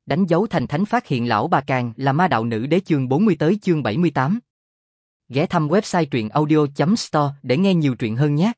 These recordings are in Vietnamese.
Đánh dấu thành thánh phát hiện lão bà Càng là ma đạo nữ đế chương 40 tới chương 78. Ghé thăm website truyện audio.store để nghe nhiều truyện hơn nhé.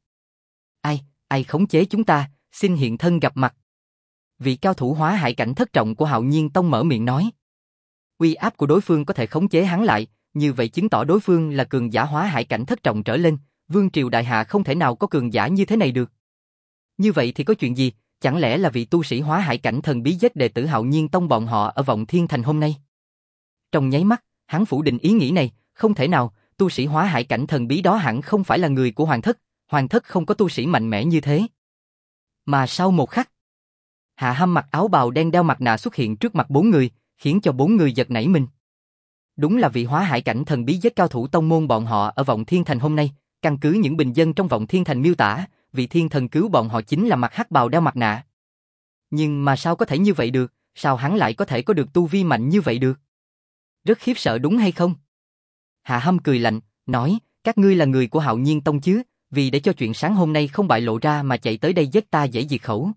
Ai khống chế chúng ta, xin hiện thân gặp mặt. Vị cao thủ hóa hải cảnh thất trọng của Hạo Nhiên Tông mở miệng nói. Uy áp của đối phương có thể khống chế hắn lại, như vậy chứng tỏ đối phương là cường giả hóa hải cảnh thất trọng trở lên, Vương Triều Đại Hạ không thể nào có cường giả như thế này được. Như vậy thì có chuyện gì, chẳng lẽ là vị tu sĩ hóa hải cảnh thần bí giết đệ tử Hạo Nhiên Tông bọn họ ở Vọng Thiên Thành hôm nay? Trong nháy mắt, hắn phủ định ý nghĩ này, không thể nào, tu sĩ hóa hải cảnh thần bí đó hẳn không phải là người của Hoàng thất không có tu sĩ mạnh mẽ như thế. Mà sau một khắc, Hạ Hâm mặc áo bào đen đeo mặt nạ xuất hiện trước mặt bốn người, khiến cho bốn người giật nảy mình. Đúng là vị hóa hải cảnh thần bí giết cao thủ tông môn bọn họ ở Vọng Thiên Thành hôm nay, căn cứ những bình dân trong Vọng Thiên Thành miêu tả, vị thiên thần cứu bọn họ chính là mặt hắc bào đeo mặt nạ. Nhưng mà sao có thể như vậy được, sao hắn lại có thể có được tu vi mạnh như vậy được? Rất khiếp sợ đúng hay không? Hạ Hâm cười lạnh, nói, các ngươi là người của Hạo Nhiên Tông chứ, vì để cho chuyện sáng hôm nay không bại lộ ra mà chạy tới đây giết ta dễ diệt khẩu.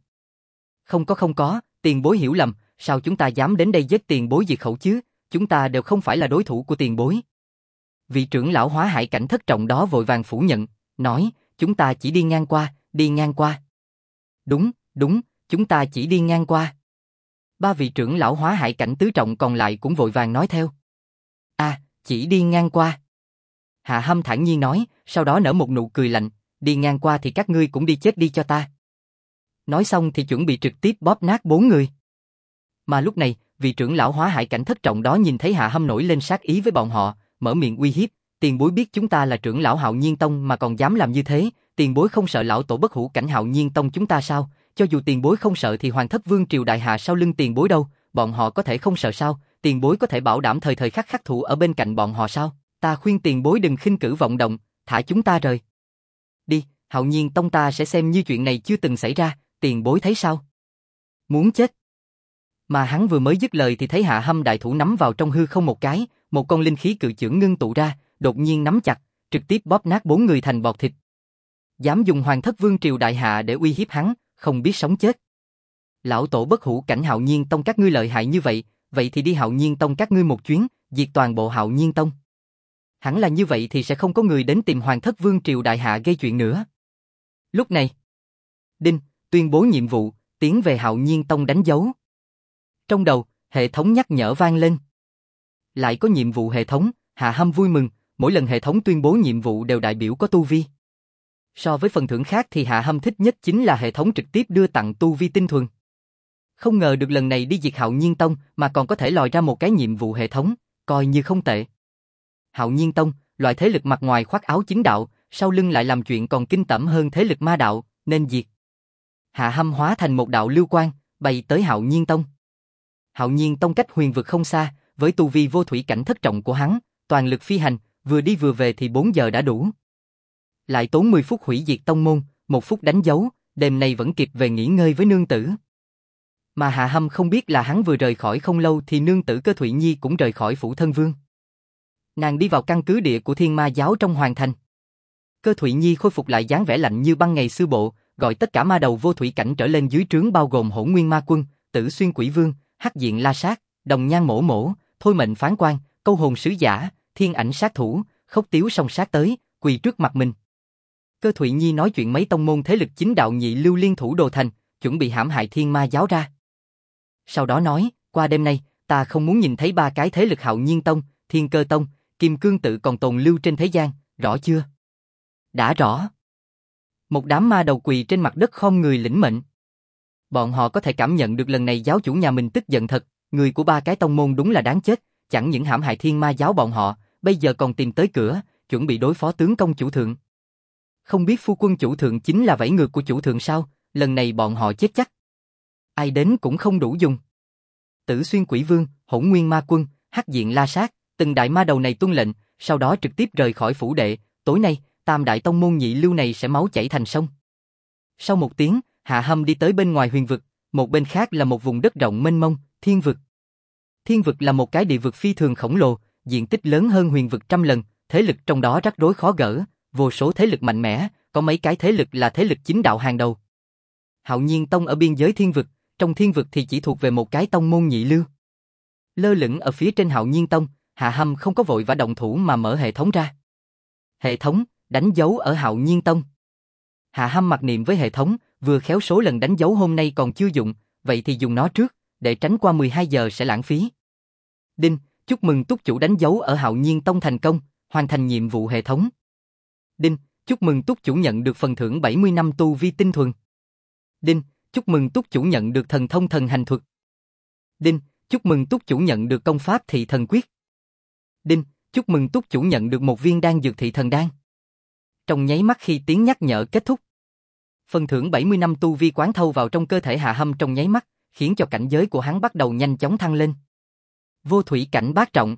Không có, tiền bối hiểu lầm, sao chúng ta dám đến đây giết tiền bối diệt khẩu chứ, chúng ta đều không phải là đối thủ của tiền bối. Vị trưởng lão hóa hải cảnh thất trọng đó vội vàng phủ nhận, nói, chúng ta chỉ đi ngang qua. Đúng, chúng ta chỉ đi ngang qua. Ba vị trưởng lão hóa hải cảnh tứ trọng còn lại cũng vội vàng nói theo. Chỉ đi ngang qua. Hạ Hâm thản nhiên nói, sau đó nở một nụ cười lạnh, đi ngang qua thì các ngươi cũng đi chết đi cho ta. Nói xong thì chuẩn bị trực tiếp bóp nát bốn người. Mà lúc này, vị trưởng lão hóa hải cảnh thất trọng đó nhìn thấy Hạ Hâm nổi lên sát ý với bọn họ, mở miệng uy hiếp, tiền bối biết chúng ta là trưởng lão Hạo Nhiên Tông mà còn dám làm như thế, tiền bối không sợ lão tổ bất hủ cảnh Hạo Nhiên Tông chúng ta sao, cho dù tiền bối không sợ thì Hoàng thất Vương Triều Đại Hạ sau lưng tiền bối đâu, bọn họ có thể không sợ sao, tiền bối có thể bảo đảm thời thời khắc khắc thủ ở bên cạnh bọn họ sao, ta khuyên tiền bối đừng khinh cử vọng động, thả chúng ta rời đi, Hạo Nhiên Tông ta sẽ xem như chuyện này chưa từng xảy ra, tiền bối thấy sao? Muốn chết. Mà hắn vừa mới dứt lời thì thấy Hạ Hâm đại thủ nắm vào trong hư không một cái, một con linh khí cự chưởng ngưng tụ ra, đột nhiên nắm chặt, trực tiếp bóp nát bốn người thành bọt thịt. Dám dùng Hoàng thất Vương Triều Đại Hạ để uy hiếp hắn, không biết sống chết. Lão tổ bất hủ cảnh Hạo Nhiên Tông các ngươi lợi hại như vậy, vậy thì đi Hạo Nhiên Tông các ngươi một chuyến, diệt toàn bộ Hạo Nhiên Tông. Hẳn là như vậy thì sẽ không có người đến tìm Hoàng thất Vương Triều Đại Hạ gây chuyện nữa. Lúc này, Đinh, tuyên bố nhiệm vụ, tiến về Hạo Nhiên Tông đánh dấu. Trong đầu, hệ thống nhắc nhở vang lên. Lại có nhiệm vụ hệ thống, Hạ Hâm vui mừng, mỗi lần hệ thống tuyên bố nhiệm vụ đều đại biểu có tu vi. So với phần thưởng khác thì Hạ Hâm thích nhất chính là hệ thống trực tiếp đưa tặng tu vi tinh thuần. Không ngờ được lần này đi diệt Hạo Nhiên Tông mà còn có thể lòi ra một cái nhiệm vụ hệ thống, coi như không tệ. Hạo Nhiên Tông, loại thế lực mặt ngoài khoác áo chính đạo, sau lưng lại làm chuyện còn kinh tởm hơn thế lực ma đạo, nên diệt. Hạ Hâm hóa thành một đạo lưu quang, bay tới Hạo Nhiên Tông. Hạo Nhiên Tông cách huyền vực không xa, với tu vi vô thủy cảnh thất trọng của hắn, toàn lực phi hành, vừa đi vừa về thì 4 giờ đã đủ. Lại tốn 10 phút hủy diệt tông môn, 1 phút đánh dấu, đêm nay vẫn kịp về nghỉ ngơi với nương tử. Mà Hạ Hâm không biết là hắn vừa rời khỏi không lâu thì nương tử Cơ Thụy Nhi cũng rời khỏi phủ thân vương. Nàng đi vào căn cứ địa của Thiên Ma giáo trong hoàng thành. Cơ Thụy Nhi khôi phục lại dáng vẻ lạnh như băng ngày xưa bộ, gọi tất cả ma đầu vô thủy cảnh trở lên dưới trướng bao gồm Hỗn Nguyên Ma Quân, Tử Xuyên Quỷ Vương, Hắc Diện La Sát, Đồng Nhan Mổ Mổ, Thôi Mệnh Phán Quan, Câu Hồn Sứ Giả, Thiên Ảnh Sát Thủ, Khốc Tiếu Song Sát tới, quỳ trước mặt mình. Cơ Thụy Nhi nói chuyện mấy tông môn thế lực chính đạo nhị lưu liên thủ đồ thành, chuẩn bị hãm hại Thiên Ma giáo ra. Sau đó nói, qua đêm nay, ta không muốn nhìn thấy 3 cái thế lực Hạo Nhiên Tông, Thiên Cơ Tông, Kim Cương Tự còn tồn lưu trên thế gian, rõ chưa? Đã rõ. Một đám ma đầu quỳ trên mặt đất khom người lĩnh mệnh. Bọn họ có thể cảm nhận được lần này giáo chủ nhà mình tức giận thật, người của 3 cái tông môn đúng là đáng chết, chẳng những hãm hại Thiên Ma giáo bọn họ, bây giờ còn tìm tới cửa, chuẩn bị đối phó tướng công chủ thượng. Không biết phu quân chủ thượng chính là vảy ngược của chủ thượng sao, lần này bọn họ chết chắc. Ai đến cũng không đủ dùng. Tử Xuyên Quỷ Vương, Hỗn Nguyên Ma Quân, Hắc Diện La Sát, từng đại ma đầu này tuân lệnh, sau đó trực tiếp rời khỏi phủ đệ, tối nay, tam đại tông môn nhị lưu này sẽ máu chảy thành sông. Sau một tiếng, Hạ Hâm đi tới bên ngoài huyền vực, một bên khác là một vùng đất rộng mênh mông, thiên vực. Thiên vực là một cái địa vực phi thường khổng lồ, diện tích lớn hơn huyền vực 100 lần, thế lực trong đó rắc rối khó gỡ, vô số thế lực mạnh mẽ, có mấy cái thế lực là thế lực chính đạo hàng đầu. Hạo Nhiên Tông ở biên giới thiên vực, trong thiên vực thì chỉ thuộc về một cái tông môn nhị lưu. Lơ lửng ở phía trên Hạo Nhiên Tông, Hạ Hâm không có vội vã động thủ mà mở hệ thống ra. Hệ thống, đánh dấu ở Hạo Nhiên Tông. Hạ Hâm mặc niệm với hệ thống, vừa khéo số lần đánh dấu hôm nay còn chưa dụng, vậy thì dùng nó trước, để tránh qua 12 giờ sẽ lãng phí. Đinh, chúc mừng túc chủ đánh dấu ở Hạo Nhiên Tông thành công, hoàn thành nhiệm vụ hệ thống. Đinh, chúc mừng túc chủ nhận được phần thưởng 70 năm tu vi tinh thuần. Đinh, chúc mừng túc chủ nhận được thần thông thần hành thuật. Đinh, chúc mừng túc chủ nhận được công pháp thị thần quyết. Đinh, chúc mừng túc chủ nhận được một viên đan dược thị thần đan. Trong nháy mắt khi tiếng nhắc nhở kết thúc, phần thưởng 70 năm tu vi quán thâu vào trong cơ thể Hạ Hâm trong nháy mắt, khiến cho cảnh giới của hắn bắt đầu nhanh chóng thăng lên. Vô thủy cảnh bát trọng,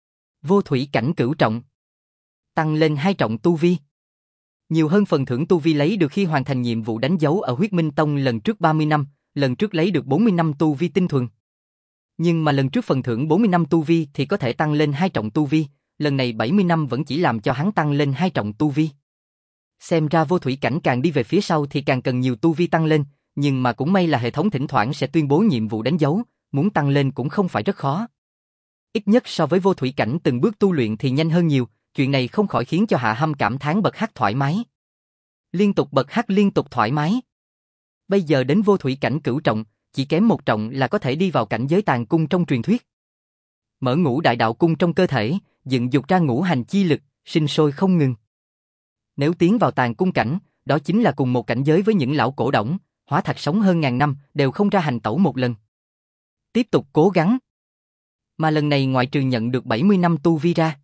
vô thủy cảnh cửu trọng, tăng lên 2 trọng tu vi. Nhiều hơn phần thưởng tu vi lấy được khi hoàn thành nhiệm vụ đánh dấu ở Huyết Minh Tông lần trước 30 năm, lần trước lấy được 40 năm tu vi tinh thuần. Nhưng mà lần trước phần thưởng 40 năm tu vi thì có thể tăng lên 2 trọng tu vi, lần này 70 năm vẫn chỉ làm cho hắn tăng lên 2 trọng tu vi. Xem ra vô thủy cảnh càng đi về phía sau thì càng cần nhiều tu vi tăng lên, nhưng mà cũng may là hệ thống thỉnh thoảng sẽ tuyên bố nhiệm vụ đánh dấu, muốn tăng lên cũng không phải rất khó. Ít nhất so với vô thủy cảnh từng bước tu luyện thì nhanh hơn nhiều, chuyện này không khỏi khiến cho Hạ Hâm cảm thán bật hắc thoải mái. Liên tục bật hắc liên tục thoải mái. Bây giờ đến vô thủy cảnh cửu trọng, chỉ kém 1 trọng là có thể đi vào cảnh giới tàn cung trong truyền thuyết. Mở ngũ đại đạo cung trong cơ thể, dựng dục ra ngũ hành chi lực, sinh sôi không ngừng. Nếu tiến vào tàn cung cảnh, đó chính là cùng một cảnh giới với những lão cổ đổng, hóa thạch sống hơn ngàn năm, đều không ra hành tẩu một lần. Tiếp tục cố gắng. Mà lần này ngoại trừ nhận được 70 năm tu vi ra,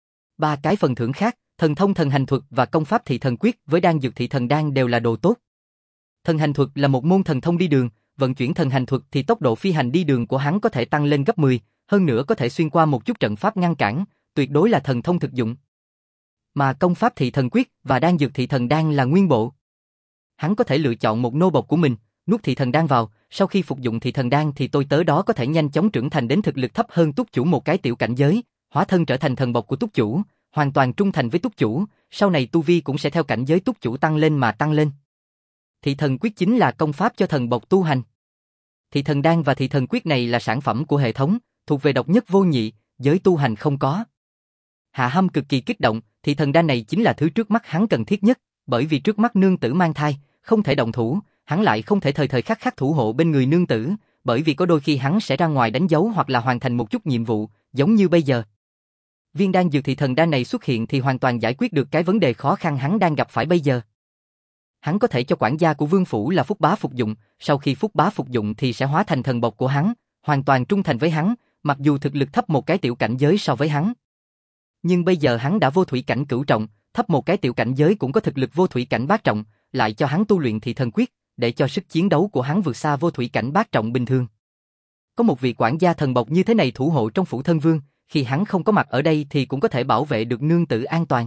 3 cái phần thưởng khác, thần thông thần hành thuật và công pháp thị thần quyết với đan dược thị thần đan đều là đồ tốt. Thần hành thuật là một môn thần thông đi đường, vận chuyển thần hành thuật thì tốc độ phi hành đi đường của hắn có thể tăng lên gấp 10, hơn nữa có thể xuyên qua một chút trận pháp ngăn cản, tuyệt đối là thần thông thực dụng. Mà công pháp thị thần quyết và đan dược thị thần đan là nguyên bộ. Hắn có thể lựa chọn một nô bộc của mình, nuốt thị thần đan vào, sau khi phục dụng thị thần đan thì tôi tớ đó có thể nhanh chóng trưởng thành đến thực lực thấp hơn túc chủ một cái tiểu cảnh giới, hóa thân trở thành thần bộc của túc chủ, hoàn toàn trung thành với túc chủ, sau này tu vi cũng sẽ theo cảnh giới túc chủ tăng lên mà tăng lên. Thị thần quyết chính là công pháp cho thần bộc tu hành. Thị thần đan và thị thần quyết này là sản phẩm của hệ thống, thuộc về độc nhất vô nhị, giới tu hành không có. Hạ Hâm cực kỳ kích động, thị thần đan này chính là thứ trước mắt hắn cần thiết nhất, bởi vì trước mắt nương tử mang thai, không thể động thủ, hắn lại không thể thời thời khắc khắc thủ hộ bên người nương tử, bởi vì có đôi khi hắn sẽ ra ngoài đánh dấu hoặc là hoàn thành một chút nhiệm vụ, giống như bây giờ. Viên đan dược thị thần đan này xuất hiện thì hoàn toàn giải quyết được cái vấn đề khó khăn hắn đang gặp phải bây giờ. Hắn có thể cho quản gia của vương phủ là Phúc Bá phục dụng, sau khi Phúc Bá phục dụng thì sẽ hóa thành thần bộc của hắn, hoàn toàn trung thành với hắn, mặc dù thực lực thấp một cái tiểu cảnh giới so với hắn. Nhưng bây giờ hắn đã vô thủy cảnh cửu trọng, thấp một cái tiểu cảnh giới cũng có thực lực vô thủy cảnh bát trọng, lại cho hắn tu luyện thị thần quyết, để cho sức chiến đấu của hắn vượt xa vô thủy cảnh bát trọng bình thường. Có một vị quản gia thần bộc như thế này thủ hộ trong phủ thân vương, khi hắn không có mặt ở đây thì cũng có thể bảo vệ được nương tử an toàn.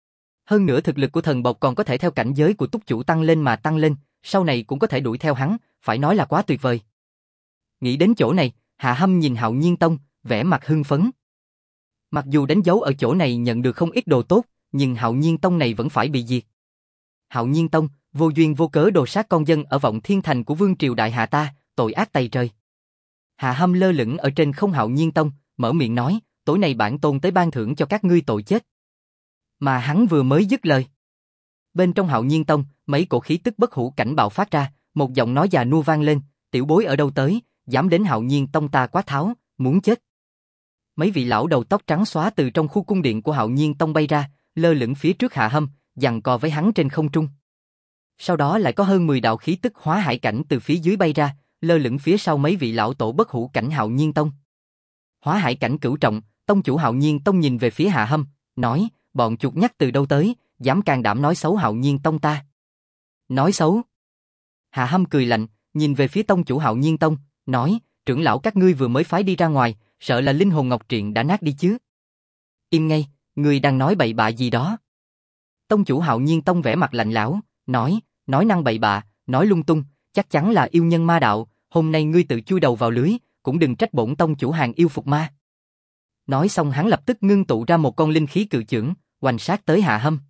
Hơn nữa thực lực của thần bộc còn có thể theo cảnh giới của túc chủ tăng lên mà tăng lên, sau này cũng có thể đuổi theo hắn, phải nói là quá tuyệt vời. Nghĩ đến chỗ này, Hạ Hâm nhìn Hạo Nhiên Tông, vẻ mặt hưng phấn. Mặc dù đánh dấu ở chỗ này nhận được không ít đồ tốt, nhưng Hạo Nhiên Tông này vẫn phải bị diệt. Hạo Nhiên Tông, vô duyên vô cớ đồ sát con dân ở Vọng Thiên Thành của Vương Triều Đại Hạ ta, tội ác tày trời. Hạ Hâm lơ lửng ở trên không Hạo Nhiên Tông, mở miệng nói, tối nay bản tôn tới ban thưởng cho các ngươi tội chết. Mà hắn vừa mới dứt lời, bên trong Hạo Nhiên Tông, mấy cổ khí tức bất hủ cảnh bạo phát ra, một giọng nói già nua vang lên, tiểu bối ở đâu tới, dám đến Hạo Nhiên Tông ta quát tháo, muốn chết. Mấy vị lão đầu tóc trắng xóa từ trong khu cung điện của Hạo Nhiên Tông bay ra, lơ lửng phía trước Hạ Hâm, giằng co với hắn trên không trung. Sau đó lại có hơn 10 đạo khí tức hóa hải cảnh từ phía dưới bay ra, lơ lửng phía sau mấy vị lão tổ bất hủ cảnh Hạo Nhiên Tông. Hóa hải cảnh cửu trọng, tông chủ Hạo Nhiên Tông nhìn về phía Hạ Hâm, nói, bọn chuột nhắt từ đâu tới, dám can đảm nói xấu Hạo Nhiên Tông ta. Nói xấu? Hạ Hâm cười lạnh, nhìn về phía tông chủ Hạo Nhiên Tông, nói, trưởng lão các ngươi vừa mới phái đi ra ngoài, sợ là linh hồn ngọc triện đã nát đi chứ. Im ngay, ngươi đang nói bậy bạ gì đó. Tông chủ Hạo Nhiên Tông vẻ mặt lạnh lẽo, nói năng bậy bạ, nói lung tung, chắc chắn là yêu nhân ma đạo, hôm nay ngươi tự chui đầu vào lưới, cũng đừng trách bổn tông chủ hàng yêu phục ma. Nói xong hắn lập tức ngưng tụ ra một con linh khí cự chưởng, hoành sát tới Hạ Hâm.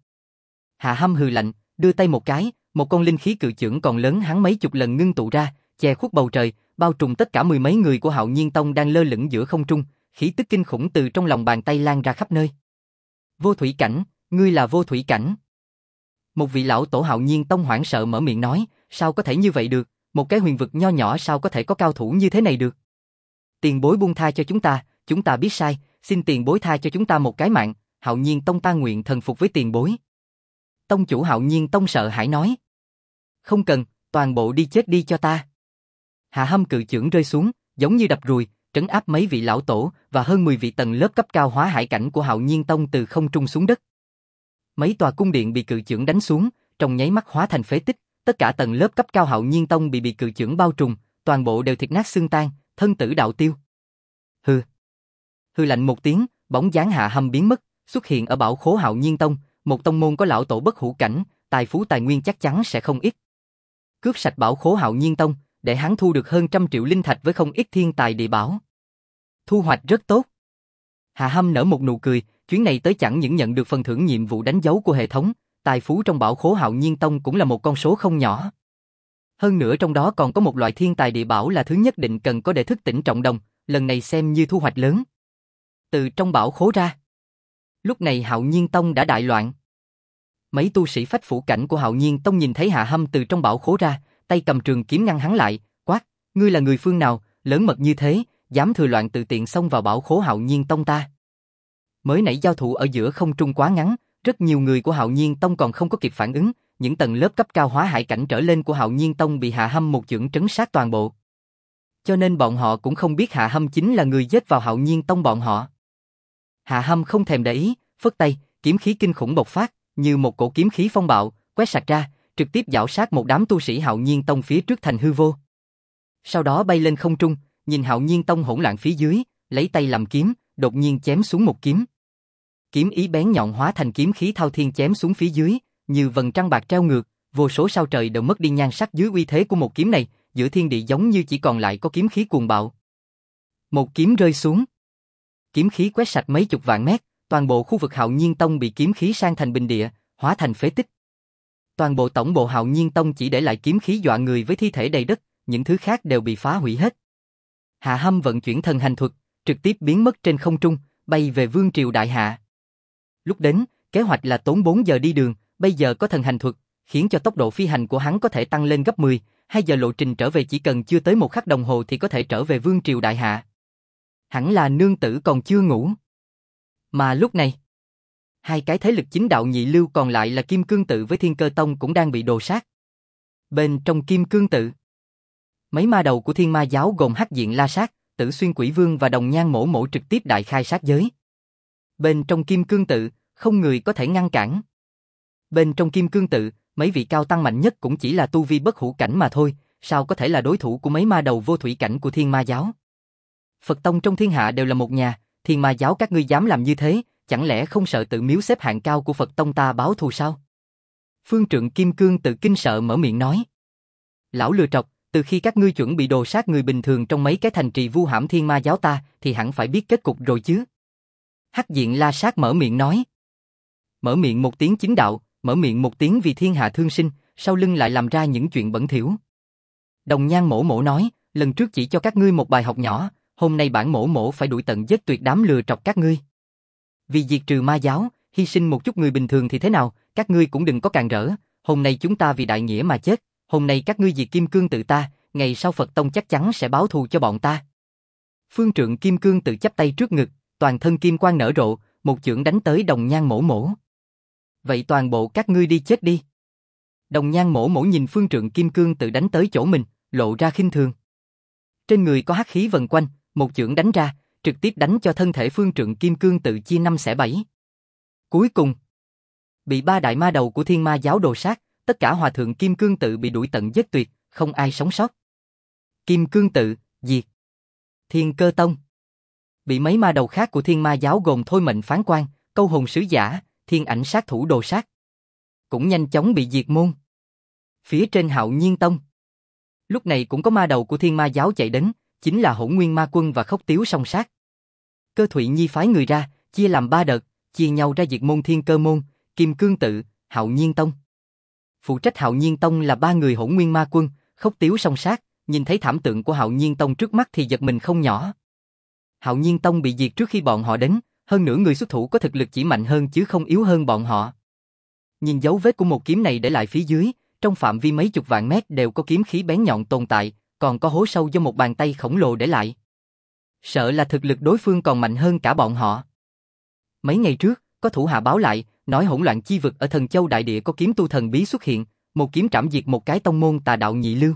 Hạ Hâm hừ lạnh, đưa tay một cái, một con linh khí cự chưởng còn lớn hắn mấy chục lần ngưng tụ ra, che khuất bầu trời, bao trùm tất cả mười mấy người của Hạo Nhiên Tông đang lơ lửng giữa không trung, khí tức kinh khủng từ trong lòng bàn tay lan ra khắp nơi. Vô thủy cảnh, ngươi là vô thủy cảnh. Một vị lão tổ Hạo Nhiên Tông hoảng sợ mở miệng nói, sao có thể như vậy được, một cái huyền vực nho nhỏ sao có thể có cao thủ như thế này được. Tiền bối buông tha cho chúng ta biết sai, xin tiền bối tha cho chúng ta một cái mạng, Hạo Nhiên Tông ta nguyện thần phục với tiền bối. Tông chủ Hạo Nhiên Tông sợ hãi nói. Không cần, toàn bộ đi chết đi cho ta. Hạ Hâm cự chưởng rơi xuống, giống như đập ruồi, trấn áp mấy vị lão tổ và hơn 10 vị tầng lớp cấp cao hóa hải cảnh của Hạo Nhiên Tông từ không trung xuống đất. Mấy tòa cung điện bị cự chưởng đánh xuống, trong nháy mắt hóa thành phế tích, tất cả tầng lớp cấp cao Hạo Nhiên Tông bị cự chưởng bao trùm, toàn bộ đều thịt nát xương tan, thân tử đạo tiêu. Hừ. Hừ lạnh một tiếng, bóng dáng Hạ Hâm biến mất, xuất hiện ở bảo khố Hạo Nhiên Tông, một tông môn có lão tổ bất hủ cảnh, tài phú tài nguyên chắc chắn sẽ không ít. Cướp sạch bảo khố Hạo Nhiên Tông, để hắn thu được hơn 100 triệu linh thạch với không ít thiên tài địa bảo. Thu hoạch rất tốt. Hạ Hâm nở một nụ cười, chuyến này tới chẳng những nhận được phần thưởng nhiệm vụ đánh dấu của hệ thống, tài phú trong bảo khố Hạo Nhiên Tông cũng là một con số không nhỏ. Hơn nữa trong đó còn có một loại thiên tài địa bảo là thứ nhất định cần có để thức tỉnh trọng đồng, lần này xem như thu hoạch lớn. Từ trong bảo khố ra. Lúc này Hạo Nhiên Tông đã đại loạn. Mấy tu sĩ phách phủ cảnh của Hạo Nhiên Tông nhìn thấy Hạ Hâm từ trong bảo khố ra, tay cầm trường kiếm ngăn hắn lại, quát, ngươi là người phương nào, lớn mật như thế, dám thừa loạn tự tiện xông vào bảo khố Hạo Nhiên Tông ta. Mới nãy giao thủ ở giữa không trung quá ngắn, rất nhiều người của Hạo Nhiên Tông còn không có kịp phản ứng, những tầng lớp cấp cao hóa hải cảnh trở lên của Hạo Nhiên Tông bị Hạ Hâm một chưởng trấn sát toàn bộ. Cho nên bọn họ cũng không biết Hạ Hâm chính là người giết vào Hạo Nhiên Tông bọn họ. Hạ Hâm không thèm để ý, phất tay, kiếm khí kinh khủng bộc phát, như một cổ kiếm khí phong bạo, quét sạch ra, trực tiếp giảo sát một đám tu sĩ Hạo Nhiên Tông phía trước thành hư vô. Sau đó bay lên không trung, nhìn Hạo Nhiên Tông hỗn loạn phía dưới, lấy tay làm kiếm, đột nhiên chém xuống một kiếm. Kiếm ý bén nhọn hóa thành kiếm khí thao thiên chém xuống phía dưới, như vầng trăng bạc treo ngược, vô số sao trời đều mất đi nhan sắc dưới uy thế của một kiếm này, giữa thiên địa giống như chỉ còn lại có kiếm khí cuồng bạo. Một kiếm rơi xuống, kiếm khí quét sạch mấy chục vạn mét, toàn bộ khu vực Hạo Nhiên Tông bị kiếm khí san thành bình địa, hóa thành phế tích. Toàn bộ tổng bộ Hạo Nhiên Tông chỉ để lại kiếm khí dọa người với thi thể đầy đất, những thứ khác đều bị phá hủy hết. Hạ Hâm vận chuyển thần hành thuật, trực tiếp biến mất trên không trung, bay về Vương Triều Đại Hạ. Lúc đến, kế hoạch là tốn 4 giờ đi đường, bây giờ có thần hành thuật, khiến cho tốc độ phi hành của hắn có thể tăng lên gấp 10, 2 giờ lộ trình trở về chỉ cần chưa tới 1 khắc đồng hồ thì có thể trở về Vương Triều Đại Hạ. Hẳn là nương tử còn chưa ngủ. Mà lúc này, hai cái thế lực chính đạo nhị lưu còn lại là Kim Cương Tự với Thiên Cơ Tông cũng đang bị đồ sát. Bên trong Kim Cương Tự, mấy ma đầu của Thiên Ma Giáo gồm Hắc Diện La Sát, Tử Xuyên Quỷ Vương và Đồng Nhan Mổ Mổ trực tiếp đại khai sát giới. Bên trong Kim Cương Tự, không người có thể ngăn cản. Bên trong Kim Cương Tự, mấy vị cao tăng mạnh nhất cũng chỉ là tu vi bất hủ cảnh mà thôi, sao có thể là đối thủ của mấy ma đầu vô thủy cảnh của Thiên Ma Giáo. Phật Tông trong thiên hạ đều là một nhà, Thiên Ma Giáo các ngươi dám làm như thế, chẳng lẽ không sợ tự miếu xếp hạng cao của Phật Tông ta báo thù sao? Phương Trượng Kim Cương Tự kinh sợ mở miệng nói. Lão lừa trọc, từ khi các ngươi chuẩn bị đồ sát người bình thường trong mấy cái thành trì vu hãm Thiên Ma Giáo ta, thì hẳn phải biết kết cục rồi chứ. Hắc Diện La Sát mở miệng nói. Mở miệng một tiếng chính đạo, mở miệng một tiếng vì thiên hạ thương sinh, sau lưng lại làm ra những chuyện bẩn thỉu. Đồng Nhan Mổ Mổ nói, lần trước chỉ cho các ngươi một bài học nhỏ, hôm nay bản Mổ Mổ phải đuổi tận giết tuyệt đám lừa trọc các ngươi. Vì diệt trừ ma giáo, hy sinh một chút người bình thường thì thế nào, các ngươi cũng đừng có càn rỡ, hôm nay chúng ta vì đại nghĩa mà chết, hôm nay các ngươi diệt Kim Cương Tự ta, ngày sau Phật Tông chắc chắn sẽ báo thù cho bọn ta. Phương Trượng Kim Cương Tự chắp tay trước ngực, toàn thân kim quang nở rộ, một chưởng đánh tới Đồng Nhan Mổ Mổ. Vậy toàn bộ các ngươi đi chết đi. Đồng Nhan Mổ Mổ nhìn Phương Trượng Kim Cương Tự đánh tới chỗ mình, lộ ra khinh thường. Trên người có hắc khí vần quanh, một chưởng đánh ra, trực tiếp đánh cho thân thể Phương Trượng Kim Cương Tự chia 5 xẻ 7. Cuối cùng, bị 3 đại ma đầu của Thiên Ma Giáo đồ sát, tất cả hòa thượng Kim Cương Tự bị đuổi tận giết tuyệt, không ai sống sót. Kim Cương Tự diệt. Thiên Cơ Tông bị mấy ma đầu khác của Thiên Ma Giáo gồm Thôi Mệnh Phán Quan, Câu Hồn Sứ Giả, Thiên Ảnh Sát Thủ đồ sát, cũng nhanh chóng bị diệt môn. Phía trên Hạo Nhiên Tông, lúc này cũng có ma đầu của Thiên Ma Giáo chạy đến, chính là Hỗn Nguyên Ma Quân và Khốc Tiếu song sát. Cơ Thụy Nhi phái người ra, chia làm 3 đợt, chia nhau ra diệt môn Thiên Cơ Môn, Kim Cương Tự, Hạo Nhiên Tông. Phụ trách Hạo Nhiên Tông là 3 người Hỗn Nguyên Ma Quân, Khốc Tiếu song sát, nhìn thấy thảm tượng của Hạo Nhiên Tông trước mắt thì giật mình không nhỏ. Hạo Nhiên Tông bị diệt trước khi bọn họ đến, hơn nữa người xuất thủ có thực lực chỉ mạnh hơn chứ không yếu hơn bọn họ. Nhìn dấu vết của một kiếm này để lại phía dưới, trong phạm vi mấy chục vạn mét đều có kiếm khí bén nhọn tồn tại, còn có hố sâu do một bàn tay khổng lồ để lại. Sợ là thực lực đối phương còn mạnh hơn cả bọn họ. Mấy ngày trước, có thủ hạ báo lại, nói hỗn loạn chi vực ở Thần Châu Đại Địa có kiếm tu thần bí xuất hiện, một kiếm trảm diệt một cái tông môn tà đạo nhị lưu.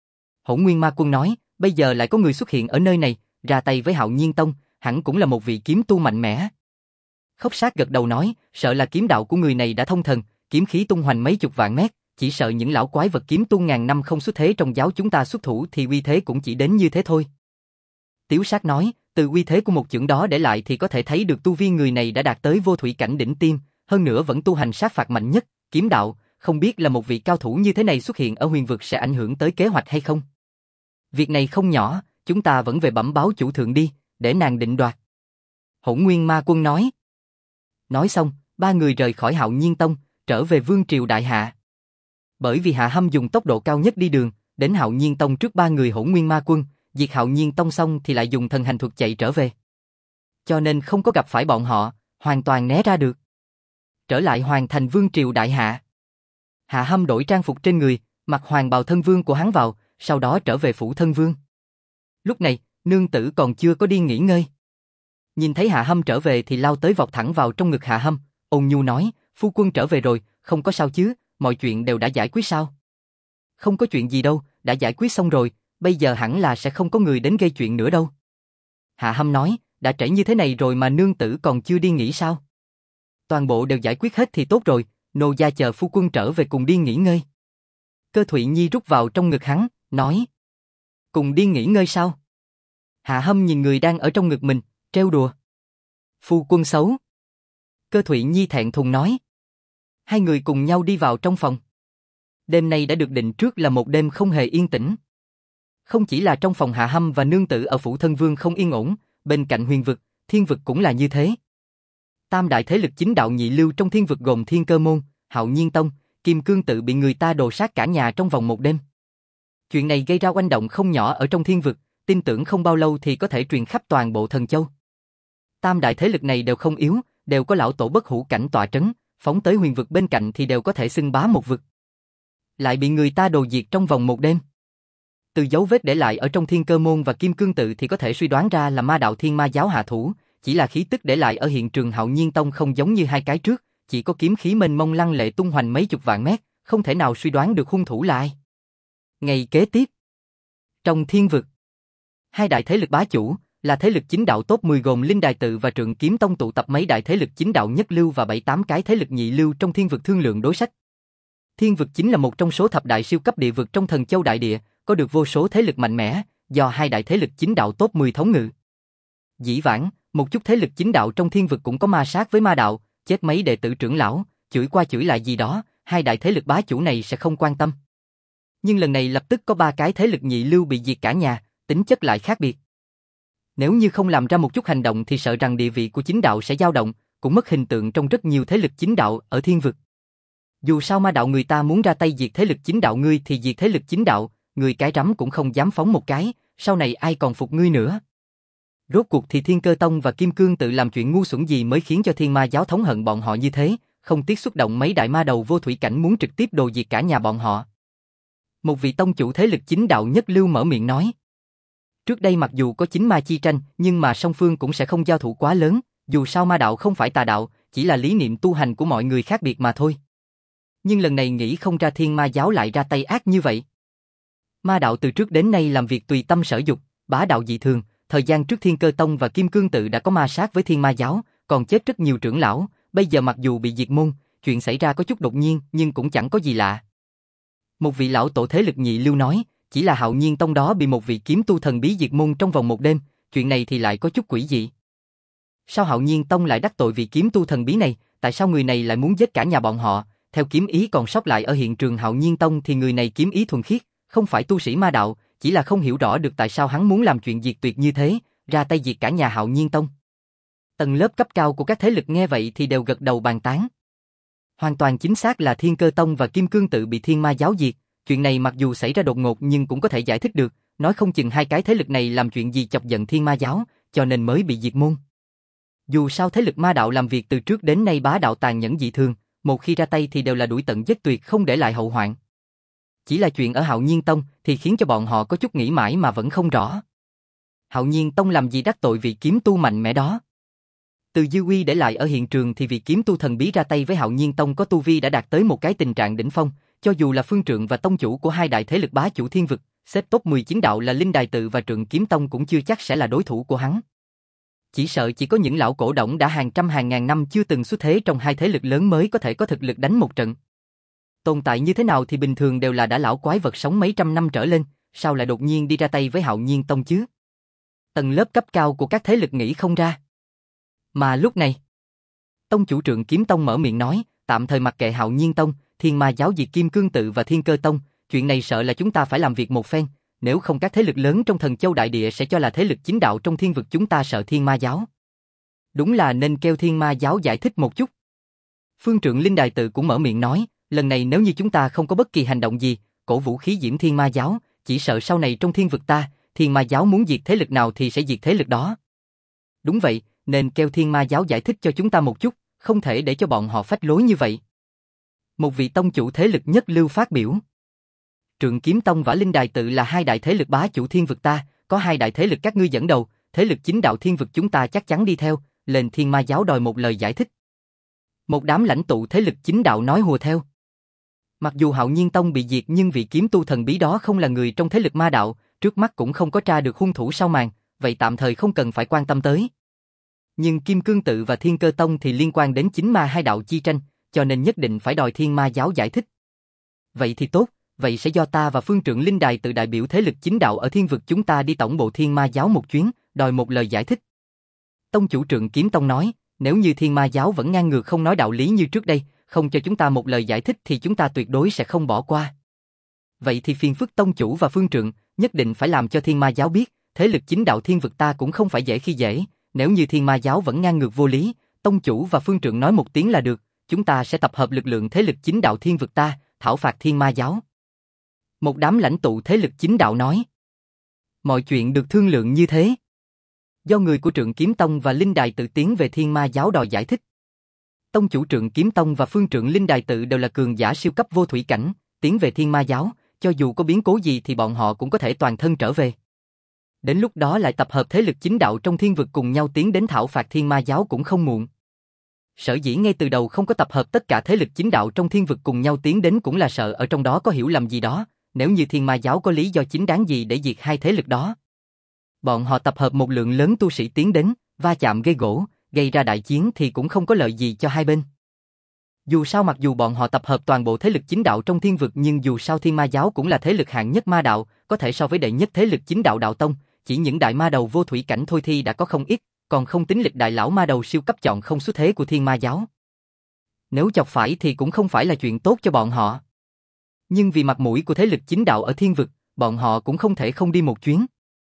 Hỗn Nguyên Ma Quân nói, bây giờ lại có người xuất hiện ở nơi này, ra tay với Hạo Nhiên Tông, hẳn cũng là một vị kiếm tu mạnh mẽ. Khốc Sát gật đầu nói, sợ là kiếm đạo của người này đã thông thần, kiếm khí tung hoành mấy chục vạn mét, chỉ sợ những lão quái vật kiếm tu ngàn năm không xuất thế trong giáo chúng ta xuất thủ thì uy thế cũng chỉ đến như thế thôi. Tiếu Sát nói, từ uy thế của một chưởng đó để lại thì có thể thấy được tu vi người này đã đạt tới vô thủy cảnh đỉnh tiêm, hơn nữa vẫn tu hành sát phạt mạnh nhất, kiếm đạo, không biết là một vị cao thủ như thế này xuất hiện ở huyền vực sẽ ảnh hưởng tới kế hoạch hay không. Việc này không nhỏ, chúng ta vẫn về bẩm báo chủ thượng đi, để nàng định đoạt. Hỗn Nguyên Ma Quân nói. Nói xong, ba người rời khỏi Hạo Nhiên Tông, trở về Vương Triều Đại Hạ. Bởi vì Hạ Hâm dùng tốc độ cao nhất đi đường, đến Hạo Nhiên Tông trước ba người Hỗn Nguyên Ma Quân, diệt Hạo Nhiên Tông xong thì lại dùng thần hành thuật chạy trở về. Cho nên không có gặp phải bọn họ, hoàn toàn né ra được. Trở lại hoàn thành Vương Triều Đại Hạ. Hạ Hâm đổi trang phục trên người, mặc hoàng bào thân vương của hắn vào, sau đó trở về phủ thân vương. Lúc này, nương tử còn chưa có đi nghỉ ngơi. Nhìn thấy Hạ Hâm trở về thì lao tới vọt thẳng vào trong ngực Hạ Hâm, ôn nhu nói, phu quân trở về rồi, không có sao chứ, mọi chuyện đều đã giải quyết sao? Không có chuyện gì đâu, đã giải quyết xong rồi, bây giờ hẳn là sẽ không có người đến gây chuyện nữa đâu. Hạ Hâm nói, đã trễ như thế này rồi mà nương tử còn chưa đi nghỉ sao? Toàn bộ đều giải quyết hết thì tốt rồi, nô gia chờ phu quân trở về cùng đi nghỉ ngơi. Cơ Thụy Nhi rút vào trong ngực hắn, nói, cùng đi nghỉ ngơi sao? Hạ Hâm nhìn người đang ở trong ngực mình, trêu đùa. Phu quân xấu. Cơ Thụy Nhi thẹn thùng nói. Hai người cùng nhau đi vào trong phòng. Đêm nay đã được định trước là một đêm không hề yên tĩnh. Không chỉ là trong phòng Hạ Hâm và nương tử ở phủ thân vương không yên ổn, bên cạnh huyền vực, thiên vực cũng là như thế. Tam đại thế lực chính đạo nhị lưu trong thiên vực gồm Thiên Cơ Môn, Hạo Nhiên Tông, Kim Cương Tự bị người ta đồ sát cả nhà trong vòng một đêm. Chuyện này gây ra oanh động không nhỏ ở trong thiên vực, tin tưởng không bao lâu thì có thể truyền khắp toàn bộ Thần Châu. Tam đại thế lực này đều không yếu, đều có lão tổ bất hủ cảnh tọa trấn, phóng tới huyền vực bên cạnh thì đều có thể xưng bá một vực. Lại bị người ta đồ diệt trong vòng một đêm. Từ dấu vết để lại ở trong Thiên Cơ Môn và Kim Cương Tự thì có thể suy đoán ra là ma đạo Thiên Ma giáo hạ thủ, chỉ là khí tức để lại ở hiện trường Hạo Nhiên Tông không giống như hai cái trước, chỉ có kiếm khí mênh mông lăng lệ tung hoành mấy chục vạn mét, không thể nào suy đoán được hung thủ là ai. Ngày kế tiếp, trong thiên vực, hai đại thế lực bá chủ là thế lực chính đạo top 10 gồm Linh Đài Tự và Trượng Kiếm Tông tụ tập mấy đại thế lực chính đạo nhất lưu và 7-8 cái thế lực nhị lưu trong thiên vực thương lượng đối sách. Thiên vực chính là một trong số thập đại siêu cấp địa vực trong Thần Châu Đại Địa, có được vô số thế lực mạnh mẽ, do hai đại thế lực chính đạo top 10 thống ngự. Dĩ vãng, một chút thế lực chính đạo trong thiên vực cũng có ma sát với ma đạo, chết mấy đệ tử trưởng lão, chửi qua chửi lại gì đó, hai đại thế lực bá chủ này sẽ không quan tâm. Nhưng lần này lập tức có ba cái thế lực nhị lưu bị diệt cả nhà, tính chất lại khác biệt. Nếu như không làm ra một chút hành động thì sợ rằng địa vị của chính đạo sẽ dao động, cũng mất hình tượng trong rất nhiều thế lực chính đạo ở thiên vực. Dù sao ma đạo người ta muốn ra tay diệt thế lực chính đạo ngươi thì diệt thế lực chính đạo, người cái rắm cũng không dám phóng một cái, sau này ai còn phục ngươi nữa. Rốt cuộc thì Thiên Cơ Tông và Kim Cương Tự làm chuyện ngu xuẩn gì mới khiến cho Thiên Ma giáo thống hận bọn họ như thế, không tiếc xuất động mấy đại ma đầu vô thủy cảnh muốn trực tiếp đồ diệt cả nhà bọn họ. Một vị tông chủ thế lực chính đạo nhất lưu mở miệng nói. Trước đây mặc dù có chính ma chi tranh, nhưng mà song phương cũng sẽ không giao thủ quá lớn, dù sao ma đạo không phải tà đạo, chỉ là lý niệm tu hành của mọi người khác biệt mà thôi. Nhưng lần này nghĩ không ra Thiên Ma giáo lại ra tay ác như vậy. Ma đạo từ trước đến nay làm việc tùy tâm sở dục, bá đạo dị thường, thời gian trước Thiên Cơ Tông và Kim Cương Tự đã có ma sát với Thiên Ma giáo, còn chết rất nhiều trưởng lão, bây giờ mặc dù bị diệt môn, chuyện xảy ra có chút đột nhiên nhưng cũng chẳng có gì lạ. Một vị lão tổ thế lực nhị lưu nói, chỉ là Hạo Nhiên Tông đó bị một vị kiếm tu thần bí diệt môn trong vòng một đêm, chuyện này thì lại có chút quỷ dị. Sao Hạo Nhiên Tông lại đắc tội vị kiếm tu thần bí này, tại sao người này lại muốn giết cả nhà bọn họ? Theo kiếm ý còn sót lại ở hiện trường Hạo Nhiên Tông thì người này kiếm ý thuần khiết, không phải tu sĩ ma đạo, chỉ là không hiểu rõ được tại sao hắn muốn làm chuyện diệt tuyệt như thế, ra tay diệt cả nhà Hạo Nhiên Tông. Tầng lớp cấp cao của các thế lực nghe vậy thì đều gật đầu bàn tán. Hoàn toàn chính xác là Thiên Cơ Tông và Kim Cương Tự bị Thiên Ma giáo diệt, chuyện này mặc dù xảy ra đột ngột nhưng cũng có thể giải thích được, nói không chừng hai cái thế lực này làm chuyện gì chọc giận Thiên Ma giáo, cho nên mới bị diệt môn. Dù sao thế lực ma đạo làm việc từ trước đến nay bá đạo tàn nhẫn dị thường, một khi ra tay thì đều là đuổi tận giết tuyệt không để lại hậu hoạn. Chỉ là chuyện ở Hạo Nhiên Tông thì khiến cho bọn họ có chút nghĩ mãi mà vẫn không rõ. Hạo Nhiên Tông làm gì đắc tội vị kiếm tu mạnh mẽ đó? Từ dư uy để lại ở hiện trường thì vị kiếm tu thần bí ra tay với Hạo Nhiên Tông có tu vi đã đạt tới một cái tình trạng đỉnh phong, cho dù là phương trượng và tông chủ của hai đại thế lực bá chủ thiên vực, xếp top 19 đạo là Linh Đài Tự và Trượng Kiếm Tông cũng chưa chắc sẽ là đối thủ của hắn. Chỉ sợ chỉ có những lão cổ đổng đã hàng trăm hàng ngàn năm chưa từng xuất thế trong hai thế lực lớn mới có thể có thực lực đánh một trận. Tồn tại như thế nào thì bình thường đều là đã lão quái vật sống mấy trăm năm trở lên, sao lại đột nhiên đi ra tay với Hạo Nhiên Tông chứ? Tầng lớp cấp cao của các thế lực nghĩ không ra. Mà lúc này, tông chủ Trượng Kiếm Tông mở miệng nói, tạm thời mặc kệ Hạo Nhiên Tông, Thiên Ma giáo diệt Kim Cương Tự và Thiên Cơ Tông, chuyện này sợ là chúng ta phải làm việc một phen, nếu không các thế lực lớn trong Thần Châu Đại Địa sẽ cho là thế lực chính đạo trong thiên vực chúng ta sợ Thiên Ma giáo. Đúng là nên kêu Thiên Ma giáo giải thích một chút. Phương trượng Linh Đài Tự cũng mở miệng nói, lần này nếu như chúng ta không có bất kỳ hành động gì, cổ vũ khí diễm Thiên Ma giáo, chỉ sợ sau này trong thiên vực ta, Thiên Ma giáo muốn diệt thế lực nào thì sẽ diệt thế lực đó. Đúng vậy, nên kêu Thiên Ma giáo giải thích cho chúng ta một chút, không thể để cho bọn họ phách lối như vậy. Một vị tông chủ thế lực nhất lưu phát biểu. Trượng Kiếm Tông và Linh Đài Tự là hai đại thế lực bá chủ thiên vực ta, có hai đại thế lực các ngươi dẫn đầu, thế lực chính đạo thiên vực chúng ta chắc chắn đi theo, lên Thiên Ma giáo đòi một lời giải thích. Một đám lãnh tụ thế lực chính đạo nói hùa theo. Mặc dù Hạo Nhiên Tông bị diệt nhưng vị kiếm tu thần bí đó không là người trong thế lực ma đạo, trước mắt cũng không có tra được hung thủ sau màn, vậy tạm thời không cần phải quan tâm tới. Nhưng Kim Cương Tự và Thiên Cơ Tông thì liên quan đến chính ma hai đạo chi tranh, cho nên nhất định phải đòi Thiên Ma giáo giải thích. Vậy thì tốt, vậy sẽ do ta và phương trượng Linh Đài Tự đại biểu thế lực chính đạo ở thiên vực chúng ta đi tổng bộ Thiên Ma giáo một chuyến, đòi một lời giải thích. Tông chủ Trượng Kiếm Tông nói, nếu như Thiên Ma giáo vẫn ngang ngược không nói đạo lý như trước đây, không cho chúng ta một lời giải thích thì chúng ta tuyệt đối sẽ không bỏ qua. Vậy thì phiền phức tông chủ và phương trượng, nhất định phải làm cho Thiên Ma giáo biết, thế lực chính đạo thiên vực ta cũng không phải dễ khi dễ, nếu như Thiên Ma giáo vẫn ngang ngược vô lý, tông chủ và phương trượng nói một tiếng là được, chúng ta sẽ tập hợp lực lượng thế lực chính đạo thiên vực ta, thảo phạt Thiên Ma giáo. Một đám lãnh tụ thế lực chính đạo nói. Mọi chuyện được thương lượng như thế. Do người của Trượng Kiếm Tông và Linh Đài Tự tiến về Thiên Ma giáo đòi giải thích. Tông chủ Trượng Kiếm Tông và phương trượng Linh Đài Tự đều là cường giả siêu cấp vô thủy cảnh, tiến về Thiên Ma giáo, cho dù có biến cố gì thì bọn họ cũng có thể toàn thân trở về. Đến lúc đó lại tập hợp thế lực chính đạo trong thiên vực cùng nhau tiến đến thảo phạt Thiên Ma giáo cũng không muộn. Sở dĩ ngay từ đầu không có tập hợp tất cả thế lực chính đạo trong thiên vực cùng nhau tiến đến cũng là sợ ở trong đó có hiểu lầm gì đó, nếu như Thiên Ma giáo có lý do chính đáng gì để diệt hai thế lực đó. Bọn họ tập hợp một lượng lớn tu sĩ tiến đến, va chạm gây gổ, gây ra đại chiến thì cũng không có lợi gì cho hai bên. Dù sao mặc dù bọn họ tập hợp toàn bộ thế lực chính đạo trong thiên vực nhưng dù sao Thiên Ma giáo cũng là thế lực hạng nhất ma đạo, có thể so với đệ nhất thế lực chính đạo đạo tông, chỉ những đại ma đầu vô thủy cảnh thôi thì đã có không ít, còn không tính lịch đại lão ma đầu siêu cấp chọn không xuất thế của Thiên Ma giáo. Nếu chọc phải thì cũng không phải là chuyện tốt cho bọn họ. Nhưng vì mặt mũi của thế lực chính đạo ở thiên vực, bọn họ cũng không thể không đi một chuyến.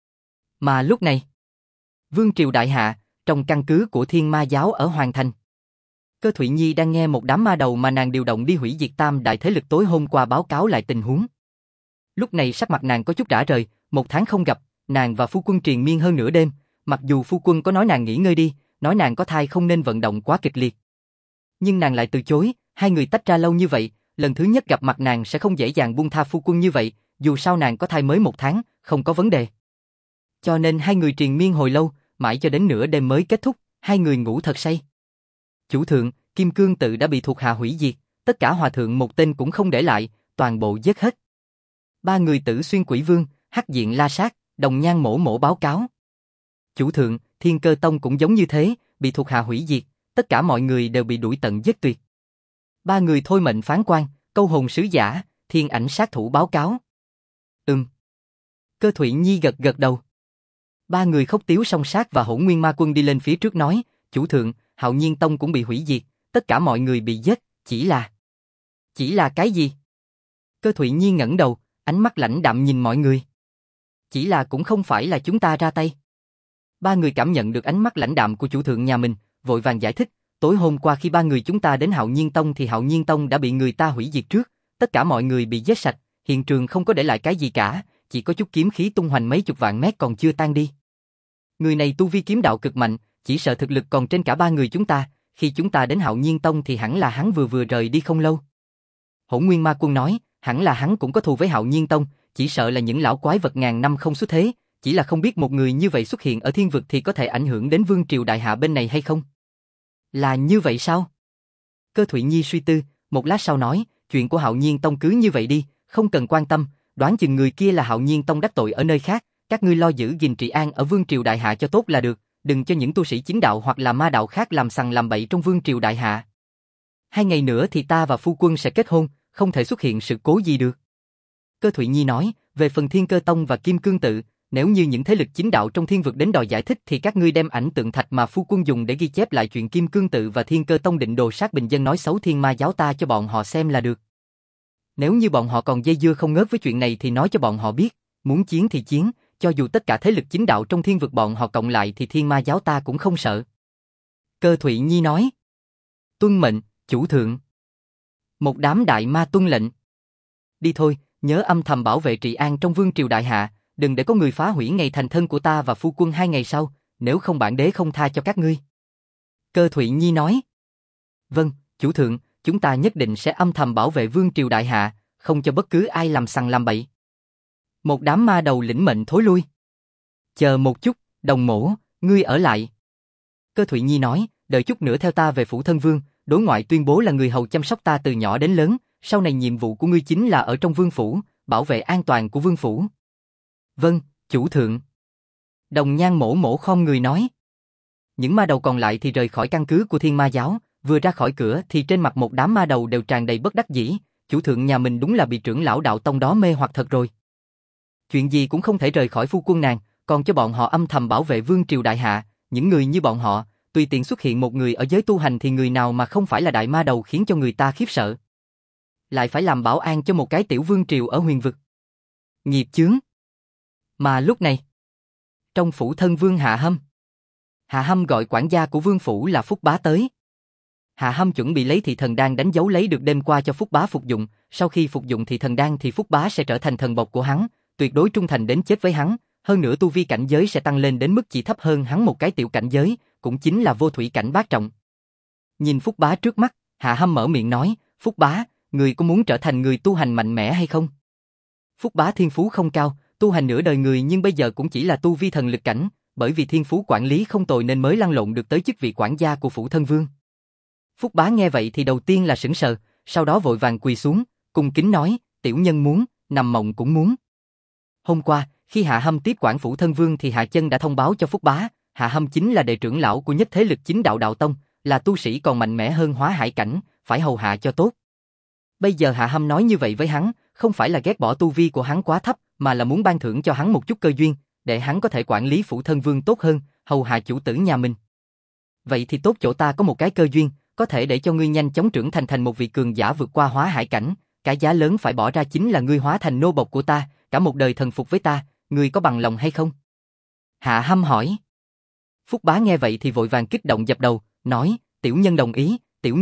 Mà lúc này, Vương Triều Đại Hạ, trong căn cứ của Thiên Ma giáo ở Hoàng Thành. Cơ Thụy Nhi đang nghe một đám ma đầu mà nàng điều động đi hủy diệt tam đại thế lực tối hôm qua báo cáo lại tình huống. Lúc này sắc mặt nàng có chút rã rời, một tháng không gặp, nàng và phu quân triền miên hơn nửa đêm, mặc dù phu quân có nói nàng nghỉ ngơi đi, nói nàng có thai không nên vận động quá kịch liệt. Nhưng nàng lại từ chối, hai người tách ra lâu như vậy, lần thứ nhất gặp mặt nàng sẽ không dễ dàng buông tha phu quân như vậy, dù sao nàng có thai mới một tháng, không có vấn đề. Cho nên hai người triền miên hồi lâu, mãi cho đến nửa đêm mới kết thúc, hai người ngủ thật say. Chủ thượng, Kim Cương Tự đã bị thuộc hạ hủy diệt, tất cả hòa thượng một tên cũng không để lại, toàn bộ giết hết. Ba người Tử Xuyên Quỷ Vương, Hắc Diện La Sát, Đồng Nhan Mổ Mổ báo cáo. Chủ thượng, Thiên Cơ Tông cũng giống như thế, bị thuộc hạ hủy diệt, tất cả mọi người đều bị đuổi tận giết tuyệt. Ba người Thôi Mệnh Phán Quan, Câu Hồn Sứ Giả, Thiên Ảnh Sát Thủ báo cáo. Cơ Thụy Nhi gật gật đầu. Ba người Khốc Tiếu Song Sát và Hỗn Nguyên Ma Quân đi lên phía trước nói, chủ thượng, Hạo Nhiên Tông cũng bị hủy diệt, tất cả mọi người bị giết, chỉ là cái gì? Cơ Thụy Nhi ngẩng đầu, ánh mắt lãnh đạm nhìn mọi người. Chỉ là cũng không phải là chúng ta ra tay. Ba người cảm nhận được ánh mắt lãnh đạm của chủ thượng nhà mình, vội vàng giải thích, tối hôm qua khi ba người chúng ta đến Hạo Nhiên Tông thì Hạo Nhiên Tông đã bị người ta hủy diệt trước, tất cả mọi người bị giết sạch, hiện trường không có để lại cái gì cả, chỉ có chút kiếm khí tung hoành mấy chục vạn mét còn chưa tan đi. Người này tu vi kiếm đạo cực mạnh, chỉ sợ thực lực còn trên cả ba người chúng ta, khi chúng ta đến Hạo Nhiên Tông thì hẳn là hắn vừa rời đi không lâu. Hỗn Nguyên Ma Quân nói, hẳn là hắn cũng có thù với Hạo Nhiên Tông, chỉ sợ là những lão quái vật ngàn năm không xuất thế, chỉ là không biết một người như vậy xuất hiện ở thiên vực thì có thể ảnh hưởng đến vương triều đại hạ bên này hay không. Là như vậy sao? Cơ Thụy Nhi suy tư, một lát sau nói, chuyện của Hạo Nhiên Tông cứ như vậy đi, không cần quan tâm, đoán chừng người kia là Hạo Nhiên Tông đắc tội ở nơi khác, các ngươi lo giữ gìn trị an ở vương triều đại hạ cho tốt là được, đừng cho những tu sĩ chính đạo hoặc là ma đạo khác làm sằng làm bậy trong vương triều đại hạ. 2 ngày nữa thì ta và phu quân sẽ kết hôn, không thể xuất hiện sự cố gì được. Cơ Thụy Nhi nói, về phần Thiên Cơ Tông và Kim Cương Tự, nếu như những thế lực chính đạo trong thiên vực đến đòi giải thích thì các ngươi đem ảnh tượng thạch mà phu quân dùng để ghi chép lại chuyện Kim Cương Tự và Thiên Cơ Tông định đồ sát bình dân nói xấu Thiên Ma giáo ta cho bọn họ xem là được. Nếu như bọn họ còn dây dưa không ngớt với chuyện này thì nói cho bọn họ biết, muốn chiến thì chiến, cho dù tất cả thế lực chính đạo trong thiên vực bọn họ cộng lại thì Thiên Ma giáo ta cũng không sợ. Cơ Thụy Nhi nói, tuân mệnh, chủ thượng. Một đám đại ma tuân lệnh. Đi thôi, nhớ âm thầm bảo vệ trị an trong vương triều đại hạ, đừng để có người phá hủy ngày thành thân của ta và phu quân 2 ngày sau, nếu không bản đế không tha cho các ngươi. Cơ Thụy Nhi nói, vâng, chủ thượng, chúng ta nhất định sẽ âm thầm bảo vệ vương triều đại hạ, không cho bất cứ ai làm sằng làm bậy. Một đám ma đầu lĩnh mệnh thối lui. Chờ một chút, Đồng Mỗ, ngươi ở lại. Cơ Thụy Nhi nói, đợi chút nữa theo ta về phủ thân vương, đối ngoại tuyên bố là người hầu chăm sóc ta từ nhỏ đến lớn, sau này nhiệm vụ của ngươi chính là ở trong vương phủ, bảo vệ an toàn của vương phủ. Vâng, chủ thượng. Đồng Nhan Mỗ khom người nói. Những ma đầu còn lại thì rời khỏi căn cứ của Thiên Ma giáo, vừa ra khỏi cửa thì trên mặt một đám ma đầu đều tràn đầy bất đắc dĩ, chủ thượng nhà mình đúng là bị trưởng lão đạo tông đó mê hoặc thật rồi. Chuyện gì cũng không thể rời khỏi phu quân nàng, còn cho bọn họ âm thầm bảo vệ vương triều đại hạ, những người như bọn họ, tùy tiện xuất hiện một người ở giới tu hành thì người nào mà không phải là đại ma đầu khiến cho người ta khiếp sợ. Lại phải làm bảo an cho một cái tiểu vương triều ở huyền vực. Nghiệp chướng. Mà lúc này, trong phủ thân vương Hạ Hâm gọi quản gia của vương phủ là Phúc Bá tới. Hạ Hâm chuẩn bị lấy thị thần đan đánh dấu lấy được đêm qua cho Phúc Bá phục dụng, sau khi phục dụng thị thần đan thì Phúc Bá sẽ trở thành thần bộc của hắn, tuyệt đối trung thành đến chết với hắn, hơn nữa tu vi cảnh giới sẽ tăng lên đến mức chỉ thấp hơn hắn một cái tiểu cảnh giới, cũng chính là vô thủy cảnh bát trọng. Nhìn Phúc Bá trước mắt, Hạ Hâm mở miệng nói, Phúc Bá, người có muốn trở thành người tu hành mạnh mẽ hay không? Phúc Bá thiên phú không cao, tu hành nửa đời người nhưng bây giờ cũng chỉ là tu vi thần lực cảnh, bởi vì thiên phú quản lý không tồi nên mới lăn lộn được tới chức vị quản gia của phủ thân vương. Phúc Bá nghe vậy thì đầu tiên là sững sờ, sau đó vội vàng quỳ xuống, cung kính nói, tiểu nhân muốn, nằm mộng cũng muốn. Hôm qua, khi Hạ Hâm tiếp quản phủ thân vương thì Hạ Chân đã thông báo cho Phúc Bá, Hạ Hâm chính là đệ trưởng lão của nhất thế lực chính đạo đạo tông, là tu sĩ còn mạnh mẽ hơn hóa hải cảnh, phải hầu hạ cho tốt. Bây giờ Hạ Hâm nói như vậy với hắn, không phải là ghét bỏ tu vi của hắn quá thấp, mà là muốn ban thưởng cho hắn một chút cơ duyên, để hắn có thể quản lý phủ thân vương tốt hơn, hầu hạ chủ tử nhà mình. Vậy thì tốt chỗ ta có một cái cơ duyên, có thể để cho ngươi nhanh chóng trưởng thành một vị cường giả vượt qua hóa hải cảnh, cái giá lớn phải bỏ ra chính là ngươi hóa thành nô bộc của ta, cả một đời thần phục với ta, ngươi có bằng lòng hay không? Hạ Hâm hỏi. Phúc Bá nghe vậy thì vội vàng kích động dập đầu, nói, tiểu nhân đồng ý,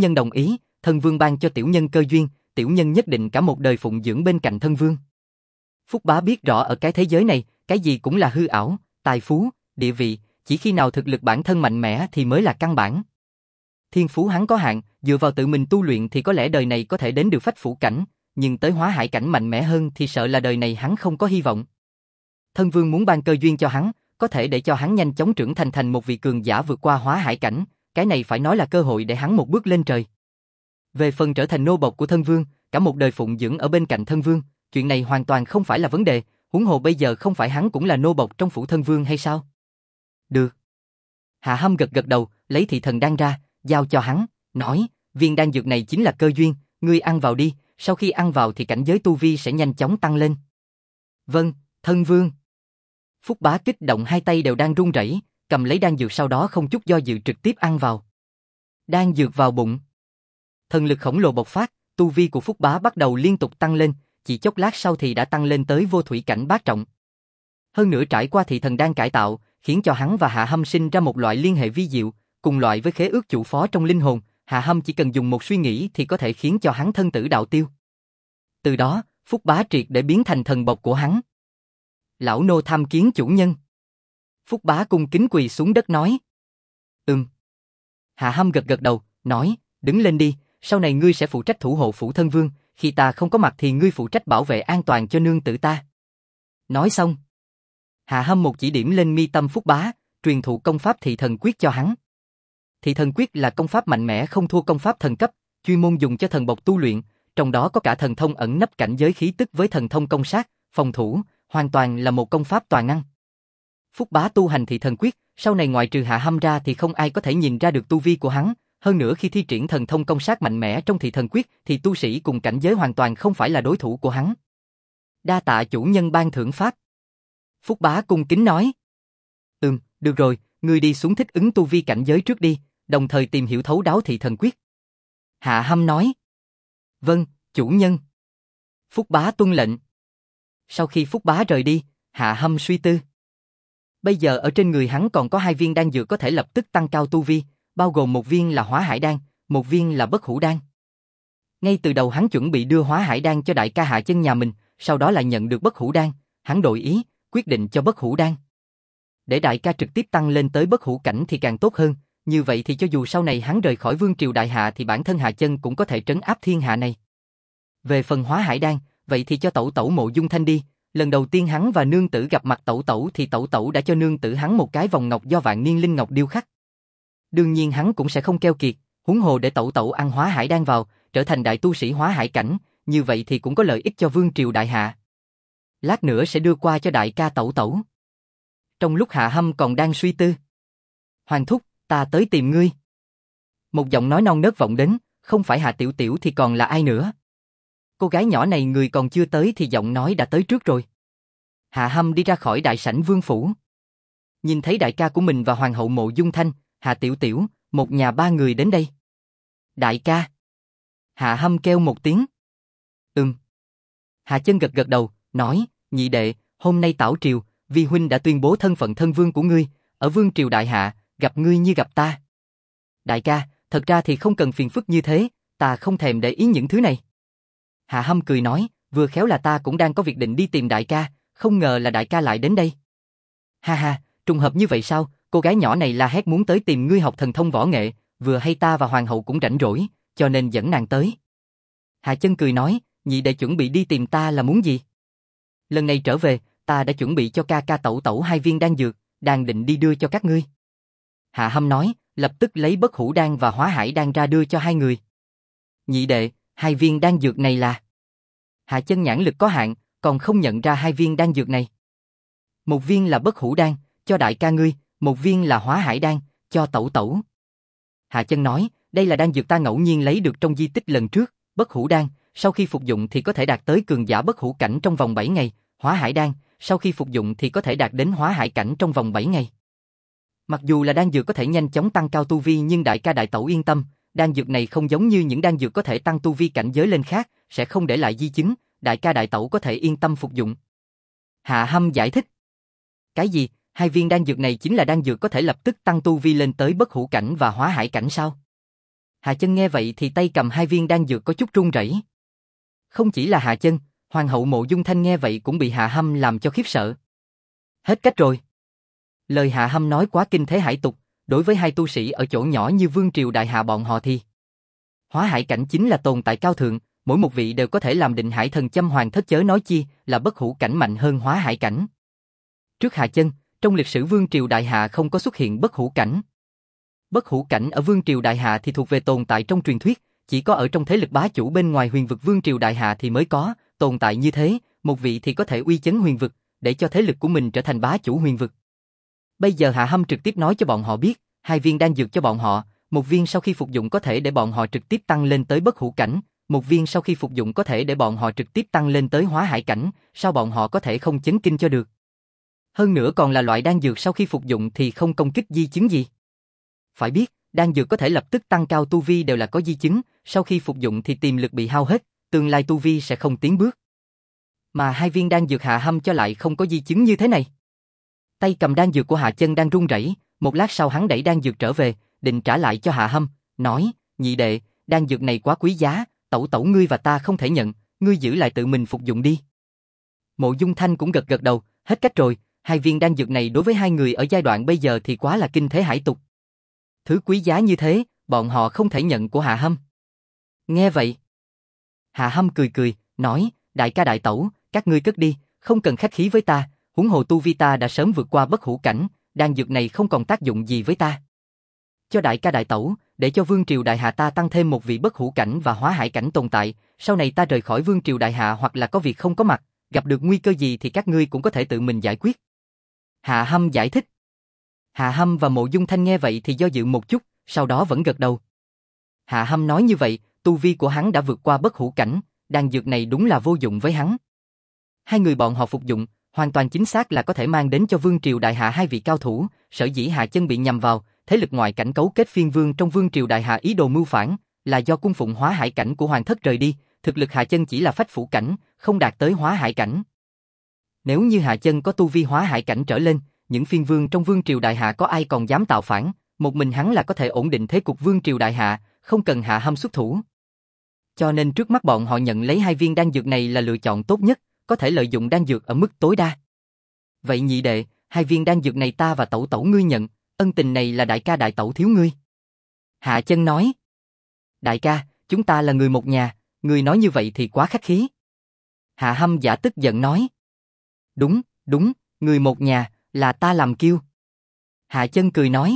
thân vương ban cho tiểu nhân cơ duyên, tiểu nhân nhất định cả một đời phụng dưỡng bên cạnh thân vương. Phúc Bá biết rõ ở cái thế giới này, cái gì cũng là hư ảo, tài phú, địa vị, chỉ khi nào thực lực bản thân mạnh mẽ thì mới là căn bản. Thiên phú hắn có hạn, dựa vào tự mình tu luyện thì có lẽ đời này có thể đến được phách phủ cảnh, nhưng tới hóa hải cảnh mạnh mẽ hơn thì sợ là đời này hắn không có hy vọng. Thân vương muốn ban cơ duyên cho hắn, có thể để cho hắn nhanh chóng trưởng thành một vị cường giả vượt qua hóa hải cảnh, cái này phải nói là cơ hội để hắn một bước lên trời. Về phần trở thành nô bộc của thân vương, cả một đời phụng dưỡng ở bên cạnh thân vương, chuyện này hoàn toàn không phải là vấn đề, huống hồ bây giờ không phải hắn cũng là nô bộc trong phủ thân vương hay sao? Được. Hạ Hâm gật đầu, lấy thị thần đan ra, giao cho hắn, nói, viên đan dược này chính là cơ duyên, ngươi ăn vào đi, sau khi ăn vào thì cảnh giới tu vi sẽ nhanh chóng tăng lên. Vâng, thân vương. Phúc Bá kích động hai tay đều đang run rẩy, cầm lấy đan dược sau đó không chút do dự trực tiếp ăn vào. Đan dược vào bụng. Thần lực khổng lồ bộc phát, tu vi của Phúc Bá bắt đầu liên tục tăng lên, chỉ chốc lát sau thì đã tăng lên tới vô thủy cảnh bát trọng. Hơn nữa trải qua thị thần đan cải tạo, khiến cho hắn và Hạ Hâm sinh ra một loại liên hệ vi diệu, cùng loại với khế ước chủ phó trong linh hồn, Hạ Hâm chỉ cần dùng một suy nghĩ thì có thể khiến cho hắn thân tử đạo tiêu. Từ đó, Phúc Bá triệt để biến thành thần bộc của hắn. Lão nô tham kiến chủ nhân. Phúc Bá cung kính quỳ xuống đất nói. Hạ Hâm gật gật đầu, nói, đứng lên đi, sau này ngươi sẽ phụ trách thủ hộ phủ thân vương, khi ta không có mặt thì ngươi phụ trách bảo vệ an toàn cho nương tử ta. Nói xong, Hạ Hâm một chỉ điểm lên mi tâm Phúc Bá, truyền thụ công pháp Thị Thần Quyết cho hắn. Thị Thần Quyết là công pháp mạnh mẽ không thua công pháp thần cấp, chuyên môn dùng cho thần bộc tu luyện, trong đó có cả thần thông ẩn nấp cảnh giới khí tức với thần thông công sát, phòng thủ, hoàn toàn là một công pháp toàn năng. Phúc Bá tu hành Thị Thần Quyết, sau này ngoại trừ Hạ Hâm ra thì không ai có thể nhìn ra được tu vi của hắn, hơn nữa khi thi triển thần thông công sát mạnh mẽ trong Thị Thần Quyết thì tu sĩ cùng cảnh giới hoàn toàn không phải là đối thủ của hắn. Đa tạ chủ nhân ban thưởng pháp. Phúc Bá cung kính nói. Được rồi, ngươi đi xuống thích ứng tu vi cảnh giới trước đi, đồng thời tìm hiểu thấu đáo Thị Thần Quyết. Hạ Hâm nói. Vâng, chủ nhân. Phúc Bá tuân lệnh. Sau khi Phúc Bá rời đi, Hạ Hâm suy tư. Bây giờ ở trên người hắn còn có 2 viên đan dược có thể lập tức tăng cao tu vi, bao gồm một viên là Hóa Hải Đan, một viên là Bất Hủ Đan. Ngay từ đầu hắn chuẩn bị đưa Hóa Hải Đan cho đại ca Hạ Chân nhà mình, sau đó lại nhận được Bất Hủ Đan, hắn đổi ý, quyết định cho Bất Hủ Đan. Để đại ca trực tiếp tăng lên tới bất hủ cảnh thì càng tốt hơn, như vậy thì cho dù sau này hắn rời khỏi vương triều đại hạ thì bản thân Hạ Chân cũng có thể trấn áp thiên hạ này. Về phần Hóa Hải Đan, vậy thì cho tẩu tẩu Mộ Dung Thanh đi, lần đầu tiên hắn và nương tử gặp mặt tẩu tẩu thì tẩu tẩu đã cho nương tử hắn một cái vòng ngọc do vạn niên linh ngọc điêu khắc. Đương nhiên hắn cũng sẽ không keo kiệt, huống hồ để tẩu tẩu ăn Hóa Hải Đan vào, trở thành đại tu sĩ Hóa Hải cảnh, như vậy thì cũng có lợi ích cho vương triều đại hạ. Lát nữa sẽ đưa qua cho đại ca tẩu tẩu. Trong lúc Hạ Hâm còn đang suy tư, Hoàng thúc, ta tới tìm ngươi. Một giọng nói non nớt vọng đến, không phải Hạ Tiểu Tiểu thì còn là ai nữa. Cô gái nhỏ này người còn chưa tới thì giọng nói đã tới trước rồi. Hạ Hâm đi ra khỏi đại sảnh vương phủ. Nhìn thấy đại ca của mình và hoàng hậu Mộ Dung Thanh, Hạ Tiểu Tiểu, một nhà 3 người đến đây. Đại ca. Hạ Hâm kêu một tiếng. Hạ Chân gật gật đầu, nói, nhị đệ, hôm nay tảo triều, vi huynh đã tuyên bố thân phận thân vương của ngươi, ở vương triều đại hạ, gặp ngươi như gặp ta. Đại ca, thật ra thì không cần phiền phức như thế, ta không thèm để ý những thứ này. Hạ Hâm cười nói, vừa khéo là ta cũng đang có việc định đi tìm đại ca, không ngờ là đại ca lại đến đây. Ha ha, trùng hợp như vậy sao, cô gái nhỏ này la hét muốn tới tìm ngươi học thần thông võ nghệ, vừa hay ta và hoàng hậu cũng rảnh rỗi, cho nên dẫn nàng tới. Hạ Chân cười nói, nhị đệ chuẩn bị đi tìm ta là muốn gì? Lần này trở về, ta đã chuẩn bị cho ca ca tẩu tẩu 2 viên đan dược, đang định đi đưa cho các ngươi. Hạ Hâm nói, lập tức lấy Bất Hủ Đan và Hóa Hải Đan ra đưa cho 2 người. Nhị đệ, 2 viên đan dược này là... Hạ Chân nhãn lực có hạn, còn không nhận ra 2 viên đan dược này. Một viên là Bất Hủ Đan, cho đại ca ngươi, một viên là Hóa Hải Đan, cho tẩu tẩu. Hạ Chân nói, đây là đan dược ta ngẫu nhiên lấy được trong di tích lần trước, Bất Hủ Đan, sau khi phục dụng thì có thể đạt tới cường giả bất hủ cảnh trong vòng 7 ngày, Hóa Hải Đan, sau khi phục dụng thì có thể đạt đến Hóa Hải cảnh trong vòng 7 ngày. Mặc dù là đan dược có thể nhanh chóng tăng cao tu vi nhưng đại ca đại tẩu yên tâm, đan dược này không giống như những đan dược có thể tăng tu vi cảnh giới lên khác, sẽ không để lại di chứng, đại ca đại tẩu có thể yên tâm phục dụng. Hạ Hâm giải thích. Cái gì, 2 viên đan dược này chính là đan dược có thể lập tức tăng tu vi lên tới bất hủ cảnh và Hóa Hải cảnh sao? Hạ Chân nghe vậy thì tay cầm 2 viên đan dược có chút run rẩy. Không chỉ là Hạ Chân, hoàng hậu Mộ Dung Thanh nghe vậy cũng bị Hạ Hâm làm cho khiếp sợ. Hết cách rồi. Lời Hạ Hâm nói quá kinh thế hải tục, đối với 2 tu sĩ ở chỗ nhỏ như vương triều đại hạ bọn họ thì Hóa Hải cảnh chính là tồn tại cao thượng, mỗi một vị đều có thể làm định hải thần châm hoàng thất, chớ nói chi là bất hủ cảnh mạnh hơn Hóa Hải cảnh. Trước Hạ Chân, trong lịch sử vương triều đại hạ không có xuất hiện bất hủ cảnh. Bất hủ cảnh ở vương triều đại hạ thì thuộc về tồn tại trong truyền thuyết, chỉ có ở trong thế lực bá chủ bên ngoài huyền vực vương triều đại hạ thì mới có, tồn tại như thế, một vị thì có thể uy chấn huyền vực, để cho thế lực của mình trở thành bá chủ huyền vực. Bây giờ Hạ Hâm trực tiếp nói cho bọn họ biết, 2 viên đan dược cho bọn họ, một viên sau khi phục dụng có thể để bọn họ trực tiếp tăng lên tới bất hủ cảnh, một viên sau khi phục dụng có thể để bọn họ trực tiếp tăng lên tới Hóa Hải cảnh, sao bọn họ có thể không chấn kinh cho được? Hơn nữa còn là loại đan dược sau khi phục dụng thì không công kích di chứng gì. Phải biết, đan dược có thể lập tức tăng cao tu vi đều là có di chứng, sau khi phục dụng thì tiềm lực bị hao hết, tương lai tu vi sẽ không tiến bước. Mà 2 viên đan dược Hạ Hâm cho lại không có di chứng như thế này. Tay cầm đan dược của Hạ Chân đang run rẩy, một lát sau hắn đẩy đan dược trở về, định trả lại cho Hạ Hâm, nói, nhị đệ, đan dược này quá quý giá, tẩu tẩu ngươi và ta không thể nhận, ngươi giữ lại tự mình phục dụng đi. Mộ Dung Thanh cũng gật gật đầu, hết cách rồi, hai viên đan dược này đối với hai người ở giai đoạn bây giờ thì quá là kinh thế hải tục. Thứ quý giá như thế, bọn họ không thể nhận của Hạ Hâm. Nghe vậy, Hạ Hâm cười cười, nói, đại ca đại tẩu, các ngươi cất đi, không cần khách khí với ta, huống hồ tu vi ta đã sớm vượt qua bất hủ cảnh, đan dược này không còn tác dụng gì với ta. Cho đại ca đại tẩu, để cho vương triều đại hạ ta tăng thêm một vị bất hủ cảnh và hóa hải cảnh tồn tại, sau này ta rời khỏi vương triều đại hạ hoặc là có việc không có mặt, gặp được nguy cơ gì thì các ngươi cũng có thể tự mình giải quyết. Hạ Hâm giải thích. Hạ Hâm và Mộ Dung Thanh nghe vậy thì do dự một chút, sau đó vẫn gật đầu. Hạ Hâm nói như vậy, tu vi của hắn đã vượt qua bất hủ cảnh, đan dược này đúng là vô dụng với hắn. Hai người bọn họ phục dụng, hoàn toàn chính xác là có thể mang đến cho vương triều đại hạ hai vị cao thủ, sở dĩ Hạ Chân bị nhầm vào, thế lực ngoại cảnh cấu kết phiên vương trong vương triều đại hạ ý đồ mưu phản, là do cung phụng hóa hải cảnh của hoàng thất rời đi, thực lực Hạ Chân chỉ là phách phủ cảnh, không đạt tới hóa hải cảnh. Nếu như Hạ Chân có tu vi hóa hải cảnh trở lên, những phiên vương trong vương triều đại hạ có ai còn dám tạo phản, một mình hắn là có thể ổn định thế cục vương triều đại hạ, không cần Hạ Hâm xuất thủ. Cho nên trước mắt bọn họ nhận lấy hai viên đan dược này là lựa chọn tốt nhất, có thể lợi dụng đan dược ở mức tối đa. Vậy nhị đệ, hai viên đan dược này ta và tẩu tẩu ngươi nhận, ân tình này là đại ca đại tẩu thiếu ngươi. Hạ Chân nói. Đại ca, chúng ta là người một nhà, ngươi nói như vậy thì quá khách khí. Hạ Hâm giả tức giận nói. Đúng, người một nhà, là ta làm kiêu. Hạ Chân cười nói.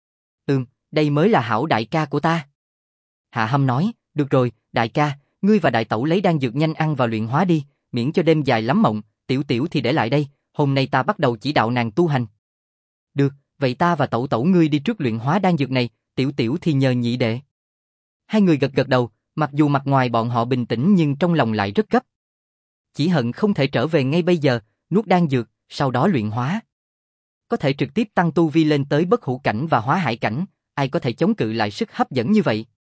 Đây mới là hảo đại ca của ta. Hạ Hâm nói, được rồi, đại ca, ngươi và đại tẩu lấy đan dược nhanh ăn vào luyện hóa đi, miễn cho đêm dài lắm mộng, tiểu tiểu thì để lại đây, hôm nay ta bắt đầu chỉ đạo nàng tu hành. Được, vậy ta và tẩu tẩu ngươi đi trước luyện hóa đan dược này, tiểu tiểu thì nhờ nhị đệ. Hai người gật gật đầu, mặc dù mặt ngoài bọn họ bình tĩnh nhưng trong lòng lại rất gấp. Chỉ hận không thể trở về ngay bây giờ, nuốt đan dược, sau đó luyện hóa. Có thể trực tiếp tăng tu vi lên tới bất hủ cảnh và hóa hải cảnh, ai có thể chống cự lại sức hấp dẫn như vậy?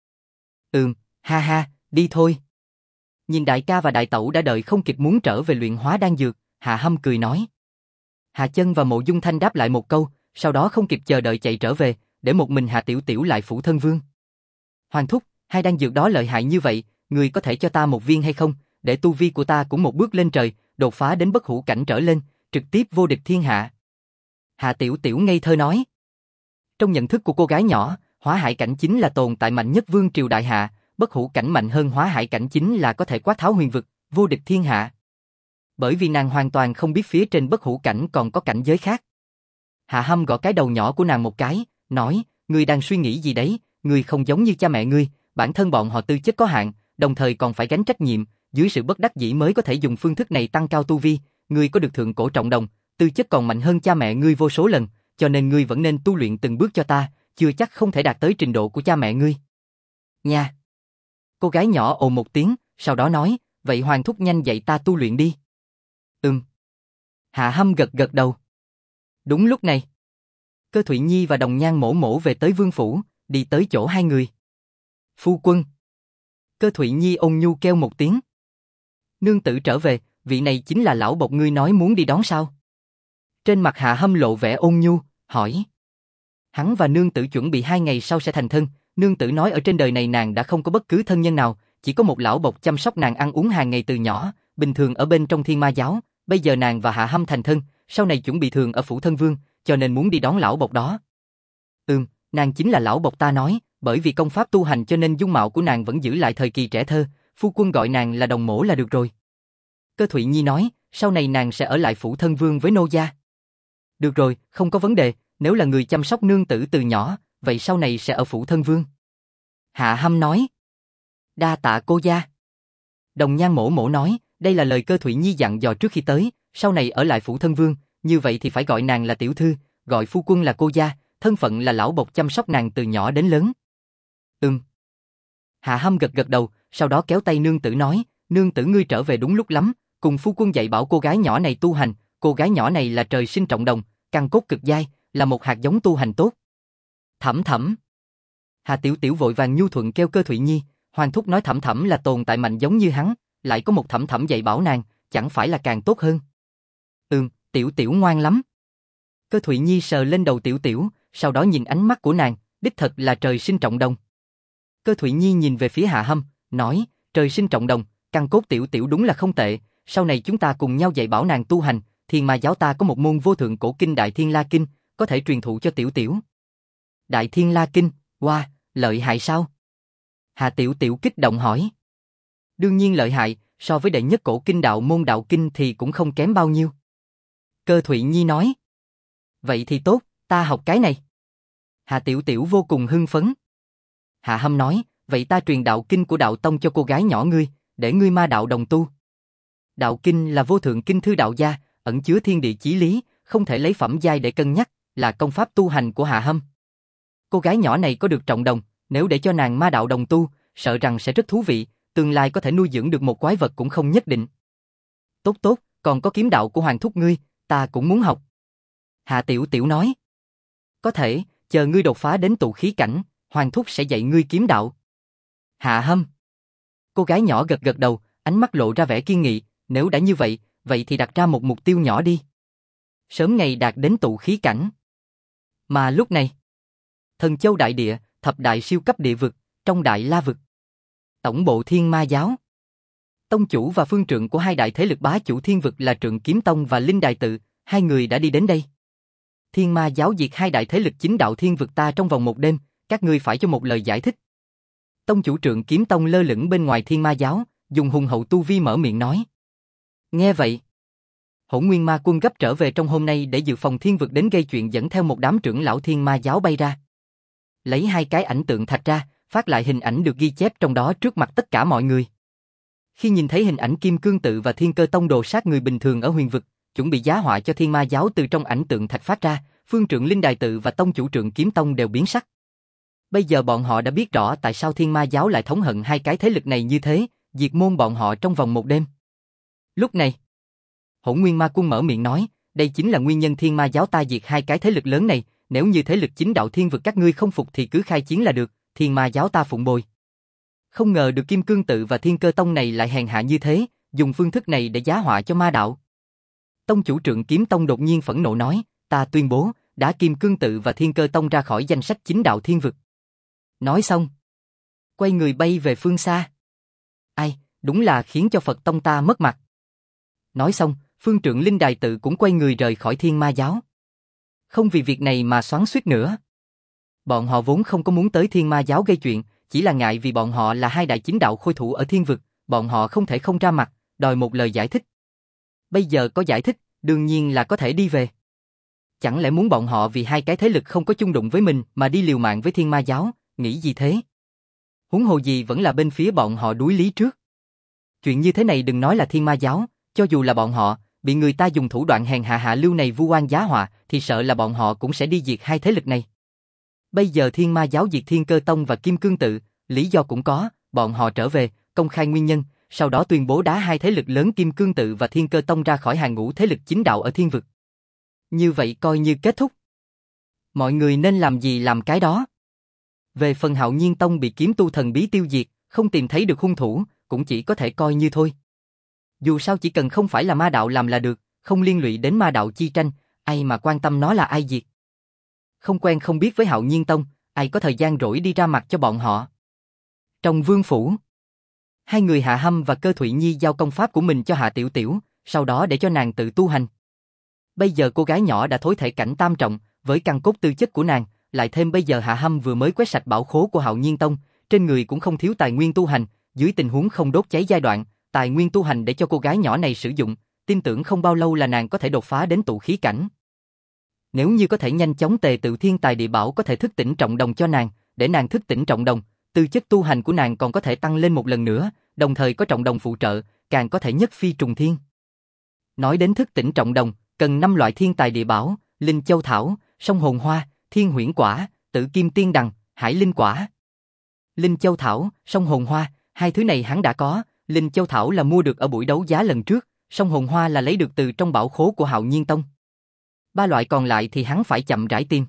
Ha ha, đi thôi. Nhìn đại ca và đại tẩu đã đợi không kịp muốn trở về luyện hóa đan dược, Hạ Hâm cười nói. Hạ Chân và Mộ Dung Thanh đáp lại một câu, sau đó không kịp chờ đợi chạy trở về, để một mình Hạ Tiểu Tiểu lại phủ thân vương. Hoàng thúc, hai đan dược đó lợi hại như vậy, người có thể cho ta một viên hay không, để tu vi của ta cũng một bước lên trời, đột phá đến bất hủ cảnh trở lên, trực tiếp vô địch thiên hạ. Hạ Tiểu Tiểu ngây thơ nói. Trong nhận thức của cô gái nhỏ, hóa hải cảnh chính là tồn tại mạnh nhất vương triều đại hạ, bất hủ cảnh mạnh hơn hóa hải cảnh chính là có thể quát tháo huyền vực, vô địch thiên hạ. Bởi vì nàng hoàn toàn không biết phía trên bất hủ cảnh còn có cảnh giới khác. Hạ Hâm gõ cái đầu nhỏ của nàng một cái, nói, ngươi đang suy nghĩ gì đấy, ngươi không giống như cha mẹ ngươi, bản thân bọn họ tư chất có hạn, đồng thời còn phải gánh trách nhiệm, dưới sự bất đắc dĩ mới có thể dùng phương thức này tăng cao tu vi, ngươi có được thượng cổ trọng đồng, tư chất còn mạnh hơn cha mẹ ngươi vô số lần, cho nên ngươi vẫn nên tu luyện từng bước cho ta, chưa chắc không thể đạt tới trình độ của cha mẹ ngươi. Nha. Cô gái nhỏ ồ một tiếng, sau đó nói, vậy Hoàng thúc nhanh dạy ta tu luyện đi. Hạ Hâm gật gật đầu. Đúng lúc này, Cơ Thụy Nhi và Đồng Nhan mổ mổ về tới vương phủ, đi tới chỗ hai người. Phu quân. Cơ Thụy Nhi ôn nhu kêu một tiếng. Nương tử trở về, vị này chính là lão bộc ngươi nói muốn đi đón sao? Trên mặt Hạ Hâm lộ vẻ ôn nhu, hỏi. Hắn và nương tử chuẩn bị 2 ngày sau sẽ thành thân, nương tử nói ở trên đời này nàng đã không có bất cứ thân nhân nào, chỉ có một lão bộc chăm sóc nàng ăn uống hàng ngày từ nhỏ, bình thường ở bên trong Thiên Ma giáo, bây giờ nàng và Hạ Hâm thành thân, sau này chuẩn bị thường ở phủ thân vương, cho nên muốn đi đón lão bộc đó. Nàng chính là lão bộc ta nói, bởi vì công pháp tu hành cho nên dung mạo của nàng vẫn giữ lại thời kỳ trẻ thơ, phu quân gọi nàng là Đồng mỗ là được rồi. Cơ Thụy Nhi nói, sau này nàng sẽ ở lại phủ thân vương với nô gia. Được rồi, không có vấn đề, nếu là người chăm sóc nương tử từ nhỏ, vậy sau này sẽ ở phủ thân vương. Hạ Hâm nói. Đa tạ cô gia. Đồng Nhan mổ mổ nói, đây là lời Cơ Thụy Nhi dặn dò trước khi tới, sau này ở lại phủ thân vương, như vậy thì phải gọi nàng là tiểu thư, gọi phu quân là cô gia, thân phận là lão bộc chăm sóc nàng từ nhỏ đến lớn. Hạ Hâm gật gật đầu, sau đó kéo tay nương tử nói, nương tử ngươi trở về đúng lúc lắm, cùng phu quân dạy bảo cô gái nhỏ này tu hành, cô gái nhỏ này là trời sinh trọng đồng, căn cốt cực dai, là một hạt giống tu hành tốt. Thẩm Thẩm. Hà Tiểu Tiểu vội vàng nhu thuận kêu Cơ Thụy Nhi, Hoàng thúc nói Thẩm Thẩm là tồn tại mạnh giống như hắn, lại có một Thẩm Thẩm dạy bảo nàng, chẳng phải là càng tốt hơn. Tiểu Tiểu ngoan lắm. Cơ Thụy Nhi sờ lên đầu Tiểu Tiểu, sau đó nhìn ánh mắt của nàng, đích thật là trời sinh trọng đồng. Cơ Thụy Nhi nhìn về phía Hạ Hâm, nói, trời sinh trọng đồng, căn cốt tiểu tiểu đúng là không tệ, sau này chúng ta cùng nhau dạy bảo nàng tu hành, Thiên Ma giáo ta có một môn vô thượng cổ kinh Đại Thiên La Kinh, có thể truyền thụ cho tiểu tiểu. Đại Thiên La Kinh, wow, lợi hại sao? Hạ Tiểu Tiểu kích động hỏi. Đương nhiên lợi hại, so với đệ nhất cổ kinh đạo môn đạo kinh thì cũng không kém bao nhiêu. Cơ Thụy Nhi nói. Vậy thì tốt, ta học cái này. Hạ Tiểu Tiểu vô cùng hưng phấn. Hạ Hâm nói, vậy ta truyền đạo kinh của đạo tông cho cô gái nhỏ ngươi, để ngươi ma đạo đồng tu. Đạo kinh là vô thượng kinh thư đạo gia, ẩn chứa thiên địa chí lý, không thể lấy phẩm giai để cân nhắc, là công pháp tu hành của Hạ Hâm. Cô gái nhỏ này có được trọng đồng, nếu để cho nàng ma đạo đồng tu, sợ rằng sẽ rất thú vị, tương lai có thể nuôi dưỡng được một quái vật cũng không nhất định. Tốt tốt, còn có kiếm đạo của Hoàng thúc ngươi, ta cũng muốn học. Hạ Tiểu Tiểu nói. Có thể, chờ ngươi đột phá đến tụ khí cảnh, Hoàng thúc sẽ dạy ngươi kiếm đạo. Hạ Hâm. Cô gái nhỏ gật gật đầu, ánh mắt lộ ra vẻ kiên nghị, nếu đã như vậy, vậy thì đặt ra một mục tiêu nhỏ đi. Sớm ngày đạt đến tụ khí cảnh. Mà lúc này, Thần Châu đại địa, thập đại siêu cấp địa vực, trong Đại La vực. Tổng bộ Thiên Ma giáo. Tông chủ và phương trượng của hai đại thế lực bá chủ thiên vực là Trượng Kiếm Tông và Linh Đài Tự, hai người đã đi đến đây. Thiên Ma giáo diệt hai đại thế lực chính đạo thiên vực ta trong vòng một đêm, các ngươi phải cho một lời giải thích. Tông chủ Trượng Kiếm Tông lơ lửng bên ngoài Thiên Ma giáo, dùng hùng hậu tu vi mở miệng nói. Nghe vậy, Hỗn Nguyên Ma Quân gấp trở về trong hôm nay để dự phòng thiên vực đến gây chuyện, dẫn theo một đám trưởng lão Thiên Ma giáo bay ra. Lấy hai cái ảnh tượng thạch ra, phát lại hình ảnh được ghi chép trong đó trước mặt tất cả mọi người. Khi nhìn thấy hình ảnh Kim Cương Tự và Thiên Cơ Tông đồ sát người bình thường ở huyền vực, chuẩn bị giá họa cho Thiên Ma giáo từ trong ảnh tượng thạch phát ra, phương trượng Linh Đài Tự và tông chủ Trượng Kiếm Tông đều biến sắc. Bây giờ bọn họ đã biết rõ tại sao Thiên Ma giáo lại thống hận hai cái thế lực này như thế, diệt môn bọn họ trong vòng một đêm. Lúc này, Hỗn Nguyên Ma Quân mở miệng nói, đây chính là nguyên nhân Thiên Ma giáo ta diệt hai cái thế lực lớn này, nếu như thế lực chính đạo thiên vực các ngươi không phục thì cứ khai chiến là được, Thiên Ma giáo ta phụng bồi. Không ngờ được Kim Cương Tự và Thiên Cơ Tông này lại hèn hạ như thế, dùng phương thức này để giá họa cho ma đạo. Tông chủ Trượng Kiếm Tông đột nhiên phẫn nộ nói, ta tuyên bố, đã Kim Cương Tự và Thiên Cơ Tông ra khỏi danh sách chính đạo thiên vực. Nói xong, quay người bay về phương xa. Ai, đúng là khiến cho Phật Tông ta mất mặt. Nói xong, phương trượng Linh Đài Tự cũng quay người rời khỏi Thiên Ma giáo. Không vì việc này mà xoắn xuýt nữa. Bọn họ vốn không có muốn tới Thiên Ma giáo gây chuyện, chỉ là ngại vì bọn họ là hai đại chính đạo khôi thủ ở thiên vực, bọn họ không thể không ra mặt, đòi một lời giải thích. Bây giờ có giải thích, đương nhiên là có thể đi về. Chẳng lẽ muốn bọn họ vì hai cái thế lực không có chung đụng với mình mà đi liều mạng với Thiên Ma giáo, nghĩ gì thế? Huống hồ gì vẫn là bên phía bọn họ đuối lý trước. Chuyện như thế này đừng nói là Thiên Ma giáo, cho dù là bọn họ, bị người ta dùng thủ đoạn hèn hạ hạ lưu này vu oan giá họa, thì sợ là bọn họ cũng sẽ đi diệt hai thế lực này. Bây giờ Thiên Ma giáo diệt Thiên Cơ Tông và Kim Cương Tự, lý do cũng có, bọn họ trở về, công khai nguyên nhân, sau đó tuyên bố đá hai thế lực lớn Kim Cương Tự và Thiên Cơ Tông ra khỏi hàng ngũ thế lực chính đạo ở thiên vực. Như vậy coi như kết thúc. Mọi người nên làm gì làm cái đó. Về phần Hạo Nhiên Tông bị kiếm tu thần bí tiêu diệt, không tìm thấy được hung thủ, cũng chỉ có thể coi như thôi. Dù sao chỉ cần không phải là ma đạo làm là được, không liên lụy đến ma đạo chi tranh, ai mà quan tâm nó là ai diệt. Không quen không biết với Hạo Nhiên Tông, ai có thời gian rỗi đi ra mặt cho bọn họ. Trong vương phủ, hai người Hạ Hâm và Cơ Thụy Nhi giao công pháp của mình cho Hạ Tiểu Tiểu, sau đó để cho nàng tự tu hành. Bây giờ cô gái nhỏ đã thối thể cảnh tam trọng, với căn cốt tư chất của nàng, lại thêm bây giờ Hạ Hâm vừa mới quét sạch bảo khố của Hạo Nhiên Tông, trên người cũng không thiếu tài nguyên tu hành, dưới tình huống không đốt cháy giai đoạn, tài nguyên tu hành để cho cô gái nhỏ này sử dụng, tin tưởng không bao lâu là nàng có thể đột phá đến tụ khí cảnh. Nếu như có thể nhanh chóng tề tự thiên tài địa bảo có thể thức tỉnh trọng đồng cho nàng, để nàng thức tỉnh trọng đồng, tư chất tu hành của nàng còn có thể tăng lên một lần nữa, đồng thời có trọng đồng phụ trợ, càng có thể nhất phi trùng thiên. Nói đến thức tỉnh trọng đồng, cần 5 loại thiên tài địa bảo, Linh Châu Thảo, Song Hồn Hoa, Thiên Huyễn Quả, Tử Kim Tiên Đằng, Hải Linh Quả. Linh Châu Thảo, Song Hồn Hoa, hai thứ này hắn đã có, Linh Châu Thảo là mua được ở buổi đấu giá lần trước, Song Hồn Hoa là lấy được từ trong bảo khố của Hạo Nhiên Tông. 3 loại còn lại thì hắn phải chậm rãi tìm.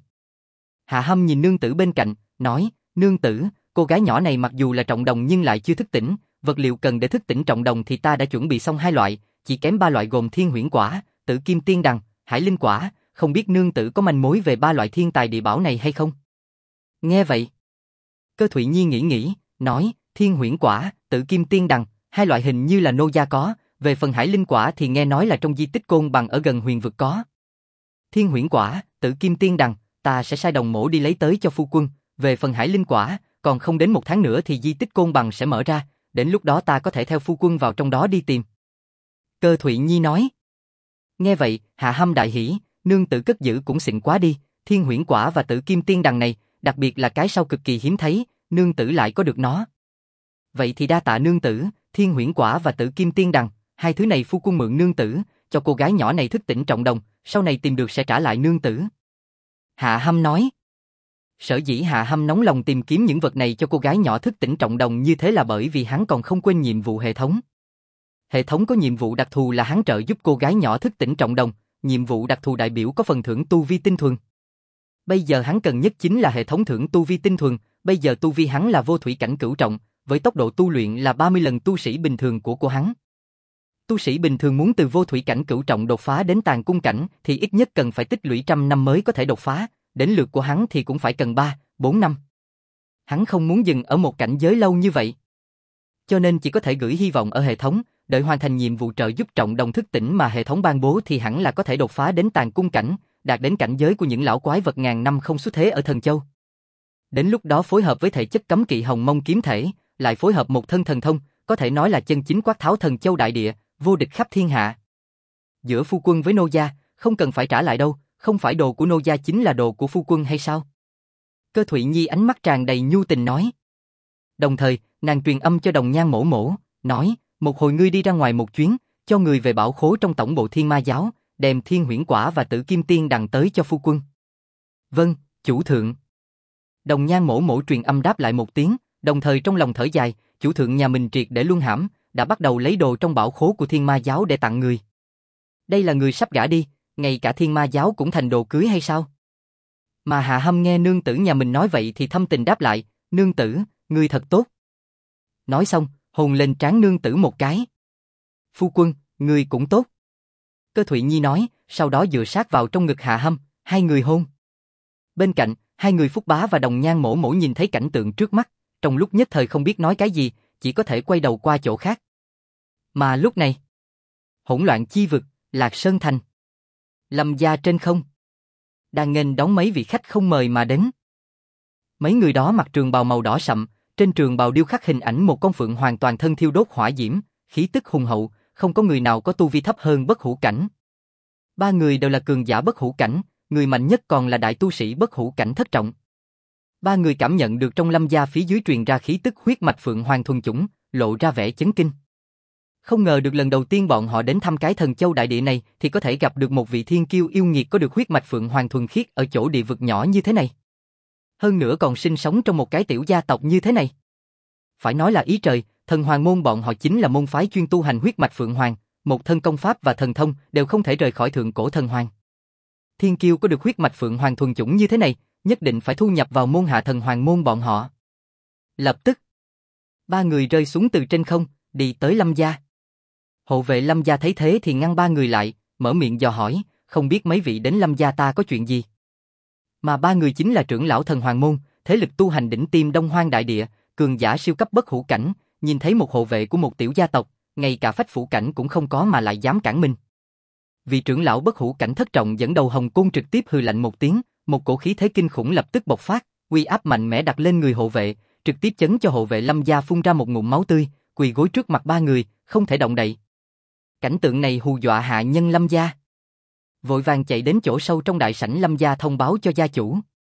Hạ Hâm nhìn nương tử bên cạnh, nói, nương tử, cô gái nhỏ này mặc dù là trọng đồng nhưng lại chưa thức tỉnh, vật liệu cần để thức tỉnh trọng đồng thì ta đã chuẩn bị xong 2 loại, chỉ kém 3 loại gồm Thiên Huyễn Quả, Tử Kim Tiên Đằng, Hải Linh Quả, không biết nương tử có manh mối về 3 loại thiên tài địa bảo này hay không? Nghe vậy, Cơ Thụy Nhi nghĩ, nói, Thiên Huyễn Quả, Tử Kim Tiên Đằng, Hai loại hình như là nô gia có, về phần hải linh quả thì nghe nói là trong di tích Côn Bằng ở gần Huyền vực có. Thiên huyễn quả, Tử Kim Tiên Đằng, ta sẽ sai đồng mổ đi lấy tới cho phu quân, về phần hải linh quả, còn không đến 1 tháng nữa thì di tích Côn Bằng sẽ mở ra, đến lúc đó ta có thể theo phu quân vào trong đó đi tìm. Cơ Thụy Nhi nói. Nghe vậy, Hạ Hâm đại hỉ, nương tử cất giữ cũng xịn quá đi, thiên huyễn quả và Tử Kim Tiên Đằng này, đặc biệt là cái sau cực kỳ hiếm thấy, nương tử lại có được nó. Vậy thì đa tạ nương tử, thiên huyễn quả và Tử Kim Tiên Đằng, hai thứ này phu quân mượn nương tử, cho cô gái nhỏ này thức tỉnh trọng đồng, sau này tìm được sẽ trả lại nương tử. Hạ Hâm nói. Sở dĩ Hạ Hâm nóng lòng tìm kiếm những vật này cho cô gái nhỏ thức tỉnh trọng đồng như thế là bởi vì hắn còn không quên nhiệm vụ hệ thống. Hệ thống có nhiệm vụ đặc thù là hắn trợ giúp cô gái nhỏ thức tỉnh trọng đồng, nhiệm vụ đặc thù đại biểu có phần thưởng tu vi tinh thuần. Bây giờ hắn cần nhất chính là hệ thống thưởng tu vi tinh thuần, bây giờ tu vi hắn là vô thủy cảnh cửu trọng, với tốc độ tu luyện là 30 lần tu sĩ bình thường của hắn. Tu sĩ bình thường muốn từ vô thủy cảnh cửu trọng đột phá đến tàn cung cảnh thì ít nhất cần phải tích lũy 100 năm mới có thể đột phá, đến lượt của hắn thì cũng phải cần 3-4 năm. Hắn không muốn dừng ở một cảnh giới lâu như vậy. Cho nên chỉ có thể gửi hy vọng ở hệ thống, đợi hoàn thành nhiệm vụ trợ giúp trọng đồng thức tỉnh mà hệ thống ban bố thì hẳn là có thể đột phá đến tàn cung cảnh, đạt đến cảnh giới của những lão quái vật ngàn năm không xuất thế ở Thần Châu. Đến lúc đó phối hợp với thể chất cấm kỵ hồng mông kiếm thể, lại phối hợp một thân thần thông, có thể nói là chân chính quát tháo Thần Châu đại địa, vô địch khắp thiên hạ. Giữa phu quân với nô gia, không cần phải trả lại đâu, không phải đồ của nô gia chính là đồ của phu quân hay sao? Cơ Thụy Nhi ánh mắt tràn đầy nhu tình nói. Đồng thời, nàng truyền âm cho Đồng Nhan mổ mổ, nói, một hồi ngươi đi ra ngoài một chuyến, cho người về bảo khố trong tổng bộ Thiên Ma giáo, đem thiên huyễn quả và Tử Kim Tiên Đằng tới cho phu quân. Vâng, chủ thượng. Đồng Nhan mổ mổ truyền âm đáp lại một tiếng, đồng thời trong lòng thở dài, chủ thượng nhà mình triệt để luân hãm, đã bắt đầu lấy đồ trong bảo khố của Thiên Ma giáo để tặng người. Đây là người sắp gả đi, ngay cả Thiên Ma giáo cũng thành đồ cưới hay sao? Mà Hạ Hâm nghe nương tử nhà mình nói vậy thì thâm tình đáp lại, nương tử, ngươi thật tốt. Nói xong, hôn lên trán nương tử một cái. Phu quân, ngươi cũng tốt. Cơ Thụy Nhi nói, sau đó dựa sát vào trong ngực Hạ Hâm, hai người hôn. Bên cạnh, hai người Phúc Bá và Đồng Nhan mổ mổ nhìn thấy cảnh tượng trước mắt, trong lúc nhất thời không biết nói cái gì, chỉ có thể quay đầu qua chỗ khác. Mà lúc này, hỗn loạn chi vực, Lạc Sơn Thành. Lâm gia trên không. Đang nghênh đón mấy vị khách không mời mà đến. Mấy người đó mặc trường bào màu đỏ sậm, trên trường bào điêu khắc hình ảnh một con phượng hoàn toàn thân thiêu đốt hỏa diễm, khí tức hùng hậu, không có người nào có tu vi thấp hơn bất hủ cảnh. Ba người đều là cường giả bất hủ cảnh, người mạnh nhất còn là đại tu sĩ bất hủ cảnh thất trọng. Ba người cảm nhận được trong Lâm gia phía dưới truyền ra khí tức huyết mạch phượng hoàng thuần chủng, lộ ra vẻ chấn kinh. Không ngờ được lần đầu tiên bọn họ đến thăm cái Thần Châu đại địa này thì có thể gặp được một vị thiên kiêu yêu nghiệt có được huyết mạch phượng hoàng thuần khiết ở chỗ địa vực nhỏ như thế này. Hơn nữa còn sinh sống trong một cái tiểu gia tộc như thế này. Phải nói là ý trời, Thần Hoàng môn bọn họ chính là môn phái chuyên tu hành huyết mạch phượng hoàng, một thân công pháp và thần thông đều không thể rời khỏi thượng cổ thần hoàng. Thiên kiêu có được huyết mạch phượng hoàng thuần chủng như thế này, nhất định phải thu nhập vào môn hạ Thần Hoàng môn bọn họ. Lập tức, ba người rơi xuống từ trên không, đi tới Lâm gia. Hộ vệ Lâm gia thấy thế thì ngăn ba người lại, mở miệng dò hỏi, không biết mấy vị đến Lâm gia ta có chuyện gì. Mà ba người chính là trưởng lão Thần Hoàng môn, thế lực tu hành đỉnh tiêm Đông Hoang đại địa, cường giả siêu cấp bất hủ cảnh, nhìn thấy một hộ vệ của một tiểu gia tộc, ngay cả phách phủ cảnh cũng không có mà lại dám cản mình. Vị trưởng lão bất hủ cảnh thất trọng dẫn đầu Hồng Côn trực tiếp hừ lạnh một tiếng, một cổ khí thế kinh khủng lập tức bộc phát, uy áp mạnh mẽ đặt lên người hộ vệ, trực tiếp chấn cho hộ vệ Lâm gia phun ra một ngụm máu tươi, quỳ gối trước mặt ba người, không thể động đậy. Cảnh tượng này hù dọa hạ nhân Lâm gia. Vội vàng chạy đến chỗ sâu trong đại sảnh Lâm gia thông báo cho gia chủ.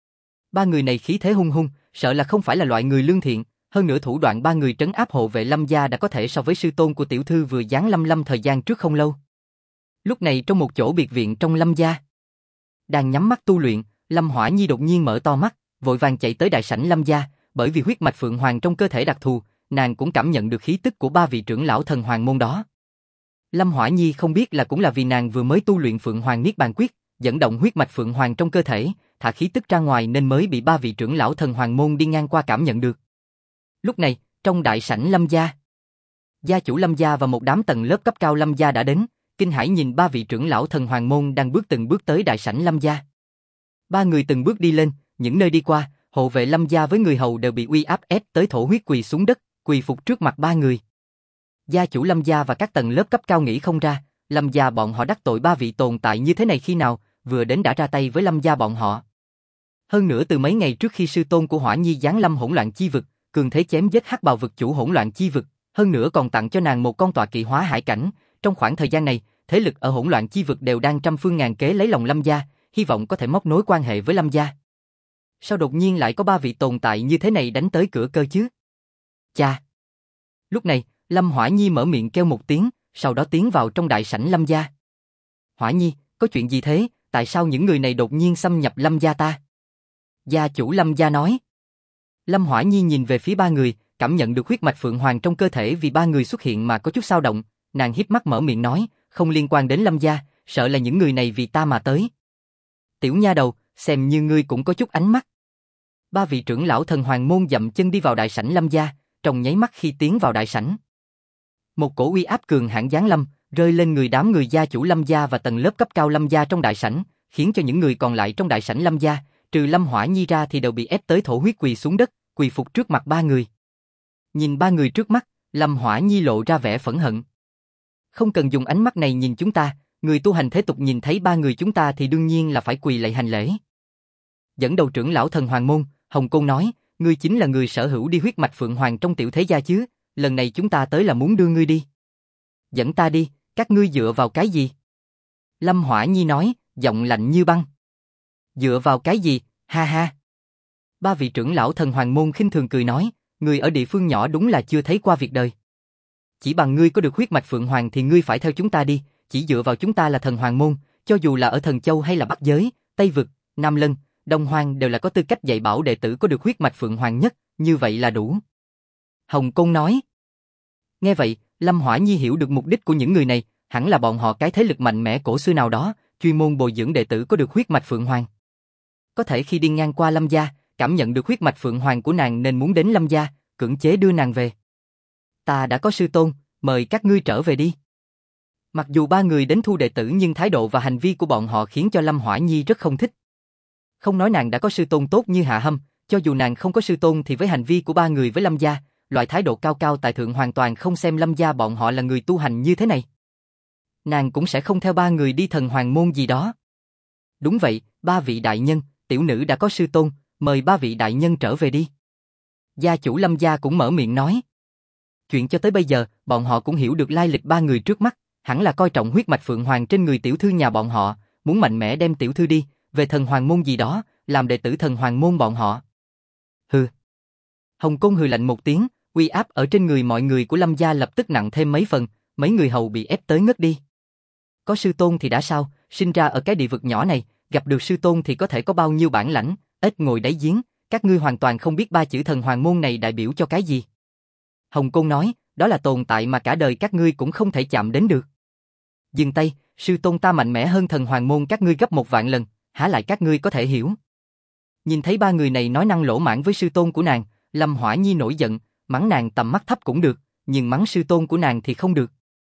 Ba người này khí thế hung hung, sợ là không phải là loại người lương thiện, hơn nữa thủ đoạn ba người trấn áp hộ vệ Lâm gia đã có thể so với sư tôn của tiểu thư vừa giáng lâm thời gian trước không lâu. Lúc này trong một chỗ biệt viện trong Lâm gia, đang nhắm mắt tu luyện, Lâm Hỏa Nhi đột nhiên mở to mắt, vội vàng chạy tới đại sảnh Lâm gia, bởi vì huyết mạch phượng hoàng trong cơ thể đặc thù, nàng cũng cảm nhận được khí tức của ba vị trưởng lão Thần Hoàng môn đó. Lâm Hỏa Nhi không biết là cũng là vì nàng vừa mới tu luyện Phượng Hoàng Niết Bàn Quyết, dẫn động huyết mạch Phượng Hoàng trong cơ thể, thả khí tức ra ngoài nên mới bị ba vị trưởng lão Thần Hoàng môn đi ngang qua cảm nhận được. Lúc này, trong đại sảnh Lâm gia, gia chủ Lâm gia và một đám tầng lớp cấp cao Lâm gia đã đến, kinh hãi nhìn ba vị trưởng lão Thần Hoàng môn đang từng bước tới đại sảnh Lâm gia. Ba người từng bước đi lên, những nơi đi qua, hộ vệ Lâm gia với người hầu đều bị uy áp ép tới thổ huyết quỳ xuống đất, quỳ phục trước mặt ba người. Gia chủ Lâm gia và các tầng lớp cấp cao nghĩ không ra, Lâm gia bọn họ đắc tội ba vị tồn tại như thế này khi nào, vừa đến đã ra tay với Lâm gia bọn họ. Hơn nữa từ mấy ngày trước khi sư tôn của Hỏa Nhi giáng lâm hỗn loạn chi vực, cường thế chém giết hắc bào vực chủ hỗn loạn chi vực, hơn nữa còn tặng cho nàng một con tọa kỵ hóa hải cảnh, trong khoảng thời gian này, thế lực ở hỗn loạn chi vực đều đang trăm phương ngàn kế lấy lòng Lâm gia, hy vọng có thể móc nối quan hệ với Lâm gia. Sao đột nhiên lại có ba vị tồn tại như thế này đánh tới cửa cơ chứ? Cha! Lúc này, Lâm Hỏa Nhi mở miệng kêu một tiếng, sau đó tiến vào trong đại sảnh Lâm gia. Hỏa Nhi, có chuyện gì thế? Tại sao những người này đột nhiên xâm nhập Lâm gia ta? Gia chủ Lâm gia nói. Lâm Hỏa Nhi nhìn về phía ba người, cảm nhận được huyết mạch phượng hoàng trong cơ thể vì ba người xuất hiện mà có chút dao động, nàng híp mắt mở miệng nói, không liên quan đến Lâm gia, sợ là những người này vì ta mà tới. Tiểu nha đầu, xem như ngươi cũng có chút ánh mắt. Ba vị trưởng lão thần hoàng môn dậm chân đi vào đại sảnh Lâm gia, trong nháy mắt khi tiến vào đại sảnh. Một cổ uy áp cường hãn giáng lâm, rơi lên người đám người gia chủ Lâm gia và tầng lớp cấp cao Lâm gia trong đại sảnh, khiến cho những người còn lại trong đại sảnh Lâm gia, trừ Lâm Hỏa Nhi ra thì đều bị ép tới thổ huyết quỳ xuống đất, quỳ phục trước mặt ba người. Nhìn ba người trước mắt, Lâm Hỏa Nhi lộ ra vẻ phẫn hận. Không cần dùng ánh mắt này nhìn chúng ta, người tu hành thế tục nhìn thấy ba người chúng ta thì đương nhiên là phải quỳ lạy hành lễ. Dẫn đầu trưởng lão thần hoàng môn, Hồng Côn nói, ngươi chính là người sở hữu đi huyết mạch phượng hoàng trong tiểu thế gia chứ, lần này chúng ta tới là muốn đưa ngươi đi. Dẫn ta đi, các ngươi dựa vào cái gì? Lâm Hỏa Nhi nói, giọng lạnh như băng. Dựa vào cái gì, ha ha. Ba vị trưởng lão thần hoàng môn khinh thường cười nói, người ở địa phương nhỏ đúng là chưa thấy qua việc đời. Chỉ bằng ngươi có được huyết mạch phượng hoàng thì ngươi phải theo chúng ta đi, chỉ dựa vào chúng ta là thần hoàng môn, cho dù là ở Thần Châu hay là Bắc Giới, Tây Vực, Nam Lân, Đông Hoang đều là có tư cách dạy bảo đệ tử có được huyết mạch phượng hoàng nhất, như vậy là đủ. Hồng Côn nói. Nghe vậy, Lâm Hỏa Nhi hiểu được mục đích của những người này, hẳn là bọn họ cái thế lực mạnh mẽ cổ xưa nào đó, chuyên môn bồi dưỡng đệ tử có được huyết mạch phượng hoàng. Có thể khi đi ngang qua Lâm gia, cảm nhận được huyết mạch phượng hoàng của nàng nên muốn đến Lâm gia, cưỡng chế đưa nàng về. Ta đã có sư tôn, mời các ngươi trở về đi. Mặc dù ba người đến thu đệ tử nhưng thái độ và hành vi của bọn họ khiến cho Lâm Hỏa Nhi rất không thích. Không nói nàng đã có sư tôn tốt như Hạ Hâm, cho dù nàng không có sư tôn thì với hành vi của ba người với Lâm gia, loại thái độ cao cao tại thượng hoàn toàn không xem Lâm gia bọn họ là người tu hành như thế này. Nàng cũng sẽ không theo ba người đi thần hoàng môn gì đó. Đúng vậy, ba vị đại nhân, tiểu nữ đã có sư tôn, mời ba vị đại nhân trở về đi. Gia chủ Lâm gia cũng mở miệng nói. Chuyện cho tới bây giờ, bọn họ cũng hiểu được lai lịch ba người trước mắt, hẳn là coi trọng huyết mạch phượng hoàng trên người tiểu thư nhà bọn họ, muốn mạnh mẽ đem tiểu thư đi, về thần hoàng môn gì đó, làm đệ tử thần hoàng môn bọn họ. Hừ. Hồng Côn hừ lạnh một tiếng, uy áp ở trên người mọi người của Lâm gia lập tức nặng thêm mấy phần, mấy người hầu bị ép tới ngất đi. Có sư tôn thì đã sao, sinh ra ở cái địa vực nhỏ này, gặp được sư tôn thì có thể có bao nhiêu bản lãnh, ếch ngồi đáy giếng, các ngươi hoàn toàn không biết ba chữ thần hoàng môn này đại biểu cho cái gì. Hồng Côn nói, đó là tồn tại mà cả đời các ngươi cũng không thể chạm đến được. Dừng tay, sư tôn ta mạnh mẽ hơn thần hoàng môn các ngươi gấp 1.000 lần, há lại các ngươi có thể hiểu. Nhìn thấy ba người này nói năng lỗ mãng với sư tôn của nàng, Lâm Hỏa Nhi nổi giận, mắng nàng tầm mắt thấp cũng được, nhưng mắng sư tôn của nàng thì không được.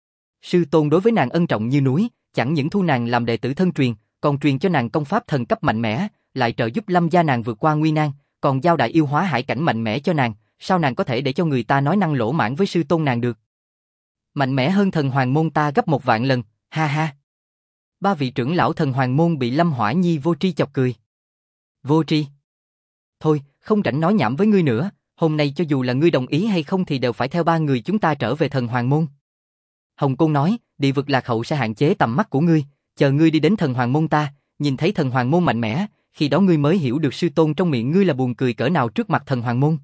Sư tôn đối với nàng ân trọng như núi, chẳng những thu nàng làm đệ tử thân truyền, còn truyền cho nàng công pháp thần cấp mạnh mẽ, lại trợ giúp Lâm gia nàng vượt qua nguy nan, còn giao đại yêu hóa hải cảnh mạnh mẽ cho nàng, sao nàng có thể để cho người ta nói năng lỗ mãng với sư tôn nàng được? Mạnh mẽ hơn thần hoàng môn ta gấp 1.000 lần, ha ha. Ba vị trưởng lão thần hoàng môn bị Lâm Hỏa Nhi vô tri chọc cười. Vô tri? Thôi, không rảnh nói nhảm với ngươi nữa, hôm nay cho dù là ngươi đồng ý hay không thì đều phải theo ba người chúng ta trở về thần hoàng môn. Hồng Côn nói, địa vực lạc hậu sẽ hạn chế tầm mắt của ngươi, chờ ngươi đi đến thần hoàng môn ta, nhìn thấy thần hoàng môn mạnh mẽ, khi đó ngươi mới hiểu được sư tôn trong miệng ngươi là buồn cười cỡ nào trước mặt thần hoàng môn.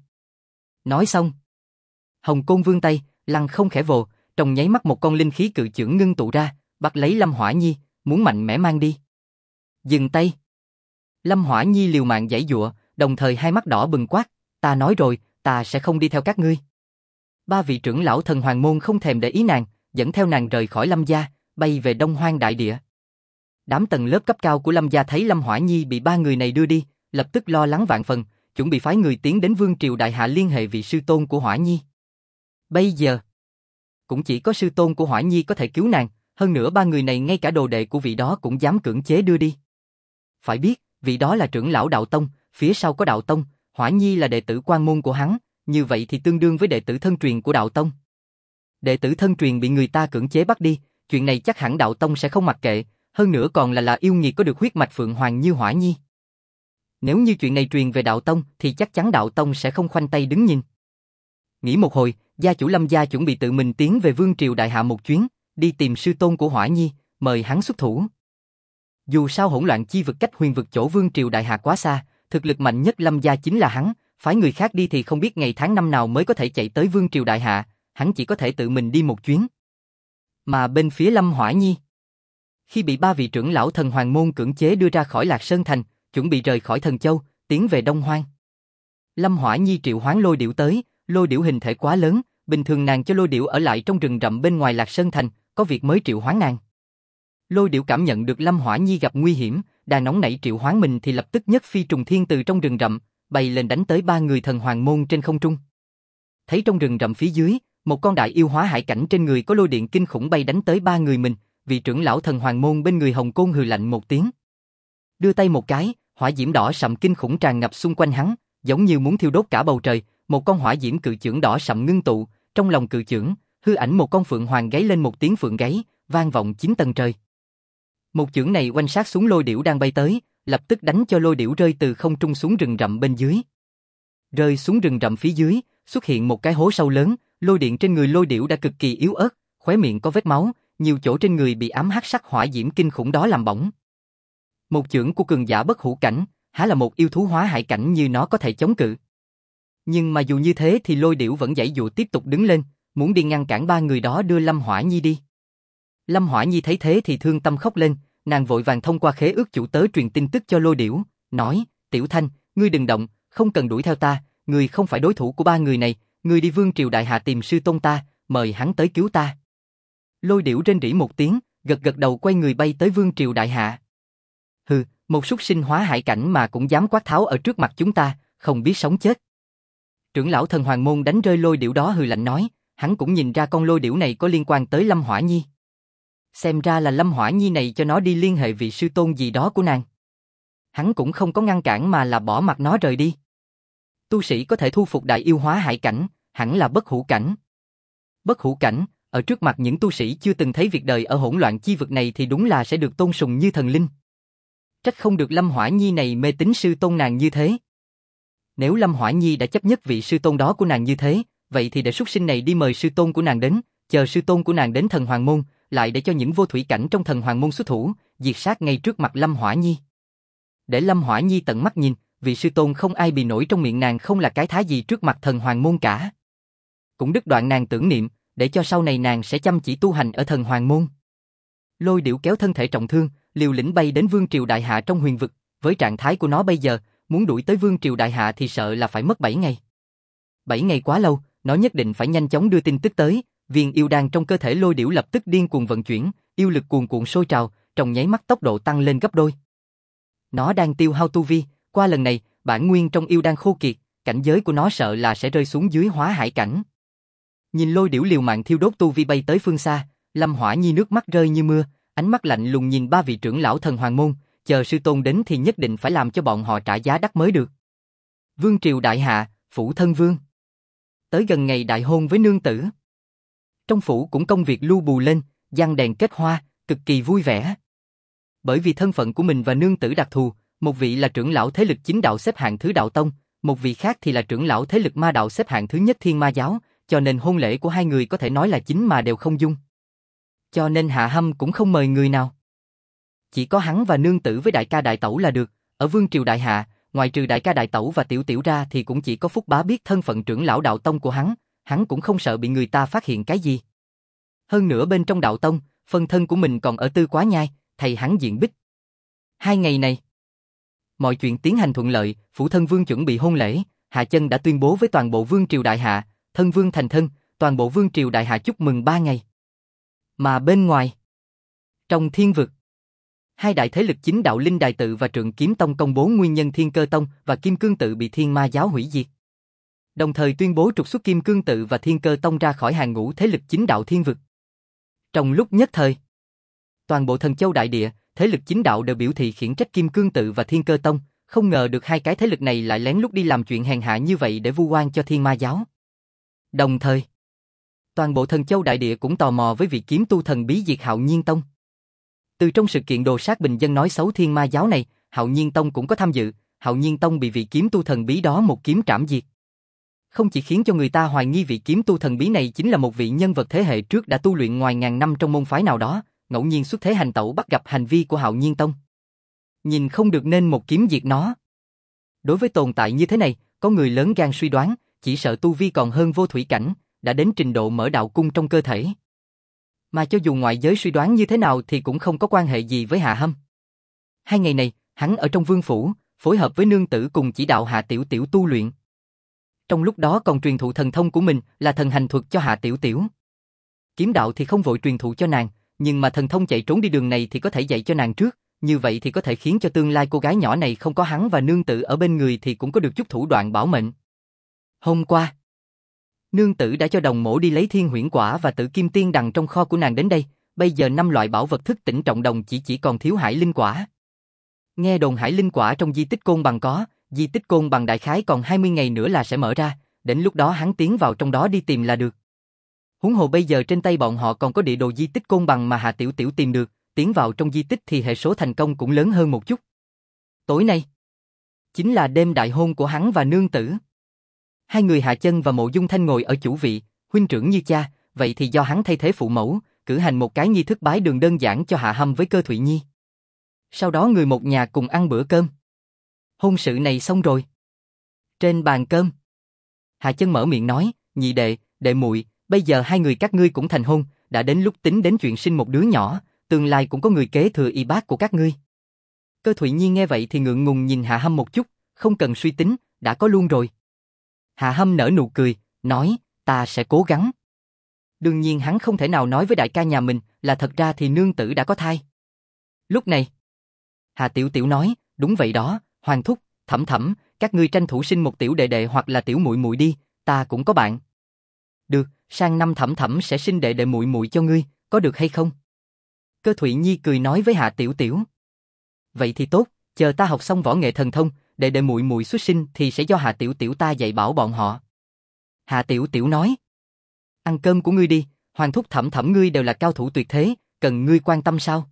Nói xong, Hồng Côn vươn tay, lăng không khẽ vồ, trong nháy mắt một con linh khí cự chưởng ngưng tụ ra, bắt lấy Lâm Hỏa Nhi, muốn mạnh mẽ mang đi. Dừng tay. Lâm Hỏa Nhi liều mạng giãy giụa, đồng thời hai mắt đỏ bừng quát, ta nói rồi, ta sẽ không đi theo các ngươi. Ba vị trưởng lão thần hoàng môn không thèm để ý nàng, dẫn theo nàng rời khỏi Lâm gia, bay về Đông Hoang đại địa. Đám tầng lớp cấp cao của Lâm gia thấy Lâm Hỏa Nhi bị ba người này đưa đi, lập tức lo lắng vạn phần, chuẩn bị phái người tiến đến Vương triều đại hạ liên hệ vị sư tôn của Hỏa Nhi. Bây giờ, cũng chỉ có sư tôn của Hỏa Nhi có thể cứu nàng, hơn nữa ba người này ngay cả đồ đệ của vị đó cũng dám cưỡng chế đưa đi. Phải biết, vị đó là trưởng lão đạo tông, phía sau có đạo tông, Hỏa Nhi là đệ tử quan môn của hắn, như vậy thì tương đương với đệ tử thân truyền của đạo tông. Đệ tử thân truyền bị người ta cưỡng chế bắt đi, chuyện này chắc hẳn đạo tông sẽ không mặc kệ, hơn nữa còn là yêu nghiệt có được huyết mạch phượng hoàng như Hỏa Nhi. Nếu như chuyện này truyền về đạo tông thì chắc chắn đạo tông sẽ không khoanh tay đứng nhìn. Nghĩ một hồi, gia chủ Lâm gia chuẩn bị tự mình tiến về Vương Triều Đại Hạ một chuyến, đi tìm sư tôn của Hỏa Nhi, mời hắn xuất thủ. Dù sao hỗn loạn chi vực cách huyền vực chỗ Vương Triều Đại Hạ quá xa, thực lực mạnh nhất Lâm gia chính là hắn, phái người khác đi thì không biết ngày tháng năm nào mới có thể chạy tới Vương Triều Đại Hạ, hắn chỉ có thể tự mình đi một chuyến. Mà bên phía Lâm Hỏa Nhi, khi bị ba vị trưởng lão thần hoàng môn cưỡng chế đưa ra khỏi Lạc Sơn Thành, chuẩn bị rời khỏi Thần Châu, tiến về Đông Hoang. Lâm Hỏa Nhi triệu hoán lôi điểu tới, lôi điểu hình thể quá lớn, bình thường nàng cho lôi điểu ở lại trong rừng rậm bên ngoài Lạc Sơn Thành, có việc mới triệu hoán nàng. Lôi điểu cảm nhận được Lâm Hỏa Nhi gặp nguy hiểm, đang nóng nảy triệu hoán mình thì lập tức nhất phi trùng thiên từ trong rừng rậm, bay lên đánh tới ba người thần hoàng môn trên không trung. Thấy trong rừng rậm phía dưới, một con đại yêu hóa hải cảnh trên người có lôi điện kinh khủng bay đánh tới ba người mình, vị trưởng lão thần hoàng môn bên người Hồng Côn hừ lạnh một tiếng. Đưa tay một cái, hỏa diễm đỏ sậm kinh khủng tràn ngập xung quanh hắn, giống như muốn thiêu đốt cả bầu trời, một con hỏa diễm cự chưởng đỏ sậm ngưng tụ, trong lòng cự chưởng, hư ảnh một con phượng hoàng gáy lên một tiếng phượng gáy, vang vọng 9 tầng trời. Một chưởng này oanh sát xuống lôi điểu đang bay tới, lập tức đánh cho lôi điểu rơi từ không trung xuống rừng rậm bên dưới. Rơi xuống rừng rậm phía dưới, xuất hiện một cái hố sâu lớn, lôi điện trên người lôi điểu đã cực kỳ yếu ớt, khóe miệng có vết máu, nhiều chỗ trên người bị ám hắc sắc hỏa diễm kinh khủng đó làm bỏng. Một chưởng của cường giả bất hủ cảnh, há là một yêu thú hóa hải cảnh như nó có thể chống cự. Nhưng mà dù như thế thì lôi điểu vẫn giãy giụa tiếp tục đứng lên, muốn đi ngăn cản ba người đó đưa Lâm Hỏa Nhi đi. Lâm Hỏa Nhi thấy thế thì thương tâm khóc lên, nàng vội vàng thông qua khế ước chủ tớ truyền tin tức cho lôi điểu, nói, Tiểu Thanh, ngươi đừng động, không cần đuổi theo ta, ngươi không phải đối thủ của ba người này, ngươi đi Vương Triều Đại Hạ tìm sư tôn ta, mời hắn tới cứu ta. Lôi điểu rên rỉ một tiếng, gật gật đầu quay người bay tới Vương Triều Đại Hạ. Hừ, một súc sinh hóa hải cảnh mà cũng dám quát tháo ở trước mặt chúng ta, không biết sống chết. Trưởng lão thần hoàng môn đánh rơi lôi điểu đó hừ lạnh nói, hắn cũng nhìn ra con lôi điểu này có liên quan tới Lâm Hỏa Nhi. Xem ra là Lâm Hỏa Nhi này cho nó đi liên hệ vị sư tôn gì đó của nàng. Hắn cũng không có ngăn cản mà là bỏ mặc nó rời đi. Tu sĩ có thể thu phục đại yêu hóa hải cảnh, hẳn là bất hủ cảnh. Bất hủ cảnh, ở trước mặt những tu sĩ chưa từng thấy việc đời ở hỗn loạn chi vực này thì đúng là sẽ được tôn sùng như thần linh. Trách không được Lâm Hỏa Nhi này mê tín sư tôn nàng như thế. Nếu Lâm Hỏa Nhi đã chấp nhất vị sư tôn đó của nàng như thế, vậy thì để súc sinh này đi mời sư tôn của nàng đến, chờ sư tôn của nàng đến thần hoàng môn, lại để cho những vô thủy cảnh trong thần hoàng môn xuất thủ, diệt sát ngay trước mặt Lâm Hỏa Nhi. Để Lâm Hỏa Nhi tận mắt nhìn, vị sư tôn không ai bị nổi trong miệng nàng không là cái thá gì trước mặt thần hoàng môn cả. Cũng đứt đoạn nàng tưởng niệm, để cho sau này nàng sẽ chăm chỉ tu hành ở thần hoàng môn. Lôi điểu kéo thân thể trọng thương, liều lĩnh bay đến Vương Triều Đại Hạ trong huyền vực, với trạng thái của nó bây giờ, muốn đuổi tới Vương Triều Đại Hạ thì sợ là phải mất 7 ngày. 7 ngày quá lâu, nó nhất định phải nhanh chóng đưa tin tức tới, viên yêu đan trong cơ thể lôi điểu lập tức điên cuồng vận chuyển, yêu lực cuồn cuộn sôi trào, trong nháy mắt tốc độ tăng lên gấp đôi. Nó đang tiêu hao tu vi, qua lần này, bản nguyên trong yêu đan khô kiệt, cảnh giới của nó sợ là sẽ rơi xuống dưới hóa hải cảnh. Nhìn lôi điểu liều mạng thiêu đốt tu vi bay tới phương xa, Lâm Hỏa Nhi nước mắt rơi như mưa, ánh mắt lạnh lùng nhìn ba vị trưởng lão thần hoàng môn, chờ sư tôn đến thì nhất định phải làm cho bọn họ trả giá đắt mới được. Vương Triều Đại Hạ, phủ thân vương. Tới gần ngày đại hôn với nương tử. Trong phủ cũng công việc lu bù lên, giăng đèn kết hoa, cực kỳ vui vẻ. Bởi vì thân phận của mình và nương tử đặc thù, một vị là trưởng lão thế lực chính đạo xếp hạng thứ đạo tông, một vị khác thì là trưởng lão thế lực ma đạo xếp hạng thứ nhất thiên ma giáo, cho nên hôn lễ của hai người có thể nói là chính mà đều không dung. Cho nên Hạ Hâm cũng không mời người nào. Chỉ có hắn và nương tử với đại ca đại tẩu là được, ở Vương Triều Đại Hạ, ngoài trừ đại ca đại tẩu và tiểu tiểu ra thì cũng chỉ có Phúc Bá biết thân phận trưởng lão đạo tông của hắn cũng không sợ bị người ta phát hiện cái gì. Hơn nữa bên trong đạo tông, phân thân của mình còn ở Tư Quá Nhai, thầy hắn diện bích. 2 ngày này, mọi chuyện tiến hành thuận lợi, phủ thân vương chuẩn bị hôn lễ, Hạ Chân đã tuyên bố với toàn bộ Vương Triều Đại Hạ, thân vương thành thân, toàn bộ Vương Triều Đại Hạ chúc mừng 3 ngày. Mà bên ngoài, trong thiên vực, hai đại thế lực chính đạo Linh Đài Tự và Trượng Kiếm Tông công bố nguyên nhân Thiên Cơ Tông và Kim Cương Tự bị Thiên Ma Giáo hủy diệt. Đồng thời tuyên bố trục xuất Kim Cương Tự và Thiên Cơ Tông ra khỏi hàng ngũ thế lực chính đạo thiên vực. Trong lúc nhất thời, toàn bộ Thần Châu đại địa, thế lực chính đạo đều biểu thị khiển trách Kim Cương Tự và Thiên Cơ Tông, không ngờ được hai cái thế lực này lại lén lút đi làm chuyện hèn hạ như vậy để vu oan cho Thiên Ma Giáo. Đồng thời, Toàn bộ Thần Châu đại địa cũng tò mò với việc kiếm tu thần bí diệt Hạo Nhiên Tông. Từ trong sự kiện đồ sát bình dân nói xấu Thiên Ma giáo này, Hạo Nhiên Tông cũng có tham dự, Hạo Nhiên Tông bị vị kiếm tu thần bí đó một kiếm trảm diệt. Không chỉ khiến cho người ta hoài nghi vị kiếm tu thần bí này chính là một vị nhân vật thế hệ trước đã tu luyện ngoài ngàn năm trong môn phái nào đó, ngẫu nhiên xuất thế hành tẩu bắt gặp hành vi của Hạo Nhiên Tông. Nhìn không được nên một kiếm diệt nó. Đối với tồn tại như thế này, có người lớn gan suy đoán, chỉ sợ tu vi còn hơn vô thủy cảnh, đã đến trình độ mở đạo cung trong cơ thể. Mà cho dù ngoại giới suy đoán như thế nào thì cũng không có quan hệ gì với Hạ Hâm. 2 ngày này, hắn ở trong vương phủ, phối hợp với nương tử cùng chỉ đạo Hạ Tiểu Tiểu tu luyện. Trong lúc đó còn truyền thụ thần thông của mình là thần hành thuật cho Hạ Tiểu Tiểu. Kiếm đạo thì không vội truyền thụ cho nàng, nhưng mà thần thông chạy trốn đi đường này thì có thể dạy cho nàng trước, như vậy thì có thể khiến cho tương lai cô gái nhỏ này không có hắn và nương tử ở bên người thì cũng có được chút thủ đoạn bảo mệnh. Hôm qua, nương tử đã cho đồng mổ đi lấy thiên huyễn quả và tử kim tiên đằng trong kho của nàng đến đây, bây giờ 5 loại bảo vật thức tỉnh trọng đồng chỉ còn thiếu hải linh quả. Nghe đồn hải linh quả trong di tích Côn Bằng có, di tích Côn Bằng đại khái còn 20 ngày nữa là sẽ mở ra, đến lúc đó hắn tiến vào trong đó đi tìm là được. Huống hồ bây giờ trên tay bọn họ còn có địa đồ di tích Côn Bằng mà Hạ Tiểu Tiểu tìm được, tiến vào trong di tích thì hệ số thành công cũng lớn hơn một chút. Tối nay, chính là đêm đại hôn của hắn và nương tử. Hai người Hạ Chân và Mộ Dung Thanh ngồi ở chủ vị, huynh trưởng như cha, vậy thì do hắn thay thế phụ mẫu, cử hành một cái nghi thức bái đường đơn giản cho Hạ Hâm với Cơ Thụy Nhi. Sau đó người một nhà cùng ăn bữa cơm. Hôn sự này xong rồi. Trên bàn cơm, Hạ Chân mở miệng nói, nhị đệ, đệ muội, bây giờ hai người các ngươi cũng thành hôn, đã đến lúc tính đến chuyện sinh một đứa nhỏ, tương lai cũng có người kế thừa y bát của các ngươi. Cơ Thụy Nhi nghe vậy thì ngượng ngùng nhìn Hạ Hâm một chút, không cần suy tính, đã có luôn rồi. Hạ Hâm nở nụ cười, nói, ta sẽ cố gắng. Đương nhiên hắn không thể nào nói với đại ca nhà mình là thật ra thì nương tử đã có thai. Lúc này, Hạ Tiểu Tiểu nói, đúng vậy đó, Hoàng thúc, Thẩm Thẩm, các ngươi tranh thủ sinh một tiểu đệ đệ hoặc là tiểu muội muội đi, ta cũng có bạn. Được, sang năm Thẩm Thẩm sẽ sinh đệ đệ muội muội cho ngươi, có được hay không? Cơ Thụy Nhi cười nói với Hạ Tiểu Tiểu. Vậy thì tốt, chờ ta học xong võ nghệ thần thông, đệ đệ muội muội xuất sinh thì sẽ do Hạ Tiểu Tiểu ta dạy bảo bọn họ. Hạ Tiểu Tiểu nói. Ăn cơm của ngươi đi, Hoàng thúc Thẩm Thẩm ngươi đều là cao thủ tuyệt thế, cần ngươi quan tâm sao?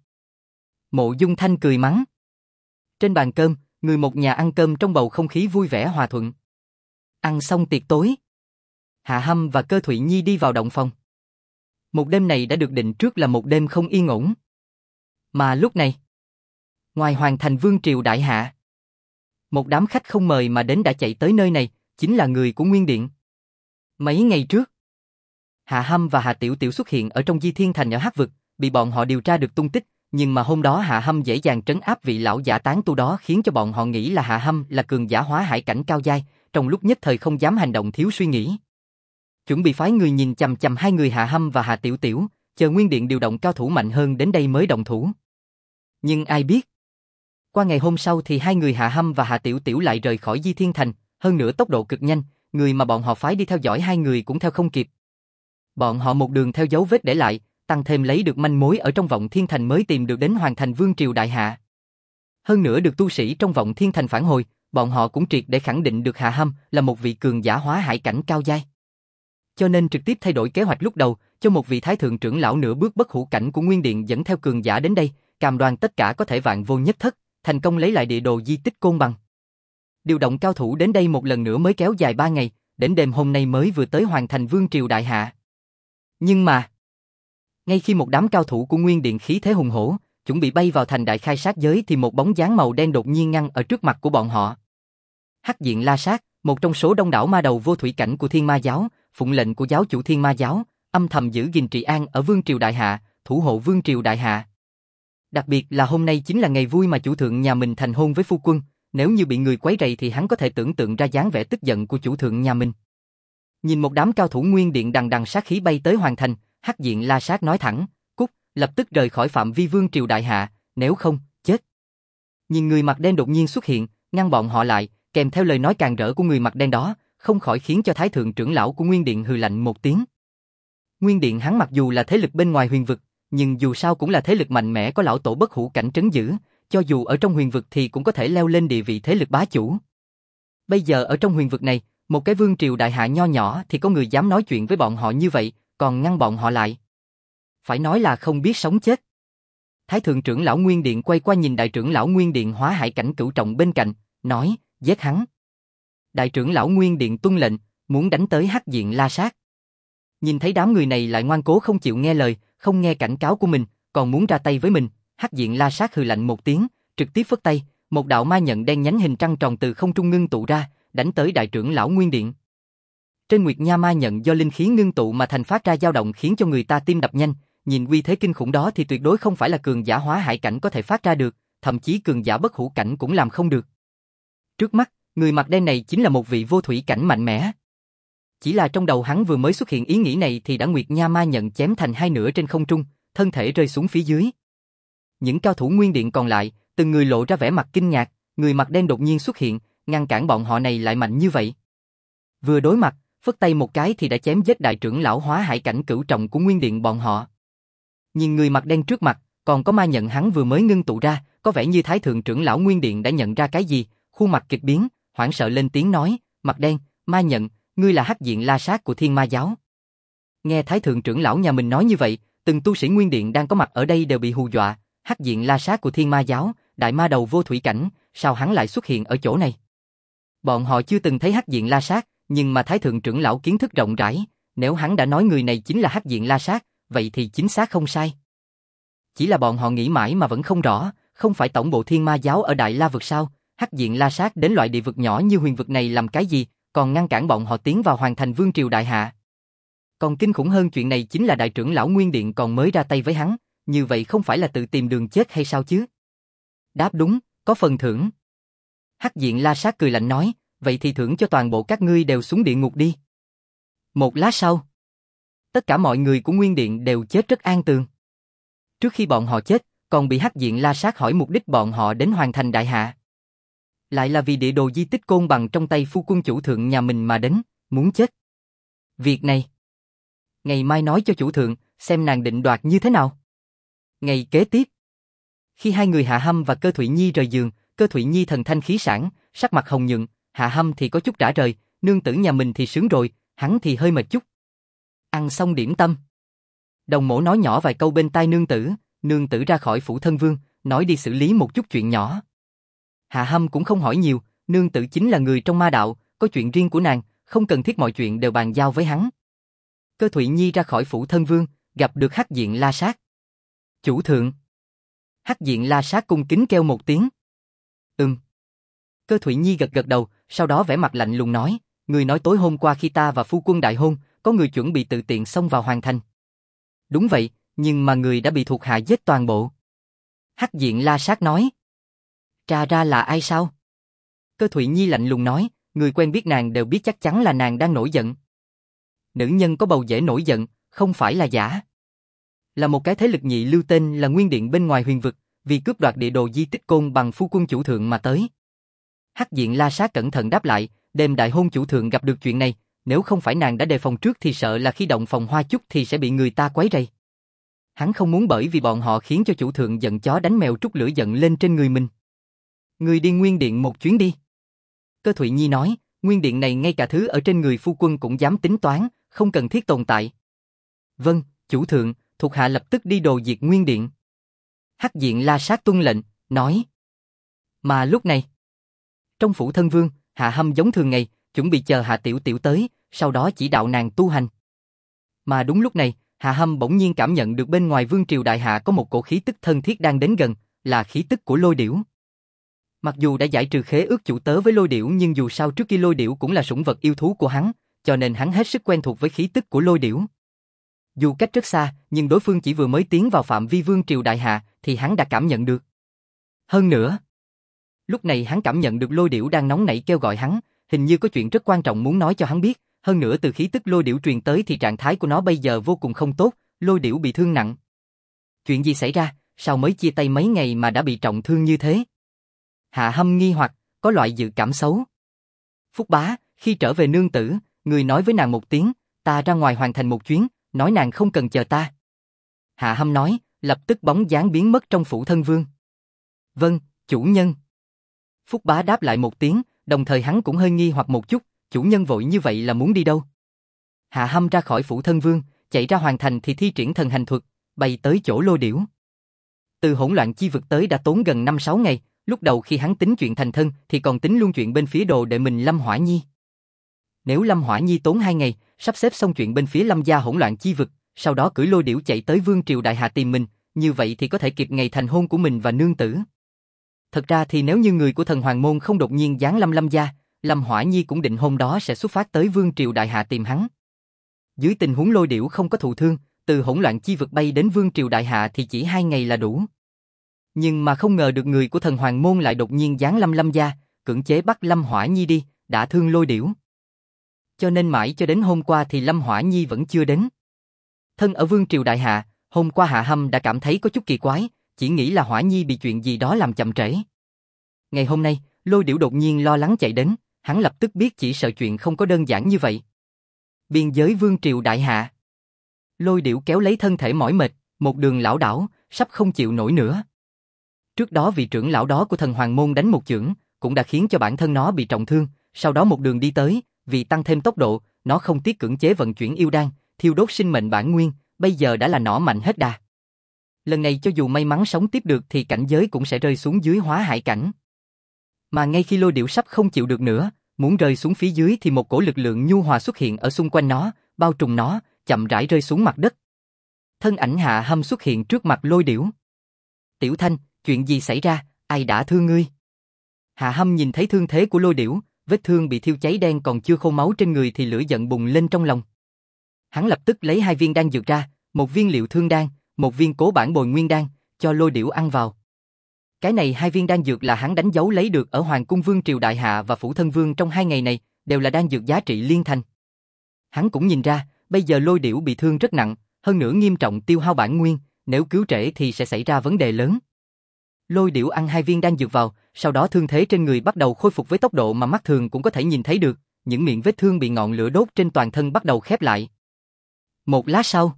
Mộ Dung Thanh cười mắng. Trên bàn cơm, người một nhà ăn cơm trong bầu không khí vui vẻ hòa thuận. Ăn xong tiệc tối, Hạ Hâm và Cơ Thụy Nhi đi vào động phòng. Một đêm này đã được định trước là một đêm không yên ổn. Mà lúc này, ngoài hoàng thành vương triều đại hạ, một đám khách không mời mà đến đã chạy tới nơi này, chính là người của Nguyên Điện. Mấy ngày trước, Hạ Hâm và Hạ Tiểu Tiểu xuất hiện ở trong Di Thiên Thành ở Hắc Vực, bị bọn họ điều tra được tung tích, nhưng mà hôm đó Hạ Hâm dễ dàng trấn áp vị lão giả tán tu đó khiến cho bọn họ nghĩ là Hạ Hâm là cường giả hóa hải cảnh cao giai, trong lúc nhất thời không dám hành động thiếu suy nghĩ. Chuẩn bị phái người nhìn chằm chằm hai người Hạ Hâm và Hạ Tiểu Tiểu, chờ Nguyên Điện điều động cao thủ mạnh hơn đến đây mới động thủ. Nhưng ai biết, qua ngày hôm sau thì hai người Hạ Hâm và Hạ Tiểu Tiểu lại rời khỏi Di Thiên Thành, hơn nữa tốc độ cực nhanh, người mà bọn họ phái đi theo dõi hai người cũng theo không kịp. Bọn họ một đường theo dấu vết để lại, tăng thêm lấy được manh mối ở trong Vọng Thiên Thành mới tìm được đến Hoàng Thành Vương Triều Đại Hạ. Hơn nữa được tu sĩ trong Vọng Thiên Thành phản hồi, bọn họ cũng triệt để khẳng định được Hạ Hâm là một vị cường giả hóa hải cảnh cao giai. Cho nên trực tiếp thay đổi kế hoạch lúc đầu, cho một vị thái thượng trưởng lão nửa bước bất hủ cảnh của Nguyên Điện dẫn theo cường giả đến đây, cam đoan tất cả có thể vạn vô nhất thất, thành công lấy lại địa đồ di tích Côn Bằng. Điều động cao thủ đến đây một lần nữa mới kéo dài 3 ngày, đến đêm hôm nay mới vừa tới Hoàng Thành Vương Triều Đại Hạ. Nhưng mà, ngay khi một đám cao thủ của Nguyên Điện khí thế hùng hổ, chuẩn bị bay vào thành đại khai sát giới thì một bóng dáng màu đen đột nhiên ngăn ở trước mặt của bọn họ. Hắc Diện La Sát, một trong số đông đảo ma đầu vô thủy cảnh của Thiên Ma giáo, phụng lệnh của giáo chủ Thiên Ma giáo, âm thầm giữ gìn trị an ở Vương Triều Đại Hạ, thủ hộ Vương Triều Đại Hạ. Đặc biệt là hôm nay chính là ngày vui mà chủ thượng nhà mình thành hôn với phu quân, nếu như bị người quấy rầy thì hắn có thể tưởng tượng ra dáng vẻ tức giận của chủ thượng nhà mình. Nhìn một đám cao thủ Nguyên Điện đằng đằng sát khí bay tới Hoàng Thành, Hắc Diện La Sát nói thẳng, cút, lập tức rời khỏi phạm vi Vương Triều Đại Hạ, nếu không, chết. Nhìn người mặt đen đột nhiên xuất hiện, ngăn bọn họ lại, kèm theo lời nói càn rỡ của người mặt đen đó, không khỏi khiến cho thái thượng trưởng lão của Nguyên Điện hừ lạnh một tiếng. Nguyên Điện hắn mặc dù là thế lực bên ngoài huyền vực, nhưng dù sao cũng là thế lực mạnh mẽ có lão tổ bất hủ cảnh trấn giữ, cho dù ở trong huyền vực thì cũng có thể leo lên địa vị thế lực bá chủ. Bây giờ ở trong huyền vực này, một cái Vương Triều Đại Hạ nho nhỏ thì có người dám nói chuyện với bọn họ như vậy, còn ngăn bọn họ lại. Phải nói là không biết sống chết. Thái thượng trưởng lão Nguyên Điện quay qua nhìn đại trưởng lão Nguyên Điện Hóa Hải Cảnh Cửu Trọng bên cạnh, nói, giết hắn. Đại trưởng lão Nguyên Điện tuân lệnh, muốn đánh tới Hắc Diện La Sát. Nhìn thấy đám người này lại ngoan cố không chịu nghe lời, không nghe cảnh cáo của mình, còn muốn ra tay với mình, Hắc Diện La Sát hừ lạnh một tiếng, trực tiếp phất tay, một đạo ma nhận đen nhánh hình trăng tròn từ không trung ngưng tụ ra, đánh tới đại trưởng lão Nguyên Điện. Trên Nguyệt Nha ma nhận do linh khí ngưng tụ mà thành phát ra dao động khiến cho người ta tim đập nhanh, nhìn uy thế kinh khủng đó thì tuyệt đối không phải là cường giả Hóa Hải Cảnh có thể phát ra được, thậm chí cường giả Bất Hủ Cảnh cũng làm không được. Trước mắt, người mặc đen này chính là một vị vô thủy cảnh mạnh mẽ. Chỉ là trong đầu hắn vừa mới xuất hiện ý nghĩ này thì đã Nguyệt Nha ma nhận chém thành hai nửa trên không trung, thân thể rơi xuống phía dưới. Những cao thủ Nguyên Điện còn lại, từng người lộ ra vẻ mặt kinh ngạc, người mặc đen đột nhiên xuất hiện, ngăn cản bọn họ này lại mạnh như vậy. Vừa đối mặt, phất tay một cái thì đã chém giết đại trưởng lão Hóa Hải Cảnh Cửu Trọng của Nguyên Điện bọn họ. Nhìn người mặc đen trước mặt, còn có ma nhận hắn vừa mới ngưng tụ ra, có vẻ như Thái thượng trưởng lão Nguyên Điện đã nhận ra cái gì, khuôn mặt kịch biến, hoảng sợ lên tiếng nói, mặt đen, ma nhận, ngươi là Hắc Diện La Sát của Thiên Ma Giáo. Nghe Thái thượng trưởng lão nhà mình nói như vậy, từng tu sĩ Nguyên Điện đang có mặt ở đây đều bị hù dọa, Hắc Diện La Sát của Thiên Ma Giáo, đại ma đầu vô thủy cảnh, sao hắn lại xuất hiện ở chỗ này? Bọn họ chưa từng thấy Hắc Diện La Sát, nhưng mà Thái thượng trưởng lão kiến thức rộng rãi, nếu hắn đã nói người này chính là Hắc Diện La Sát, vậy thì chính xác không sai. Chỉ là bọn họ nghĩ mãi mà vẫn không rõ, không phải tổng bộ Thiên Ma Giáo ở Đại La vực sao? Hắc Diện La Sát đến loại địa vực nhỏ như huyền vực này làm cái gì, còn ngăn cản bọn họ tiến vào hoàn thành vương triều đại hạ. Còn kinh khủng hơn chuyện này chính là đại trưởng lão Nguyên Điện còn mới ra tay với hắn, như vậy không phải là tự tìm đường chết hay sao chứ? Đáp đúng, có phần thưởng. Hắc Diện La Sát cười lạnh nói, vậy thì thưởng cho toàn bộ các ngươi đều xuống địa ngục đi. Một lát sau, tất cả mọi người của Nguyên Điện đều chết rất an tường. Trước khi bọn họ chết, còn bị Hắc Diện La Sát hỏi mục đích bọn họ đến hoàn thành đại hạ. Lại là vì địa đồ di tích côn bằng trong tay phu quân chủ thượng nhà mình mà đến, muốn chết. Việc này, ngày mai nói cho chủ thượng, xem nàng định đoạt như thế nào. Ngày kế tiếp, khi hai người Hạ Hâm và Cơ Thụy Nhi rời giường, Cơ Thụy Nhi thần thanh khí sảng, sắc mặt hồng nhuận, Hạ Hâm thì có chút rã rời, nương tử nhà mình thì sướng rồi, hắn thì hơi mệt chút. Ăn xong điểm tâm, Đồng Mỗ nói nhỏ vài câu bên tai nương tử ra khỏi phủ thân vương, nói đi xử lý một chút chuyện nhỏ. Hạ Hâm cũng không hỏi nhiều, nương tử chính là người trong ma đạo, có chuyện riêng của nàng, không cần thiết mọi chuyện đều bàn giao với hắn. Cơ Thụy Nhi ra khỏi phủ thân vương, gặp được Hắc Diện La Sát. Chủ thượng. Hắc Diện La Sát cung kính kêu một tiếng. Cơ Thụy Nhi gật gật đầu, sau đó vẻ mặt lạnh lùng nói, người nói tối hôm qua khi ta và phu quân đại hôn, có người chuẩn bị tự tiện xông vào hoàn thành. Đúng vậy, nhưng mà người đã bị thuộc hạ giết toàn bộ. Hắc Diện La Sát nói. Tra ra là ai sao? Cơ Thụy Nhi lạnh lùng nói, người quen biết nàng đều biết chắc chắn là nàng đang nổi giận. Nữ nhân có bầu dễ nổi giận, không phải là giả. Là một cái thế lực nhị lưu tên là Nguyên Điện bên ngoài huyền vực, vì cướp đoạt địa đồ di tích côn bằng phu quân chủ thượng mà tới. Hắc Diện La Sát cẩn thận đáp lại, đêm đại hôn chủ thượng gặp được chuyện này, nếu không phải nàng đã đề phòng trước thì sợ là khi động phòng hoa chúc thì sẽ bị người ta quấy rầy. Hắn không muốn bởi vì bọn họ khiến cho chủ thượng giận chó đánh mèo trút lửa giận lên trên người mình. Người đi Nguyên Điện một chuyến đi. Cơ Thụy Nhi nói, Nguyên Điện này ngay cả thứ ở trên người phu quân cũng dám tính toán, không cần thiết tồn tại. Vâng, chủ thượng, thuộc hạ lập tức đi đồ diệt Nguyên Điện. Hắc Diện La Sát tuân lệnh, nói. Mà lúc này, trong phủ thân vương, Hạ Hâm giống thường ngày, chuẩn bị chờ Hạ Tiểu Tiểu tới, sau đó chỉ đạo nàng tu hành. Mà đúng lúc này, Hạ Hâm bỗng nhiên cảm nhận được bên ngoài vương triều đại hạ có một cổ khí tức thân thiết đang đến gần, là khí tức của Lôi Điểu. Mặc dù đã giải trừ khế ước chủ tớ với Lôi Điểu nhưng dù sao trước kia Lôi Điểu cũng là sủng vật yêu thú của hắn, cho nên hắn hết sức quen thuộc với khí tức của Lôi Điểu. Dù cách rất xa, nhưng đối phương chỉ vừa mới tiến vào phạm vi vương triều đại hạ thì hắn đã cảm nhận được. Hơn nữa, lúc này hắn cảm nhận được Lôi Điểu đang nóng nảy kêu gọi hắn, hình như có chuyện rất quan trọng muốn nói cho hắn biết, hơn nữa từ khí tức Lôi Điểu truyền tới thì trạng thái của nó bây giờ vô cùng không tốt, Lôi Điểu bị thương nặng. Chuyện gì xảy ra, sao mới chia tay mấy ngày mà đã bị trọng thương như thế? Hạ Hâm nghi hoặc, có loại dự cảm xấu. Phúc bá, khi trở về nương tử, người nói với nàng một tiếng, ta ra ngoài hoàn thành một chuyến, nói nàng không cần chờ ta. Hạ Hâm nói, lập tức bóng dáng biến mất trong phủ thân vương. Vâng, chủ nhân. Phúc bá đáp lại một tiếng, đồng thời hắn cũng hơi nghi hoặc một chút, chủ nhân vội như vậy là muốn đi đâu? Hạ Hâm ra khỏi phủ thân vương, chạy ra hoàn thành thì thi triển thần hành thuật, bay tới chỗ Lôi Điểu. Từ hỗn loạn chi vực tới đã tốn gần 5-6 ngày, lúc đầu khi hắn tính chuyện thành thân thì còn tính luôn chuyện bên phía đồ đệ mình Lâm Hỏa Nhi. Nếu Lâm Hỏa Nhi tốn 2 ngày, sắp xếp xong chuyện bên phía Lâm gia hỗn loạn chi vực, sau đó cưỡi Lôi Điểu chạy tới Vương triều Đại Hà tìm mình, như vậy thì có thể kịp ngày thành hôn của mình và nương tử. Thật ra thì nếu như người của thần Hoàng môn không đột nhiên giáng lâm Lâm gia, Lâm Hỏa Nhi cũng định hôm đó sẽ xuất phát tới Vương triều Đại Hà tìm hắn. Dưới tình huống Lôi Điểu không có thụ thương, từ hỗn loạn chi vực bay đến Vương triều Đại Hà thì chỉ 2 ngày là đủ. Nhưng mà không ngờ được người của thần Hoàng môn lại đột nhiên giáng lâm Lâm gia, cưỡng chế bắt Lâm Hỏa Nhi đi, đã thương Lôi Điểu. Cho nên mãi cho đến hôm qua thì Lâm Hỏa Nhi vẫn chưa đến. Thân ở Vương triều Đại Hà, hôm qua Hạ Hâm đã cảm thấy có chút kỳ quái, chỉ nghĩ là Hỏa Nhi bị chuyện gì đó làm chậm trễ. Ngày hôm nay, Lôi Điểu đột nhiên lo lắng chạy đến, hắn lập tức biết chỉ sợ chuyện không có đơn giản như vậy. Biên giới Vương triều Đại Hà. Lôi Điểu kéo lấy thân thể mỏi mệt, một đường lảo đảo, sắp không chịu nổi nữa. Trước đó vị trưởng lão đó của thần Hoàng môn đánh một chưởng, cũng đã khiến cho bản thân nó bị trọng thương, sau đó một đường đi tới, vì tăng thêm tốc độ, nó không tiếc cưỡng chế vận chuyển yêu đan, thiêu đốt sinh mệnh bản nguyên, bây giờ đã là nỏ mạnh hết đà. Lần này cho dù may mắn sống tiếp được thì cảnh giới cũng sẽ rơi xuống dưới hóa hải cảnh. Mà ngay khi Lôi Điểu sắp không chịu được nữa, muốn rơi xuống phía dưới thì một cổ lực lượng nhu hòa xuất hiện ở xung quanh nó, bao trùm nó, chậm rãi rơi xuống mặt đất. Thân ảnh Hạ Hâm xuất hiện trước mặt Lôi Điểu. Tiểu Thanh, chuyện gì xảy ra, ai đã thương ngươi? Hạ Hâm nhìn thấy thương thế của Lôi Điểu, vết thương bị thiêu cháy đen còn chưa khô máu trên người thì lửa giận bùng lên trong lòng. Hắn lập tức lấy 2 viên đan dược ra, một viên liệu thương đan, một viên cố bản bồi nguyên đan, cho Lôi Điểu ăn vào. Cái này 2 viên đan dược là hắn đánh dấu lấy được ở Hoàng cung Vương triều Đại Hạ và Phủ Thân Vương trong 2 ngày này, đều là đan dược giá trị liên thành. Hắn cũng nhìn ra, bây giờ Lôi Điểu bị thương rất nặng, hơn nữa nghiêm trọng tiêu hao bản nguyên, nếu cứu trễ thì sẽ xảy ra vấn đề lớn. Lôi Điểu ăn 2 viên đan dược vào, sau đó thương thế trên người bắt đầu khôi phục với tốc độ mà mắt thường cũng có thể nhìn thấy được, những miệng vết thương bị ngọn lửa đốt trên toàn thân bắt đầu khép lại. Một lát sau,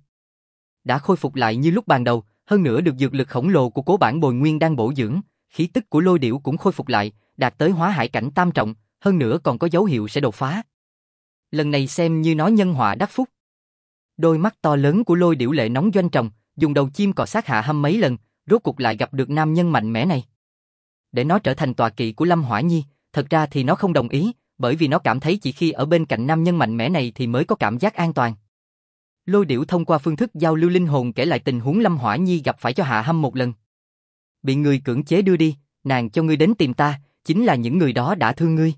đã khôi phục lại như lúc ban đầu, hơn nữa được dược lực khổng lồ của cố bản bồi nguyên đang bổ dưỡng, khí tức của Lôi Điểu cũng khôi phục lại, đạt tới hóa hải cảnh tam trọng, hơn nữa còn có dấu hiệu sẽ đột phá. Lần này xem như nó nhân họa đắc phúc. Đôi mắt to lớn của Lôi Điểu lệ nóng doanh tròng, dùng đầu chim cọ sát Hạ Hâm mấy lần, rốt cuộc lại gặp được nam nhân mạnh mẽ này. Để nó trở thành tọa kỵ của Lâm Hỏa Nhi, thật ra thì nó không đồng ý, bởi vì nó cảm thấy chỉ khi ở bên cạnh nam nhân mạnh mẽ này thì mới có cảm giác an toàn. Lôi Điểu thông qua phương thức giao lưu linh hồn kể lại tình huống Lâm Hỏa Nhi gặp phải cho Hạ Hâm một lần. Bị người cưỡng chế đưa đi, nàng cho ngươi đến tìm ta, chính là những người đó đã thương ngươi.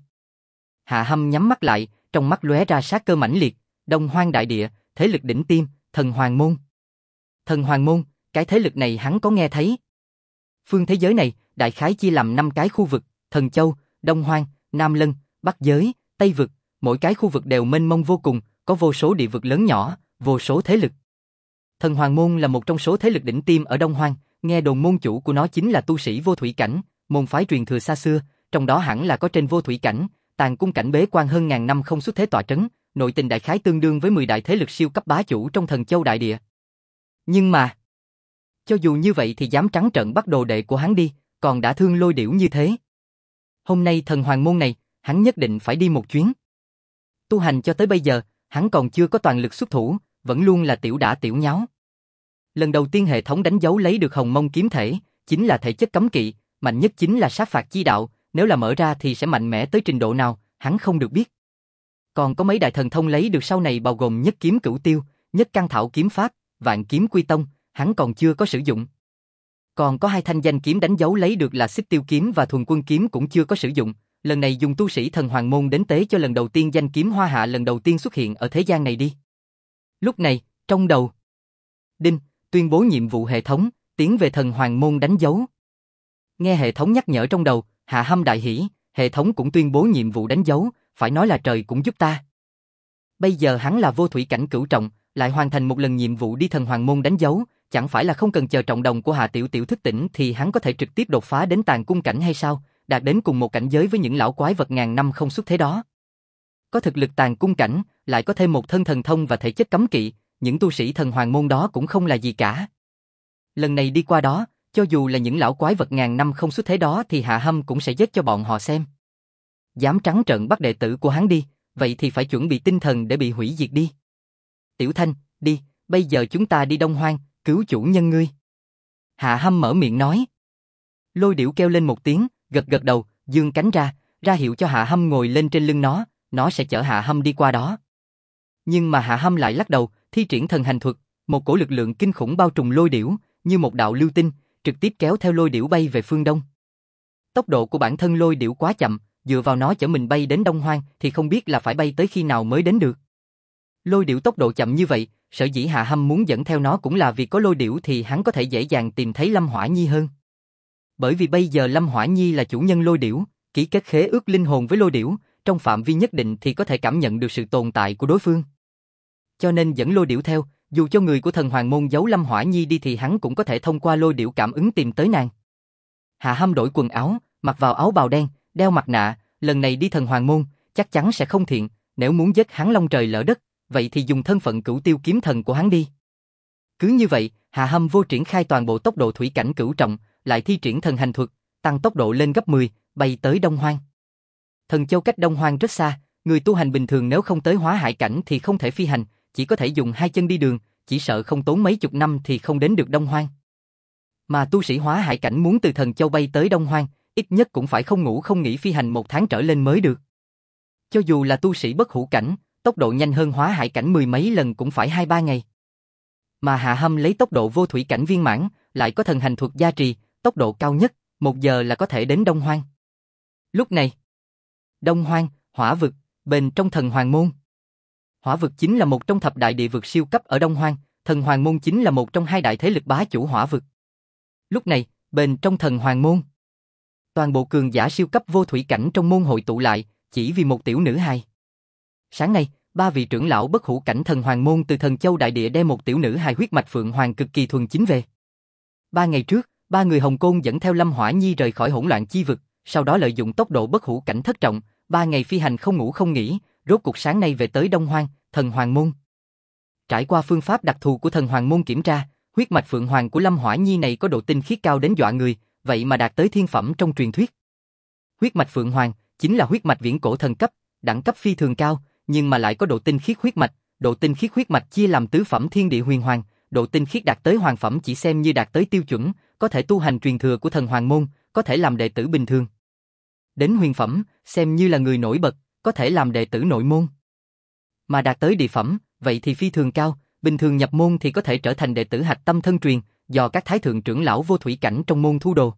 Hạ Hâm nhắm mắt lại, trong mắt lóe ra sát cơ mãnh liệt, Đông Hoang đại địa, thế lực đỉnh tiêm, thần Hoàng môn. Thần Hoàng môn, cái thế lực này hắn có nghe thấy. Phương thế giới này, đại khái chia làm 5 cái khu vực, Thần Châu, Đông Hoang, Nam Lân, Bắc Giới, Tây Vực, mỗi cái khu vực đều mênh mông vô cùng, có vô số địa vực lớn nhỏ, vô số thế lực. Thần Hoàng môn là một trong số thế lực đỉnh tiêm ở Đông Hoang, nghe đồn môn chủ của nó chính là tu sĩ vô thủy cảnh, môn phái truyền thừa xa xưa, trong đó hẳn là có trên vô thủy cảnh, tàn cung cảnh bế quan hơn ngàn năm không xuất thế tọa trấn, nội tình đại khái tương đương với 10 đại thế lực siêu cấp bá chủ trong Thần Châu đại địa. Nhưng mà, cho dù như vậy thì dám trắng trợn bắt đồ đệ của hắn đi, còn đã thương Lôi Điểu như thế. Hôm nay thần Hoàng môn này, hắn nhất định phải đi một chuyến. Tu hành cho tới bây giờ, hắn còn chưa có toàn lực xuất thủ, vẫn luôn là tiểu đả tiểu nháo. Lần đầu tiên hệ thống đánh dấu lấy được Hồng Mông kiếm thể, chính là thể chất cấm kỵ, mạnh nhất chính là sát phạt chi đạo, nếu là mở ra thì sẽ mạnh mẽ tới trình độ nào, hắn không được biết. Còn có mấy đại thần thông lấy được sau này bao gồm nhất kiếm cửu tiêu, nhất căn thảo kiếm pháp, vạn kiếm quy tông, hắn còn chưa có sử dụng. Còn có 2 thanh danh kiếm đánh dấu lấy được là xích tiêu kiếm và thuần quân kiếm cũng chưa có sử dụng, lần này dùng tu sĩ thần Hoàng môn đến tế cho lần đầu tiên danh kiếm hoa hạ lần đầu tiên xuất hiện ở thế gian này đi. Lúc này, trong đầu, đinh, tuyên bố nhiệm vụ hệ thống, tiến về thần Hoàng môn đánh dấu. Nghe hệ thống nhắc nhở trong đầu, Hạ Hâm đại hỉ, hệ thống cũng tuyên bố nhiệm vụ đánh dấu, phải nói là trời cũng giúp ta. Bây giờ hắn là vô thủy cảnh cửu trọng, lại hoàn thành một lần nhiệm vụ đi thần Hoàng môn đánh dấu, chẳng phải là không cần chờ trọng đồng của Hạ Tiểu Tiểu thức tỉnh thì hắn có thể trực tiếp đột phá đến tàn cung cảnh hay sao, đạt đến cùng một cảnh giới với những lão quái vật ngàn năm không xuất thế đó. Có thực lực tàn cung cảnh, lại có thêm một thân thần thông và thể chất cấm kỵ, những tu sĩ thần Hoàng môn đó cũng không là gì cả. Lần này đi qua đó, cho dù là những lão quái vật ngàn năm không xuất thế đó thì Hạ Hâm cũng sẽ giết cho bọn họ xem. Dám trắng trợn bắt đệ tử của hắn đi, vậy thì phải chuẩn bị tinh thần để bị hủy diệt đi. Tiểu Thanh, đi, bây giờ chúng ta đi Đông Hoang, cứu chủ nhân ngươi. Hạ Hâm mở miệng nói. Lôi điểu kêu lên một tiếng, gật gật đầu, giương cánh ra hiệu cho Hạ Hâm ngồi lên trên lưng nó sẽ chở Hạ Hâm đi qua đó. Nhưng mà Hạ Hâm lại lắc đầu, thi triển thần hành thuật, một cổ lực lượng kinh khủng bao trùm lôi điểu, như một đạo lưu tinh, trực tiếp kéo theo lôi điểu bay về phương đông. Tốc độ của bản thân lôi điểu quá chậm, dựa vào nó chở mình bay đến Đông Hoang thì không biết là phải bay tới khi nào mới đến được. Lôi điểu tốc độ chậm như vậy, sở dĩ Hạ Hâm muốn dẫn theo nó cũng là vì có lôi điểu thì hắn có thể dễ dàng tìm thấy Lâm Hỏa Nhi hơn. Bởi vì bây giờ Lâm Hỏa Nhi là chủ nhân lôi điểu, ký kết khế ước linh hồn với lôi điểu, trong phạm vi nhất định thì có thể cảm nhận được sự tồn tại của đối phương. Cho nên dẫn lôi điểu theo, dù cho người của thần Hoàng Môn giấu Lâm Hỏa Nhi đi thì hắn cũng có thể thông qua lôi điểu cảm ứng tìm tới nàng. Hạ Hâm đổi quần áo, mặc vào áo bào đen, đeo mặt nạ, lần này đi thần Hoàng Môn, chắc chắn sẽ không thiện, nếu muốn giết hắn long trời lỡ đất, vậy thì dùng thân phận Cửu Tiêu kiếm thần của hắn đi. Cứ như vậy, Hạ Hâm vô triển khai toàn bộ tốc độ thủy cảnh cửu trọng, lại thi triển thần hành thuật, tăng tốc độ lên gấp 10, bay tới Đông Hoang. Thần Châu cách Đông Hoang rất xa, người tu hành bình thường nếu không tới hóa hải cảnh thì không thể phi hành, chỉ có thể dùng hai chân đi đường, chỉ sợ không tốn mấy chục năm thì không đến được Đông Hoang. Mà tu sĩ hóa hải cảnh muốn từ Thần Châu bay tới Đông Hoang, ít nhất cũng phải không ngủ không nghỉ phi hành 1 tháng trở lên mới được. Cho dù là tu sĩ bất hủ cảnh, tốc độ nhanh hơn hóa hải cảnh 10 mấy lần cũng phải 2-3 ngày. Mà Hạ Hâm lấy tốc độ vô thủy cảnh viên mãn, lại có thần hành thuật gia trì, tốc độ cao nhất, 1 giờ là có thể đến Đông Hoang. Lúc này, Đông Hoang, Hỏa vực, bên trong thần Hoàng Môn. Hỏa vực chính là một trong thập đại địa vực siêu cấp ở Đông Hoang, thần Hoàng Môn chính là một trong 2 đại thế lực bá chủ hỏa vực. Lúc này, bên trong thần Hoàng Môn, toàn bộ cường giả siêu cấp vô thủy cảnh trong môn hội tụ lại, chỉ vì một tiểu nữ hài. Sáng nay, 3 vị trưởng lão bất hủ cảnh thần Hoàng Môn từ Thần Châu đại địa đem một tiểu nữ hài huyết mạch phượng hoàng cực kỳ thuần chính về. 3 ngày trước, 3 người Hồng Côn dẫn theo Lâm Hỏa Nhi rời khỏi hỗn loạn chi vực, sau đó lợi dụng tốc độ bất hủ cảnh thất trọng, 3 ngày phi hành không ngủ không nghỉ, rốt cuộc sáng nay về tới Đông Hoang, thần Hoàng Môn. Trải qua phương pháp đặc thù của thần Hoàng Môn kiểm tra, huyết mạch phượng hoàng của Lâm Hỏa Nhi này có độ tinh khiết cao đến dọa người, vậy mà đạt tới thiên phẩm trong truyền thuyết. Huyết mạch phượng hoàng chính là huyết mạch viễn cổ thần cấp, đẳng cấp phi thường cao, nhưng mà lại có độ tinh khiết huyết mạch, độ tinh khiết huyết mạch chia làm tứ phẩm thiên địa huyền hoàng, độ tinh khiết đạt tới hoàng phẩm chỉ xem như đạt tới tiêu chuẩn, có thể tu hành truyền thừa của thần Hoàng Môn, có thể làm đệ tử bình thường. Đến huyền phẩm, xem như là người nổi bật, có thể làm đệ tử nội môn. Mà đạt tới địa phẩm, vậy thì phi thường cao, bình thường nhập môn thì có thể trở thành đệ tử hạch tâm thân truyền, do các thái thượng trưởng lão vô thủy cảnh trong môn thu đồ.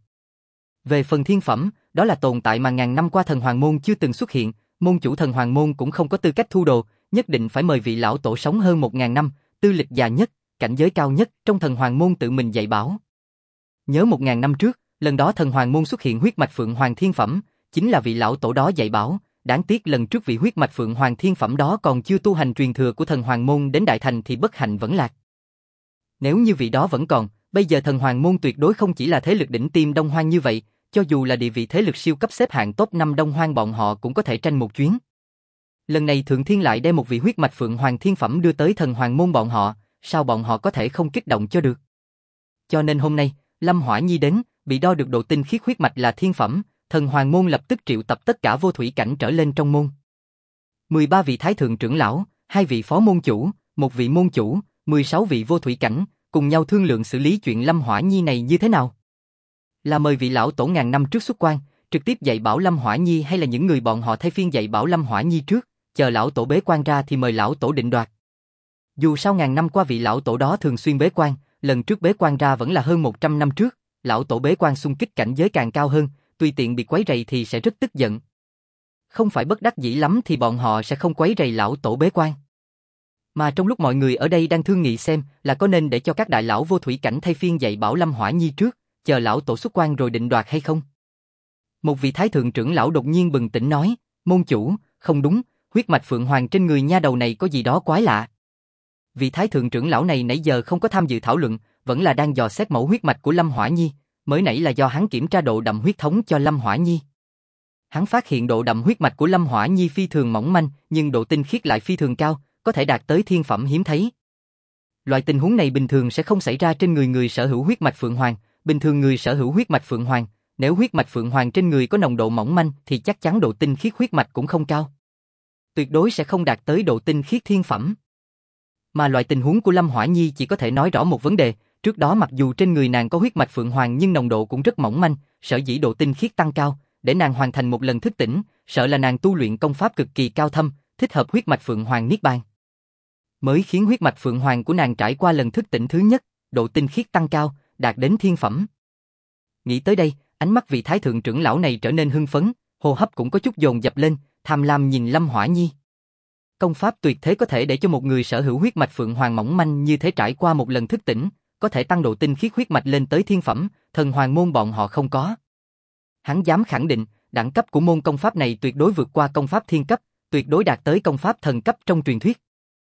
Về phần thiên phẩm, đó là tồn tại mà ngàn năm qua thần Hoàng Môn chưa từng xuất hiện, môn chủ thần Hoàng Môn cũng không có tư cách thu đồ, nhất định phải mời vị lão tổ sống hơn 1000 năm, tư lịch già nhất, cảnh giới cao nhất trong thần Hoàng Môn tự mình dạy bảo. Nhớ 1000 năm trước, lần đó thần Hoàng Môn xuất hiện huyết mạch phượng hoàng thiên phẩm, chính là vị lão tổ đó dạy bảo, đáng tiếc lần trước vị huyết mạch phượng hoàng thiên phẩm đó còn chưa tu hành truyền thừa của thần Hoàng Môn đến đại thành thì bất hạnh vẫn lạc. Nếu như vị đó vẫn còn, bây giờ thần Hoàng Môn tuyệt đối không chỉ là thế lực đỉnh tiêm Đông Hoang như vậy, cho dù là địa vị thế lực siêu cấp xếp hạng top 5 Đông Hoang bọn họ cũng có thể tranh một chuyến. Lần này Thượng Thiên lại đem một vị huyết mạch phượng hoàng thiên phẩm đưa tới thần Hoàng Môn bọn họ, sao bọn họ có thể không kích động cho được. Cho nên hôm nay, Lâm Hỏa Nhi đến, bị đo được độ tinh khiết huyết mạch là thiên phẩm, thần Hoàng Môn lập tức triệu tập tất cả vô thủy cảnh trở lên trong môn. 13 vị thái thượng trưởng lão, 2 vị phó môn chủ, 1 vị môn chủ, 16 vị vô thủy cảnh, cùng nhau thương lượng xử lý chuyện Lâm Hỏa Nhi này như thế nào. Là mời vị lão tổ ngàn năm trước xuất quan, trực tiếp dạy bảo Lâm Hỏa Nhi hay là những người bọn họ thay phiên dạy bảo Lâm Hỏa Nhi trước, chờ lão tổ bế quan ra thì mời lão tổ định đoạt. Dù sao ngàn năm qua vị lão tổ đó thường xuyên bế quan, lần trước bế quan ra vẫn là hơn 100 năm trước, lão tổ bế quan xung kích cảnh giới càng cao hơn, tùy tiện bị quấy rầy thì sẽ rất tức giận. Không phải bất đắc dĩ lắm thì bọn họ sẽ không quấy rầy lão tổ bế quan. Mà trong lúc mọi người ở đây đang thương nghị xem là có nên để cho các đại lão vô thủy cảnh thay phiên dạy bảo Lâm Hỏa Nhi trước, chờ lão tổ xuất quan rồi định đoạt hay không. Một vị thái thượng trưởng lão đột nhiên bừng tỉnh nói, môn chủ, không đúng, huyết mạch phượng hoàng trên người nha đầu này có gì đó quái lạ. Vị thái thượng trưởng lão này nãy giờ không có tham dự thảo luận, vẫn là đang dò xét mẫu huyết mạch của Lâm Hỏa Nhi, mới nãy là do hắn kiểm tra độ đậm huyết thống cho Lâm Hỏa Nhi. Hắn phát hiện độ đậm huyết mạch của Lâm Hỏa Nhi phi thường mỏng manh, nhưng độ tinh khiết lại phi thường cao, có thể đạt tới thiên phẩm hiếm thấy. Loại tình huống này bình thường sẽ không xảy ra trên người sở hữu huyết mạch phượng hoàng, bình thường người sở hữu huyết mạch phượng hoàng, nếu huyết mạch phượng hoàng trên người có nồng độ mỏng manh thì chắc chắn độ tinh khiết huyết mạch cũng không cao. Tuyệt đối sẽ không đạt tới độ tinh khiết thiên phẩm. Mà loại tình huống của Lâm Hỏa Nhi chỉ có thể nói rõ một vấn đề, trước đó mặc dù trên người nàng có huyết mạch Phượng Hoàng nhưng nồng độ cũng rất mỏng manh, sở dĩ độ tinh khiết tăng cao, để nàng hoàn thành một lần thức tỉnh, sợ là nàng tu luyện công pháp cực kỳ cao thâm, thích hợp huyết mạch Phượng Hoàng Niết Bàn. Mới khiến huyết mạch Phượng Hoàng của nàng trải qua lần thức tỉnh thứ nhất, độ tinh khiết tăng cao, đạt đến thiên phẩm. Nghĩ tới đây, ánh mắt vị thái thượng trưởng lão này trở nên hưng phấn, hô hấp cũng có chút dồn dập lên, tham lam nhìn Lâm Hỏa Nhi. Công pháp tuyệt thế có thể để cho một người sở hữu huyết mạch Phượng Hoàng mỏng manh như thế trải qua một lần thức tỉnh, có thể tăng độ tinh khiết huyết mạch lên tới thiên phẩm, thần hoàng môn bọn họ không có. Hắn dám khẳng định, đẳng cấp của môn công pháp này tuyệt đối vượt qua công pháp thiên cấp, tuyệt đối đạt tới công pháp thần cấp trong truyền thuyết.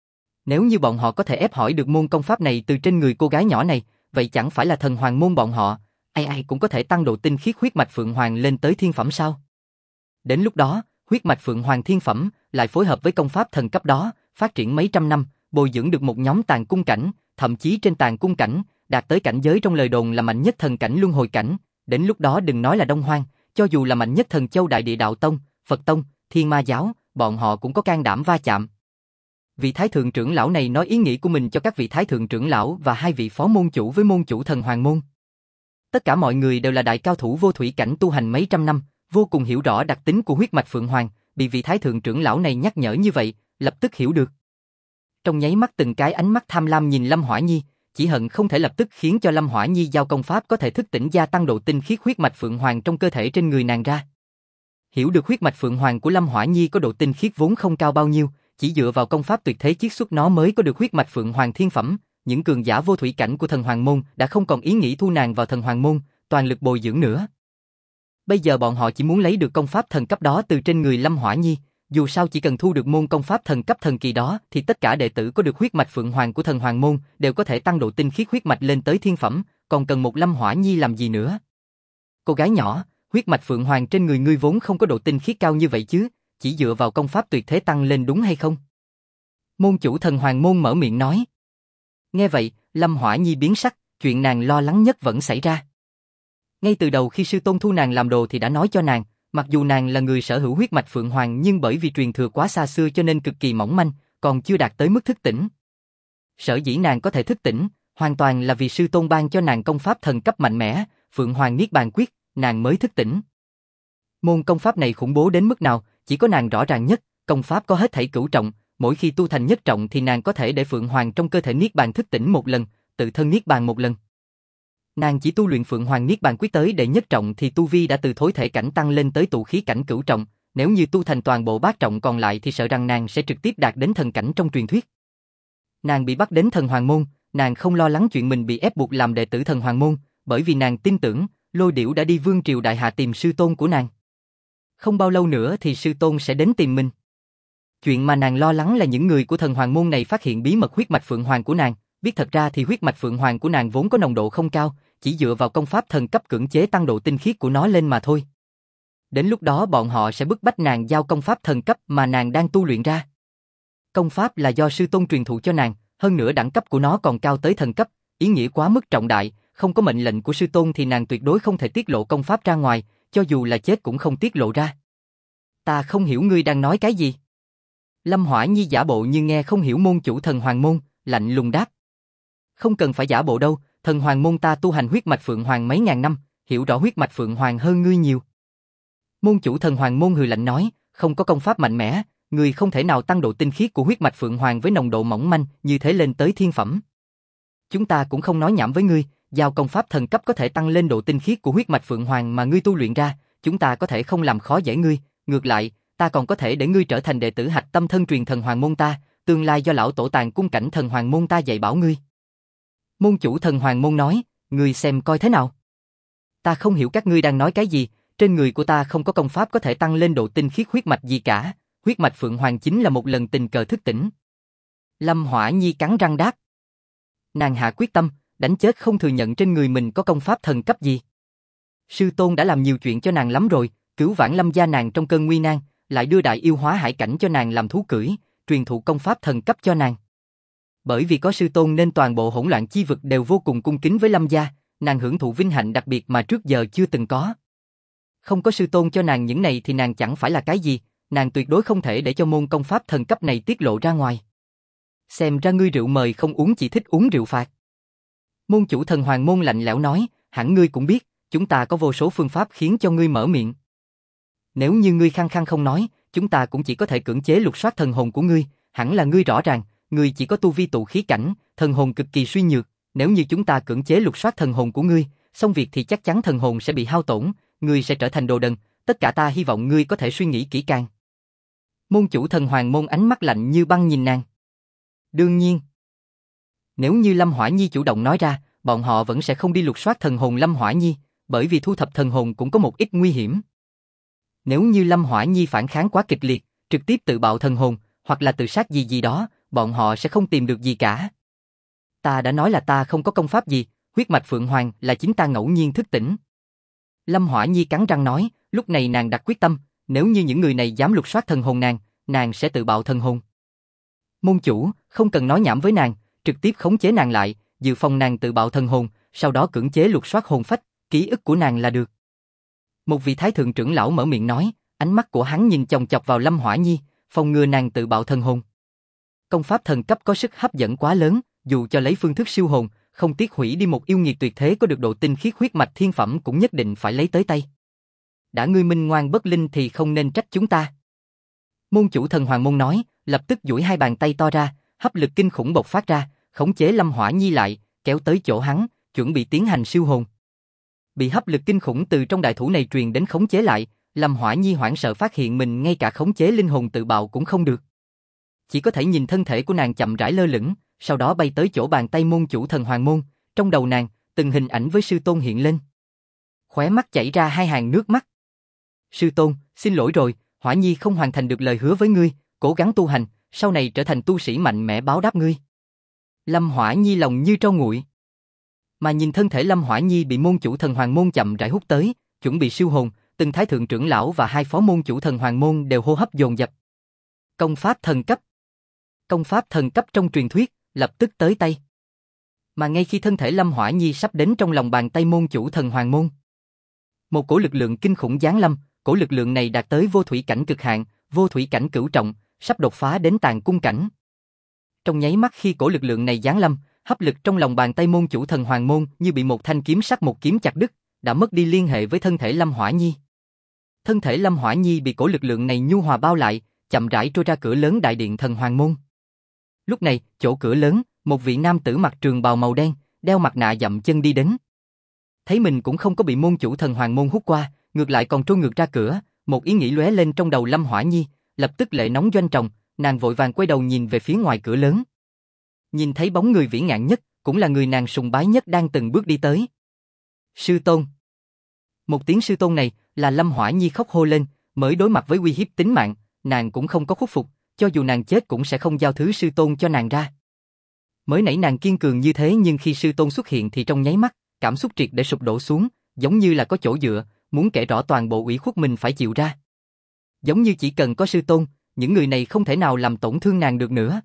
Nếu như bọn họ có thể ép hỏi được môn công pháp này từ trên người cô gái nhỏ này, vậy chẳng phải là thần hoàng môn bọn họ, ai ai cũng có thể tăng độ tinh khiết huyết mạch Phượng Hoàng lên tới thiên phẩm sao? Đến lúc đó, huyết mạch Phượng Hoàng thiên phẩm lại phối hợp với công pháp thần cấp đó, phát triển mấy trăm năm, bồi dưỡng được một nhóm tàn cung cảnh, thậm chí trên tàn cung cảnh, đạt tới cảnh giới trong lời đồn là mạnh nhất thần cảnh luân hồi cảnh, đến lúc đó đừng nói là Đông Hoang, cho dù là mạnh nhất thần châu Đại Địa Đạo Tông, Phật Tông, Thiên Ma Giáo, bọn họ cũng có can đảm va chạm. Vị thái thượng trưởng lão này nói ý nghĩ của mình cho các vị thái thượng trưởng lão và hai vị phó môn chủ với môn chủ thần hoàng môn. Tất cả mọi người đều là đại cao thủ vô thủy cảnh tu hành mấy trăm năm, vô cùng hiểu rõ đặc tính của huyết mạch Phượng Hoàng, bị vị thái thượng trưởng lão này nhắc nhở như vậy, lập tức hiểu được. Trong nháy mắt từng cái ánh mắt tham lam nhìn Lâm Hỏa Nhi, chỉ hận không thể lập tức khiến cho Lâm Hỏa Nhi giao công pháp có thể thức tỉnh gia tăng độ tinh khiết huyết mạch Phượng Hoàng trong cơ thể trên người nàng ra. Hiểu được huyết mạch Phượng Hoàng của Lâm Hỏa Nhi có độ tinh khiết vốn không cao bao nhiêu, chỉ dựa vào công pháp tuyệt thế chiết xuất nó mới có được huyết mạch Phượng Hoàng thiên phẩm, những cường giả vô thủy cảnh của thần hoàng môn đã không còn ý nghĩ thu nàng vào thần hoàng môn, toàn lực bồi dưỡng nữa. Bây giờ bọn họ chỉ muốn lấy được công pháp thần cấp đó từ trên người Lâm Hỏa Nhi, dù sao chỉ cần thu được môn công pháp thần cấp thần kỳ đó thì tất cả đệ tử có được huyết mạch Phượng Hoàng của thần hoàng môn đều có thể tăng độ tinh khiết huyết mạch lên tới thiên phẩm, còn cần một Lâm Hỏa Nhi làm gì nữa? Cô gái nhỏ, huyết mạch Phượng Hoàng trên người ngươi vốn không có độ tinh khiết cao như vậy chứ, chỉ dựa vào công pháp tuyệt thế tăng lên đúng hay không? Môn chủ thần hoàng môn mở miệng nói. Nghe vậy, Lâm Hỏa Nhi biến sắc, chuyện nàng lo lắng nhất vẫn xảy ra. Ngay từ đầu khi sư tôn thu nàng làm đồ thì đã nói cho nàng, mặc dù nàng là người sở hữu huyết mạch Phượng Hoàng nhưng bởi vì truyền thừa quá xa xưa cho nên cực kỳ mỏng manh, còn chưa đạt tới mức thức tỉnh. Sở dĩ nàng có thể thức tỉnh, hoàn toàn là vì sư tôn ban cho nàng công pháp thần cấp mạnh mẽ, Phượng Hoàng Niết Bàn Quyết, nàng mới thức tỉnh. Môn công pháp này khủng bố đến mức nào, chỉ có nàng rõ ràng nhất, công pháp có hết thảy cửu trọng, mỗi khi tu thành nhất trọng thì nàng có thể để Phượng Hoàng trong cơ thể Niết Bàn thức tỉnh một lần, tự thân Niết Bàn một lần. Nàng chỉ tu luyện Phượng Hoàng Niết Bàn Quyết tới đệ nhất trọng thì tu vi đã từ thối thể cảnh tăng lên tới tụ khí cảnh cửu trọng, nếu như tu thành toàn bộ bát trọng còn lại thì sợ rằng nàng sẽ trực tiếp đạt đến thần cảnh trong truyền thuyết. Nàng bị bắt đến thần hoàng môn, nàng không lo lắng chuyện mình bị ép buộc làm đệ tử thần hoàng môn, bởi vì nàng tin tưởng, Lôi Điểu đã đi Vương Triều Đại Hạ tìm sư tôn của nàng. Không bao lâu nữa thì sư tôn sẽ đến tìm mình. Chuyện mà nàng lo lắng là những người của thần hoàng môn này phát hiện bí mật huyết mạch Phượng Hoàng của nàng, biết thật ra thì huyết mạch Phượng Hoàng của nàng vốn có nồng độ không cao, chỉ dựa vào công pháp thần cấp cưỡng chế tăng độ tinh khiết của nó lên mà thôi. Đến lúc đó bọn họ sẽ bức bách nàng giao công pháp thần cấp mà nàng đang tu luyện ra. Công pháp là do sư tôn truyền thụ cho nàng, hơn nữa đẳng cấp của nó còn cao tới thần cấp, ý nghĩa quá mức trọng đại, không có mệnh lệnh của sư tôn thì nàng tuyệt đối không thể tiết lộ công pháp ra ngoài, cho dù là chết cũng không tiết lộ ra. Ta không hiểu ngươi đang nói cái gì. Lâm Hỏa Nhi giả bộ như nghe không hiểu môn chủ thần hoàng môn, lạnh lùng đáp. Không cần phải giả bộ đâu, thần hoàng môn ta tu hành huyết mạch Phượng Hoàng mấy ngàn năm, hiểu rõ huyết mạch Phượng Hoàng hơn ngươi nhiều. Môn chủ thần hoàng môn hừ lạnh nói, không có công pháp mạnh mẽ, ngươi không thể nào tăng độ tinh khiết của huyết mạch Phượng Hoàng với nồng độ mỏng manh như thế lên tới thiên phẩm. Chúng ta cũng không nói nhảm với ngươi, giao công pháp thần cấp có thể tăng lên độ tinh khiết của huyết mạch Phượng Hoàng mà ngươi tu luyện ra, chúng ta có thể không làm khó dễ ngươi, ngược lại, ta còn có thể để ngươi trở thành đệ tử hạch tâm thân truyền thần hoàng môn ta, tương lai do lão tổ tàn cung cảnh thần hoàng môn ta dạy bảo ngươi. Môn chủ thần hoàng môn nói, ngươi xem coi thế nào. Ta không hiểu các ngươi đang nói cái gì, trên người của ta không có công pháp có thể tăng lên độ tinh khiết huyết mạch gì cả, huyết mạch Phượng Hoàng chính là một lần tình cờ thức tỉnh. Lâm Hỏa Nhi cắn răng đáp. Nàng hạ quyết tâm, đánh chết không thừa nhận trên người mình có công pháp thần cấp gì. Sư tôn đã làm nhiều chuyện cho nàng lắm rồi, cứu vãn Lâm gia nàng trong cơn nguy nan, lại đưa đại yêu hóa hải cảnh cho nàng làm thú cưỡi, truyền thụ công pháp thần cấp cho nàng. Bởi vì có sư tôn nên toàn bộ hỗn loạn chi vực đều vô cùng cung kính với Lâm gia, nàng hưởng thụ vinh hạnh đặc biệt mà trước giờ chưa từng có. Không có sư tôn cho nàng những này thì nàng chẳng phải là cái gì, nàng tuyệt đối không thể để cho môn công pháp thần cấp này tiết lộ ra ngoài. Xem ra ngươi rượu mời không uống chỉ thích uống rượu phạt. Môn chủ thần hoàng môn lạnh lẽo nói, hẳn ngươi cũng biết, chúng ta có vô số phương pháp khiến cho ngươi mở miệng. Nếu như ngươi khăng khăng không nói, chúng ta cũng chỉ có thể cưỡng chế lục soát thần hồn của ngươi, hẳn là ngươi rõ ràng, ngươi chỉ có tu vi tụ khí cảnh, thần hồn cực kỳ suy nhược, nếu như chúng ta cưỡng chế lục soát thần hồn của ngươi, xong việc thì chắc chắn thần hồn sẽ bị hao tổn, ngươi sẽ trở thành đồ đần, tất cả ta hy vọng ngươi có thể suy nghĩ kỹ càng. Môn chủ thần hoàng môn ánh mắt lạnh như băng nhìn nàng. Đương nhiên, nếu như Lâm Hỏa Nhi chủ động nói ra, bọn họ vẫn sẽ không đi lục soát thần hồn Lâm Hỏa Nhi, bởi vì thu thập thần hồn cũng có một ít nguy hiểm. Nếu như Lâm Hỏa Nhi phản kháng quá kịch liệt, trực tiếp tự bạo thần hồn, hoặc là tự sát gì gì đó, bọn họ sẽ không tìm được gì cả. Ta đã nói là ta không có công pháp gì, huyết mạch Phượng Hoàng là chính ta ngẫu nhiên thức tỉnh. Lâm Hỏa Nhi cắn răng nói, lúc này nàng đặt quyết tâm, nếu như những người này dám lục soát thần hồn nàng sẽ tự bạo thần hồn. Môn chủ, không cần nói nhảm với nàng, trực tiếp khống chế nàng lại, dự phòng nàng tự bạo thần hồn, sau đó cưỡng chế lục soát hồn phách, ký ức của nàng là được. Một vị thái thượng trưởng lão mở miệng nói, ánh mắt của hắn nhìn chòng chọc vào Lâm Hỏa Nhi, phòng ngừa nàng tự bạo thần hồn. Công pháp thần cấp có sức hấp dẫn quá lớn, dù cho lấy phương thức siêu hồn, không tiếc hủy đi một yêu nghiệt tuyệt thế có được độ tinh khiết huyết mạch thiên phẩm cũng nhất định phải lấy tới tay. Đã ngươi minh ngoan bất linh thì không nên trách chúng ta. Môn chủ thần hoàng môn nói, lập tức duỗi hai bàn tay to ra, hấp lực kinh khủng bộc phát ra, khống chế Lâm Hỏa Nhi lại, kéo tới chỗ hắn, chuẩn bị tiến hành siêu hồn. Bị hấp lực kinh khủng từ trong đại thủ này truyền đến khống chế lại, Lâm Hỏa Nhi hoảng sợ phát hiện mình ngay cả khống chế linh hồn tự bạo cũng không được. Chỉ có thể nhìn thân thể của nàng chậm rãi lơ lửng, sau đó bay tới chỗ bàn tay môn chủ thần hoàng môn, trong đầu nàng, từng hình ảnh với sư tôn hiện lên. Khóe mắt chảy ra hai hàng nước mắt. Sư tôn, xin lỗi rồi, Hỏa Nhi không hoàn thành được lời hứa với ngươi, cố gắng tu hành, sau này trở thành tu sĩ mạnh mẽ báo đáp ngươi. Lâm Hỏa Nhi lòng như tro nguội. Mà nhìn thân thể Lâm Hỏa Nhi bị môn chủ thần hoàng môn chậm rãi hút tới, chuẩn bị siêu hồn, từng thái thượng trưởng lão và hai phó môn chủ thần hoàng môn đều hô hấp dồn dập. Công pháp thần cấp. Công pháp thần cấp trong truyền thuyết, lập tức tới tay. Mà ngay khi thân thể Lâm Hỏa Nhi sắp đến trong lòng bàn tay môn chủ thần hoàng môn, một cổ lực lượng kinh khủng giáng lâm, cổ lực lượng này đạt tới vô thủy cảnh cực hạn, vô thủy cảnh cửu trọng, sắp đột phá đến tàn cung cảnh. Trong nháy mắt khi cổ lực lượng này giáng lâm, hấp lực trong lòng bàn tay môn chủ thần hoàng môn như bị một thanh kiếm sắc một kiếm chặt đứt, đã mất đi liên hệ với thân thể Lâm Hỏa Nhi. Thân thể Lâm Hỏa Nhi bị cổ lực lượng này nhu hòa bao lại, chậm rãi trôi ra cửa lớn đại điện thần hoàng môn. Lúc này, chỗ cửa lớn, một vị nam tử mặc trường bào màu đen, đeo mặt nạ dậm chân đi đến. Thấy mình cũng không có bị môn chủ thần hoàng môn hút qua, ngược lại còn trôi ngược ra cửa, một ý nghĩ lóe lên trong đầu Lâm Hỏa Nhi, lập tức lệ nóng doanh tròng, nàng vội vàng quay đầu nhìn về phía ngoài cửa lớn. Nhìn thấy bóng người vĩ ngạn nhất, cũng là người nàng sùng bái nhất đang từng bước đi tới. Sư tôn. Một tiếng sư tôn này là Lâm Hỏa Nhi khóc hô lên, mới đối mặt với uy hiếp tính mạng, nàng cũng không có khuất phục, cho dù nàng chết cũng sẽ không giao thứ sư tôn cho nàng ra. Mới nãy nàng kiên cường như thế nhưng khi sư tôn xuất hiện thì trong nháy mắt, cảm xúc triệt để sụp đổ xuống, giống như là có chỗ dựa, muốn kể rõ toàn bộ ủy khuất mình phải chịu ra. Giống như chỉ cần có sư tôn, những người này không thể nào làm tổn thương nàng được nữa.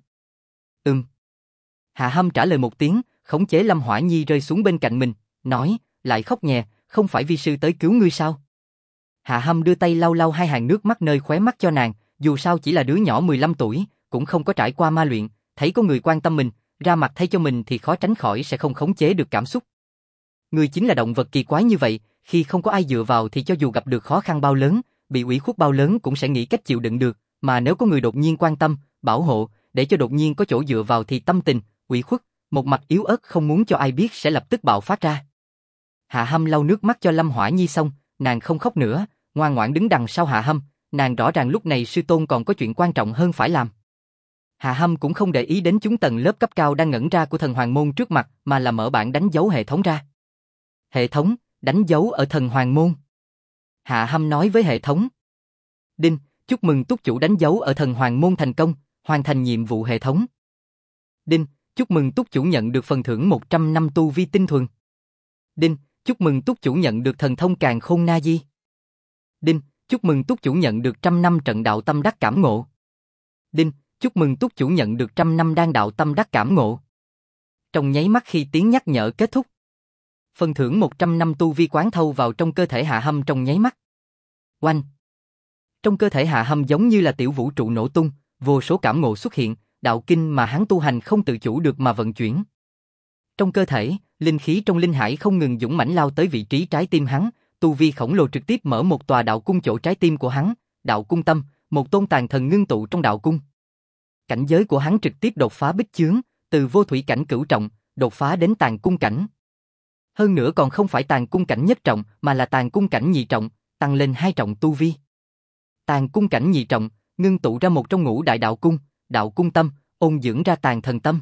Hạ Hâm trả lời một tiếng, khống chế Lâm Hỏa Nhi rơi xuống bên cạnh mình, nói, lại khóc nhè, không phải vi sư tới cứu ngươi sao? Hạ Hâm đưa tay lau lau hai hàng nước mắt nơi khóe mắt cho nàng, dù sao chỉ là đứa nhỏ 15 tuổi, cũng không có trải qua ma luyện, thấy có người quan tâm mình, ra mặt thay cho mình thì khó tránh khỏi sẽ không khống chế được cảm xúc. Người chính là động vật kỳ quái như vậy, khi không có ai dựa vào thì cho dù gặp được khó khăn bao lớn, bị ủy khuất bao lớn cũng sẽ nghĩ cách chịu đựng được, mà nếu có người đột nhiên quan tâm, bảo hộ, để cho đột nhiên có chỗ dựa vào thì tâm tình, ủy khuất, một mặt yếu ớt không muốn cho ai biết sẽ lập tức bạo phát ra. Hạ Hâm lau nước mắt cho Lâm Hỏa Nhi xong, nàng không khóc nữa, ngoan ngoãn đứng đằng sau Hạ Hâm, nàng rõ ràng lúc này sư tôn còn có chuyện quan trọng hơn phải làm. Hạ Hâm cũng không để ý đến chúng tầng lớp cấp cao đang ngẩn ra của thần hoàng môn trước mặt, mà là mở bảng đánh dấu hệ thống ra. Hệ thống, đánh dấu ở thần hoàng môn. Hạ Hâm nói với hệ thống. Đinh, chúc mừng túc chủ đánh dấu ở thần hoàng môn thành công, hoàn thành nhiệm vụ hệ thống. Đinh, chúc mừng túc chủ nhận được phần thưởng 100 năm tu vi tinh thuần. Đinh, chúc mừng túc chủ nhận được thần thông càn khôn na di. Đinh, chúc mừng túc chủ nhận được 100 năm trận đạo tâm đắc cảm ngộ. Đinh, chúc mừng túc chủ nhận được 100 năm đan đạo tâm đắc cảm ngộ. Trong nháy mắt khi tiếng nhắc nhở kết thúc, phần thưởng 100 năm tu vi quán thâu vào trong cơ thể Hạ Hâm trong nháy mắt. Oanh! Trong cơ thể Hạ Hâm giống như là tiểu vũ trụ nổ tung, vô số cảm ngộ xuất hiện, đạo kinh mà hắn tu hành không tự chủ được mà vận chuyển. Trong cơ thể, linh khí trong linh hải không ngừng dũng mãnh lao tới vị trí trái tim hắn, tu vi khổng lồ trực tiếp mở một tòa đạo cung chỗ trái tim của hắn, đạo cung tâm, một tôn tàn thần ngưng tụ trong đạo cung. Cảnh giới của hắn trực tiếp đột phá bích chướng, từ vô thủy cảnh cửu trọng, đột phá đến tàn cung cảnh. Hơn nữa còn không phải tàn cung cảnh nhất trọng mà là tàn cung cảnh nhị trọng, tăng lên 2 trọng tu vi. Tàn cung cảnh nhị trọng, ngưng tụ ra một trong ngũ đại đạo cung tâm, ôn dưỡng ra tàn thần tâm.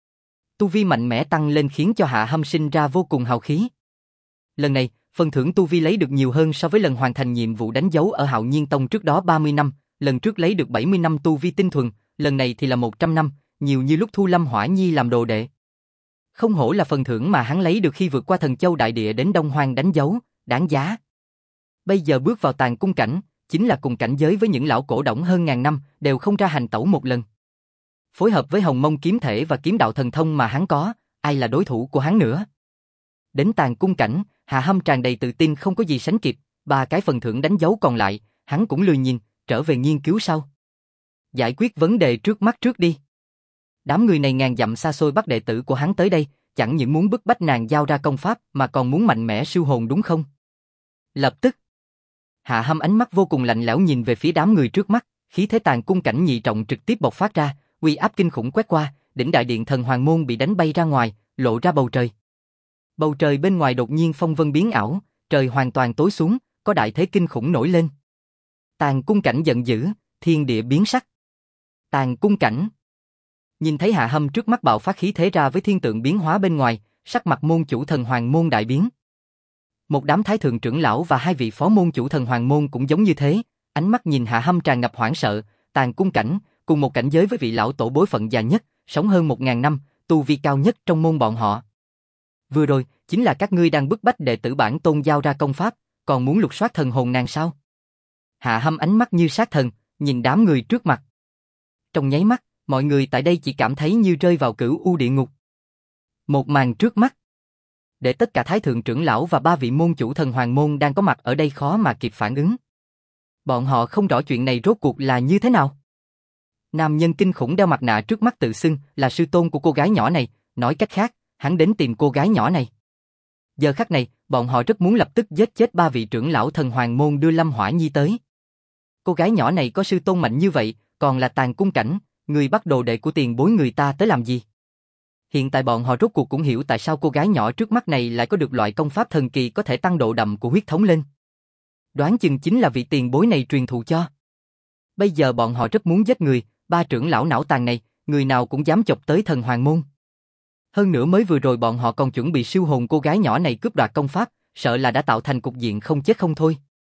Tu vi mạnh mẽ tăng lên khiến cho Hạ Hâm sinh ra vô cùng hào khí. Lần này, phần thưởng tu vi lấy được nhiều hơn so với lần hoàn thành nhiệm vụ đánh dấu ở Hạo Nhiên Tông trước đó 30 năm, lần trước lấy được 70 năm tu vi tinh thuần, lần này thì là 100 năm, nhiều như lúc thu Lâm Hỏa Nhi làm đồ đệ. Không hổ là phần thưởng mà hắn lấy được khi vượt qua Thần Châu Đại Địa đến Đông Hoang đánh dấu, đáng giá. Bây giờ bước vào tàn cung cảnh, chính là cùng cảnh giới với những lão cổ đổng hơn ngàn năm, đều không ra hành tẩu một lần. Phối hợp với Hồng Mông kiếm thể và kiếm đạo thần thông mà hắn có, ai là đối thủ của hắn nữa. Đến tàn cung cảnh, Hạ Hâm tràn đầy tự tin không có gì sánh kịp, 3 cái phần thưởng đánh dấu còn lại, hắn cũng lười nhìn, trở về nghiên cứu sau. Giải quyết vấn đề trước mắt trước đi. Đám người này ngàn dặm xa xôi bắt đệ tử của hắn tới đây, chẳng những muốn bức bách nàng giao ra công pháp mà còn muốn mạnh mẽ siêu hồn đúng không? Lập tức, Hạ Hâm ánh mắt vô cùng lạnh lẽo nhìn về phía đám người trước mắt, khí thế tàn cung cảnh nhị trọng trực tiếp bộc phát ra, uy áp kinh khủng quét qua, đỉnh đại điện thần hoàng môn bị đánh bay ra ngoài, lộ ra bầu trời. Bầu trời bên ngoài đột nhiên phong vân biến ảo, trời hoàn toàn tối xuống, có đại thế kinh khủng nổi lên. Tàn cung cảnh giận dữ, thiên địa biến sắc. Tàn cung cảnh. Nhìn thấy Hạ Hâm trước mắt bạo phát khí thế ra với thiên tượng biến hóa bên ngoài, sắc mặt môn chủ thần hoàng môn đại biến. Một đám thái thượng trưởng lão và 2 vị phó môn chủ thần hoàng môn cũng giống như thế, ánh mắt nhìn Hạ Hâm tràn ngập hoảng sợ, tàn cung cảnh, cùng một cảnh giới với vị lão tổ bối phận già nhất, sống hơn 1000 năm, tu vi cao nhất trong môn bọn họ. Vừa rồi, chính là các ngươi đang bức bách đệ tử bản tôn giao ra công pháp, còn muốn lục soát thần hồn nàng sao? Hạ Hâm ánh mắt như sát thần, nhìn đám người trước mặt. Trong nháy mắt, mọi người tại đây chỉ cảm thấy như rơi vào cửu u địa ngục. Một màn trước mắt, để tất cả thái thượng trưởng lão và 3 vị môn chủ thần hoàng môn đang có mặt ở đây khó mà kịp phản ứng. Bọn họ không rõ chuyện này rốt cuộc là như thế nào. Nam nhân kinh khủng đeo mặt nạ trước mắt tự xưng là sư tôn của cô gái nhỏ này, nói cách khác, hắn đến tìm cô gái nhỏ này. Giờ khắc này, bọn họ rất muốn lập tức giết chết 3 vị trưởng lão thần hoàng môn đưa Lâm Hỏa Nhi tới. Cô gái nhỏ này có sư tôn mạnh như vậy, còn là tàn cung cảnh, người bắt đồ đệ của tiền bối người ta tới làm gì? Hiện tại bọn họ rốt cuộc cũng hiểu tại sao cô gái nhỏ trước mắt này lại có được loại công pháp thần kỳ có thể tăng độ đậm của huyết thống lên. Đoán chừng chính là vị tiền bối này truyền thụ cho. Bây giờ bọn họ rất muốn giết người, 3 trưởng lão não tàn này, người nào cũng dám chọc tới thần hoàng môn. Hơn nữa mới vừa rồi bọn họ còn chuẩn bị siêu hồn cô gái nhỏ này cướp đoạt công pháp, sợ là đã tạo thành cục diện không chết không thôi.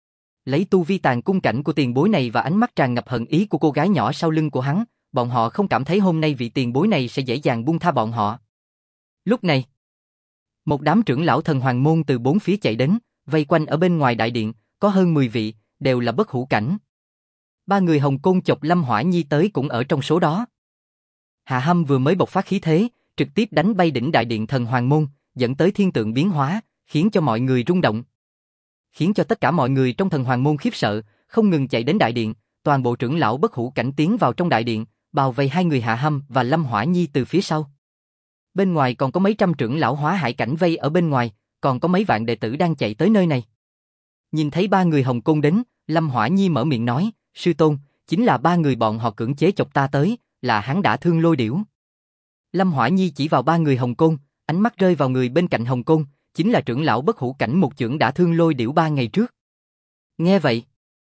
Lấy tu vi tàn cung cảnh của tiền bối này và ánh mắt tràn ngập hận ý của cô gái nhỏ sau lưng của hắn, bọn họ không cảm thấy hôm nay vị tiền bối này sẽ dễ dàng buông tha bọn họ. Lúc này, một đám trưởng lão thần hoàng môn từ 4 phía chạy đến, vây quanh ở bên ngoài đại điện, có hơn 10 vị, đều là bất hủ cảnh. 3 người Hồng Côn chọc Lâm Hỏa Nhi tới cũng ở trong số đó. Hạ Hâm vừa mới bộc phát khí thế, trực tiếp đánh bay đỉnh đại điện thần hoàng môn, dẫn tới thiên tượng biến hóa, khiến cho mọi người rung động. Khiến cho tất cả mọi người trong thần hoàng môn khiếp sợ, không ngừng chạy đến đại điện, toàn bộ trưởng lão bất hủ cảnh tiến vào trong đại điện, bao vây 2 người Hạ Hâm và Lâm Hỏa Nhi từ phía sau. Bên ngoài còn có mấy trăm trưởng lão hóa hải cảnh vây ở bên ngoài, còn có mấy vạn đệ tử đang chạy tới nơi này. Nhìn thấy 3 người Hồng Côn đến, Lâm Hỏa Nhi mở miệng nói, sư tôn, chính là 3 người bọn họ cưỡng chế chọc ta tới, là hắn đã thương Lôi Điểu. Lâm Hỏa Nhi chỉ vào 3 người Hồng Côn, ánh mắt rơi vào người bên cạnh Hồng Côn, chính là trưởng lão bất hủ cảnh một chưởng đã thương Lôi Điểu 3 ngày trước. Nghe vậy,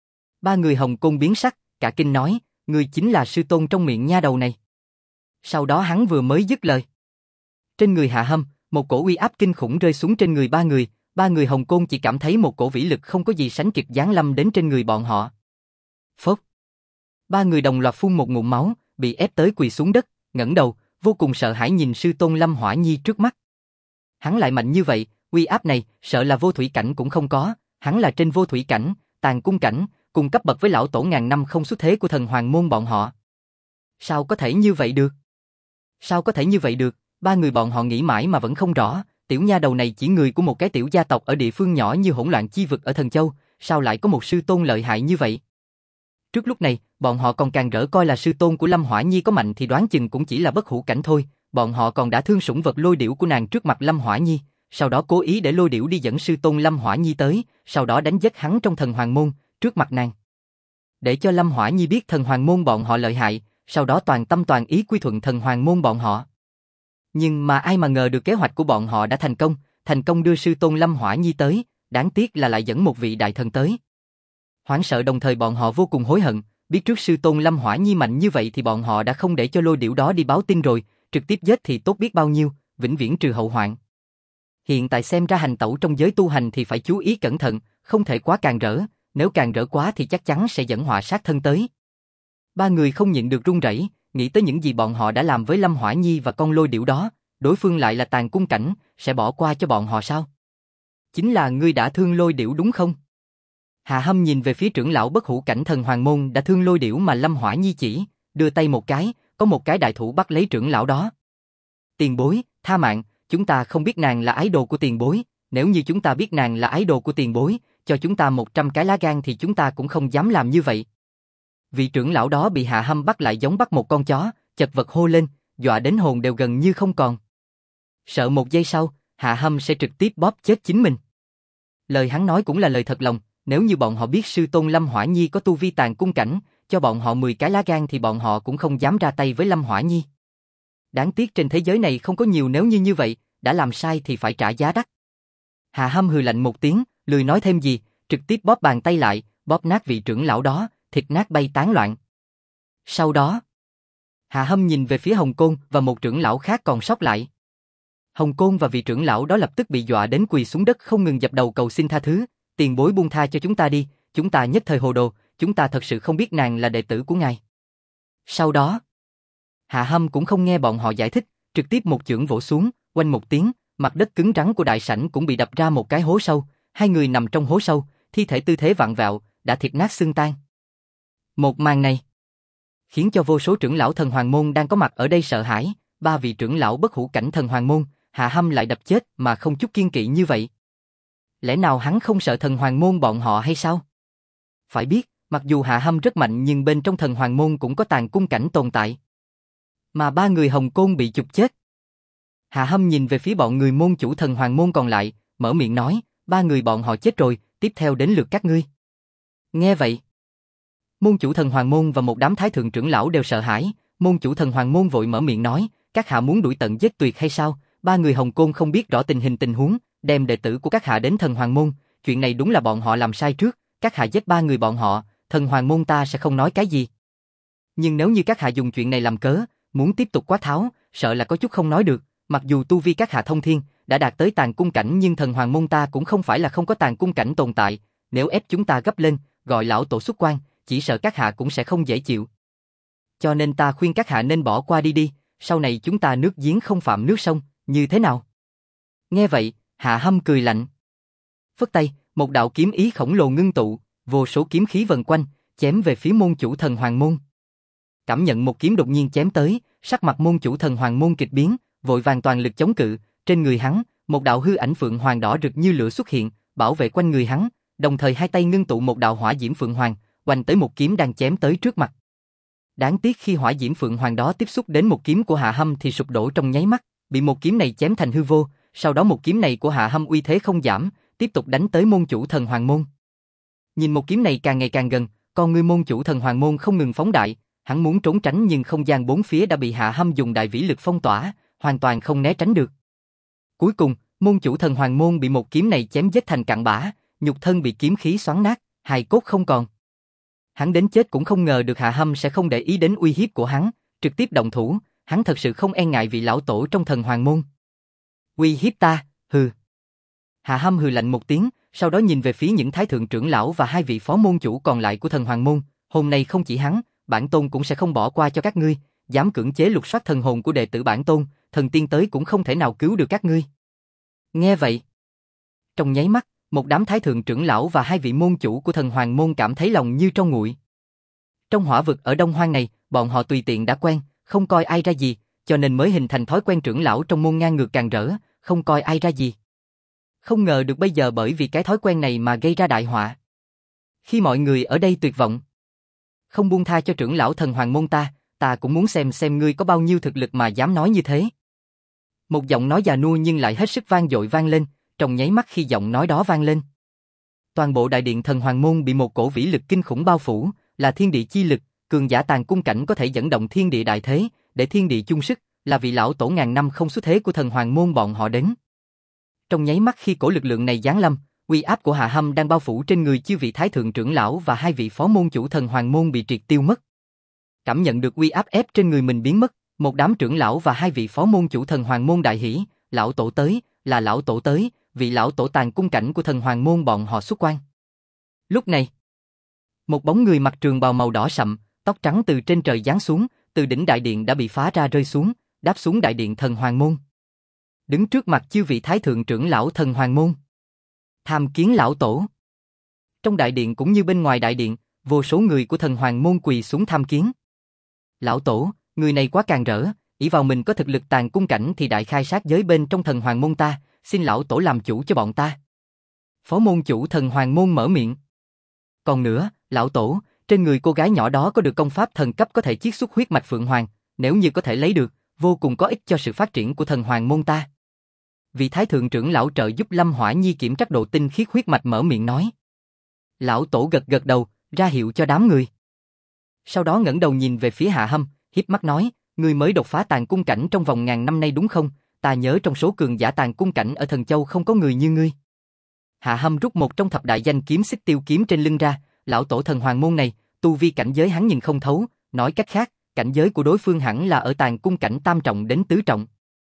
3 người Hồng Côn biến sắc, cả kinh nói, người chính là sư tôn trong miệng nha đầu này. Sau đó hắn vừa mới dứt lời, trên người Hạ Hâm, một cổ uy áp kinh khủng rơi xuống trên người 3 người Hồng Côn chỉ cảm thấy một cổ vĩ lực không có gì sánh kịp giáng lâm đến trên người bọn họ. Phốc. 3 người đồng loạt phun một ngụm máu, bị ép tới quỳ xuống đất, ngẩng đầu, vô cùng sợ hãi nhìn sư tôn Lâm Hỏa Nhi trước mắt. Hắn lại mạnh như vậy, uy áp này, sợ là vô thủy cảnh cũng không có, hắn là trên vô thủy cảnh, tàn cung cảnh, cùng cấp bậc với lão tổ ngàn năm không xuất thế của thần hoàng môn bọn họ. Sao có thể như vậy được? Sao có thể như vậy được? 3 người bọn họ nghĩ mãi mà vẫn không rõ, tiểu nha đầu này chỉ người của một cái tiểu gia tộc ở địa phương nhỏ như Hỗn Loạn Chi Vực ở Thần Châu, sao lại có một sư tôn lợi hại như vậy? Trước lúc này, bọn họ còn càng rỡ coi là sư tôn của Lâm Hỏa Nhi có mạnh thì đoán chừng cũng chỉ là bất hủ cảnh thôi, bọn họ còn đã thương sủng vật lôi điểu của nàng trước mặt Lâm Hỏa Nhi, sau đó cố ý để lôi điểu đi dẫn sư tôn Lâm Hỏa Nhi tới, sau đó đánh giết hắn trong thần hoàng môn, trước mặt nàng. Để cho Lâm Hỏa Nhi biết thần hoàng môn bọn họ lợi hại, sau đó toàn tâm toàn ý quy thuận thần hoàng môn bọn họ. Nhưng mà ai mà ngờ được kế hoạch của bọn họ đã thành công đưa sư tôn Lâm Hỏa Nhi tới, đáng tiếc là lại dẫn một vị đại thần tới. Hoảng sợ đồng thời bọn họ vô cùng hối hận, biết trước sư tôn Lâm Hỏa Nhi mạnh như vậy thì bọn họ đã không để cho lôi điểu đó đi báo tin rồi, trực tiếp giết thì tốt biết bao nhiêu, vĩnh viễn trừ hậu hoạn. Hiện tại xem ra hành tẩu trong giới tu hành thì phải chú ý cẩn thận, không thể quá càng rỡ, nếu càng rỡ quá thì chắc chắn sẽ dẫn họa sát thân tới. Ba người không nhịn được run rẩy, nghĩ tới những gì bọn họ đã làm với Lâm Hỏa Nhi và con lôi điểu đó, đối phương lại là Tàn Cung Cảnh, sẽ bỏ qua cho bọn họ sao? Chính là ngươi đã thương lôi điểu đúng không? Hạ Hâm nhìn về phía trưởng lão bất hủ cảnh thần hoàng môn đã thương lôi điểu mà Lâm Hỏa Nhi chỉ, đưa tay một cái, có một cái đại thủ bắt lấy trưởng lão đó. Tiền bối, tha mạng, chúng ta không biết nàng là ái đồ của tiền bối, nếu như chúng ta biết nàng là ái đồ của tiền bối, cho chúng ta 100 cái lá gan thì chúng ta cũng không dám làm như vậy. Vị trưởng lão đó bị Hạ Hâm bắt lại giống bắt một con chó, chật vật hô lên, dọa đến hồn đều gần như không còn. Sợ một giây sau, Hạ Hâm sẽ trực tiếp bóp chết chính mình. Lời hắn nói cũng là lời thật lòng, nếu như bọn họ biết sư tôn Lâm Hỏa Nhi có tu vi Tàn Cung Cảnh, cho bọn họ 10 cái lá gan thì bọn họ cũng không dám ra tay với Lâm Hỏa Nhi. Đáng tiếc trên thế giới này không có nhiều nếu như vậy, đã làm sai thì phải trả giá đắt. Hạ Hâm hừ lạnh một tiếng, lười nói thêm gì, trực tiếp bóp bàn tay lại, bóp nát vị trưởng lão đó, thịt nát bay tán loạn. Sau đó, Hạ Hâm nhìn về phía Hồng Côn và một trưởng lão khác còn sót lại. Hồng Côn và vị trưởng lão đó lập tức bị dọa đến quỳ xuống đất không ngừng dập đầu cầu xin tha thứ, tiền bối buông tha cho chúng ta đi, chúng ta nhất thời hồ đồ, chúng ta thật sự không biết nàng là đệ tử của ngài. Sau đó, Hạ Hâm cũng không nghe bọn họ giải thích, trực tiếp một chưởng vỗ xuống, oanh một tiếng, mặt đất cứng rắn của đại sảnh cũng bị đập ra một cái hố sâu, hai người nằm trong hố sâu, thi thể tư thế vặn vẹo, đã thịt nát xương tan. Một màn này khiến cho vô số trưởng lão thần hoàng môn đang có mặt ở đây sợ hãi, ba vị trưởng lão bất hủ cảnh thần hoàng môn, Hạ Hâm lại đập chết mà không chút kiêng kỵ như vậy. Lẽ nào hắn không sợ thần hoàng môn bọn họ hay sao? Phải biết, mặc dù Hạ Hâm rất mạnh nhưng bên trong thần hoàng môn cũng có Tàn Cung Cảnh tồn tại. Mà ba người Hồng Côn bị chụp chết. Hạ Hâm nhìn về phía bọn người môn chủ thần hoàng môn còn lại, mở miệng nói, ba người bọn họ chết rồi, tiếp theo đến lượt các ngươi. Nghe vậy, môn chủ thần hoàng môn và một đám thái thượng trưởng lão đều sợ hãi, môn chủ thần hoàng môn vội mở miệng nói, các hạ muốn đuổi tận giết tuyệt hay sao? Ba người Hồng Côn không biết rõ tình huống, đem đệ tử của các hạ đến thần hoàng môn, chuyện này đúng là bọn họ làm sai trước, các hạ giết ba người bọn họ, thần hoàng môn ta sẽ không nói cái gì. Nhưng nếu như các hạ dùng chuyện này làm cớ, muốn tiếp tục quát tháo, sợ là có chút không nói được, mặc dù tu vi các hạ thông thiên, đã đạt tới Tàn Cung Cảnh nhưng thần hoàng môn ta cũng không phải là không có Tàn Cung Cảnh tồn tại, nếu ép chúng ta gấp lên, gọi lão tổ xuất quan, chỉ sợ các hạ cũng sẽ không dễ chịu. Cho nên ta khuyên các hạ nên bỏ qua đi, sau này chúng ta nước giếng không phạm nước sông, như thế nào? Nghe vậy, Hạ Hâm cười lạnh. Phất tay, một đạo kiếm ý khổng lồ ngưng tụ, vô số kiếm khí vần quanh, chém về phía môn chủ thần hoàng môn. Cảm nhận một kiếm đột nhiên chém tới, sắc mặt môn chủ thần hoàng môn kịch biến, vội vàng toàn lực chống cự, trên người hắn, một đạo hư ảnh phượng hoàng đỏ rực như lửa xuất hiện, bảo vệ quanh người hắn, đồng thời hai tay ngưng tụ một đạo hỏa diễm phượng hoàng, oanh tới một kiếm đang chém tới trước mặt. Đáng tiếc khi hỏa diễm phượng hoàng đó tiếp xúc đến một kiếm của Hạ Hâm thì sụp đổ trong nháy mắt, bị một kiếm này chém thành hư vô, sau đó một kiếm này của Hạ Hâm uy thế không giảm, tiếp tục đánh tới môn chủ thần hoàng môn. Nhìn một kiếm này càng ngày càng gần, con ngươi môn chủ thần hoàng môn không ngừng phóng đại, hắn muốn trốn tránh nhưng không gian bốn phía đã bị Hạ Hâm dùng đại vĩ lực phong tỏa, hoàn toàn không né tránh được. Cuối cùng, môn chủ thần hoàng môn bị một kiếm này chém giết thành cặn bã, nhục thân bị kiếm khí xoắn nát, hài cốt không còn. Hắn đến chết cũng không ngờ được Hạ Hâm sẽ không để ý đến uy hiếp của hắn, trực tiếp động thủ, hắn thật sự không e ngại vị lão tổ trong thần hoàng môn. Uy hiếp ta, hừ. Hạ Hâm hừ lạnh một tiếng, sau đó nhìn về phía những thái thượng trưởng lão và hai vị phó môn chủ còn lại của thần hoàng môn, hôm nay không chỉ hắn, bản tôn cũng sẽ không bỏ qua cho các ngươi, dám cưỡng chế lục soát thần hồn của đệ tử bản tôn, thần tiên tới cũng không thể nào cứu được các ngươi. Nghe vậy, trong nháy mắt, một đám thái thượng trưởng lão và hai vị môn chủ của thần hoàng môn cảm thấy lòng như tro nguội. Trong hỏa vực ở Đông Hoang này, bọn họ tùy tiện đã quen, không coi ai ra gì, cho nên mới hình thành thói quen trưởng lão trong môn ngang ngược càng rỡ, không coi ai ra gì. Không ngờ được bây giờ bởi vì cái thói quen này mà gây ra đại họa. Khi mọi người ở đây tuyệt vọng, Không buông tha cho trưởng lão thần hoàng môn ta cũng muốn xem ngươi có bao nhiêu thực lực mà dám nói như thế. Một giọng nói già nua nhưng lại hết sức vang dội vang lên, trong nháy mắt khi giọng nói đó vang lên. Toàn bộ đại điện thần hoàng môn bị một cổ vĩ lực kinh khủng bao phủ, là thiên địa chi lực, cường giả tàn cung cảnh có thể dẫn động thiên địa đại thế, để thiên địa chung sức, là vị lão tổ ngàn năm không xuất thế của thần hoàng môn bọn họ đến. Trong nháy mắt khi cổ lực lượng này giáng lâm, uy áp của Hạ Hâm đang bao phủ trên người chư vị thái thượng trưởng lão và hai vị phó môn chủ thần hoàng môn bị triệt tiêu mất. Cảm nhận được uy áp ép trên người mình biến mất, một đám trưởng lão và hai vị phó môn chủ thần hoàng môn đại hỉ, lão tổ tới, là lão tổ tới, vị lão tổ tàn cung cảnh của thần hoàng môn bọn họ xuất quan. Lúc này, một bóng người mặc trường bào màu đỏ sậm, tóc trắng từ trên trời giáng xuống, từ đỉnh đại điện đã bị phá ra rơi xuống, đáp xuống đại điện thần hoàng môn. Đứng trước mặt chư vị thái thượng trưởng lão thần hoàng môn. Tham kiến lão tổ. Trong đại điện cũng như bên ngoài đại điện, vô số người của thần hoàng môn quỳ xuống tham kiến. Lão tổ, người này quá càn rỡ, ỷ vào mình có thực lực tàn cung cảnh thì đại khai sát giới bên trong thần hoàng môn ta, xin lão tổ làm chủ cho bọn ta. Phó môn chủ thần hoàng môn mở miệng. Còn nữa, lão tổ, trên người cô gái nhỏ đó có được công pháp thần cấp có thể chiết xuất huyết mạch phượng hoàng, nếu như có thể lấy được, vô cùng có ích cho sự phát triển của thần hoàng môn ta. Vị thái thượng trưởng lão trợ giúp Lâm Hỏa Nhi kiểm trắc độ tinh khiết huyết mạch mở miệng nói. Lão tổ gật gật đầu, ra hiệu cho đám người. Sau đó ngẩng đầu nhìn về phía Hạ Hâm, hiếp mắt nói, ngươi mới đột phá tàn cung cảnh trong vòng ngàn năm nay đúng không? Ta nhớ trong số cường giả tàn cung cảnh ở Thần Châu không có người như ngươi. Hạ Hâm rút một trong thập đại danh kiếm xích tiêu kiếm trên lưng ra, lão tổ thần hoàng môn này, tu vi cảnh giới hắn nhìn không thấu, nói cách khác, cảnh giới của đối phương hẳn là ở tàn cung cảnh tam trọng đến tứ trọng.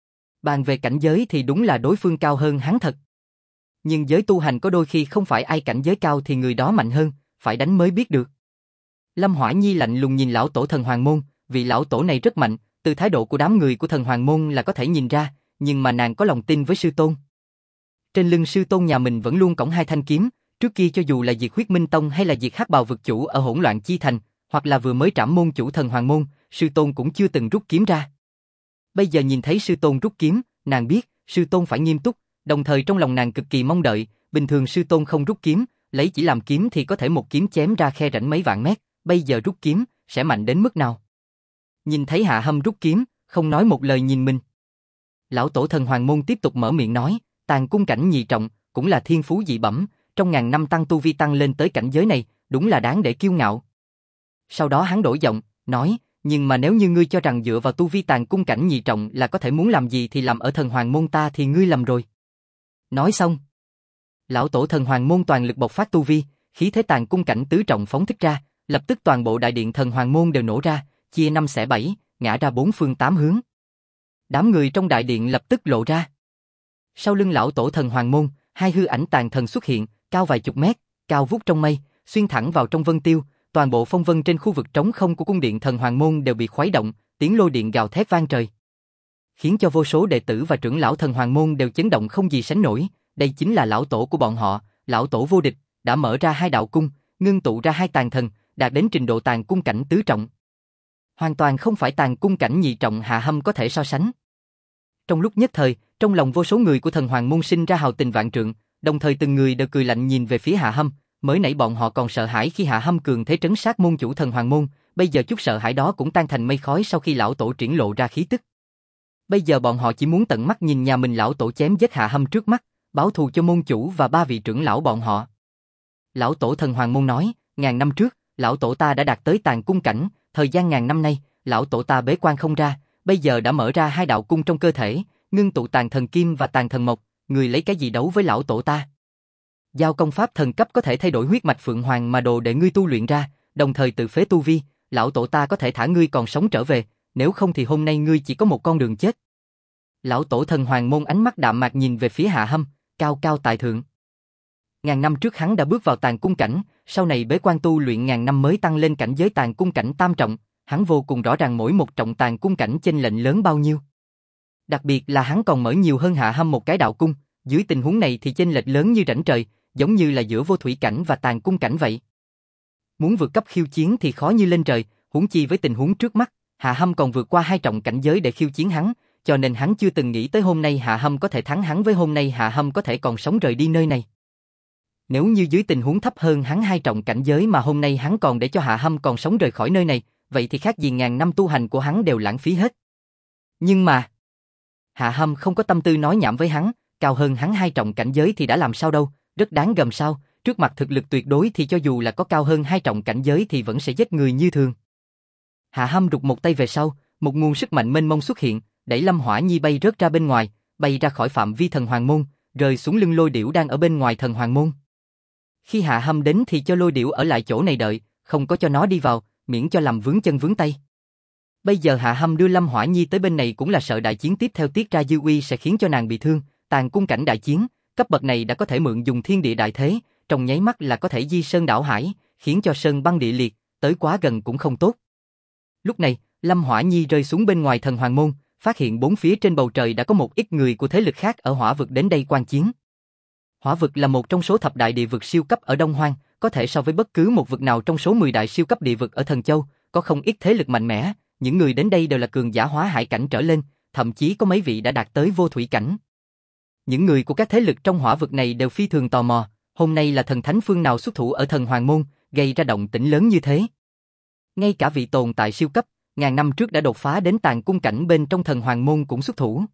Bàn về cảnh giới thì đúng là đối phương cao hơn hắn thật. Nhưng giới tu hành có đôi khi không phải ai cảnh giới cao thì người đó mạnh hơn, phải đánh mới biết được. Lâm Hỏa Nhi lạnh lùng nhìn lão tổ thần hoàng môn, vị lão tổ này rất mạnh, từ thái độ của đám người của thần hoàng môn là có thể nhìn ra, nhưng mà nàng có lòng tin với sư tôn. Trên lưng sư tôn nhà mình vẫn luôn cõng hai thanh kiếm, trước kia cho dù là diệt Huyết Minh Tông hay là diệt Hắc Bào vực chủ ở Hỗn Loạn Chi Thành, hoặc là vừa mới trảm môn chủ thần hoàng môn, sư tôn cũng chưa từng rút kiếm ra. Bây giờ nhìn thấy sư tôn rút kiếm, nàng biết, sư tôn phải nghiêm túc, đồng thời trong lòng nàng cực kỳ mong đợi, bình thường sư tôn không rút kiếm, lấy chỉ làm kiếm thì có thể một kiếm chém ra khe rãnh mấy vạn mét, bây giờ rút kiếm, sẽ mạnh đến mức nào? Nhìn thấy Hạ Hâm rút kiếm, không nói một lời nhìn mình. Lão tổ thần hoàng môn tiếp tục mở miệng nói, tàn cung cảnh nhị trọng, cũng là thiên phú dị bẩm, trong ngàn năm tăng tu vi tăng lên tới cảnh giới này, đúng là đáng để kiêu ngạo. Sau đó hắn đổi giọng, nói, nhưng mà nếu như ngươi cho rằng dựa vào tu vi tàn cung cảnh nhị trọng là có thể muốn làm gì thì làm ở thần hoàng môn ta thì ngươi lầm rồi. Nói xong, lão tổ thần hoàng môn toàn lực bộc phát tu vi, khí thế tàn cung cảnh tứ trọng phóng thích ra, lập tức toàn bộ đại điện thần hoàng môn đều nổ ra, chia năm xẻ bảy, ngã ra bốn phương tám hướng. Đám người trong đại điện lập tức lộ ra. Sau lưng lão tổ thần hoàng môn, hai hư ảnh tàn thần xuất hiện, cao vài chục mét, cao vút trong mây, xuyên thẳng vào trong vân tiêu, toàn bộ phong vân trên khu vực trống không của cung điện thần hoàng môn đều bị khuấy động, tiếng lôi điện gào thét vang trời, khiến cho vô số đệ tử và trưởng lão thần hoàng môn đều chấn động không gì sánh nổi. Đây chính là lão tổ của bọn họ, lão tổ vô địch, đã mở ra hai đạo cung, ngưng tụ ra hai tàn thần, đạt đến trình độ tàn cung cảnh tứ trọng. Hoàn toàn không phải tàn cung cảnh nhị trọng Hạ Hâm có thể so sánh. Trong lúc nhất thời, trong lòng vô số người của thần hoàng môn sinh ra hào tình vạn trượng, đồng thời từng người đều cười lạnh nhìn về phía Hạ Hâm. Mới nãy bọn họ còn sợ hãi khi Hạ Hâm cường thế trấn sát môn chủ thần hoàng môn, bây giờ chút sợ hãi đó cũng tan thành mây khói sau khi lão tổ triển lộ ra khí tức. Bây giờ bọn họ chỉ muốn tận mắt nhìn nhà mình lão tổ chém giết Hạ Hâm trước mắt, báo thù cho môn chủ và ba vị trưởng lão bọn họ. Lão tổ thần hoàng môn nói, ngàn năm trước, lão tổ ta đã đạt tới tàn cung cảnh, thời gian ngàn năm nay, lão tổ ta bế quan không ra, bây giờ đã mở ra hai đạo cung trong cơ thể, ngưng tụ tàn thần kim và tàn thần mộc, người lấy cái gì đấu với lão tổ ta? Giao công pháp thần cấp có thể thay đổi huyết mạch phượng hoàng mà đồ để ngươi tu luyện ra, đồng thời tự phế tu vi, lão tổ ta có thể thả ngươi còn sống trở về, nếu không thì hôm nay ngươi chỉ có một con đường chết. Lão tổ thần hoàng môn ánh mắt đạm mạc nhìn về phía Hạ Hâm, cao cao tại thượng. Ngàn năm trước hắn đã bước vào tàn cung cảnh, sau này bế quan tu luyện ngàn năm mới tăng lên cảnh giới tàn cung cảnh tam trọng, hắn vô cùng rõ ràng mỗi một trọng tàn cung cảnh chênh lệch lớn bao nhiêu. Đặc biệt là hắn còn mở nhiều hơn Hạ Hâm một cái đạo cung, dưới tình huống này thì chênh lệch lớn như rãnh trời, giống như là giữa vô thủy cảnh và tàn cung cảnh vậy. Muốn vượt cấp khiêu chiến thì khó như lên trời, huống chi với tình huống trước mắt, Hạ Hâm còn vượt qua hai trọng cảnh giới để khiêu chiến hắn, cho nên hắn chưa từng nghĩ tới hôm nay Hạ Hâm có thể thắng hắn, với hôm nay Hạ Hâm có thể còn sống rời đi nơi này. Nếu như dưới tình huống thấp hơn hắn 2 trọng cảnh giới mà hôm nay hắn còn để cho Hạ Hâm còn sống rời khỏi nơi này, vậy thì khác gì ngàn năm tu hành của hắn đều lãng phí hết. Nhưng mà, Hạ Hâm không có tâm tư nói nhảm với hắn, cao hơn hắn 2 trọng cảnh giới thì đã làm sao đâu, rất đáng gầm sao, trước mặt thực lực tuyệt đối thì cho dù là có cao hơn 2 trọng cảnh giới thì vẫn sẽ giết người như thường. Hạ Hâm rụt một tay về sau, một nguồn sức mạnh mênh mông xuất hiện, đẩy Lâm Hỏa Nhi bay rớt ra bên ngoài, bay ra khỏi phạm vi thần hoàng môn, rơi xuống lưng Lôi Điểu đang ở bên ngoài thần hoàng môn. Khi Hạ Hâm đến thì cho Lôi Điểu ở lại chỗ này đợi, không có cho nó đi vào, miễn cho làm vướng chân vướng tay. Bây giờ Hạ Hâm đưa Lâm Hỏa Nhi tới bên này cũng là sợ đại chiến tiếp theo tiết ra dư uy sẽ khiến cho nàng bị thương, tàn cung cảnh đại chiến, cấp bậc này đã có thể mượn dùng thiên địa đại thế, trong nháy mắt là có thể di sơn đảo hải, khiến cho sơn băng địa liệt, tới quá gần cũng không tốt. Lúc này, Lâm Hỏa Nhi rơi xuống bên ngoài thần hoàng môn, phát hiện bốn phía trên bầu trời đã có một ít người của thế lực khác ở hỏa vực đến đây quan chiến. Hỏa vực là một trong số thập đại địa vực siêu cấp ở Đông Hoang, có thể so với bất cứ một vực nào trong số 10 đại siêu cấp địa vực ở Thần Châu, có không ít thế lực mạnh mẽ, những người đến đây đều là cường giả hóa hải cảnh trở lên, thậm chí có mấy vị đã đạt tới vô thủy cảnh. Những người của các thế lực trong hỏa vực này đều phi thường tò mò, hôm nay là thần thánh phương nào xuất thủ ở thần hoàng môn, gây ra động tĩnh lớn như thế. Ngay cả vị tồn tại siêu cấp, ngàn năm trước đã đột phá đến tàn cung cảnh bên trong thần hoàng môn cũng xuất thủ.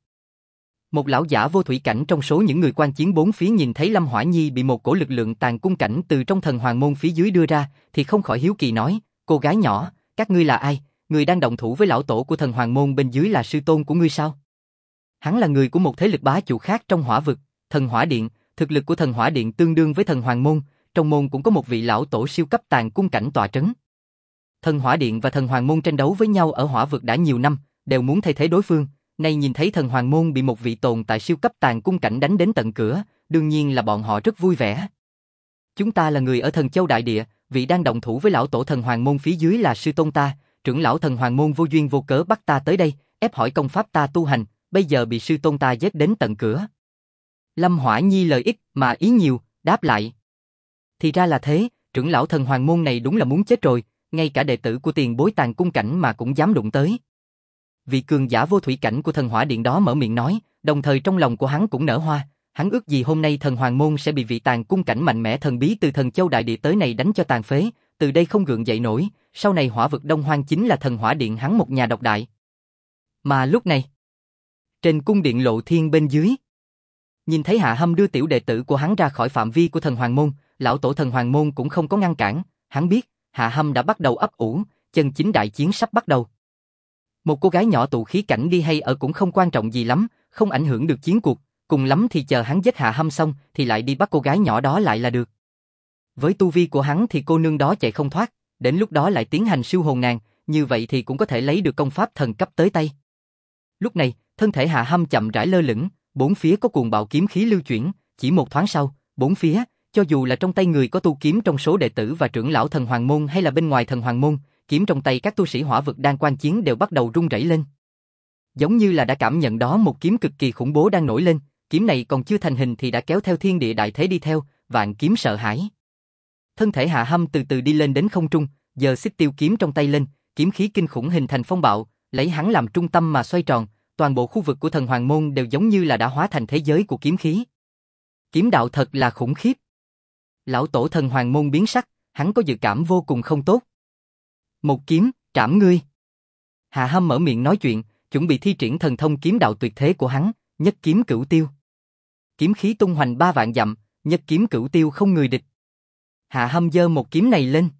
Một lão giả vô thủy cảnh trong số những người quan chiến bốn phía nhìn thấy Lâm Hỏa Nhi bị một cổ lực lượng tàn cung cảnh từ trong thần hoàng môn phía dưới đưa ra, thì không khỏi hiếu kỳ nói, cô gái nhỏ, các ngươi là ai, người đang động thủ với lão tổ của thần hoàng môn bên dưới là sư tôn của ngươi sao? Hắn là người của một thế lực bá chủ khác trong hỏa vực, thần hỏa điện, thực lực của thần hỏa điện tương đương với thần hoàng môn, trong môn cũng có một vị lão tổ siêu cấp tàn cung cảnh tọa trấn. Thần hỏa điện và thần hoàng môn tranh đấu với nhau ở hỏa vực đã nhiều năm, đều muốn thay thế đối phương. Nay nhìn thấy thần hoàng môn bị một vị tồn tại siêu cấp tàn cung cảnh đánh đến tận cửa, đương nhiên là bọn họ rất vui vẻ. Chúng ta là người ở Thần Châu Đại Địa, vị đang động thủ với lão tổ thần hoàng môn phía dưới là sư tôn ta, trưởng lão thần hoàng môn vô duyên vô cớ bắt ta tới đây, ép hỏi công pháp ta tu hành, bây giờ bị sư tôn ta giết đến tận cửa. Lâm Hỏa Nhi lời ít mà ý nhiều, đáp lại. Thì ra là thế, trưởng lão thần hoàng môn này đúng là muốn chết rồi, ngay cả đệ tử của tiền bối tàn cung cảnh mà cũng dám đụng tới. Vị cường giả vô thủy cảnh của thần hỏa điện đó mở miệng nói, đồng thời trong lòng của hắn cũng nở hoa, hắn ước gì hôm nay thần hoàng môn sẽ bị vị tàn cung cảnh mạnh mẽ thần bí từ Thần Châu Đại Địa tới này đánh cho tàn phế, từ đây không gượng dậy nổi, sau này hỏa vực Đông Hoang chính là thần hỏa điện hắn một nhà độc đại. Mà lúc này, trên cung điện Lộ Thiên bên dưới, nhìn thấy Hạ Hâm đưa tiểu đệ tử của hắn ra khỏi phạm vi của thần hoàng môn, lão tổ thần hoàng môn cũng không có ngăn cản, hắn biết, Hạ Hâm đã bắt đầu ấp ủ, chân chính đại chiến sắp bắt đầu. Một cô gái nhỏ tụ khí cảnh đi hay ở cũng không quan trọng gì lắm, không ảnh hưởng được chiến cuộc, cùng lắm thì chờ hắn giết Hạ Hâm xong thì lại đi bắt cô gái nhỏ đó lại là được. Với tu vi của hắn thì cô nương đó chạy không thoát, đến lúc đó lại tiến hành siêu hồn nàng, như vậy thì cũng có thể lấy được công pháp thần cấp tới tay. Lúc này, thân thể Hạ Hâm chậm rãi lơ lửng, bốn phía có cuồng bạo kiếm khí lưu chuyển, chỉ một thoáng sau, bốn phía, cho dù là trong tay người có tu kiếm trong số đệ tử và trưởng lão thần hoàng môn hay là bên ngoài thần hoàng môn, kiếm trong tay các tu sĩ hỏa vực đang quan chiến đều bắt đầu rung rẩy lên. Giống như là đã cảm nhận đó một kiếm cực kỳ khủng bố đang nổi lên, kiếm này còn chưa thành hình thì đã kéo theo thiên địa đại thế đi theo, vạn kiếm sợ hãi. Thân thể Hạ Hâm từ từ đi lên đến không trung, giờ xích tiêu kiếm trong tay lên, kiếm khí kinh khủng hình thành phong bạo, lấy hắn làm trung tâm mà xoay tròn, toàn bộ khu vực của thần hoàng môn đều giống như là đã hóa thành thế giới của kiếm khí. Kiếm đạo thật là khủng khiếp. Lão tổ thần hoàng môn biến sắc, hắn có dự cảm vô cùng không tốt. Một kiếm, trảm ngươi. Hạ Hâm mở miệng nói chuyện, chuẩn bị thi triển thần thông kiếm đạo tuyệt thế của hắn, nhất kiếm cửu tiêu. Kiếm khí tung hoành 3 vạn dặm, nhất kiếm cửu tiêu không người địch. Hạ Hâm giơ một kiếm này lên,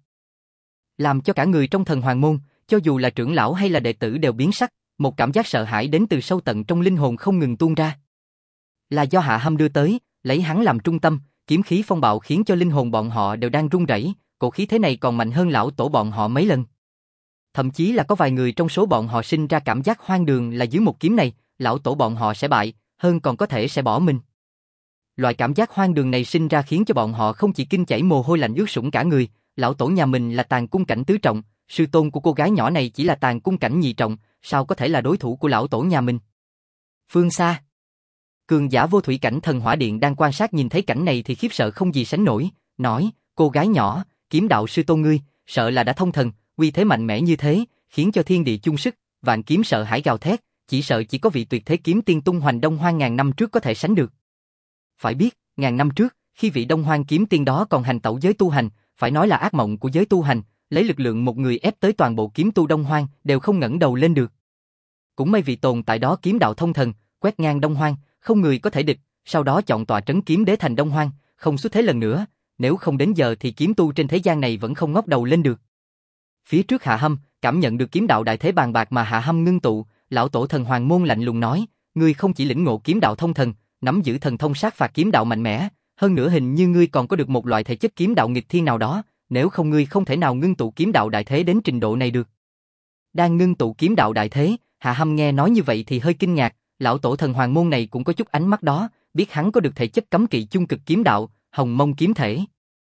làm cho cả người trong thần hoàng môn, cho dù là trưởng lão hay là đệ tử đều biến sắc, một cảm giác sợ hãi đến từ sâu tận trong linh hồn không ngừng tuôn ra. Là do Hạ Hâm đưa tới, lấy hắn làm trung tâm, kiếm khí phong bạo khiến cho linh hồn bọn họ đều đang run rẩy, cổ khí thế này còn mạnh hơn lão tổ bọn họ mấy lần. Thậm chí là có vài người trong số bọn họ sinh ra cảm giác hoang đường là dưới một kiếm này, lão tổ bọn họ sẽ bại, hơn còn có thể sẽ bỏ mình. Loại cảm giác hoang đường này sinh ra khiến cho bọn họ không chỉ kinh chảy mồ hôi lạnh ướt sũng cả người, lão tổ nhà mình là tàn cung cảnh tứ trọng, sư tôn của cô gái nhỏ này chỉ là tàn cung cảnh nhị trọng, sao có thể là đối thủ của lão tổ nhà mình. Phương xa, cường giả vô thủy cảnh thần hỏa điện đang quan sát nhìn thấy cảnh này thì khiếp sợ không gì sánh nổi, nói, cô gái nhỏ, kiếm đạo sư tôn ngươi, sợ là đã thông thần, uy thế mạnh mẽ như thế, khiến cho thiên địa chung sức, vạn kiếm sợ hãi gào thét, chỉ sợ chỉ có vị tuyệt thế kiếm tiên tung hoành Đông Hoang ngàn năm trước có thể sánh được. Phải biết, ngàn năm trước, Khi vị Đông Hoang kiếm tiên đó còn hành tẩu giới tu hành, phải nói là ác mộng của giới tu hành, lấy lực lượng một người ép tới toàn bộ kiếm tu Đông Hoang đều không ngẩng đầu lên được. Cũng may vị tồn tại đó kiếm đạo thông thần, quét ngang Đông Hoang, không người có thể địch, sau đó chọn tọa trấn kiếm đế thành Đông Hoang, không xuất thế lần nữa, nếu không đến giờ thì kiếm tu trên thế gian này vẫn không ngóc đầu lên được. Phía trước Hạ Hâm, cảm nhận được kiếm đạo đại thế bàn bạc mà Hạ Hâm ngưng tụ, lão tổ thần Hoàng Môn lạnh lùng nói, ngươi không chỉ lĩnh ngộ kiếm đạo thông thần, nắm giữ thần thông sát phạt kiếm đạo mạnh mẽ, hơn nữa hình như ngươi còn có được một loại thể chất kiếm đạo nghịch thiên nào đó, nếu không ngươi không thể nào ngưng tụ kiếm đạo đại thế đến trình độ này được. Đang ngưng tụ kiếm đạo đại thế, Hạ Hâm nghe nói như vậy thì hơi kinh ngạc, lão tổ thần Hoàng Môn này cũng có chút ánh mắt đó, biết hắn có được thể chất cấm kỵ chung cực kiếm đạo, Hồng Mông kiếm thể.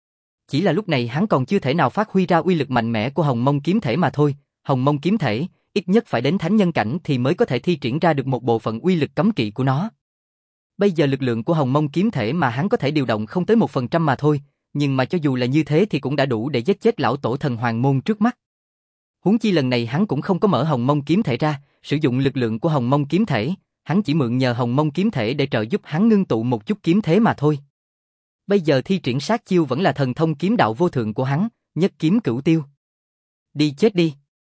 Chỉ là lúc này hắn còn chưa thể nào phát huy ra uy lực mạnh mẽ của Hồng Mông kiếm thể mà thôi, Hồng Mông kiếm thể, ít nhất phải đến thánh nhân cảnh thì mới có thể thi triển ra được một bộ phận uy lực cấm kỵ của nó. Bây giờ lực lượng của Hồng Mông kiếm thể mà hắn có thể điều động không tới 1% mà thôi, nhưng mà cho dù là như thế thì cũng đã đủ để giết chết lão tổ thần Hoàng Môn trước mắt. Huống chi lần này hắn cũng không có mở Hồng Mông kiếm thể ra, sử dụng lực lượng của Hồng Mông kiếm thể, hắn chỉ mượn nhờ Hồng Mông kiếm thể để trợ giúp hắn ngưng tụ một chút kiếm thế mà thôi. Bây giờ thi triển sát chiêu vẫn là thần thông kiếm đạo vô thượng của hắn, nhất kiếm cửu tiêu. Đi chết đi!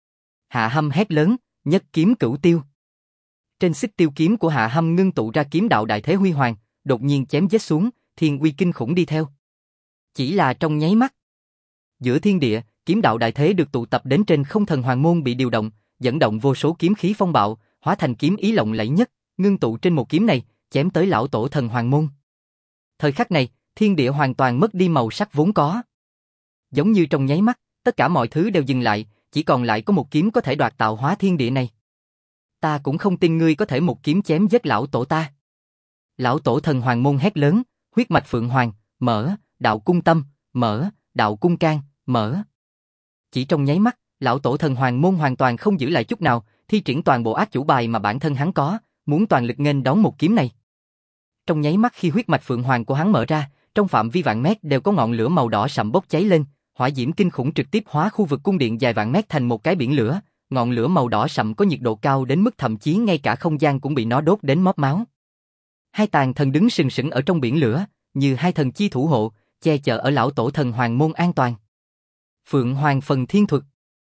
Hạ Hâm hét lớn, nhất kiếm cửu tiêu. Trên xích tiêu kiếm của Hạ Hâm ngưng tụ ra kiếm đạo đại thế huy hoàng, đột nhiên chém giết xuống, thiên uy kinh khủng đi theo. Chỉ là trong nháy mắt. Giữa thiên địa, kiếm đạo đại thế được tụ tập đến trên không, thần Hoàng Môn bị điều động, dẫn động vô số kiếm khí phong bạo, hóa thành kiếm ý lộng lẫy nhất, ngưng tụ trên một kiếm này, chém tới lão tổ thần Hoàng Môn. Thời khắc này, thiên địa hoàn toàn mất đi màu sắc vốn có. Giống như trong nháy mắt, tất cả mọi thứ đều dừng lại, chỉ còn lại có một kiếm có thể đoạt tạo hóa thiên địa này. Ta cũng không tin ngươi có thể một kiếm chém giết lão tổ ta. Lão tổ thần Hoàng Môn hét lớn, huyết mạch Phượng Hoàng, mở, đạo cung tâm, mở, đạo cung can, mở. Chỉ trong nháy mắt, lão tổ thần Hoàng Môn hoàn toàn không giữ lại chút nào, thi triển toàn bộ ác chủ bài mà bản thân hắn có, muốn toàn lực nghênh đón một kiếm này. Trong nháy mắt khi huyết mạch Phượng Hoàng của hắn mở ra, trong phạm vi vạn mét đều có ngọn lửa màu đỏ sậm bốc cháy lên, hỏa diễm kinh khủng trực tiếp hóa khu vực cung điện dài vạn mét thành một cái biển lửa, ngọn lửa màu đỏ sậm có nhiệt độ cao đến mức thậm chí ngay cả không gian cũng bị nó đốt đến móp máu. Hai tàn thần đứng sừng sững ở trong biển lửa, như hai thần chi thủ hộ, che chở ở lão tổ thần Hoàng Môn an toàn. Phượng Hoàng phần thiên thuật.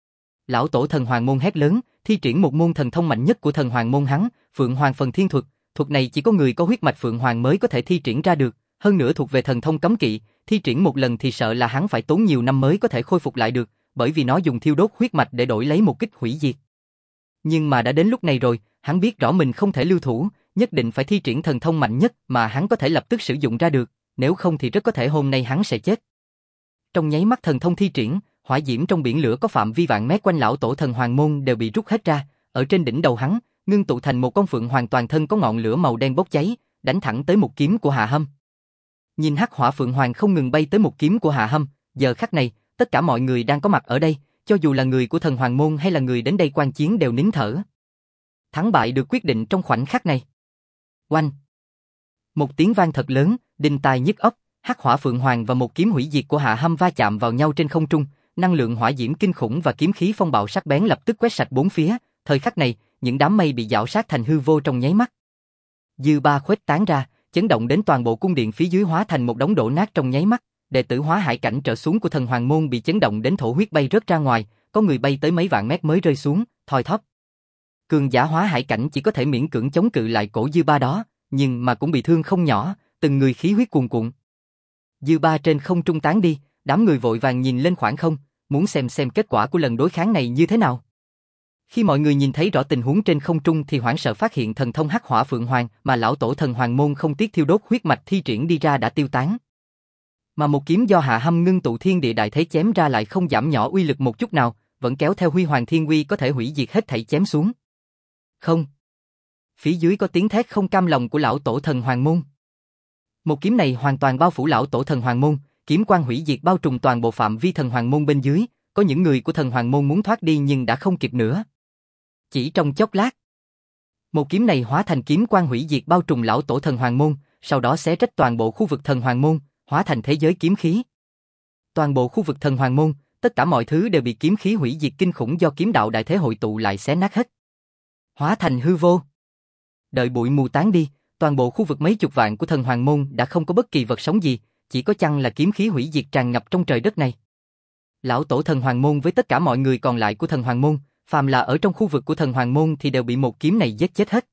Lão tổ thần Hoàng Môn hét lớn, thi triển một môn thần thông mạnh nhất của thần Hoàng Môn hắn, Phượng Hoàng phần thiên thuật. Thuật này chỉ có người có huyết mạch Phượng Hoàng mới có thể thi triển ra được, hơn nữa thuộc về thần thông cấm kỵ, thi triển một lần thì sợ là hắn phải tốn nhiều năm mới có thể khôi phục lại được, bởi vì nó dùng thiêu đốt huyết mạch để đổi lấy một kích hủy diệt. Nhưng mà đã đến lúc này rồi, hắn biết rõ mình không thể lưu thủ, nhất định phải thi triển thần thông mạnh nhất mà hắn có thể lập tức sử dụng ra được, nếu không thì rất có thể hôm nay hắn sẽ chết. Trong nháy mắt thần thông thi triển, hỏa diễm trong biển lửa có phạm vi vạn mét quanh lão tổ thần Hoàng Môn đều bị rút hết ra, ở trên đỉnh đầu hắn, ngưng tụ thành một con phượng hoàng toàn thân có ngọn lửa màu đen bốc cháy, đánh thẳng tới một kiếm của Hạ Hâm. Nhìn hắc hỏa phượng hoàng không ngừng bay tới một kiếm của Hạ Hâm, giờ khắc này, tất cả mọi người đang có mặt ở đây, cho dù là người của thần Hoàng Môn hay là người đến đây quan chiến đều nín thở. Thắng bại được quyết định trong khoảnh khắc này. Oanh! Một tiếng vang thật lớn, đinh tai nhức óc, hắc hỏa phượng hoàng và một kiếm hủy diệt của Hạ Hâm va chạm vào nhau trên không trung, năng lượng hỏa diễm kinh khủng và kiếm khí phong bạo sắc bén lập tức quét sạch bốn phía, thời khắc này, những đám mây bị giảo sát thành hư vô trong nháy mắt. Dư ba khuếch tán ra, chấn động đến toàn bộ cung điện phía dưới hóa thành một đống đổ nát trong nháy mắt, đệ tử hóa hải cảnh trở xuống của thần Hoàng Môn bị chấn động đến thổ huyết bay rớt ra ngoài, có người bay tới mấy vạn mét mới rơi xuống, thoi thóp. Cường giả hóa hải cảnh chỉ có thể miễn cưỡng chống cự lại cổ dư ba đó, nhưng mà cũng bị thương không nhỏ, từng người khí huyết cuồn cuộn. Dư ba trên không trung tán đi, đám người vội vàng nhìn lên khoảng không, muốn xem kết quả của lần đối kháng này như thế nào. Khi mọi người nhìn thấy rõ tình huống trên không trung thì hoảng sợ phát hiện thần thông hắc hỏa phượng hoàng mà lão tổ thần Hoàng Môn không tiếc thiêu đốt huyết mạch thi triển đi ra đã tiêu tán. Mà một kiếm do Hạ Hâm ngưng tụ thiên địa đại thế chém ra lại không giảm nhỏ uy lực một chút nào, vẫn kéo theo huy hoàng thiên uy có thể hủy diệt hết thảy chém xuống. Không. Phía dưới có tiếng thét không cam lòng của lão tổ thần Hoàng Môn. Một kiếm này hoàn toàn bao phủ lão tổ thần Hoàng Môn, kiếm quang hủy diệt bao trùm toàn bộ phạm vi thần Hoàng Môn bên dưới, có những người của thần Hoàng Môn muốn thoát đi nhưng đã không kịp nữa. Chỉ trong chốc lát, một kiếm này hóa thành kiếm quang hủy diệt bao trùm lão tổ thần Hoàng Môn, sau đó xé rách toàn bộ khu vực thần Hoàng Môn, hóa thành thế giới kiếm khí. Toàn bộ khu vực thần Hoàng Môn, tất cả mọi thứ đều bị kiếm khí hủy diệt kinh khủng do kiếm đạo đại thế hội tụ lại xé nát hết. Hóa thành hư vô. Đợi bụi mù tán đi, toàn bộ khu vực mấy chục vạn của thần Hoàng Môn đã không có bất kỳ vật sống gì, chỉ có chăng là kiếm khí hủy diệt tràn ngập trong trời đất này. Lão tổ thần Hoàng Môn với tất cả mọi người còn lại của thần Hoàng Môn, phàm là ở trong khu vực của thần Hoàng Môn thì đều bị một kiếm này giết chết hết.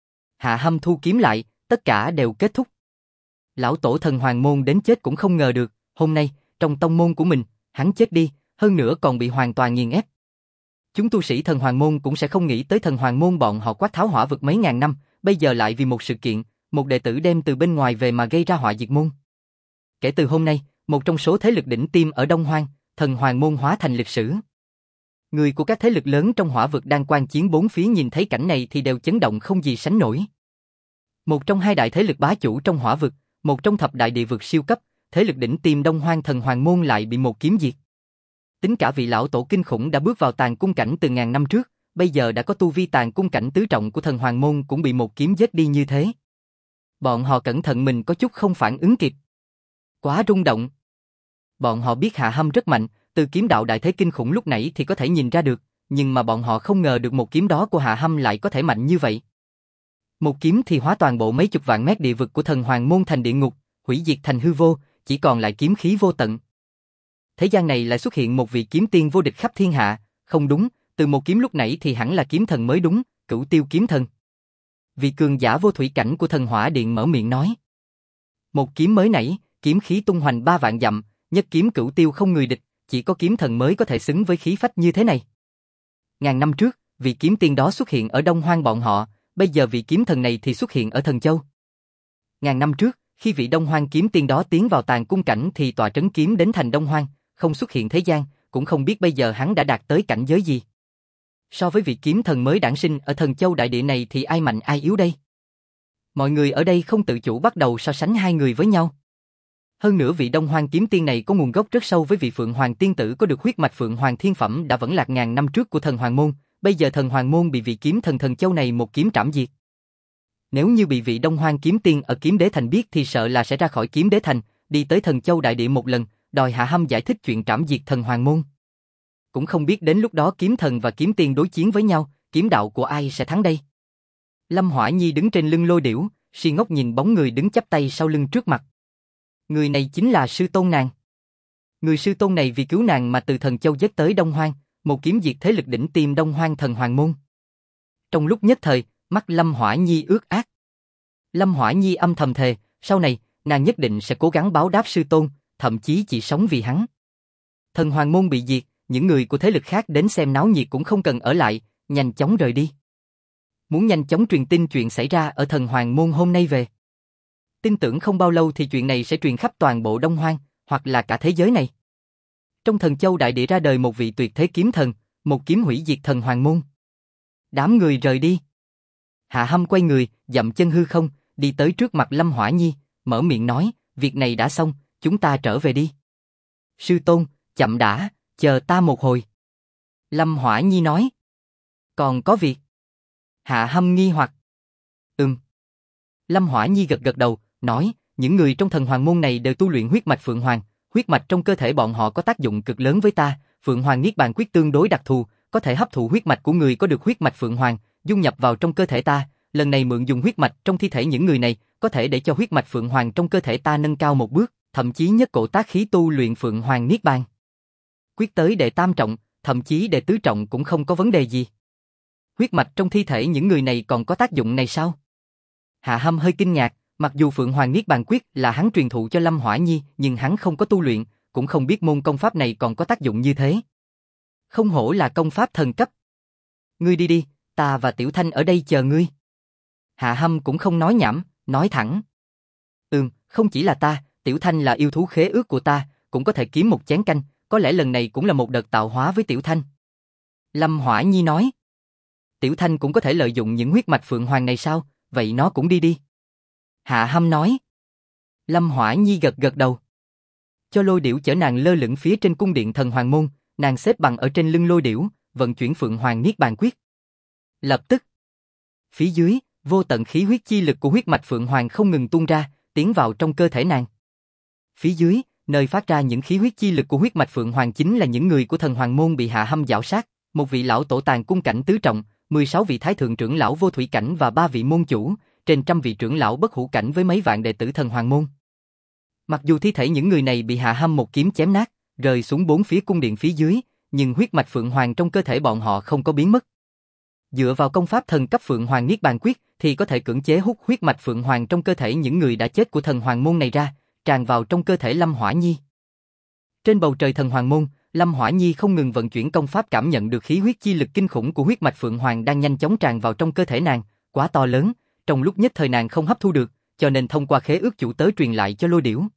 Hạ Hâm thu kiếm lại, tất cả đều kết thúc. Lão tổ thần Hoàng Môn đến chết cũng không ngờ được, hôm nay, trong tông môn của mình, hắn chết đi, hơn nữa còn bị hoàn toàn nghiền ép. Chúng tu sĩ thần Hoàng Môn cũng sẽ không nghĩ tới thần Hoàng Môn bọn họ quát tháo hỏa vực mấy ngàn năm, bây giờ lại vì một sự kiện, một đệ tử đem từ bên ngoài về mà gây ra họa diệt môn. Kể từ hôm nay, một trong số thế lực đỉnh tiêm ở Đông Hoang, thần Hoàng Môn hóa thành lịch sử. Người của các thế lực lớn trong hỏa vực đang quan chiến bốn phía nhìn thấy cảnh này thì đều chấn động không gì sánh nổi. Một trong hai đại thế lực bá chủ trong hỏa vực, một trong thập đại địa vực siêu cấp, thế lực đỉnh tiêm Đông Hoang thần Hoàng Môn lại bị một kiếm diệt. Tính cả vị lão tổ kinh khủng đã bước vào tàn cung cảnh từ ngàn năm trước, bây giờ đã có tu vi tàn cung cảnh tứ trọng của thần Hoàng Môn cũng bị một kiếm giết đi như thế. Bọn họ cẩn thận mình có chút không phản ứng kịp. Quá rung động. Bọn họ biết Hạ Hâm rất mạnh, từ kiếm đạo đại thế kinh khủng lúc nãy thì có thể nhìn ra được, nhưng mà bọn họ không ngờ được một kiếm đó của Hạ Hâm lại có thể mạnh như vậy. Một kiếm thì hóa toàn bộ mấy chục vạn mét địa vực của thần Hoàng Môn thành địa ngục, hủy diệt thành hư vô, chỉ còn lại kiếm khí vô tận. Thế gian này lại xuất hiện một vị kiếm tiên vô địch khắp thiên hạ, không đúng, từ một kiếm lúc nãy thì hẳn là kiếm thần mới đúng, Cửu Tiêu kiếm thần. Vị cường giả vô thủy cảnh của thần Hỏa Điện mở miệng nói. Một kiếm mới nãy, kiếm khí tung hoành 3 vạn dặm, nhất kiếm Cửu Tiêu không người địch, chỉ có kiếm thần mới có thể xứng với khí phách như thế này. Ngàn năm trước, vị kiếm tiên đó xuất hiện ở Đông Hoang bọn họ, bây giờ vị kiếm thần này thì xuất hiện ở Thần Châu. Ngàn năm trước, khi vị Đông Hoang kiếm tiên đó tiến vào tàn cung cảnh thì tọa trấn kiếm đến thành Đông Hoang, không xuất hiện thế gian, cũng không biết bây giờ hắn đã đạt tới cảnh giới gì. So với vị kiếm thần mới đản sinh ở Thần Châu đại địa này thì ai mạnh ai yếu đây? Mọi người ở đây không tự chủ bắt đầu so sánh hai người với nhau. Hơn nữa vị Đông Hoang kiếm tiên này có nguồn gốc rất sâu với vị Phượng Hoàng tiên tử có được huyết mạch Phượng Hoàng thiên phẩm đã vẫn lạc ngàn năm trước của thần Hoàng Môn, bây giờ thần Hoàng Môn bị vị kiếm thần Thần Châu này một kiếm trảm diệt. Nếu như bị vị Đông Hoang kiếm tiên ở Kiếm Đế Thành biết thì sợ là sẽ ra khỏi Kiếm Đế Thành, đi tới Thần Châu đại địa một lần, đòi Hạ Hâm giải thích chuyện trảm diệt thần Hoàng Môn. Cũng không biết đến lúc đó kiếm thần và kiếm tiên đối chiến với nhau, kiếm đạo của ai sẽ thắng đây? Lâm Hỏa Nhi đứng trên lưng lôi điểu, si ngốc nhìn bóng người đứng chắp tay sau lưng trước mặt. Người này chính là sư tôn nàng. Người sư tôn này vì cứu nàng mà từ Thần Châu giết tới Đông Hoang, một kiếm diệt thế lực đỉnh tiêm Đông Hoang thần Hoàng Môn. Trong lúc nhất thời, mắt Lâm Hỏa Nhi ướt át. Lâm Hỏa Nhi âm thầm thề, sau này, nàng nhất định sẽ cố gắng báo đáp sư tôn, thậm chí chỉ sống vì hắn. Thần Hoàng Môn bị diệt, những người của thế lực khác đến xem náo nhiệt cũng không cần ở lại, nhanh chóng rời đi. Muốn nhanh chóng truyền tin chuyện xảy ra ở thần Hoàng Môn hôm nay về. Tin tưởng không bao lâu thì chuyện này sẽ truyền khắp toàn bộ Đông Hoang, hoặc là cả thế giới này. Trong Thần Châu đại địa ra đời một vị tuyệt thế kiếm thần, một kiếm hủy diệt thần Hoàng Môn. Đám người rời đi. Hạ Hâm quay người, dậm chân hư không, đi tới trước mặt Lâm Hỏa Nhi, mở miệng nói, việc này đã xong, chúng ta trở về đi. Sư tôn, chậm đã, chờ ta một hồi. Lâm Hỏa Nhi nói. Còn có việc. Hạ Hâm nghi hoặc. Lâm Hỏa Nhi gật gật đầu, nói, những người trong thần Hoàng Môn này đều tu luyện huyết mạch Phượng Hoàng, huyết mạch trong cơ thể bọn họ có tác dụng cực lớn với ta, Phượng Hoàng Niết Bàn Quyết tương đối đặc thù, có thể hấp thụ huyết mạch của người có được huyết mạch Phượng Hoàng, dung nhập vào trong cơ thể ta, lần này mượn dùng huyết mạch trong thi thể những người này, có thể để cho huyết mạch Phượng Hoàng trong cơ thể ta nâng cao một bước, thậm chí nhất cổ tác khí tu luyện Phượng Hoàng Niết Bàn Quyết tới đệ tam trọng, thậm chí đệ tứ trọng cũng không có vấn đề gì. Huyết mạch trong thi thể những người này còn có tác dụng này sao? Hạ Hâm hơi kinh ngạc, mặc dù Phượng Hoàng Niết Bàn Quyết là hắn truyền thụ cho Lâm Hỏa Nhi, nhưng hắn không có tu luyện, cũng không biết môn công pháp này còn có tác dụng như thế. Không hổ là công pháp thần cấp. Ngươi đi đi, ta và Tiểu Thanh ở đây chờ ngươi. Hạ Hâm cũng không nói nhảm, nói thẳng. Không chỉ là ta, Tiểu Thanh là yêu thú khế ước của ta, cũng có thể kiếm một chén canh, có lẽ lần này cũng là một đợt tạo hóa với Tiểu Thanh. Lâm Hỏa Nhi nói. Tiểu Thanh cũng có thể lợi dụng những huyết mạch Phượng Hoàng này sao, vậy nó cũng đi đi. Hạ Hâm nói. Lâm Hỏa Nhi gật gật đầu. Cho lôi điểu chở nàng lơ lửng phía trên cung điện thần Hoàng Môn, nàng xếp bằng ở trên lưng lôi điểu, vận chuyển Phượng Hoàng Niết Bàn Quyết. Lập tức, phía dưới, vô tận khí huyết chi lực của huyết mạch Phượng Hoàng không ngừng tuôn ra, tiến vào trong cơ thể nàng. Phía dưới, nơi phát ra những khí huyết chi lực của huyết mạch Phượng Hoàng chính là những người của thần Hoàng Môn bị Hạ Hâm giảo sát, một vị lão tổ tàn cung cảnh tứ trọng, 16 vị thái thượng trưởng lão vô thủy cảnh và 3 vị môn chủ, trên trăm vị trưởng lão bất hủ cảnh với mấy vạn đệ tử thần Hoàng Môn. Mặc dù thi thể những người này bị Hạ Hâm một kiếm chém nát, rơi xuống bốn phía cung điện phía dưới, nhưng huyết mạch Phượng Hoàng trong cơ thể bọn họ không có biến mất. Dựa vào công pháp thần cấp Phượng Hoàng Niết Bàn Quyết thì có thể cưỡng chế hút huyết mạch Phượng Hoàng trong cơ thể những người đã chết của thần Hoàng môn này ra, tràn vào trong cơ thể Lâm Hỏa Nhi. Trên bầu trời thần Hoàng môn, Lâm Hỏa Nhi không ngừng vận chuyển công pháp, cảm nhận được khí huyết chi lực kinh khủng của huyết mạch Phượng Hoàng đang nhanh chóng tràn vào trong cơ thể nàng, quá to lớn, trong lúc nhất thời nàng không hấp thu được, cho nên thông qua khế ước chủ tớ truyền lại cho Lôi Điểu.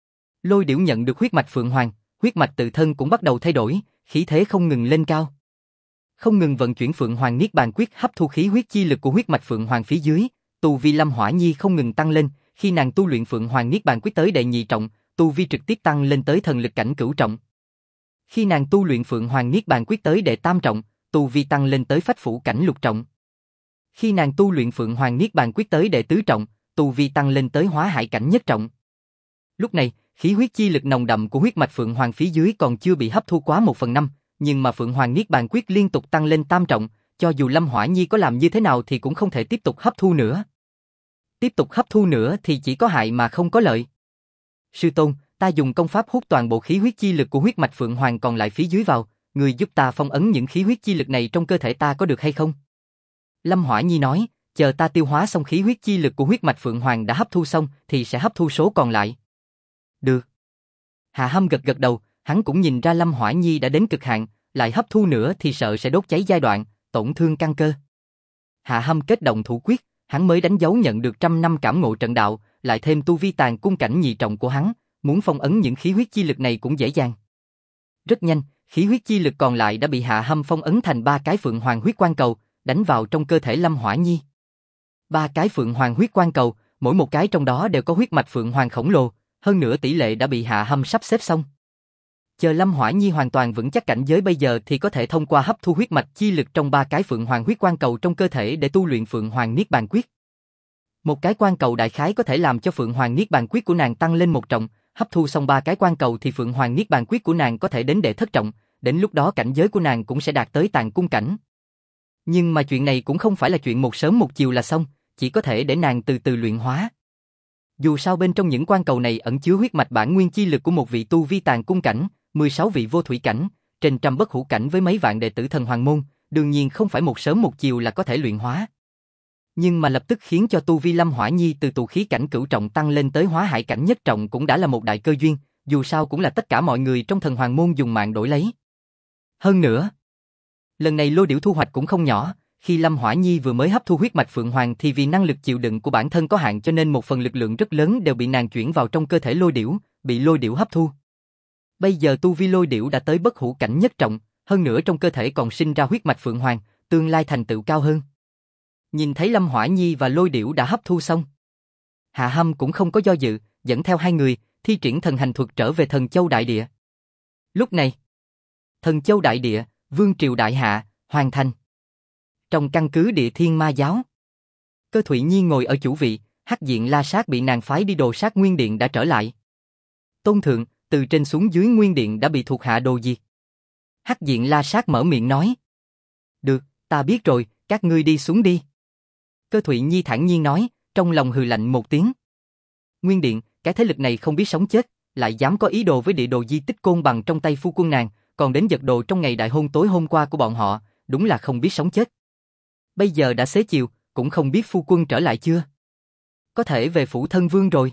Lôi Điểu nhận được huyết mạch Phượng Hoàng, huyết mạch tự thân cũng bắt đầu thay đổi, khí thế không ngừng lên cao. Không ngừng vận chuyển Phượng Hoàng Niết Bàn Quyết hấp thu khí huyết chi lực của huyết mạch Phượng Hoàng phía dưới, tu vi Lâm Hỏa Nhi không ngừng tăng lên, khi nàng tu luyện Phượng Hoàng Niết Bàn Quyết tới đệ nhị trọng, tu vi trực tiếp tăng lên tới thần lực cảnh cửu trọng. Khi nàng tu luyện Phượng Hoàng Niết Bàn Quyết tới đệ tam trọng, tu vi tăng lên tới phách phủ cảnh lục trọng. Khi nàng tu luyện Phượng Hoàng Niết Bàn Quyết tới đệ tứ trọng, tu vi tăng lên tới hóa hải cảnh nhất trọng. Lúc này, khí huyết chi lực nồng đậm của huyết mạch Phượng Hoàng phía dưới còn chưa bị hấp thu quá 1/5, nhưng mà Phượng Hoàng Niết Bàn Quyết liên tục tăng lên tam trọng, cho dù Lâm Hỏa Nhi có làm như thế nào thì cũng không thể tiếp tục hấp thu nữa. Tiếp tục hấp thu nữa thì chỉ có hại mà không có lợi. Sư tôn, ta dùng công pháp hút toàn bộ khí huyết chi lực của huyết mạch Phượng Hoàng còn lại phía dưới vào, người giúp ta phong ấn những khí huyết chi lực này trong cơ thể ta có được hay không? Lâm Hỏa Nhi nói, chờ ta tiêu hóa xong khí huyết chi lực của huyết mạch Phượng Hoàng đã hấp thu xong thì sẽ hấp thu số còn lại. Được. Hạ Hâm gật gật đầu, hắn cũng nhìn ra Lâm Hỏa Nhi đã đến cực hạn, lại hấp thu nữa thì sợ sẽ đốt cháy giai đoạn, tổn thương căn cơ. Hạ Hâm kết động thủ quyết, hắn mới đánh dấu nhận được 100 năm cảm ngộ trận đạo, lại thêm tu vi tàn cung cảnh nhị trọng của hắn, muốn phong ấn những khí huyết chi lực này cũng dễ dàng. Rất nhanh, khí huyết chi lực còn lại đã bị Hạ Hâm phong ấn thành 3 cái Phượng Hoàng huyết quan cầu, đánh vào trong cơ thể Lâm Hỏa Nhi. 3 cái Phượng Hoàng huyết quan cầu, mỗi một cái trong đó đều có huyết mạch Phượng Hoàng khổng lồ, hơn nữa tỷ lệ đã bị Hạ Hâm sắp xếp xong. Chờ Lâm Hỏa Nhi hoàn toàn vững chắc cảnh giới bây giờ thì có thể thông qua hấp thu huyết mạch chi lực trong 3 cái Phượng Hoàng huyết quan cầu trong cơ thể để tu luyện Phượng Hoàng Niết Bàn Quyết. Một cái quan cầu đại khái có thể làm cho Phượng Hoàng Niết Bàn Quyết của nàng tăng lên 1 trọng, hấp thu xong 3 cái quan cầu thì Phượng Hoàng Niết Bàn Quyết của nàng có thể đến đệ thất trọng, đến lúc đó cảnh giới của nàng cũng sẽ đạt tới tàn cung cảnh. Nhưng mà chuyện này cũng không phải là chuyện một sớm một chiều là xong, chỉ có thể để nàng từ từ luyện hóa. Dù sao bên trong những quan cầu này ẩn chứa huyết mạch bản nguyên chi lực của một vị tu vi tàn cung cảnh, 16 vị vô thủy cảnh, trên trăm bất hủ cảnh với mấy vạn đệ tử thần hoàng môn, đương nhiên không phải một sớm một chiều là có thể luyện hóa. Nhưng mà lập tức khiến cho tu vi Lâm Hỏa Nhi từ tụ khí cảnh cửu trọng tăng lên tới hóa hải cảnh nhất trọng cũng đã là một đại cơ duyên, dù sao cũng là tất cả mọi người trong thần hoàng môn dùng mạng đổi lấy. Hơn nữa, lần này Lôi Điểu thu hoạch cũng không nhỏ, khi Lâm Hỏa Nhi vừa mới hấp thu huyết mạch Phượng Hoàng thì vì năng lực chịu đựng của bản thân có hạn cho nên một phần lực lượng rất lớn đều bị nàng chuyển vào trong cơ thể Lôi Điểu, bị Lôi Điểu hấp thu. Bây giờ tu vi Lôi Điểu đã tới bất hủ cảnh nhất trọng, hơn nữa trong cơ thể còn sinh ra huyết mạch Phượng Hoàng, tương lai thành tựu cao hơn. Nhìn thấy Lâm Hỏa Nhi và Lôi Điểu đã hấp thu xong, Hạ Hâm cũng không có do dự, dẫn theo hai người, thi triển thần hành thuật trở về Thần Châu Đại Địa. Lúc này, Thần Châu Đại Địa, Vương Triều Đại Hạ, hoàn thành. Trong căn cứ Địa Thiên Ma Giáo, Cơ Thụy Nhi ngồi ở chủ vị, Hắc Diện La Sát bị nàng phái đi đồ sát Nguyên Điện đã trở lại. Tôn thượng, từ trên xuống dưới Nguyên Điện đã bị thuộc hạ đồ diệt. Hắc Diện La Sát mở miệng nói. Được, ta biết rồi, các ngươi đi xuống đi. Cơ Thụy Nhi thản nhiên nói, trong lòng hừ lạnh một tiếng. Nguyên Điện, cái thế lực này không biết sống chết, lại dám có ý đồ với địa đồ di tích côn bằng trong tay phu quân nàng, còn đến giật đồ trong ngày đại hôn tối hôm qua của bọn họ, đúng là không biết sống chết. Bây giờ đã xế chiều, cũng không biết phu quân trở lại chưa. Có thể về phủ thân vương rồi.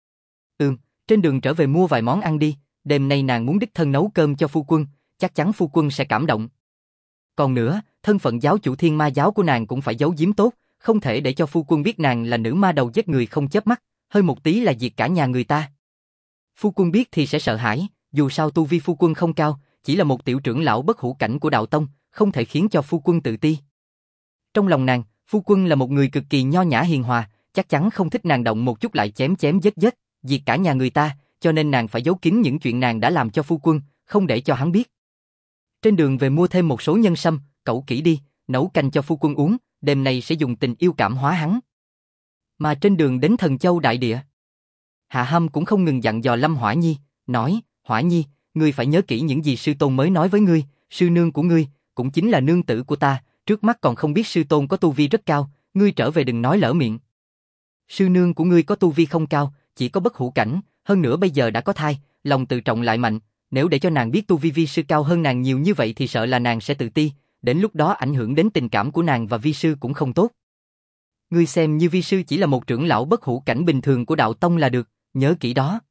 Trên đường trở về mua vài món ăn đi, đêm nay nàng muốn đích thân nấu cơm cho phu quân, chắc chắn phu quân sẽ cảm động. Còn nữa, thân phận giáo chủ Thiên Ma Giáo của nàng cũng phải giấu giếm tốt, không thể để cho phu quân biết nàng là nữ ma đầu giết người không chớp mắt, hơi một tí là diệt cả nhà người ta. Phu quân biết thì sẽ sợ hãi, dù sao tu vi phu quân không cao, chỉ là một tiểu trưởng lão bất hủ cảnh của đạo tông, không thể khiến cho phu quân tự ti. Trong lòng nàng, phu quân là một người cực kỳ nho nhã hiền hòa, chắc chắn không thích nàng động một chút lại chém chém giết giết, diệt cả nhà người ta, cho nên nàng phải giấu kín những chuyện nàng đã làm cho phu quân, không để cho hắn biết. Trên đường về mua thêm một số nhân sâm, cẩu kỹ đi, nấu canh cho phu quân uống, đêm nay sẽ dùng tình yêu cảm hóa hắn. Mà trên đường đến Thần Châu Đại Địa, Hạ Hâm cũng không ngừng dặn dò Lâm Hỏa Nhi, nói, Hỏa Nhi, ngươi phải nhớ kỹ những gì sư tôn mới nói với ngươi, sư nương của ngươi, cũng chính là nương tử của ta, trước mắt còn không biết sư tôn có tu vi rất cao, ngươi trở về đừng nói lỡ miệng. Sư nương của ngươi có tu vi không cao, chỉ có bất hủ cảnh, hơn nữa bây giờ đã có thai, lòng tự trọng lại mạnh, nếu để cho nàng biết tu vi vi sư cao hơn nàng nhiều như vậy thì sợ là nàng sẽ tự ti, đến lúc đó ảnh hưởng đến tình cảm của nàng và vi sư cũng không tốt. Ngươi xem như vi sư chỉ là một trưởng lão bất hủ cảnh bình thường của đạo tông là được, nhớ kỹ đó.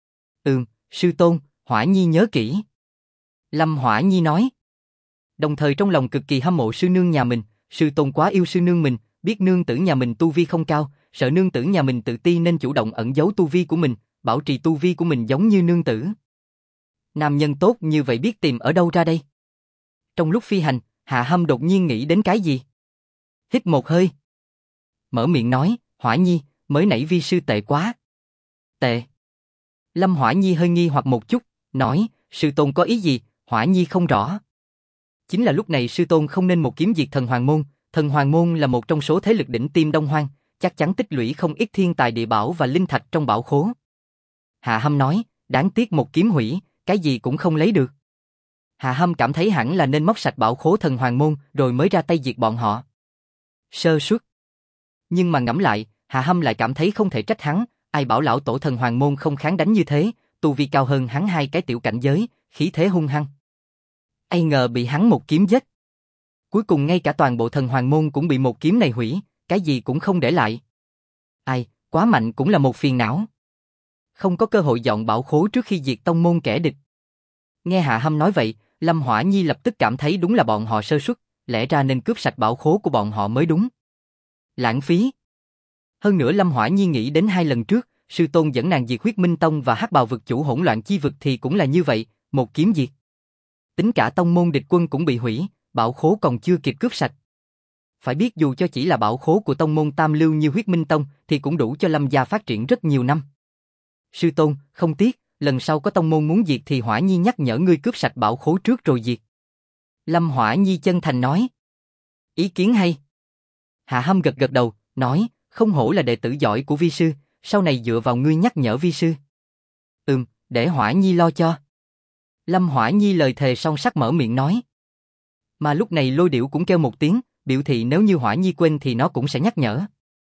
Sư tôn, Hỏa Nhi nhớ kỹ. Lâm Hỏa Nhi nói. Đồng thời trong lòng cực kỳ hâm mộ sư nương nhà mình, sư tôn quá yêu sư nương mình, biết nương tử nhà mình tu vi không cao, sợ nương tử nhà mình tự ti nên chủ động ẩn giấu tu vi của mình, bảo trì tu vi của mình giống như nương tử. Nam nhân tốt như vậy biết tìm ở đâu ra đây? Trong lúc phi hành, Hạ Hâm đột nhiên nghĩ đến cái gì? Hít một hơi. Mở miệng nói, Hỏa Nhi, mới nãy vi sư tệ quá. Tệ. Lâm Hỏa Nhi hơi nghi hoặc một chút, nói, sư tôn có ý gì, Hỏa Nhi không rõ. Chính là lúc này sư tôn không nên một kiếm diệt thần hoàng môn là một trong số thế lực đỉnh tiêm Đông Hoang, chắc chắn tích lũy không ít thiên tài địa bảo và linh thạch trong bảo khố. Hạ Hâm nói, đáng tiếc một kiếm hủy, cái gì cũng không lấy được. Hạ Hâm cảm thấy hẳn là nên móc sạch bảo khố thần hoàng môn rồi mới ra tay diệt bọn họ. Sơ suất. Nhưng mà ngẫm lại, Hạ Hâm lại cảm thấy không thể trách hắn, ai bảo lão tổ thần hoàng môn không kháng đánh như thế, tu vi cao hơn hắn 2 cái tiểu cảnh giới, khí thế hung hăng. Ai ngờ bị hắn một kiếm giết. Cuối cùng ngay cả toàn bộ thần hoàng môn cũng bị một kiếm này hủy, cái gì cũng không để lại. Ai, quá mạnh cũng là một phiền não. Không có cơ hội dọn bảo khố trước khi diệt tông môn kẻ địch. Nghe Hạ Hâm nói vậy, Lâm Hỏa Nhi lập tức cảm thấy đúng là bọn họ sơ suất, lẽ ra nên cướp sạch bảo khố của bọn họ mới đúng. Lãng phí. Hơn nữa Lâm Hỏa Nhi nghĩ đến 2 lần trước, sư tôn dẫn nàng diệt Huyết Minh Tông và Hắc Bào vực chủ hỗn loạn chi vực thì cũng là như vậy, một kiếm diệt. Tính cả tông môn địch quân cũng bị hủy, bảo khố còn chưa kịp cướp sạch. Phải biết dù cho chỉ là bảo khố của tông môn tam lưu như Huyết Minh Tông thì cũng đủ cho Lâm gia phát triển rất nhiều năm. Sư tôn, không tiếc, lần sau có tông môn muốn diệt thì Hỏa Nhi nhắc nhở ngươi cướp sạch bảo khố trước rồi diệt. Lâm Hỏa Nhi chân thành nói. Ý kiến hay. Hạ Hâm gật gật đầu, nói, không hổ là đệ tử giỏi của vi sư, sau này dựa vào ngươi nhắc nhở vi sư. Để Hỏa Nhi lo cho. Lâm Hỏa Nhi lời thề son sắt mở miệng nói. Mà lúc này Lôi Điểu cũng kêu một tiếng, biểu thị nếu như Hỏa Nhi quên thì nó cũng sẽ nhắc nhở.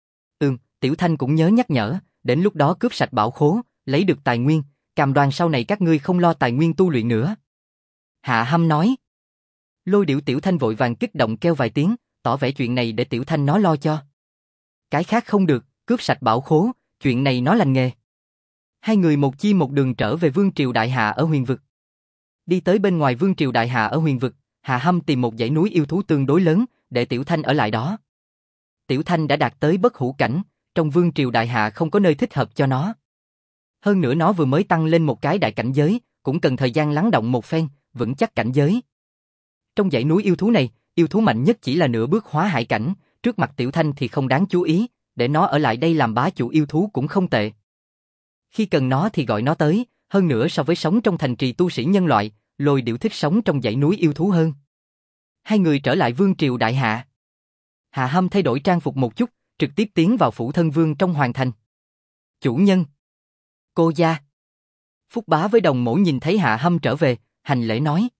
Tiểu Thanh cũng nhớ nhắc nhở, đến lúc đó cướp sạch bảo khố, lấy được tài nguyên, cam đoan sau này các ngươi không lo tài nguyên tu luyện nữa. Hạ Hâm nói. Lôi Điểu Tiểu Thanh vội vàng kích động kêu vài tiếng, tỏ vẻ chuyện này để Tiểu Thanh nó lo cho. Cái khác không được, cướp sạch bảo khố, chuyện này nó lành nghề. Hai người một chi một đường trở về Vương Triều Đại Hạ ở Huyền Vực. Đi tới bên ngoài Vương Triều Đại Hạ ở Huyền Vực, Hạ Hâm tìm một dãy núi yêu thú tương đối lớn, để Tiểu Thanh ở lại đó. Tiểu Thanh đã đạt tới bất hủ cảnh, trong Vương Triều Đại Hạ không có nơi thích hợp cho nó. Hơn nữa nó vừa mới tăng lên một cái đại cảnh giới, cũng cần thời gian lắng động một phen, vững chắc cảnh giới. Trong dãy núi yêu thú này, yêu thú mạnh nhất chỉ là nửa bước hóa hải cảnh, trước mặt Tiểu Thanh thì không đáng chú ý, để nó ở lại đây làm bá chủ yêu thú cũng không tệ. Khi cần nó thì gọi nó tới, hơn nữa so với sống trong thành trì tu sĩ nhân loại, Lôi Điểu thích sống trong dãy núi yêu thú hơn. Hai người trở lại Vương Triều Đại Hạ. Hạ Hâm thay đổi trang phục một chút, trực tiếp tiến vào phủ thân vương trong hoàng thành. Chủ nhân. Cô gia. Phúc Bá với Đồng Mỗ nhìn thấy Hạ Hâm trở về, hành lễ nói.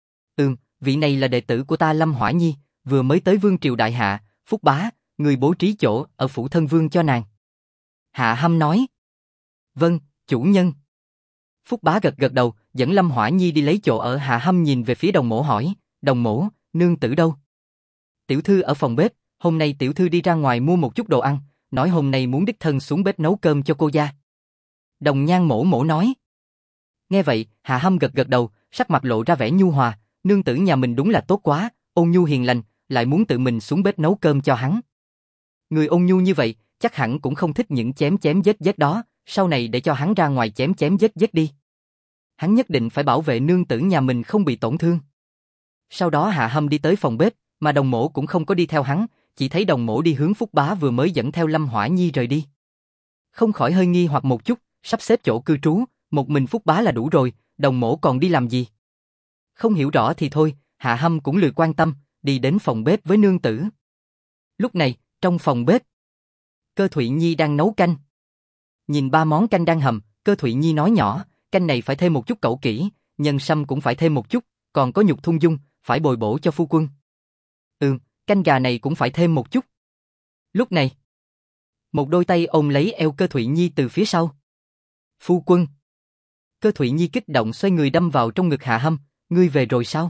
Vị này là đệ tử của ta Lâm Hỏa Nhi, vừa mới tới Vương Triều Đại Hạ, Phúc Bá, người bố trí chỗ ở phủ thân vương cho nàng. Hạ Hâm nói. Vâng, chủ nhân. Phúc Bá gật gật đầu, dẫn Lâm Hỏa Nhi đi lấy chỗ ở. Hạ Hâm nhìn về phía Đồng Mỗ hỏi, Đồng Mỗ, nương tử đâu? Tiểu thư ở phòng bếp, hôm nay tiểu thư đi ra ngoài mua một chút đồ ăn, nói hôm nay muốn đích thân xuống bếp nấu cơm cho cô gia. Đồng Nhan Mỗ Mỗ nói. Nghe vậy, Hạ Hâm gật gật đầu, sắc mặt lộ ra vẻ nhu hòa, nương tử nhà mình đúng là tốt quá, ôn nhu hiền lành, lại muốn tự mình xuống bếp nấu cơm cho hắn. Người ôn nhu như vậy, chắc hẳn cũng không thích những chém chém giết giết đó, sau này để cho hắn ra ngoài chém chém giết giết đi. Hắn nhất định phải bảo vệ nương tử nhà mình không bị tổn thương. Sau đó Hạ Hâm đi tới phòng bếp, mà Đồng Mỗ cũng không có đi theo hắn, chỉ thấy Đồng Mỗ đi hướng Phúc Bá vừa mới dẫn theo Lâm Hỏa Nhi rời đi. Không khỏi hơi nghi hoặc một chút, sắp xếp chỗ cư trú, một mình Phúc Bá là đủ rồi, Đồng Mỗ còn đi làm gì? Không hiểu rõ thì thôi, Hạ Hâm cũng lười quan tâm, đi đến phòng bếp với nương tử. Lúc này, trong phòng bếp, Cơ Thụy Nhi đang nấu canh. Nhìn 3 món canh đang hầm, Cơ Thụy Nhi nói nhỏ, canh này phải thêm một chút cẩu kỹ, nhân sâm cũng phải thêm một chút, còn có nhục thung dung, phải bồi bổ cho phu quân. Canh gà này cũng phải thêm một chút. Lúc này, Một đôi tay ôm lấy eo Cơ Thụy Nhi từ phía sau. Phu quân. Cơ Thụy Nhi kích động xoay người đâm vào trong ngực Hạ Hâm, ngươi về rồi sao?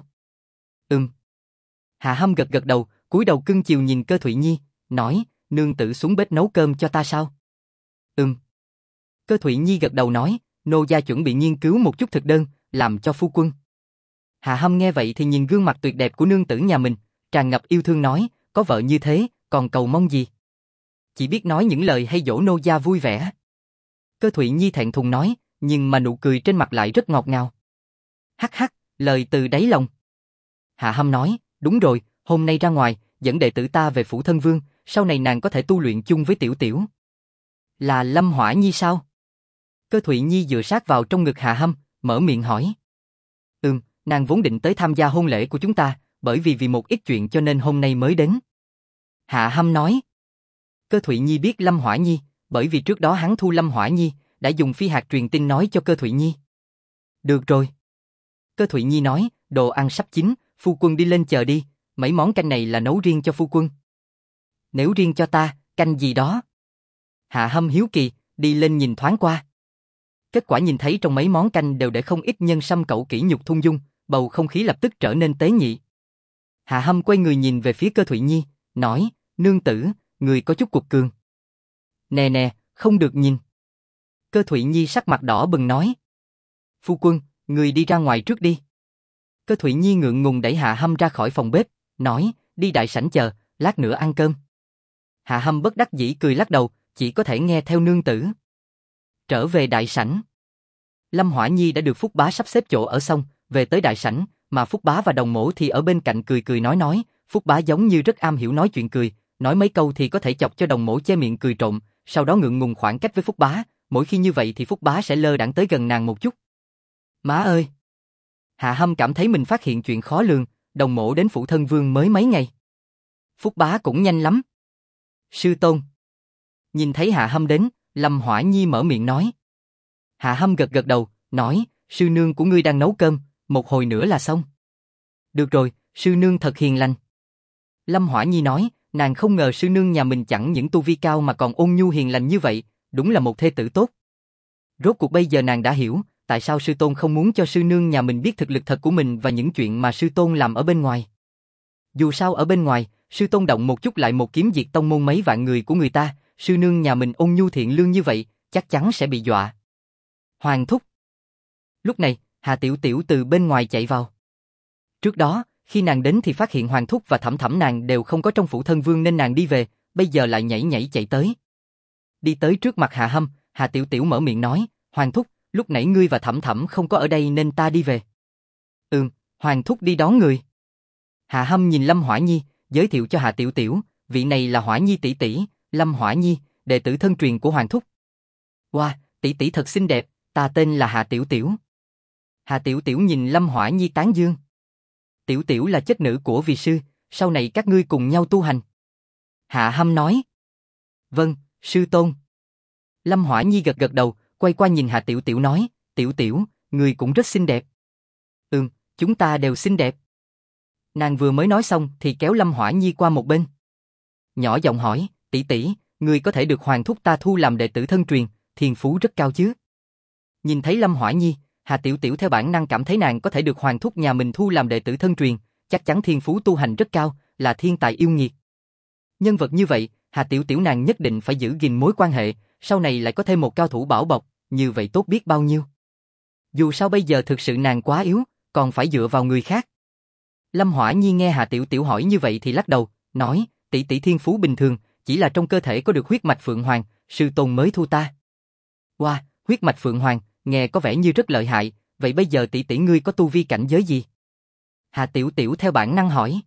Hạ Hâm gật gật đầu, cúi đầu cưng chiều nhìn Cơ Thụy Nhi, nói, nương tử xuống bếp nấu cơm cho ta sao? Cơ Thụy Nhi gật đầu nói, nô gia chuẩn bị nghiên cứu một chút thực đơn, làm cho phu quân. Hạ Hâm nghe vậy thì nhìn gương mặt tuyệt đẹp của nương tử nhà mình, tràn ngập yêu thương nói, có vợ như thế, còn cầu mong gì? Chỉ biết nói những lời hay dỗ nô gia vui vẻ. Cơ Thụy Nhi thẹn thùng nói, nhưng mà nụ cười trên mặt lại rất ngọt ngào. Hắc hắc, lời từ đáy lòng. Hạ Hâm nói, đúng rồi, hôm nay ra ngoài, dẫn đệ tử ta về phủ thân vương, sau này nàng có thể tu luyện chung với Tiểu Tiểu. Là Lâm Hỏa Nhi sao? Cơ Thụy Nhi dựa sát vào trong ngực Hạ Hâm, mở miệng hỏi. Nàng vốn định tới tham gia hôn lễ của chúng ta, bởi vì một ít chuyện cho nên hôm nay mới đến. Hạ Hâm nói. Cơ Thụy Nhi biết Lâm Hỏa Nhi, bởi vì trước đó hắn thu Lâm Hỏa Nhi, đã dùng phi hạt truyền tin nói cho Cơ Thụy Nhi. Được rồi. Cơ Thụy Nhi nói, đồ ăn sắp chín, phu quân đi lên chờ đi, mấy món canh này là nấu riêng cho phu quân. Nếu riêng cho ta, canh gì đó? Hạ Hâm hiếu kỳ, đi lên nhìn thoáng qua. Kết quả nhìn thấy trong mấy món canh đều để không ít nhân sâm cẩu kỹ nhục thung dung, bầu không khí lập tức trở nên tế nhị. Hạ Hâm quay người nhìn về phía Cơ Thụy Nhi, nói, nương tử, người có chút cuột cường. Nè nè, không được nhìn. Cơ Thụy Nhi sắc mặt đỏ bừng nói. Phu quân, người đi ra ngoài trước đi. Cơ Thụy Nhi ngượng ngùng đẩy Hạ Hâm ra khỏi phòng bếp, nói, đi đại sảnh chờ, lát nữa ăn cơm. Hạ Hâm bất đắc dĩ cười lắc đầu, chỉ có thể nghe theo nương tử. Trở về đại sảnh. Lâm Hỏa Nhi đã được Phúc Bá sắp xếp chỗ ở xong, về tới đại sảnh, mà Phúc Bá và Đồng Mỗ thì ở bên cạnh cười cười nói. Phúc Bá giống như rất am hiểu nói chuyện cười, nói mấy câu thì có thể chọc cho Đồng Mỗ che miệng cười trộm, sau đó ngượng ngùng khoảng cách với Phúc Bá, mỗi khi như vậy thì Phúc Bá sẽ lơ đãng tới gần nàng một chút. Má ơi! Hạ Hâm cảm thấy mình phát hiện chuyện khó lường, Đồng Mỗ đến phủ thân vương mới mấy ngày. Phúc Bá cũng nhanh lắm. Sư tôn. Nhìn thấy Hạ Hâm đến, Lâm Hỏa Nhi mở miệng nói. Hạ Hâm gật gật đầu, nói, sư nương của ngươi đang nấu cơm, một hồi nữa là xong. Được rồi, sư nương thật hiền lành. Lâm Hỏa Nhi nói, nàng không ngờ sư nương nhà mình chẳng những tu vi cao mà còn ôn nhu hiền lành như vậy, đúng là một thê tử tốt. Rốt cuộc bây giờ nàng đã hiểu, tại sao sư tôn không muốn cho sư nương nhà mình biết thực lực thật của mình và những chuyện mà sư tôn làm ở bên ngoài. Dù sao ở bên ngoài, sư tôn động một chút lại một kiếm diệt tông môn mấy vạn người của người ta, sư nương nhà mình ôn nhu thiện lương như vậy, chắc chắn sẽ bị dọa. Hoàng thúc. Lúc này, Hà Tiểu Tiểu từ bên ngoài chạy vào. Trước đó, khi nàng đến thì phát hiện Hoàng thúc và Thẩm Thẩm nàng đều không có trong phủ thân vương nên nàng đi về, bây giờ lại nhảy nhảy chạy tới. Đi tới trước mặt Hạ Hâm, Hà Tiểu Tiểu mở miệng nói, Hoàng thúc, lúc nãy ngươi và Thẩm Thẩm không có ở đây nên ta đi về. Hoàng thúc đi đón người. Hạ Hâm nhìn Lâm Hỏa Nhi, giới thiệu cho Hà Tiểu Tiểu, vị này là Hỏa Nhi tỷ tỷ, Lâm Hỏa Nhi, đệ tử thân truyền của Hoàng thúc. Wow, tỷ tỷ thật xinh đẹp, ta tên là Hà Tiểu Tiểu. Hà Tiểu Tiểu nhìn Lâm Hỏa Nhi tán dương. Tiểu Tiểu là chất nữ của vị sư, sau này các ngươi cùng nhau tu hành. Hạ Hâm nói. Vâng, sư tôn. Lâm Hỏa Nhi gật gật đầu, quay qua nhìn Hà Tiểu Tiểu nói, Tiểu Tiểu, người cũng rất xinh đẹp. Chúng ta đều xinh đẹp. Nàng vừa mới nói xong thì kéo Lâm Hỏa Nhi qua một bên. Nhỏ giọng hỏi, tỷ tỷ, người có thể được Hoàng thúc ta thu làm đệ tử thân truyền, thiên phú rất cao chứ? Nhìn thấy Lâm Hỏa Nhi, Hà Tiểu Tiểu theo bản năng cảm thấy nàng có thể được Hoàng thúc nhà mình thu làm đệ tử thân truyền, chắc chắn thiên phú tu hành rất cao, là thiên tài yêu nghiệt. Nhân vật như vậy, Hà Tiểu Tiểu nàng nhất định phải giữ gìn mối quan hệ, sau này lại có thêm một cao thủ bảo bọc, như vậy tốt biết bao nhiêu. Dù sao bây giờ thực sự nàng quá yếu, còn phải dựa vào người khác. Lâm Hỏa Nhi nghe Hà Tiểu Tiểu hỏi như vậy thì lắc đầu, nói, tỷ tỷ thiên phú bình thường, chỉ là trong cơ thể có được huyết mạch Phượng Hoàng, sư tôn mới thu ta. Wow, huyết mạch Phượng Hoàng, nghe có vẻ như rất lợi hại, vậy bây giờ tỷ tỷ ngươi có tu vi cảnh giới gì? Hà Tiểu Tiểu theo bản năng hỏi.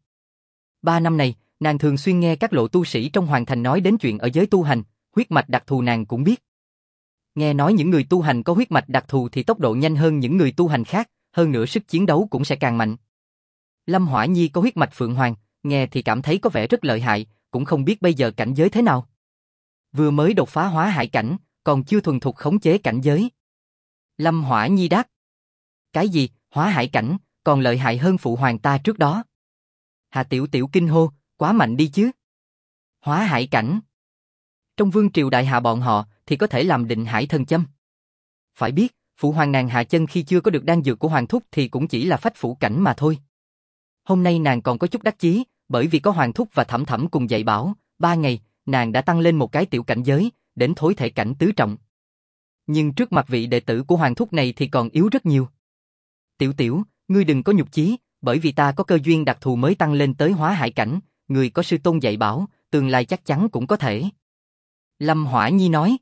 3 năm này, nàng thường xuyên nghe các lộ tu sĩ trong hoàng thành nói đến chuyện ở giới tu hành, huyết mạch đặc thù nàng cũng biết. Nghe nói những người tu hành có huyết mạch đặc thù thì tốc độ nhanh hơn những người tu hành khác, hơn nữa sức chiến đấu cũng sẽ càng mạnh. Lâm Hỏa Nhi có huyết mạch Phượng Hoàng, nghe thì cảm thấy có vẻ rất lợi hại, cũng không biết bây giờ cảnh giới thế nào. Vừa mới đột phá hóa hải cảnh, còn chưa thuần thục khống chế cảnh giới. Lâm Hỏa Nhi đáp. Cái gì, hóa hải cảnh, còn lợi hại hơn phụ hoàng ta trước đó. Hà Tiểu Tiểu kinh hô, quá mạnh đi chứ. Hóa hải cảnh. Trong vương triều đại hạ bọn họ thì có thể làm định hải thần châm. Phải biết, phụ hoàng nàng hạ chân khi chưa có được đan dược của hoàng thúc thì cũng chỉ là phách phủ cảnh mà thôi. Hôm nay nàng còn có chút đắc chí, bởi vì có hoàng thúc và thẩm thẩm cùng dạy bảo, 3 ngày, nàng đã tăng lên một cái tiểu cảnh giới, đến thối thể cảnh tứ trọng. Nhưng trước mặt vị đệ tử của hoàng thúc này thì còn yếu rất nhiều. Tiểu tiểu, ngươi đừng có nhục chí, bởi vì ta có cơ duyên đặc thù mới tăng lên tới hóa hải cảnh, người có sư tôn dạy bảo, tương lai chắc chắn cũng có thể. Lâm Hỏa Nhi nói.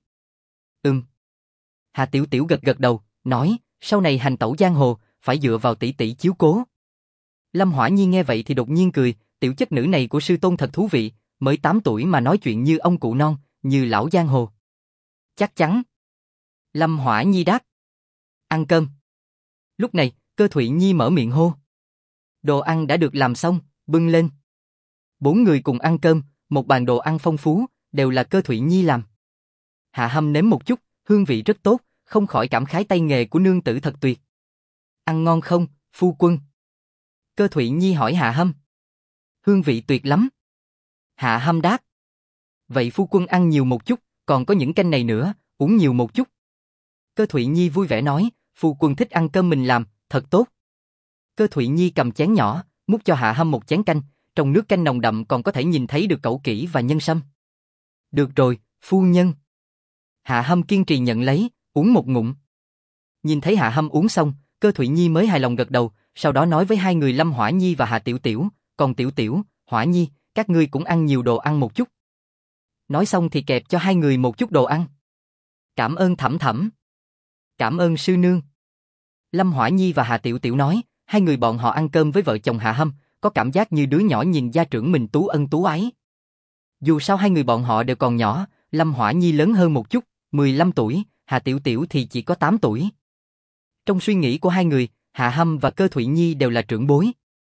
Hà Tiểu Tiểu gật gật đầu, nói, sau này hành tẩu giang hồ, phải dựa vào tỷ tỷ chiếu cố. Lâm Hỏa Nhi nghe vậy thì đột nhiên cười, tiểu chất nữ này của sư tôn thật thú vị, mới 8 tuổi mà nói chuyện như ông cụ non, như lão giang hồ. Chắc chắn. Lâm Hỏa Nhi đáp. Ăn cơm. Lúc này, Cơ Thụy Nhi mở miệng hô. Đồ ăn đã được làm xong, bưng lên. 4 người cùng ăn cơm, một bàn đồ ăn phong phú, đều là Cơ Thụy Nhi làm. Hạ Hâm nếm một chút, hương vị rất tốt, không khỏi cảm khái tay nghề của nương tử thật tuyệt. Ăn ngon không, phu quân? Cơ Thụy Nhi hỏi Hạ Hâm. Hương vị tuyệt lắm. Hạ Hâm đáp. Vậy phu quân ăn nhiều một chút, còn có những canh này nữa, uống nhiều một chút. Cơ Thụy Nhi vui vẻ nói, phu quân thích ăn cơm mình làm, thật tốt. Cơ Thụy Nhi cầm chén nhỏ, múc cho Hạ Hâm một chén canh, trong nước canh nồng đậm còn có thể nhìn thấy được cẩu kỹ và nhân sâm. Được rồi, phu nhân. Hạ Hâm kiên trì nhận lấy, uống một ngụm. Nhìn thấy Hạ Hâm uống xong, Cơ Thụy Nhi mới hài lòng gật đầu, sau đó nói với hai người Lâm Hỏa Nhi và Hạ Tiểu Tiểu, còn Tiểu Tiểu, Hỏa Nhi, các ngươi cũng ăn nhiều đồ ăn một chút. Nói xong thì kẹp cho hai người một chút đồ ăn. Cảm ơn thẩm thẩm. Cảm ơn sư nương. Lâm Hỏa Nhi và Hạ Tiểu Tiểu nói, hai người bọn họ ăn cơm với vợ chồng Hạ Hâm, có cảm giác như đứa nhỏ nhìn gia trưởng mình tú ân tú ái. Dù sao hai người bọn họ đều còn nhỏ, Lâm Hỏa Nhi lớn hơn một chút, 15 tuổi, Hạ Tiểu Tiểu thì chỉ có 8 tuổi. Trong suy nghĩ của hai người, Hạ Hâm và Cơ Thụy Nhi đều là trưởng bối.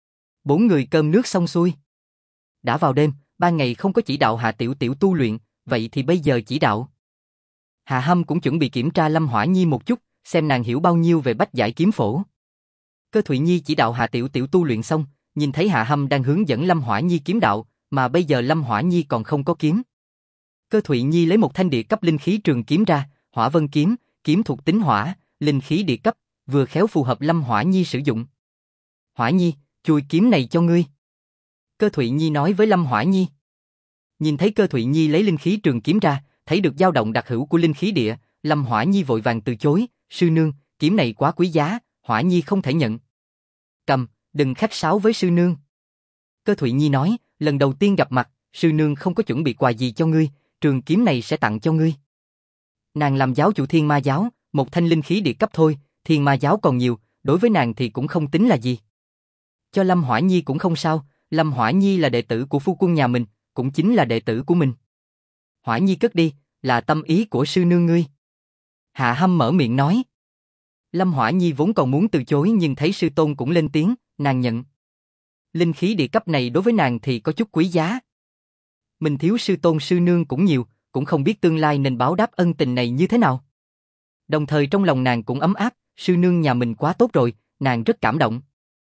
4 người cơm nước xong xuôi. Đã vào đêm, 3 ngày không có chỉ đạo Hạ Tiểu Tiểu tu luyện, vậy thì bây giờ chỉ đạo. Hạ Hâm cũng chuẩn bị kiểm tra Lâm Hỏa Nhi một chút, xem nàng hiểu bao nhiêu về bách giải kiếm phổ. Cơ Thụy Nhi chỉ đạo Hạ Tiểu Tiểu tu luyện xong, nhìn thấy Hạ Hâm đang hướng dẫn Lâm Hỏa Nhi kiếm đạo, mà bây giờ Lâm Hỏa Nhi còn không có kiếm. Cơ Thụy Nhi lấy một thanh địa cấp linh khí trường kiếm ra, Hỏa Vân kiếm, kiếm thuộc tính hỏa, linh khí địa cấp, vừa khéo phù hợp Lâm Hỏa Nhi sử dụng. Hỏa Nhi, chùi kiếm này cho ngươi. Cơ Thụy Nhi nói với Lâm Hỏa Nhi. Nhìn thấy Cơ Thụy Nhi lấy linh khí trường kiếm ra, thấy được dao động đặc hữu của linh khí địa, Lâm Hỏa Nhi vội vàng từ chối, sư nương, kiếm này quá quý giá, Hỏa Nhi không thể nhận. Cầm, đừng khách sáo với sư nương. Cơ Thụy Nhi nói, lần đầu tiên gặp mặt, sư nương không có chuẩn bị quà gì cho ngươi, trường kiếm này sẽ tặng cho ngươi. Nàng làm giáo chủ Thiên Ma giáo, một thanh linh khí địa cấp thôi, Thiên Ma giáo còn nhiều, đối với nàng thì cũng không tính là gì. Cho Lâm Hỏa Nhi cũng không sao, Lâm Hỏa Nhi là đệ tử của phu quân nhà mình, cũng chính là đệ tử của mình. Hỏa Nhi cất đi, là tâm ý của sư nương ngươi. Hạ Hâm mở miệng nói. Lâm Hỏa Nhi vốn còn muốn từ chối nhưng thấy sư tôn cũng lên tiếng, nàng nhận. Linh khí địa cấp này đối với nàng thì có chút quý giá. Mình thiếu sư tôn sư nương cũng nhiều, cũng không biết tương lai nên báo đáp ân tình này như thế nào. Đồng thời trong lòng nàng cũng ấm áp, sư nương nhà mình quá tốt rồi, nàng rất cảm động.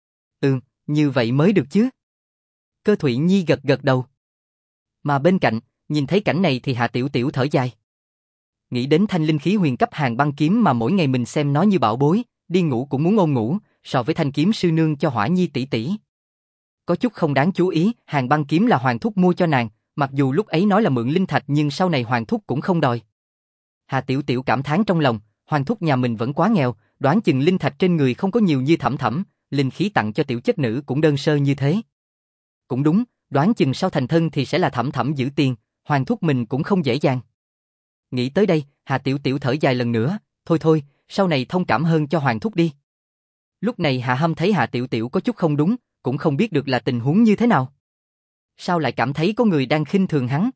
Như vậy mới được chứ. Cơ Thụy Nhi gật gật đầu. Mà bên cạnh, nhìn thấy cảnh này thì Hạ Tiểu Tiểu thở dài. Nghĩ đến thanh linh khí huyền cấp Hàn Băng kiếm mà mỗi ngày mình xem nó như bảo bối, đi ngủ cũng muốn ôm ngủ, so với thanh kiếm sư nương cho Hỏa Nhi tỷ tỷ. Có chút không đáng chú ý, Hàn Băng kiếm là Hoàng thúc mua cho nàng, mặc dù lúc ấy nói là mượn linh thạch nhưng sau này Hoàng thúc cũng không đòi. Hạ Tiểu Tiểu cảm thán trong lòng, Hoàng thúc nhà mình vẫn quá nghèo, đoán chừng linh thạch trên người không có nhiều như thẩm thẩm, linh khí tặng cho tiểu chất nữ cũng đơn sơ như thế. Cũng đúng, đoán chừng sau thành thân thì sẽ là thẩm thẩm giữ tiền, Hoàng thúc mình cũng không dễ dàng. Nghĩ tới đây, Hạ Tiểu Tiểu thở dài lần nữa, thôi, sau này thông cảm hơn cho Hoàng thúc đi. Lúc này Hạ Hâm thấy Hạ Tiểu Tiểu có chút không đúng, cũng không biết được là tình huống như thế nào. Sao lại cảm thấy có người đang khinh thường hắn?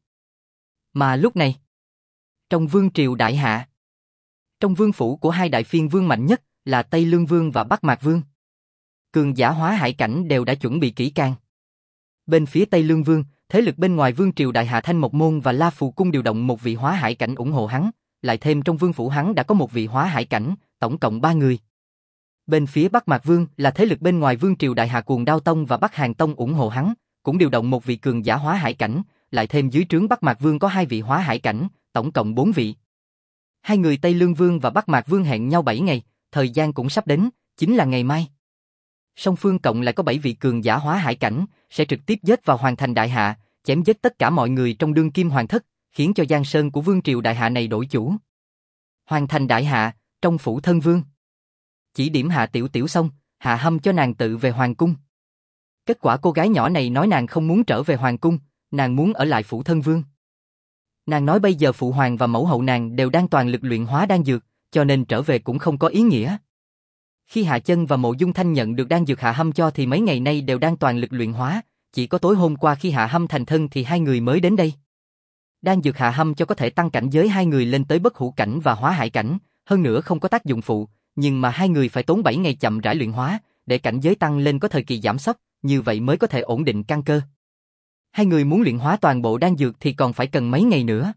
Mà lúc này, trong vương triều đại hạ, trong vương phủ của hai đại phiên vương mạnh nhất là Tây Lương Vương và Bắc Mạc Vương, cường giả hóa hải cảnh đều đã chuẩn bị kỹ càng. Bên phía Tây Lương Vương, thế lực bên ngoài vương triều đại hạ Thanh Mộc Môn và La Phù Cung điều động một vị hóa hải cảnh ủng hộ hắn, lại thêm trong vương phủ hắn đã có một vị hóa hải cảnh, tổng cộng 3 người. Bên phía Bắc Mạc Vương là thế lực bên ngoài vương triều đại hạ Cuồng Đao Tông và Bắc Hàn Tông ủng hộ hắn, cũng điều động một vị cường giả hóa hải cảnh, lại thêm dưới trướng Bắc Mạc Vương có 2 vị hóa hải cảnh, tổng cộng 4 vị. Hai người Tây Lương Vương và Bắc Mạc Vương hẹn nhau 7 ngày, thời gian cũng sắp đến, chính là ngày mai. Song phương cộng lại có 7 vị cường giả hóa hải cảnh, sẽ trực tiếp giết vào Hoàng Thành Đại Hạ, chém giết tất cả mọi người trong đương kim hoàng thất, khiến cho giang sơn của vương triều Đại Hạ này đổi chủ. Hoàng Thành Đại Hạ, trong phủ thân vương. Chỉ điểm Hạ Tiểu Tiểu xong, Hạ Hâm cho nàng tự về hoàng cung. Kết quả cô gái nhỏ này nói nàng không muốn trở về hoàng cung, nàng muốn ở lại phủ thân vương. Nàng nói bây giờ phụ hoàng và mẫu hậu nàng đều đang toàn lực luyện hóa đan dược, cho nên trở về cũng không có ý nghĩa. Khi Hạ Chân và Mộ Dung Thanh nhận được đan dược Hạ Hâm cho thì mấy ngày nay đều đang toàn lực luyện hóa, chỉ có tối hôm qua khi Hạ Hâm thành thân thì hai người mới đến đây. Đan dược Hạ Hâm cho có thể tăng cảnh giới hai người lên tới bất hủ cảnh và hóa hải cảnh, hơn nữa không có tác dụng phụ, nhưng mà hai người phải tốn 7 ngày chậm rãi luyện hóa, để cảnh giới tăng lên có thời kỳ giảm sốc, như vậy mới có thể ổn định căn cơ. Hai người muốn luyện hóa toàn bộ đan dược thì còn phải cần mấy ngày nữa.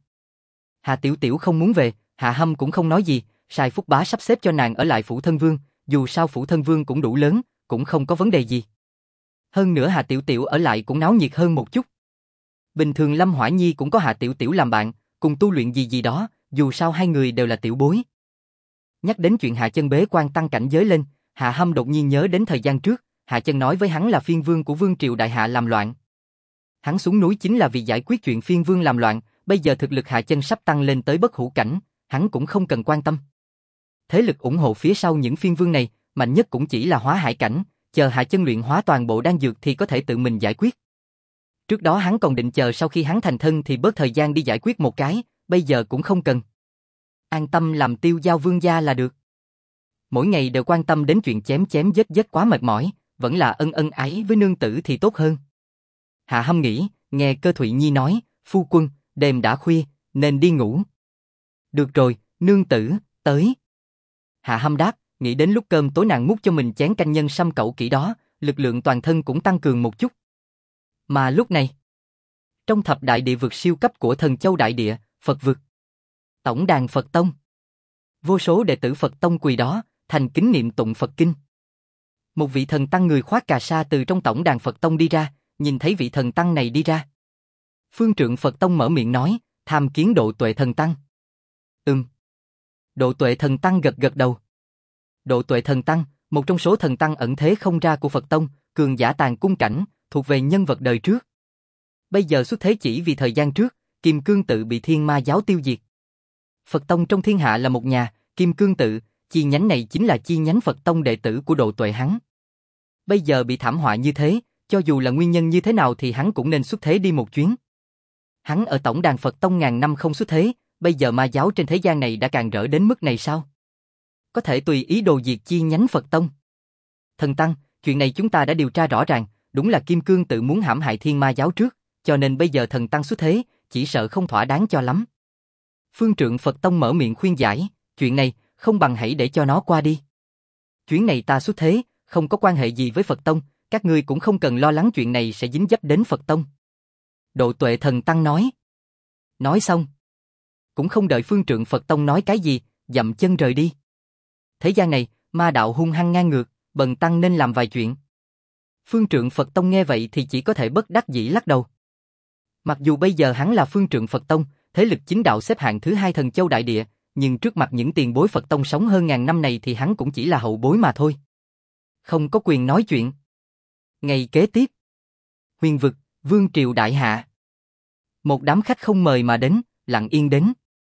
Hạ Tiểu Tiểu không muốn về, Hạ Hâm cũng không nói gì, Sai Phúc Bá sắp xếp cho nàng ở lại phủ thân vương, dù sao phủ thân vương cũng đủ lớn, cũng không có vấn đề gì. Hơn nữa Hạ Tiểu Tiểu ở lại cũng náo nhiệt hơn một chút. Bình thường Lâm Hỏa Nhi cũng có Hạ Tiểu Tiểu làm bạn, cùng tu luyện gì gì đó, dù sao hai người đều là tiểu bối. Nhắc đến chuyện Hạ Chân bế quan tăng cảnh giới lên, Hạ Hâm đột nhiên nhớ đến thời gian trước, Hạ Chân nói với hắn là phiên vương của vương triều Đại Hạ làm loạn. Hắn xuống núi chính là vì giải quyết chuyện phiên vương làm loạn, bây giờ thực lực Hạ Chân sắp tăng lên tới bất hủ cảnh, hắn cũng không cần quan tâm. Thế lực ủng hộ phía sau những phiên vương này, mạnh nhất cũng chỉ là hóa hải cảnh, chờ Hạ Chân luyện hóa toàn bộ đan dược thì có thể tự mình giải quyết. Trước đó hắn còn định chờ sau khi hắn thành thân thì bớt thời gian đi giải quyết một cái, bây giờ cũng không cần. An tâm làm tiêu giao vương gia là được. Mỗi ngày đều quan tâm đến chuyện chém chém giết giết quá mệt mỏi, vẫn là ân ân ái với nương tử thì tốt hơn. Hạ Hâm nghĩ, nghe Cơ Thụy Nhi nói, phu quân, đêm đã khuya, nên đi ngủ. Được rồi, nương tử, tới. Hạ Hâm đáp, nghĩ đến lúc cơm tối nàng múc cho mình chén canh nhân sâm cẩu kỹ đó, lực lượng toàn thân cũng tăng cường một chút. Mà lúc này, trong thập đại địa vực siêu cấp của Thần Châu Đại Địa, Phật vực, tổng đàn Phật Tông, vô số đệ tử Phật Tông quỳ đó, thành kính niệm tụng Phật kinh. Một vị thần tăng người khoác cà sa từ trong tổng đàn Phật Tông đi ra, nhìn thấy vị thần tăng này đi ra. Phương trượng Phật Tông mở miệng nói, tham kiến Độ Tuệ thần tăng. Độ Tuệ thần tăng gật gật đầu. Độ Tuệ thần tăng, một trong số thần tăng ẩn thế không ra của Phật Tông, cường giả tàng cung cảnh, thuộc về nhân vật đời trước. Bây giờ xuất thế chỉ vì thời gian trước, Kim Cương Tự bị Thiên Ma giáo tiêu diệt. Phật Tông trong thiên hạ là một nhà, Kim Cương Tự, chi nhánh này chính là chi nhánh Phật Tông đệ tử của Độ Tuệ hắn. Bây giờ bị thảm họa như thế, cho dù là nguyên nhân như thế nào thì hắn cũng nên xuất thế đi một chuyến. Hắn ở tổng đàn Phật Tông ngàn năm không xuất thế, bây giờ ma giáo trên thế gian này đã càng rỡ đến mức này sao? Có thể tùy ý đồ diệt chi nhánh Phật Tông. Thần tăng, chuyện này chúng ta đã điều tra rõ ràng, đúng là Kim Cương Tự muốn hãm hại Thiên Ma giáo trước, cho nên bây giờ thần tăng xuất thế, chỉ sợ không thỏa đáng cho lắm. Phương trượng Phật Tông mở miệng khuyên giải, chuyện này, không bằng hãy để cho nó qua đi. Chuyến này ta xuất thế, không có quan hệ gì với Phật Tông, các ngươi cũng không cần lo lắng chuyện này sẽ dính dấp đến Phật Tông. Độ Tuệ thần tăng nói. Nói xong, cũng không đợi phương trượng Phật Tông nói cái gì, dậm chân rời đi. Thế gian này, ma đạo hung hăng ngang ngược, bần tăng nên làm vài chuyện. Phương trượng Phật Tông nghe vậy thì chỉ có thể bất đắc dĩ lắc đầu. Mặc dù bây giờ hắn là phương trượng Phật Tông, thế lực chính đạo xếp hạng thứ 2 Thần Châu Đại Địa, nhưng trước mặt những tiền bối Phật Tông sống hơn ngàn năm này thì hắn cũng chỉ là hậu bối mà thôi. Không có quyền nói chuyện. Ngày kế tiếp, Huyền vực, vương triều Đại Hạ. Một đám khách không mời mà đến, lặng yên đến.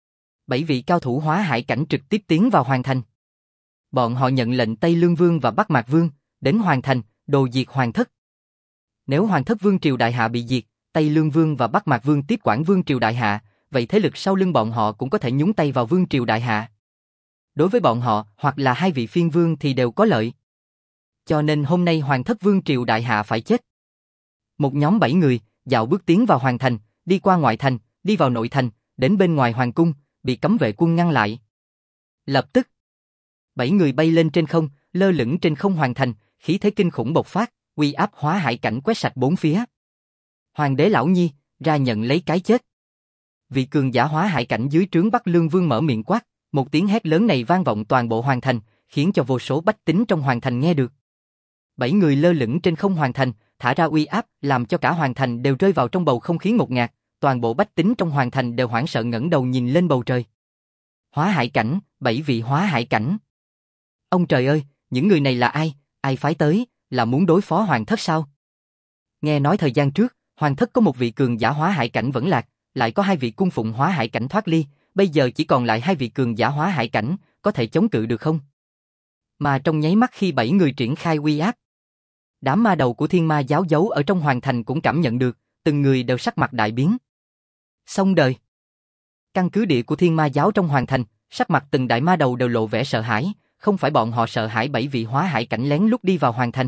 7 vị cao thủ hóa hải cảnh trực tiếp tiến vào Hoàng Thành. Bọn họ nhận lệnh Tây Lương Vương và Bắc Mạc Vương, đến Hoàng Thành, đồ diệt Hoàng thất. Nếu Hoàng thất vương triều Đại Hạ bị diệt, Tây Lương Vương và Bắc Mạc Vương tiếp quản vương triều Đại Hạ, vậy thế lực sau lưng bọn họ cũng có thể nhúng tay vào vương triều Đại Hạ. Đối với bọn họ, hoặc là hai vị phiên vương thì đều có lợi. Cho nên hôm nay Hoàng thất vương triều Đại Hạ phải chết. Một nhóm 7 người, dạo bước tiến vào Hoàng Thành, đi qua ngoại thành, đi vào nội thành, đến bên ngoài Hoàng cung, bị cấm vệ quân ngăn lại. Lập tức, 7 người bay lên trên không, lơ lửng trên không Hoàng Thành, khí thế kinh khủng bộc phát, uy áp hóa hải cảnh quét sạch bốn phía. Hoàng đế Lão Nhi, ra nhận lấy cái chết. Vị cường giả hóa hải cảnh dưới trướng Bắc Lương Vương mở miệng quát, một tiếng hét lớn này vang vọng toàn bộ Hoàng Thành, khiến cho vô số bách tính trong Hoàng Thành nghe được. 7 người lơ lửng trên không Hoàng Thành, thả ra uy áp, làm cho cả Hoàng Thành đều rơi vào trong bầu không khí ngột ngạt, toàn bộ bách tính trong hoàng thành đều hoảng sợ ngẩng đầu nhìn lên bầu trời. Hóa hải cảnh, 7 vị hóa hải cảnh. Ông trời ơi, những người này là ai, ai phái tới, là muốn đối phó hoàng thất sao? Nghe nói thời gian trước, hoàng thất có một vị cường giả hóa hải cảnh vẫn lạc, lại có 2 vị cung phụng hóa hải cảnh thoát ly, bây giờ chỉ còn lại 2 vị cường giả hóa hải cảnh, có thể chống cự được không? Mà trong nháy mắt khi 7 người triển khai uy áp, đám ma đầu của Thiên Ma giáo giấu ở trong hoàng thành cũng cảm nhận được, từng người đều sắc mặt đại biến. Xong đời. Căn cứ địa của Thiên Ma giáo trong hoàng thành, sắc mặt từng đại ma đầu đều lộ vẻ sợ hãi, không phải bọn họ sợ hãi 7 vị hóa hải cảnh lén lút đi vào hoàng thành,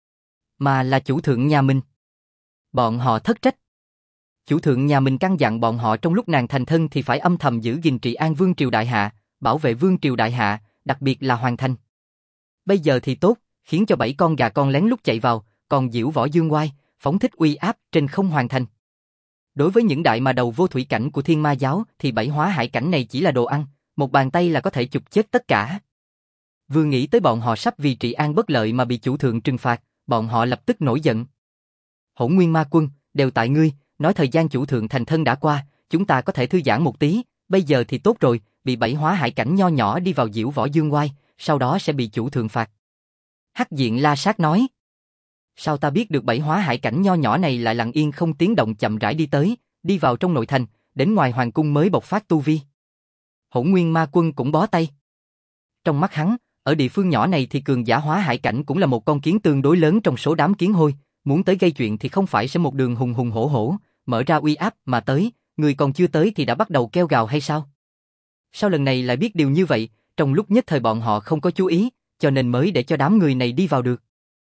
mà là chủ thượng nhà mình. Bọn họ thất trách. Chủ thượng nhà mình căn dặn bọn họ trong lúc nàng thành thân thì phải âm thầm giữ gìn trị an vương triều đại hạ, bảo vệ vương triều đại hạ, đặc biệt là hoàng thành. Bây giờ thì tốt, khiến cho 7 con gà con lén lút chạy vào, còn diễu võ dương oai, phóng thích uy áp trên không hoàng thành. Đối với những đại mà đầu vô thủy cảnh của Thiên Ma giáo thì 7 hóa hải cảnh này chỉ là đồ ăn, một bàn tay là có thể chụp chết tất cả. Vừa nghĩ tới bọn họ sắp vì trị an bất lợi mà bị chủ thượng trừng phạt, bọn họ lập tức nổi giận. Hỗn Nguyên Ma Quân, đều tại ngươi, nói thời gian chủ thượng thành thân đã qua, chúng ta có thể thư giãn một tí, bây giờ thì tốt rồi, bị 7 hóa hải cảnh nho nhỏ đi vào diễu võ dương oai, sau đó sẽ bị chủ thượng phạt. Hắc Diện La Sát nói. Sao ta biết được 7 hóa hải cảnh nho nhỏ này lại lặng yên không tiếng động chậm rãi đi tới, đi vào trong nội thành, đến ngoài hoàng cung mới bộc phát tu vi. Hỗn Nguyên Ma Quân cũng bó tay. Trong mắt hắn, ở địa phương nhỏ này thì cường giả hóa hải cảnh cũng là một con kiến tương đối lớn trong số đám kiến hôi, muốn tới gây chuyện thì không phải sẽ một đường hùng hùng hổ hổ, mở ra uy áp mà tới, người còn chưa tới thì đã bắt đầu kêu gào hay sao? Sao lần này lại biết điều như vậy, trong lúc nhất thời bọn họ không có chú ý, cho nên mới để cho đám người này đi vào được.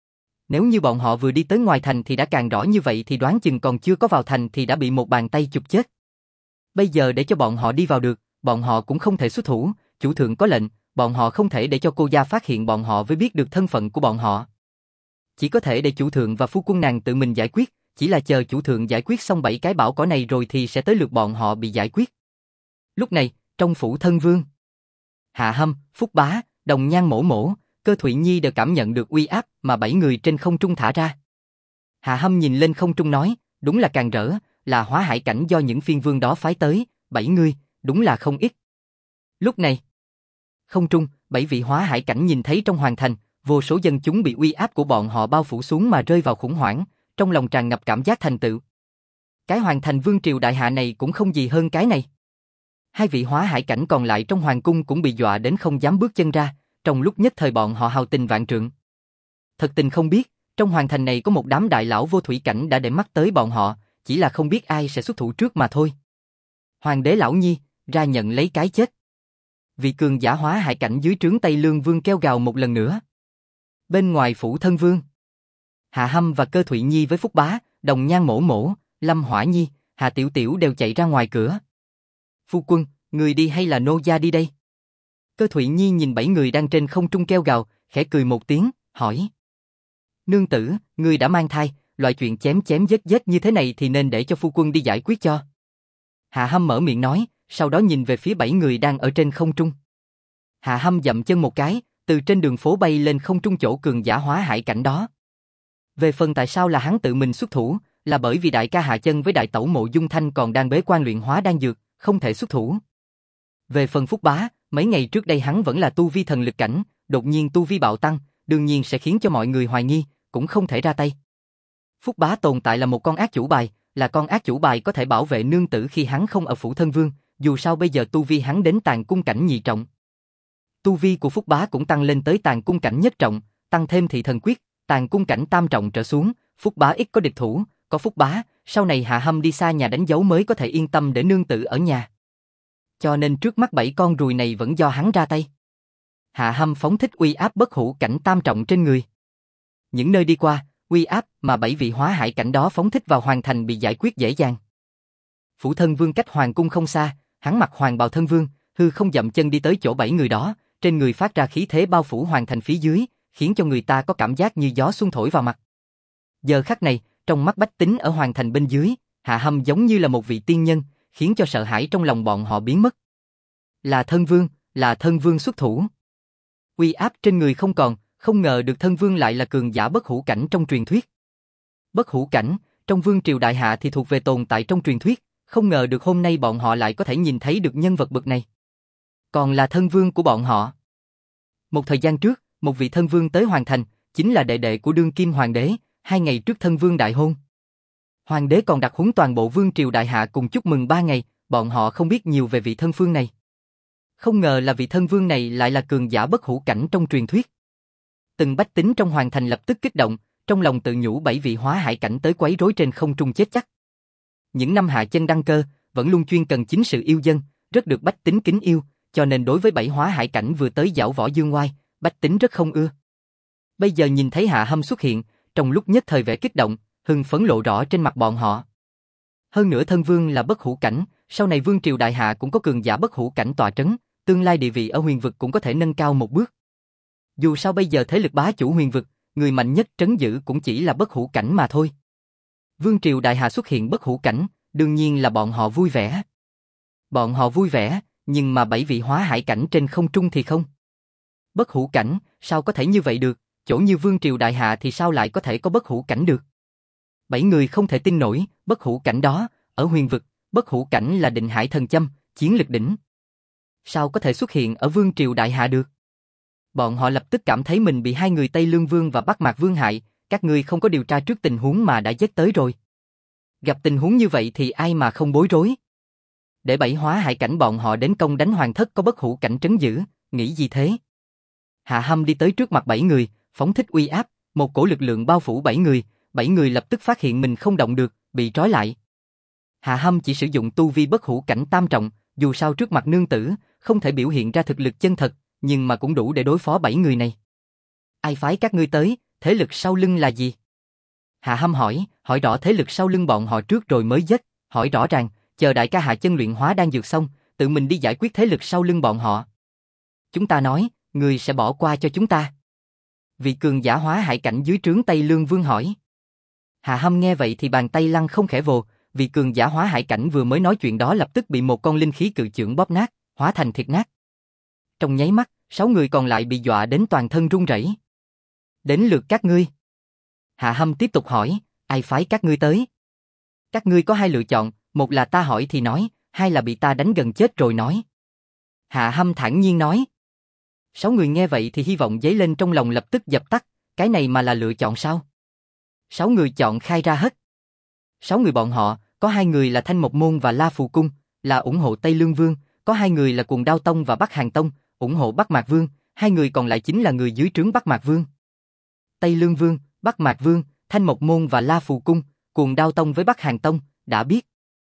Nếu như bọn họ vừa đi tới ngoài thành thì đã càng rõ như vậy thì đoán chừng còn chưa có vào thành thì đã bị một bàn tay chụp chết. Bây giờ để cho bọn họ đi vào được, bọn họ cũng không thể xuất thủ, chủ thượng có lệnh, bọn họ không thể để cho cô gia phát hiện bọn họ với biết được thân phận của bọn họ. Chỉ có thể để chủ thượng và phu quân nàng tự mình giải quyết, chỉ là chờ chủ thượng giải quyết xong 7 cái bảo cỏ này rồi thì sẽ tới lượt bọn họ bị giải quyết. Lúc này, trong phủ thân vương, Hạ Hâm, Phúc Bá, Đồng Nhan Mổ Mổ, Cơ Thụy Nhi đều cảm nhận được uy áp mà 7 người trên không trung thả ra. Hạ Hâm nhìn lên không trung nói, đúng là càng rỡ, là hóa hải cảnh do những phiên vương đó phái tới, 7 người, đúng là không ít. Lúc này, không trung, 7 vị hóa hải cảnh nhìn thấy trong hoàng thành, vô số dân chúng bị uy áp của bọn họ bao phủ xuống mà rơi vào khủng hoảng, trong lòng tràn ngập cảm giác thành tựu. Cái hoàng thành vương triều đại hạ này cũng không gì hơn cái này. 2 vị hóa hải cảnh còn lại trong hoàng cung cũng bị dọa đến không dám bước chân ra, trong lúc nhất thời bọn họ hào tình vạn trượng. Thật tình không biết, trong hoàng thành này có một đám đại lão vô thủy cảnh đã để mắt tới bọn họ, chỉ là không biết ai sẽ xuất thủ trước mà thôi. Hoàng đế Lão Nhi, ra nhận lấy cái chết. Vị cường giả hóa hải cảnh dưới trướng Tây Lương Vương kêu gào một lần nữa. Bên ngoài phủ thân vương, Hạ Hâm và Cơ Thụy Nhi với Phúc Bá, Đồng Nhan Mổ Mổ, Lâm Hỏa Nhi, Hà Tiểu Tiểu đều chạy ra ngoài cửa. Phu quân, người đi hay là nô gia đi đây? Cơ Thụy Nhi nhìn 7 người đang trên không trung kêu gào, khẽ cười một tiếng, hỏi. Nương tử, ngươi đã mang thai, loại chuyện chém chém giết giết như thế này thì nên để cho phu quân đi giải quyết cho. Hạ Hâm mở miệng nói, sau đó nhìn về phía 7 người đang ở trên không trung. Hạ Hâm dậm chân một cái, từ trên đường phố bay lên không trung chỗ cường giả hóa hải cảnh đó. Về phần tại sao là hắn tự mình xuất thủ, là bởi vì đại ca Hạ Chân với đại tẩu Mộ Dung Thanh còn đang bế quan luyện hóa đan dược, không thể xuất thủ. Về phần Phúc Bá, mấy ngày trước đây hắn vẫn là tu vi thần lực cảnh, đột nhiên tu vi bạo tăng, đương nhiên sẽ khiến cho mọi người hoài nghi, cũng không thể ra tay. Phúc Bá tồn tại là một con ác chủ bài, là con ác chủ bài có thể bảo vệ nương tử khi hắn không ở phủ thân vương, dù sao bây giờ tu vi hắn đến tàn cung cảnh nhị trọng. Tu vi của Phúc Bá cũng tăng lên tới tàn cung cảnh nhất trọng, tăng thêm thị thần quyết, tàn cung cảnh tam trọng trở xuống, Phúc Bá ít có địch thủ, có Phúc Bá, sau này Hạ Hâm đi xa nhà đánh dấu mới có thể yên tâm để nương tử ở nhà. Cho nên trước mắt 7 con ruồi này vẫn do hắn ra tay. Hạ Hâm phóng thích uy áp bất hủ cảnh tam trọng trên người. Những nơi đi qua, uy áp mà 7 vị hóa hải cảnh đó phóng thích vào hoàng thành bị giải quyết dễ dàng. Phủ thân vương cách hoàng cung không xa, hắn mặc hoàng bào thân vương, hư không dậm chân đi tới chỗ 7 người đó, trên người phát ra khí thế bao phủ hoàng thành phía dưới, khiến cho người ta có cảm giác như gió xuân thổi vào mặt. Giờ khắc này, trong mắt bách tính ở hoàng thành bên dưới, Hạ Hâm giống như là một vị tiên nhân, khiến cho sợ hãi trong lòng bọn họ biến mất. Là thân vương xuất thủ. Uy áp trên người không còn, không ngờ được thân vương lại là cường giả bất hủ cảnh trong truyền thuyết. Bất hủ cảnh, trong vương triều đại hạ thì thuộc về tồn tại trong truyền thuyết, Không ngờ được hôm nay bọn họ lại có thể nhìn thấy được nhân vật bậc này. Còn là thân vương của bọn họ. Một thời gian trước, một vị thân vương tới Hoàng Thành, chính là đệ đệ của đương kim hoàng đế, 2 ngày trước thân vương đại hôn. Hoàng đế còn đặc huấn toàn bộ vương triều đại hạ cùng chúc mừng 3 ngày, bọn họ không biết nhiều về vị thân vương này. Không ngờ là vị thân vương này lại là cường giả bất hủ cảnh trong truyền thuyết. Từng bách tính trong Hoàng Thành lập tức kích động, trong lòng tự nhủ 7 vị hóa hải cảnh tới quấy rối trên không trung chết chắc. Những năm hạ chân đăng cơ, vẫn luôn chuyên cần chính sự yêu dân, rất được bách tính kính yêu, cho nên đối với 7 hóa hải cảnh vừa tới giảo võ dương oai, bách tính rất không ưa. Bây giờ nhìn thấy Hạ Hâm xuất hiện, trong lúc nhất thời vẻ kích động, hưng phấn lộ rõ trên mặt bọn họ. Hơn nữa thân vương là bất hủ cảnh, sau này vương triều đại hạ cũng có cường giả bất hủ cảnh tọa trấn, tương lai địa vị ở huyền vực cũng có thể nâng cao một bước. Dù sao bây giờ thế lực bá chủ huyền vực, người mạnh nhất trấn giữ cũng chỉ là bất hủ cảnh mà thôi. Vương triều đại hạ xuất hiện bất hủ cảnh, đương nhiên là bọn họ vui vẻ. Bọn họ vui vẻ, nhưng mà 7 vị hóa hải cảnh trên không trung thì không. Bất hủ cảnh, sao có thể như vậy được, chỗ như vương triều đại hạ thì sao lại có thể có bất hủ cảnh được. 7 người không thể tin nổi, bất hủ cảnh đó, ở huyền vực, bất hủ cảnh là định hải thần châm, chiến lực đỉnh. Sao có thể xuất hiện ở vương triều đại hạ được? Bọn họ lập tức cảm thấy mình bị 2 người Tây Lương Vương và Bắc Mạc Vương hại, các ngươi không có điều tra trước tình huống mà đã giết tới rồi. Gặp tình huống như vậy thì ai mà không bối rối. Để 7 hóa hải cảnh bọn họ đến công đánh hoàng thất có bất hủ cảnh trấn giữ, nghĩ gì thế? Hạ Hâm đi tới trước mặt 7 người, phóng thích uy áp, một cổ lực lượng bao phủ 7 người, 7 người lập tức phát hiện mình không động được, bị trói lại. Hạ Hâm chỉ sử dụng tu vi bất hủ cảnh tam trọng, dù sao trước mặt nương tử, không thể biểu hiện ra thực lực chân thật, nhưng mà cũng đủ để đối phó 7 người này. Ai phái các ngươi tới, thế lực sau lưng là gì? Hạ Hâm hỏi rõ thế lực sau lưng bọn họ trước rồi mới giết, hỏi rõ ràng, chờ đại ca Hạ Chân luyện hóa đan dược xong, tự mình đi giải quyết thế lực sau lưng bọn họ. Chúng ta nói, người sẽ bỏ qua cho chúng ta. Vị cường giả hóa hải cảnh dưới trướng Tây Lương Vương hỏi. Hạ Hâm nghe vậy thì bàn tay lăng không khẽ vồ, vị cường giả hóa hải cảnh vừa mới nói chuyện đó lập tức bị một con linh khí cự chưởng bóp nát, hóa thành thịt nát. Trong nháy mắt, 6 người còn lại bị dọa đến toàn thân run rẩy. Đến lượt các ngươi. Hạ Hâm tiếp tục hỏi, ai phái các ngươi tới? Các ngươi có 2 lựa chọn, một là ta hỏi thì nói, 2 là bị ta đánh gần chết rồi nói. Hạ Hâm thản nhiên nói. 6 người nghe vậy thì hy vọng dấy lên trong lòng lập tức dập tắt, cái này mà là lựa chọn sao? 6 người chọn khai ra hết. 6 người bọn họ, có 2 người là Thanh Mộc Môn và La Phù Cung, là ủng hộ Tây Lương Vương, có 2 người là Cuồng Đao Tông và Bắc Hàn Tông, ủng hộ Bắc Mạc Vương, 2 người còn lại chính là người dưới trướng Bắc Mạc Vương. Tây Lương Vương, Bắc Mạc Vương, Thanh Mộc Môn và La Phù Cung, Cuồng Đao Tông với Bắc Hàn Tông, đã biết.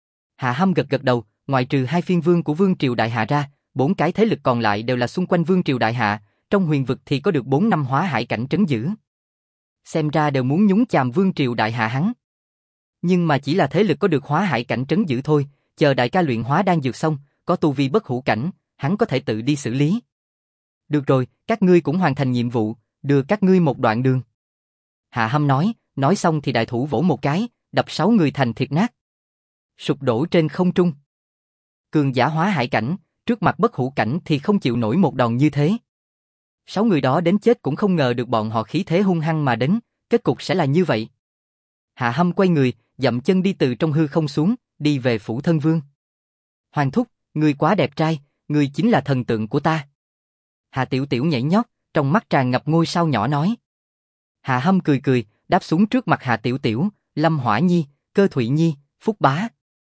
Hạ Hâm gật gật đầu, ngoại trừ 2 phiên vương của Vương triều Đại Hạ ra, 4 cái thế lực còn lại đều là xung quanh Vương triều Đại Hạ, trong huyền vực thì có được 4 năm hóa hải cảnh trấn giữ. Xem ra đều muốn nhúng chàm Vương triều Đại Hạ hắn. Nhưng mà chỉ là thế lực có được hóa hải cảnh trấn giữ thôi, chờ đại ca luyện hóa đan dược xong, có tu vi bất hủ cảnh, hắn có thể tự đi xử lý. Được rồi, các ngươi cũng hoàn thành nhiệm vụ, đưa các ngươi một đoạn đường. Hạ Hâm nói xong thì đại thủ vỗ một cái, đập 6 người thành thịt nát. Sụp đổ trên không trung. Cường giả hóa hải cảnh, trước mặt bất hủ cảnh thì không chịu nổi một đòn như thế. 6 người đó đến chết cũng không ngờ được bọn họ khí thế hung hăng mà đến, kết cục sẽ là như vậy. Hạ Hâm quay người, dậm chân đi từ trong hư không xuống, đi về phủ thân vương. Hoàng thúc, ngươi quá đẹp trai, ngươi chính là thần tượng của ta. Hạ Tiểu Tiểu nhảy nhót, trong mắt tràn ngập ngôi sao nhỏ nói. Hạ Hâm cười cười, đáp xuống trước mặt Hạ Tiểu Tiểu, Lâm Hỏa Nhi, Cơ Thụy Nhi, Phúc Bá.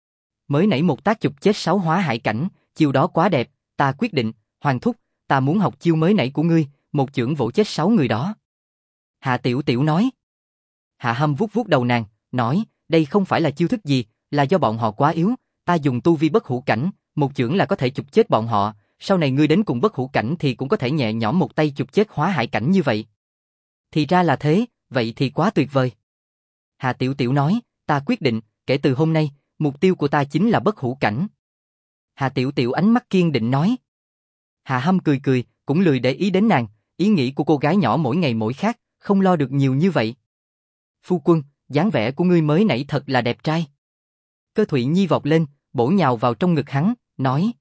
Mới nãy một tác chụp chết 6 hóa hải cảnh, chiêu đó quá đẹp, ta quyết định, Hoàng thúc, ta muốn học chiêu mới nãy của ngươi, một chưởng vỗ chết 6 người đó. Hạ Tiểu Tiểu nói. Hạ Hâm vuốt vuốt đầu nàng, nói, đây không phải là chiêu thức gì, là do bọn họ quá yếu, ta dùng tu vi bất hủ cảnh, một chưởng là có thể chụp chết bọn họ, sau này ngươi đến cùng bất hủ cảnh thì cũng có thể nhẹ nhõm một tay chụp chết hóa hải cảnh như vậy. Thì ra là thế, vậy thì quá tuyệt vời. Hạ Tiểu Tiểu nói, ta quyết định, kể từ hôm nay, mục tiêu của ta chính là bất hủ cảnh. Hạ Tiểu Tiểu ánh mắt kiên định nói. Hạ Hâm cười cười, cũng lười để ý đến nàng, ý nghĩ của cô gái nhỏ mỗi ngày mỗi khác, không lo được nhiều như vậy. Phu quân, dáng vẻ của ngươi mới nãy thật là đẹp trai. Cơ Thụy Nhi vọt lên, bổ nhào vào trong ngực hắn, nói.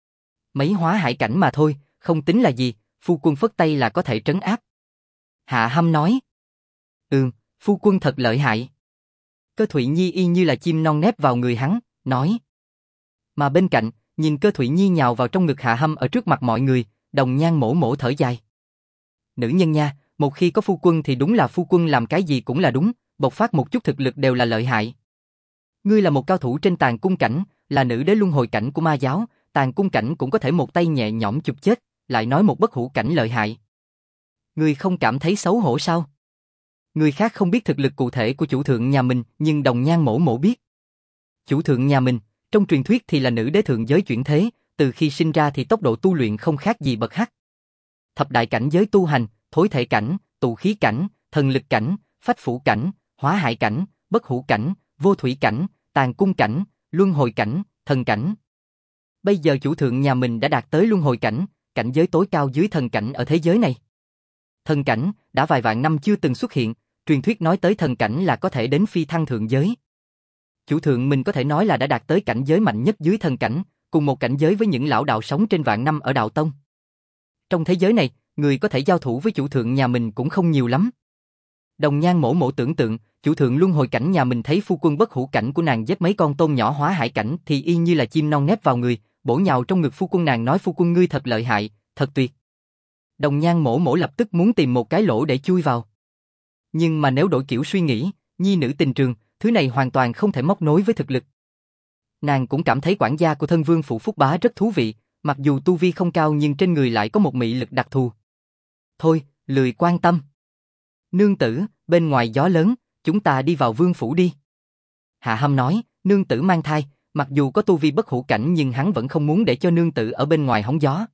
Mấy hóa hải cảnh mà thôi, không tính là gì, phu quân phất tay là có thể trấn áp. Hạ Hâm nói. Phu quân thật lợi hại. Cơ Thụy Nhi y như là chim non nép vào người hắn, nói. Mà bên cạnh, nhìn Cơ Thụy Nhi nhào vào trong ngực Hạ Hâm ở trước mặt mọi người, Đồng Nhan mổ mổ thở dài. Nữ nhân nha, một khi có phu quân thì đúng là phu quân làm cái gì cũng là đúng, bộc phát một chút thực lực đều là lợi hại. Ngươi là một cao thủ trên tàn cung cảnh, là nữ đế luân hồi cảnh của ma giáo, tàn cung cảnh cũng có thể một tay nhẹ nhõm chụp chết, lại nói một bất hủ cảnh lợi hại. Ngươi không cảm thấy xấu hổ sao? Người khác không biết thực lực cụ thể của chủ thượng nhà mình, nhưng Đồng Nhan mổ mổ biết. Chủ thượng nhà mình, trong truyền thuyết thì là nữ đế thượng giới chuyển thế, từ khi sinh ra thì tốc độ tu luyện không khác gì bậc hắc. Thập đại cảnh giới tu hành, thối thể cảnh, tụ khí cảnh, thần lực cảnh, phách phủ cảnh, hóa hải cảnh, bất hủ cảnh, vô thủy cảnh, tàn cung cảnh, luân hồi cảnh, thần cảnh. Bây giờ chủ thượng nhà mình đã đạt tới luân hồi cảnh, cảnh giới tối cao dưới thần cảnh ở thế giới này. Thần cảnh đã vài vạn năm chưa từng xuất hiện, truyền thuyết nói tới thần cảnh là có thể đến phi thăng thượng giới. Chủ thượng mình có thể nói là đã đạt tới cảnh giới mạnh nhất dưới thần cảnh, cùng một cảnh giới với những lão đạo sống trên vạn năm ở đạo tông. Trong thế giới này, người có thể giao thủ với chủ thượng nhà mình cũng không nhiều lắm. Đồng Nhan mổ mổ tưởng tượng, chủ thượng luân hồi cảnh nhà mình thấy phu quân bất hủ cảnh của nàng giết mấy con tôm nhỏ hóa hải cảnh thì y như là chim non nép vào người, bổ nhào trong ngực phu quân nàng nói phu quân ngươi thật lợi hại, thật tuyệt. Đồng Nhan mổ mổ lập tức muốn tìm một cái lỗ để chui vào. Nhưng mà nếu đổi kiểu suy nghĩ, nhi nữ tình trường, thứ này hoàn toàn không thể móc nối với thực lực. Nàng cũng cảm thấy quản gia của thân vương phủ Phúc Bá rất thú vị, mặc dù tu vi không cao nhưng trên người lại có một mị lực đặc thù. Thôi, lười quan tâm. Nương tử, bên ngoài gió lớn, chúng ta đi vào vương phủ đi. Hạ Hâm nói, nương tử mang thai, mặc dù có tu vi bất hủ cảnh nhưng hắn vẫn không muốn để cho nương tử ở bên ngoài hóng gió.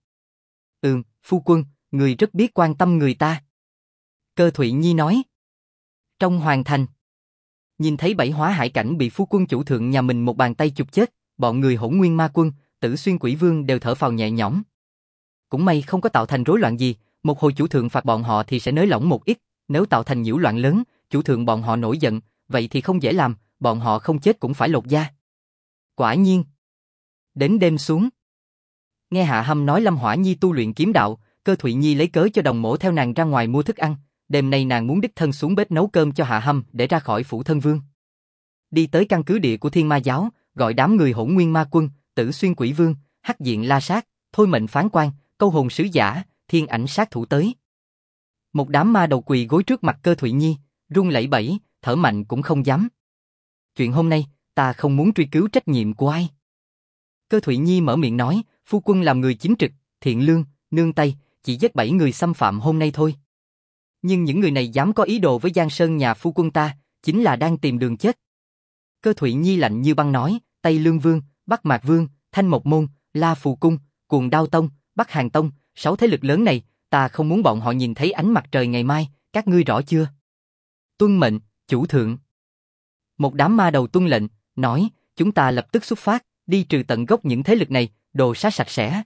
Phu quân, người rất biết quan tâm người ta. Cơ Thụy Nhi nói. Trong hoàng thành, nhìn thấy 7 hóa hải cảnh bị phu quân chủ thượng nhà mình một bàn tay chụp chết, bọn người Hỗn Nguyên Ma Quân, Tử Xuyên Quỷ Vương đều thở phào nhẹ nhõm. Cũng may không có tạo thành rối loạn gì, một hồi chủ thượng phạt bọn họ thì sẽ nới lỏng một ít, nếu tạo thành nhiễu loạn lớn, chủ thượng bọn họ nổi giận, vậy thì không dễ làm, bọn họ không chết cũng phải lột da. Quả nhiên. Đến đêm xuống. Nghe Hạ Hâm nói Lâm Hỏa Nhi tu luyện kiếm đạo, Cơ Thụy Nhi lấy cớ cho đồng mổ theo nàng ra ngoài mua thức ăn, đêm nay nàng muốn đích thân xuống bếp nấu cơm cho Hạ Hâm để ra khỏi phủ thân vương. Đi tới căn cứ địa của Thiên Ma giáo, gọi đám người Hỗn Nguyên Ma Quân, Tử Xuyên Quỷ Vương, Hắc Diện La Sát, Thôi Mệnh Phán Quan, Câu Hồn Sứ Giả, Thiên Ảnh Sát Thủ tới. Một đám ma đầu quỳ gối trước mặt Cơ Thụy Nhi, run lẩy bẩy, thở mạnh cũng không dám. Chuyện hôm nay, ta không muốn truy cứu trách nhiệm của ai. Cơ Thụy Nhi mở miệng nói, phu quân làm người chính trực, thiện lương, nương tay, chỉ giết 7 người xâm phạm hôm nay thôi. Nhưng những người này dám có ý đồ với Giang Sơn nhà phu quân ta, chính là đang tìm đường chết. Cơ Thụy Nhi lạnh như băng nói, Tây Lương Vương, Bắc Mạc Vương, Thanh Mộc Môn, La Phù Cung, Cuồng Đao Tông, Bắc Hàn Tông, 6 thế lực lớn này, ta không muốn bọn họ nhìn thấy ánh mặt trời ngày mai, các ngươi rõ chưa? Tuân mệnh, chủ thượng. Một đám ma đầu tuân lệnh, nói, chúng ta lập tức xuất phát, đi trừ tận gốc những thế lực này, đồ sát sạch sẽ.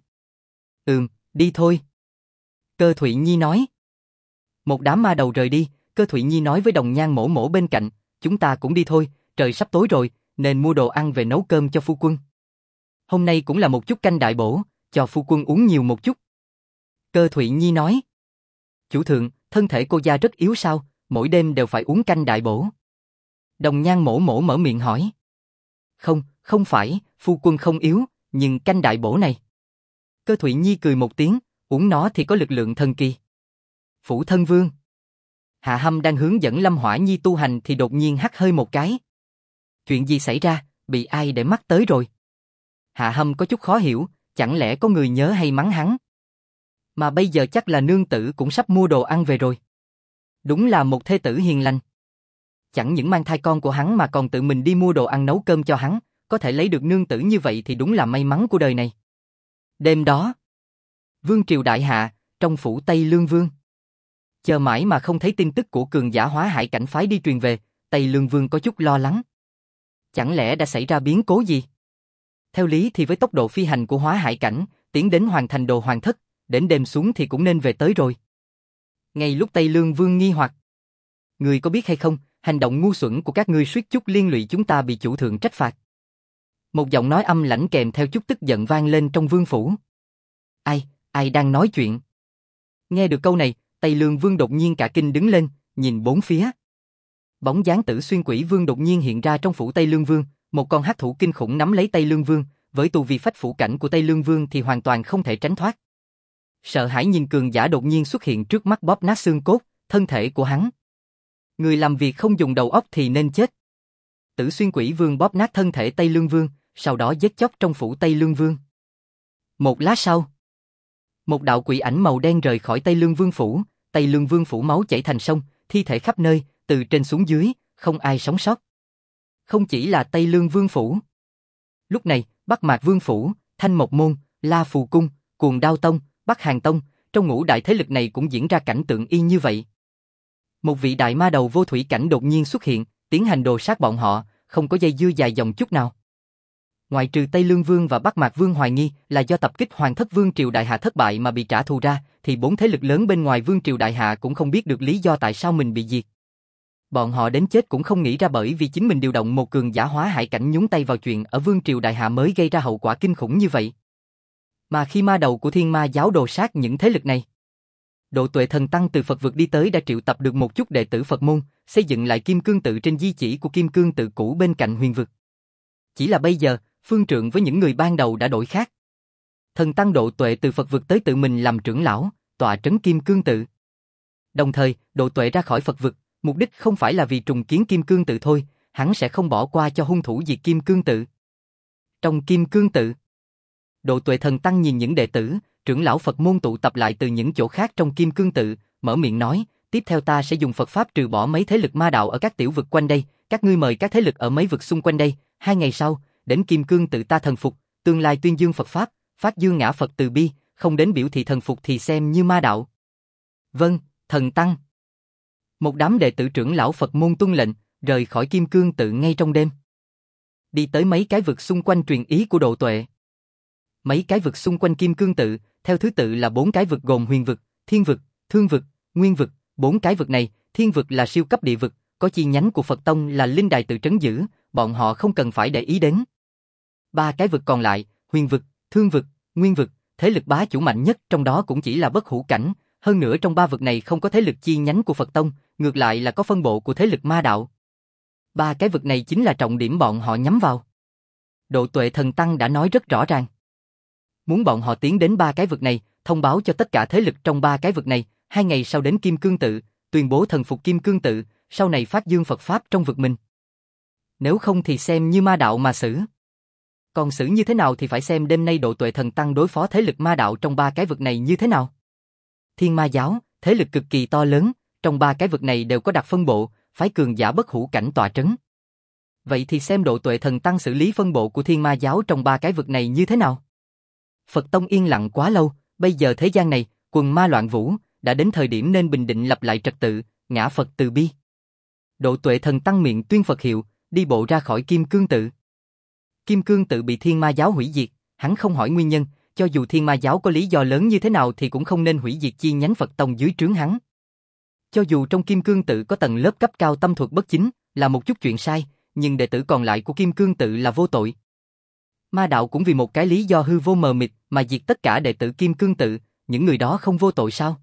Đi thôi. Cơ Thụy Nhi nói. Một đám ma đầu rời đi, Cơ Thụy Nhi nói với Đồng Nhan mổ mổ bên cạnh, chúng ta cũng đi thôi, trời sắp tối rồi, nên mua đồ ăn về nấu cơm cho phu quân. Hôm nay cũng là một chút canh đại bổ, cho phu quân uống nhiều một chút. Cơ Thụy Nhi nói. Chủ thượng, thân thể cô gia rất yếu sao, mỗi đêm đều phải uống canh đại bổ. Đồng Nhan mổ mổ mở miệng hỏi. Không phải, phu quân không yếu, nhưng canh đại bổ này. Cơ Thụy Nhi cười một tiếng, uống nó thì có lực lượng thần kỳ. Phủ thân vương. Hạ Hâm đang hướng dẫn Lâm Hỏa Nhi tu hành thì đột nhiên hắt hơi một cái. Chuyện gì xảy ra, bị ai để mắt tới rồi? Hạ Hâm có chút khó hiểu, chẳng lẽ có người nhớ hay mắng hắn? Mà bây giờ chắc là nương tử cũng sắp mua đồ ăn về rồi. Đúng là một thê tử hiền lành. Chẳng những mang thai con của hắn mà còn tự mình đi mua đồ ăn nấu cơm cho hắn, có thể lấy được nương tử như vậy thì đúng là may mắn của đời này. Đêm đó, Vương triều đại hạ, trong phủ Tây Lương Vương. Chờ mãi mà không thấy tin tức của cường giả hóa hải cảnh phái đi truyền về, Tây Lương Vương có chút lo lắng. Chẳng lẽ đã xảy ra biến cố gì? Theo lý thì với tốc độ phi hành của hóa hải cảnh, tiến đến hoàn thành đồ hoàn thất, đến đêm xuống thì cũng nên về tới rồi. Ngay lúc Tây Lương Vương nghi hoặc, người có biết hay không, hành động ngu xuẩn của các ngươi suýt chút liên lụy chúng ta bị chủ thượng trách phạt. Một giọng nói âm lãnh kèm theo chút tức giận vang lên trong vương phủ. Ai đang nói chuyện? Nghe được câu này, Tây Lương Vương đột nhiên cả kinh đứng lên, nhìn bốn phía. Bóng dáng Tử Xuyên Quỷ Vương đột nhiên hiện ra trong phủ Tây Lương Vương, một con hắc thủ kinh khủng nắm lấy Tây Lương Vương, với tu vi phách phủ cảnh của Tây Lương Vương thì hoàn toàn không thể tránh thoát. Sợ hãi nhìn cường giả đột nhiên xuất hiện trước mắt bóp nát xương cốt, thân thể của hắn. Người làm việc không dùng đầu óc thì nên chết. Tử Xuyên Quỷ Vương bóp nát thân thể Tây Lương Vương, sau đó giết chóc trong phủ Tây Lương Vương. Một lát sau, một đạo quỷ ảnh màu đen rời khỏi Tây Lương Vương phủ, Tây Lương Vương phủ máu chảy thành sông, thi thể khắp nơi, từ trên xuống dưới, không ai sống sót. Không chỉ là Tây Lương Vương phủ. Lúc này, Bắc Mạc Vương phủ, Thanh Mộc Môn, La Phù Cung, Cuồng Đao Tông, Bắc Hàn Tông, trong ngũ đại thế lực này cũng diễn ra cảnh tượng y như vậy. Một vị đại ma đầu vô thủy cảnh đột nhiên xuất hiện, tiến hành đồ sát bọn họ, không có dây dưa dài dòng chút nào. Ngoại trừ Tây Lương Vương và Bắc Mạc Vương hoài nghi là do tập kích Hoàng Thất Vương triều Đại Hạ thất bại mà bị trả thù ra, thì bốn thế lực lớn bên ngoài Vương triều Đại Hạ cũng không biết được lý do tại sao mình bị diệt. Bọn họ đến chết cũng không nghĩ ra bởi vì chính mình điều động một cường giả hóa hải cảnh nhúng tay vào chuyện ở Vương triều Đại Hạ mới gây ra hậu quả kinh khủng như vậy. Mà khi ma đầu của Thiên Ma giáo đồ sát những thế lực này, Độ Tuệ Thần Tăng từ Phật vực đi tới đã triệu tập được một chút đệ tử Phật môn, xây dựng lại Kim Cương Tự trên di chỉ của Kim Cương Tự cũ bên cạnh huyền vực. Chỉ là bây giờ, phương trượng với những người ban đầu đã đổi khác. Thần Tăng Độ Tuệ từ Phật vực tới tự mình làm trưởng lão, tọa trấn Kim Cương Tự. Đồng thời, Độ Tuệ ra khỏi Phật vực, mục đích không phải là vì trùng kiến Kim Cương Tự thôi, hắn sẽ không bỏ qua cho hung thủ diệt Kim Cương Tự. Trong Kim Cương Tự, Độ Tuệ Thần Tăng nhìn những đệ tử, trưởng lão Phật môn tụ tập lại từ những chỗ khác trong Kim Cương Tự, mở miệng nói, tiếp theo ta sẽ dùng Phật Pháp trừ bỏ mấy thế lực ma đạo ở các tiểu vực quanh đây, các ngươi mời các thế lực ở mấy vực xung quanh đây, 2 ngày sau, đến Kim Cương Tự ta thần phục, tương lai tuyên dương Phật Pháp, phát dương ngã Phật từ bi, không đến biểu thị thần phục thì xem như ma đạo. Vâng, Thần Tăng. Một đám đệ tử trưởng lão Phật môn tuân lệnh, rời khỏi Kim Cương Tự ngay trong đêm. Đi tới mấy cái vực xung quanh truyền ý của Độ Tuệ. Mấy cái vực xung quanh Kim Cương Tự, theo thứ tự là 4 cái vực gồm huyền vực, thiên vực, thương vực, nguyên vực. 4 cái vực này, thiên vực là siêu cấp địa vực, có chi nhánh của Phật Tông là Linh Đài Tự trấn giữ, bọn họ không cần phải để ý đến. 3 cái vực còn lại, huyền vực, thương vực, nguyên vực, thế lực bá chủ mạnh nhất trong đó cũng chỉ là bất hủ cảnh, hơn nữa trong 3 vực này không có thế lực chi nhánh của Phật Tông, ngược lại là có phân bộ của thế lực ma đạo. 3 cái vực này chính là trọng điểm bọn họ nhắm vào. Độ Tuệ Thần Tăng đã nói rất rõ ràng. Muốn bọn họ tiến đến 3 cái vực này, thông báo cho tất cả thế lực trong 3 cái vực này, 2 ngày sau đến Kim Cương Tự, tuyên bố thần phục Kim Cương Tự, sau này phát dương Phật Pháp trong vực mình. Nếu không thì xem như ma đạo mà xử. Còn xử như thế nào thì phải xem đêm nay Độ Tuệ Thần Tăng đối phó thế lực ma đạo trong 3 cái vực này như thế nào. Thiên Ma giáo, thế lực cực kỳ to lớn, trong 3 cái vực này đều có đặt phân bộ, phái cường giả bất hủ cảnh tọa trấn. Vậy thì xem Độ Tuệ Thần Tăng xử lý phân bộ của Thiên Ma giáo trong 3 cái vực này như thế nào. Phật Tông yên lặng quá lâu, bây giờ thế gian này, quần ma loạn vũ, đã đến thời điểm nên bình định lập lại trật tự, ngã Phật từ bi. Độ Tuệ Thần Tăng miệng tuyên Phật hiệu, đi bộ ra khỏi Kim Cương Tự. Kim Cương Tự bị Thiên Ma giáo hủy diệt, hắn không hỏi nguyên nhân, cho dù Thiên Ma giáo có lý do lớn như thế nào thì cũng không nên hủy diệt chi nhánh Phật Tông dưới trướng hắn. Cho dù trong Kim Cương Tự có tầng lớp cấp cao tâm thuật bất chính, là một chút chuyện sai, nhưng đệ tử còn lại của Kim Cương Tự là vô tội. Ma đạo cũng vì một cái lý do hư vô mờ mịt mà diệt tất cả đệ tử Kim Cương Tự, những người đó không vô tội sao?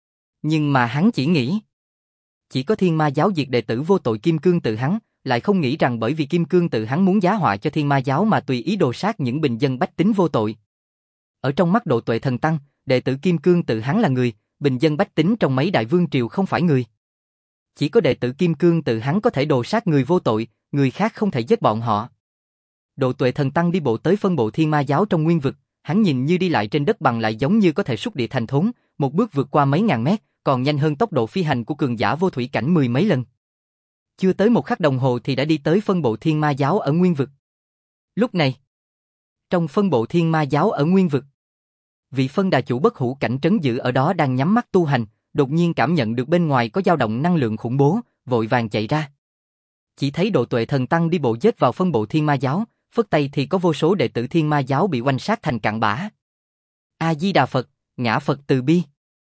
Nhưng mà hắn chỉ nghĩ, chỉ có Thiên Ma giáo diệt đệ tử vô tội Kim Cương Tự hắn, lại không nghĩ rằng bởi vì Kim Cương Tự hắn muốn giá họa cho Thiên Ma giáo mà tùy ý đồ sát những bình dân bách tính vô tội. Ở trong mắt Độ Tuệ Thần Tăng, đệ tử Kim Cương Tự hắn là người, bình dân bách tính trong mấy đại vương triều không phải người. Chỉ có đệ tử Kim Cương Tự hắn có thể đồ sát người vô tội, người khác không thể giết bọn họ. Độ Tuệ Thần Tăng đi bộ tới phân bộ Thiên Ma giáo trong nguyên vực, hắn nhìn như đi lại trên đất bằng lại giống như có thể xúc địa thành thốn, một bước vượt qua mấy ngàn mét, còn nhanh hơn tốc độ phi hành của cường giả vô thủy cảnh 10 mấy lần. Chưa tới 1 khắc đồng hồ thì đã đi tới phân bộ Thiên Ma giáo ở nguyên vực. Lúc này, trong phân bộ Thiên Ma giáo ở nguyên vực, vị phân đà chủ bất hủ cảnh trấn giữ ở đó đang nhắm mắt tu hành, đột nhiên cảm nhận được bên ngoài có dao động năng lượng khủng bố, vội vàng chạy ra. Chỉ thấy Độ Tuệ Thần Tăng đi bộ giết vào phân bộ Thiên Ma giáo, phất tay thì có vô số đệ tử Thiên Ma giáo bị oanh sát thành cặn bã. A Di Đà Phật, ngã Phật từ bi.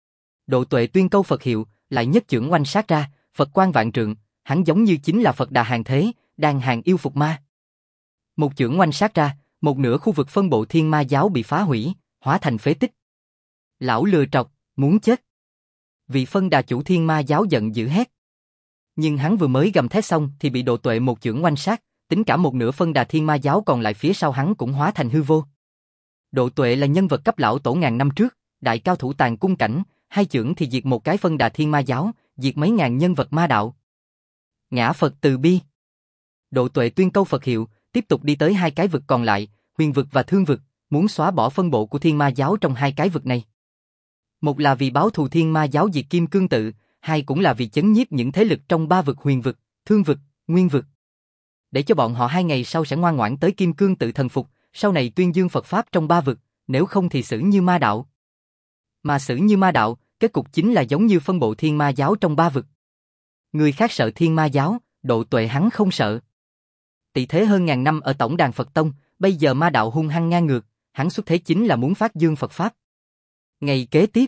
Độ Tuệ tuyên câu Phật hiệu, lại nhất chưởng oanh sát ra, Phật quang vạn trượng, hắn giống như chính là Phật Đà hàng thế, đang hàng yêu phục ma. Một chưởng oanh sát ra, một nửa khu vực phân bộ Thiên Ma giáo bị phá hủy, hóa thành phế tích. Lão lừa trọc, muốn chết. Vị phân đà chủ Thiên Ma giáo giận dữ hét. Nhưng hắn vừa mới gầm thét xong thì bị Độ Tuệ một chưởng oanh sát, tính cả một nửa phân đà thiên ma giáo còn lại phía sau hắn cũng hóa thành hư vô. Độ Tuệ là nhân vật cấp lão tổ ngàn năm trước, đại cao thủ tàn cung cảnh, hai chưởng thì diệt một cái phân đà thiên ma giáo, diệt mấy ngàn nhân vật ma đạo. Ngã Phật từ bi. Độ Tuệ tuyên câu Phật hiệu, tiếp tục đi tới hai cái vực còn lại, huyền vực và thương vực, muốn xóa bỏ phân bộ của thiên ma giáo trong hai cái vực này. Một là vì báo thù thiên ma giáo diệt Kim Cương Tự, hai cũng là vì chấn nhiếp những thế lực trong ba vực huyền vực, thương vực, nguyên vực. Để cho bọn họ 2 ngày sau sẽ ngoan ngoãn tới Kim Cương Tự thần phục, sau này tuyên dương Phật Pháp trong ba vực, nếu không thì xử như ma đạo. Mà xử như ma đạo, kết cục chính là giống như phân bộ thiên ma giáo trong ba vực. Người khác sợ thiên ma giáo, Độ Tuệ hắn không sợ. Tị thế hơn ngàn năm ở tổng đàn Phật Tông, bây giờ ma đạo hung hăng ngang ngược, hắn xuất thế chính là muốn phát dương Phật Pháp. Ngày kế tiếp,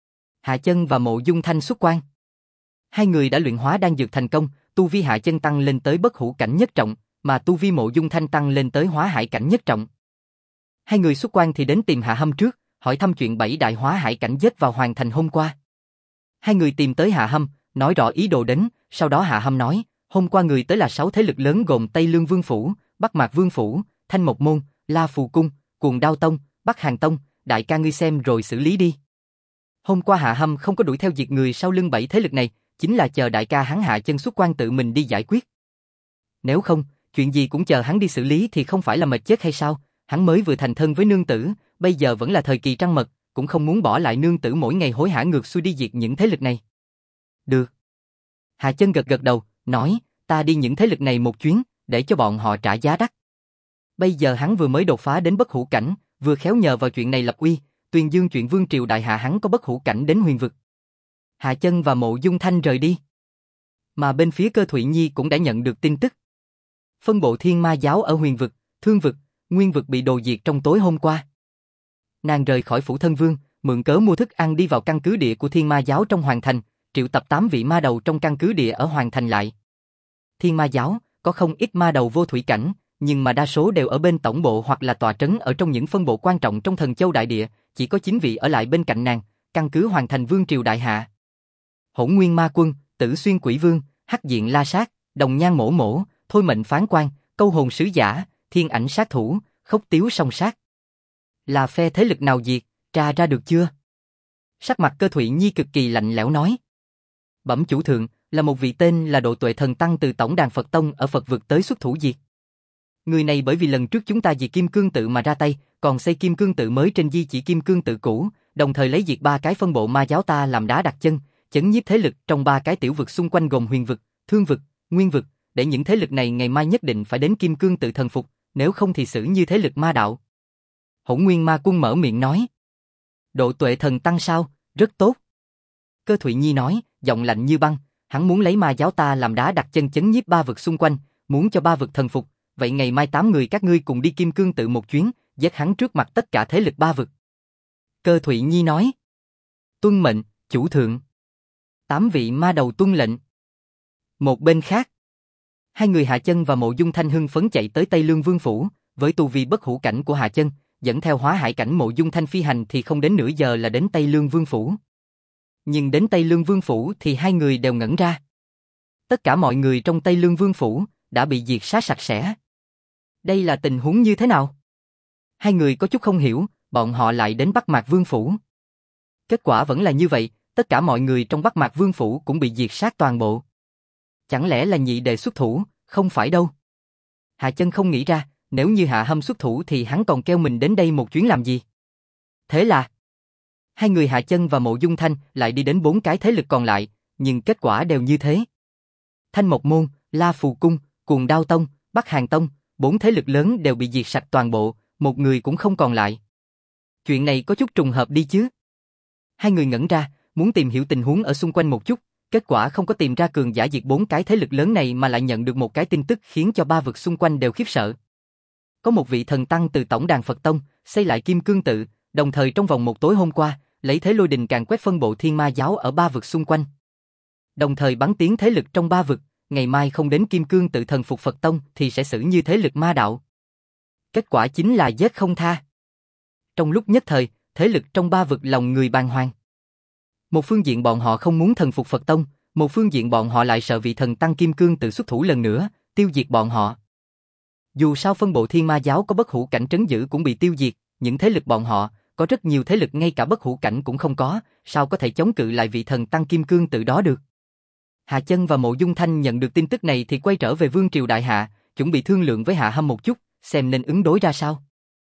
Hạ Chân và Mộ Dung Thanh xuất quan. Hai người đã luyện hóa đan dược thành công, tu vi Hạ Chân tăng lên tới bất hủ cảnh nhất trọng, mà tu vi Mộ Dung Thanh tăng lên tới hóa hải cảnh nhất trọng. Hai người xuất quan thì đến tìm Hạ Hâm trước, hỏi thăm chuyện 7 đại hóa hải cảnh giết vào hoàng thành hôm qua. Hai người tìm tới Hạ Hâm, nói rõ ý đồ đến, sau đó Hạ Hâm nói, hôm qua người tới là 6 thế lực lớn gồm Tây Lương Vương Phủ, Bắc Mạc Vương Phủ, Thanh Mộc Môn, La Phù Cung, Cuồng Đao Tông, Bắc Hàn Tông, đại ca ngươi xem rồi xử lý đi. Hôm qua Hạ Hâm không có đuổi theo diệt người sau lưng 7 thế lực này, chính là chờ đại ca hắn Hạ Chân xuất quan tự mình đi giải quyết. Nếu không, chuyện gì cũng chờ hắn đi xử lý thì không phải là mệt chết hay sao? Hắn mới vừa thành thân với nương tử, bây giờ vẫn là thời kỳ trăng mật, cũng không muốn bỏ lại nương tử mỗi ngày hối hả ngược xuôi đi diệt những thế lực này. Được. Hạ Chân gật gật đầu, nói, ta đi những thế lực này một chuyến, để cho bọn họ trả giá đắt. Bây giờ hắn vừa mới đột phá đến bất hủ cảnh, vừa khéo nhờ vào chuyện này lập uy, tuyên dương chuyện vương triều đại hạ hắn có bất hủ cảnh đến huyền vực. Hạ Chân và Mộ Dung Thanh rời đi. Mà bên phía Cơ Thụy Nhi cũng đã nhận được tin tức. Phân bộ thiên ma giáo ở huyền vực, thương vực, nguyên vực bị đồ diệt trong tối hôm qua. Nàng rời khỏi phủ thân vương, mượn cớ mua thức ăn đi vào căn cứ địa của thiên ma giáo trong hoàng thành, triệu tập 8 vị ma đầu trong căn cứ địa ở hoàng thành lại. Thiên ma giáo có không ít ma đầu vô thủy cảnh, nhưng mà đa số đều ở bên tổng bộ hoặc là tọa trấn ở trong những phân bộ quan trọng trong Thần Châu đại địa, chỉ có 9 vị ở lại bên cạnh nàng, căn cứ hoàn thành vương triều đại hạ. Hỗn Nguyên Ma Quân, Tử Xuyên Quỷ Vương, Hắc Diện La Sát, Đồng Nhan Mổ Mổ, Thôi Mệnh Phán Quan, Câu Hồn Sứ Giả, Thiên Ảnh Sát Thủ, Khốc Tiếu Song Sát. Là phe thế lực nào diệt, tra ra được chưa? Sắc mặt Cơ Thụy Nhi cực kỳ lạnh lẽo nói. Bẩm chủ thượng, là một vị tên là Độ Tuệ Thần Tăng từ tổng đàn Phật Tông ở Phật vực tới xuất thủ diệt. Người này bởi vì lần trước chúng ta diệt Kim Cương Tự mà ra tay, còn xây Kim Cương Tự mới trên di chỉ Kim Cương Tự cũ, đồng thời lấy diệt 3 cái phân bộ ma giáo ta làm đá đặt chân, chấn nhiếp thế lực trong 3 cái tiểu vực xung quanh gồm huyền vực, thương vực, nguyên vực, để những thế lực này ngày mai nhất định phải đến Kim Cương Tự thần phục, nếu không thì xử như thế lực ma đạo. Hỗn Nguyên Ma Quân mở miệng nói. Độ Tuệ Thần Tăng sao? Rất tốt. Cơ Thụy Nhi nói, giọng lạnh như băng, hắn muốn lấy ma giáo ta làm đá đặt chân chấn nhiếp 3 vực xung quanh, muốn cho 3 vực thần phục, vậy ngày mai 8 người các ngươi cùng đi Kim Cương Tự một chuyến, giết hắn trước mặt tất cả thế lực 3 vực. Cơ Thụy Nhi nói. Tuân mệnh, chủ thượng. 8 vị ma đầu tuân lệnh. Một bên khác, hai người Hạ Chân và Mộ Dung Thanh hưng phấn chạy tới Tây Lương Vương Phủ, với tu vi bất hủ cảnh của Hạ Chân, dẫn theo hóa hải cảnh Mộ Dung Thanh phi hành thì không đến nửa giờ là đến Tây Lương Vương Phủ. Nhưng đến Tây Lương Vương Phủ thì hai người đều ngẩn ra. Tất cả mọi người trong Tây Lương Vương Phủ đã bị diệt sát sạch sẽ. Đây là tình huống như thế nào? Hai người có chút không hiểu, bọn họ lại đến Bắc Mạc Vương Phủ. Kết quả vẫn là như vậy, tất cả mọi người trong Bắc Mạc Vương Phủ cũng bị diệt sát toàn bộ. Chẳng lẽ là nhị đệ xuất thủ, không phải đâu. Hạ Chân không nghĩ ra, nếu như Hạ Hâm xuất thủ thì hắn còn kêu mình đến đây một chuyến làm gì? Thế là, hai người Hạ Chân và Mộ Dung Thanh lại đi đến 4 cái thế lực còn lại, nhưng kết quả đều như thế. Thanh Mộc Môn, La Phù Cung, Cuồng Đao Tông, Bắc Hàn Tông, 4 thế lực lớn đều bị diệt sạch toàn bộ, một người cũng không còn lại. Chuyện này có chút trùng hợp đi chứ. Hai người ngẩn ra, muốn tìm hiểu tình huống ở xung quanh một chút, kết quả không có tìm ra cường giả diệt 4 cái thế lực lớn này mà lại nhận được một cái tin tức khiến cho 3 vực xung quanh đều khiếp sợ. Có một vị thần tăng từ tổng đàn Phật Tông, xây lại Kim Cương Tự, đồng thời trong vòng một tối hôm qua, lấy thế lôi đình càn quét phân bộ thiên ma giáo ở 3 vực xung quanh. Đồng thời bắn tiếng thế lực trong 3 vực, ngày mai không đến Kim Cương Tự thần phục Phật Tông thì sẽ xử như thế lực ma đạo. Kết quả chính là giết không tha. Trong lúc nhất thời, thế lực trong 3 vực lòng người bàng hoàng. Một phương diện bọn họ không muốn thần phục Phật Tông, một phương diện bọn họ lại sợ vị thần tăng Kim Cương Tự xuất thủ lần nữa, tiêu diệt bọn họ. Dù sao phân bộ Thiên Ma giáo có bất hủ cảnh trấn giữ cũng bị tiêu diệt, những thế lực bọn họ, có rất nhiều thế lực ngay cả bất hủ cảnh cũng không có, sao có thể chống cự lại vị thần tăng kim cương tự đó được. Hạ Chân và Mộ Dung Thanh nhận được tin tức này thì quay trở về Vương Triều Đại Hạ, chuẩn bị thương lượng với Hạ Hâm một chút, xem nên ứng đối ra sao.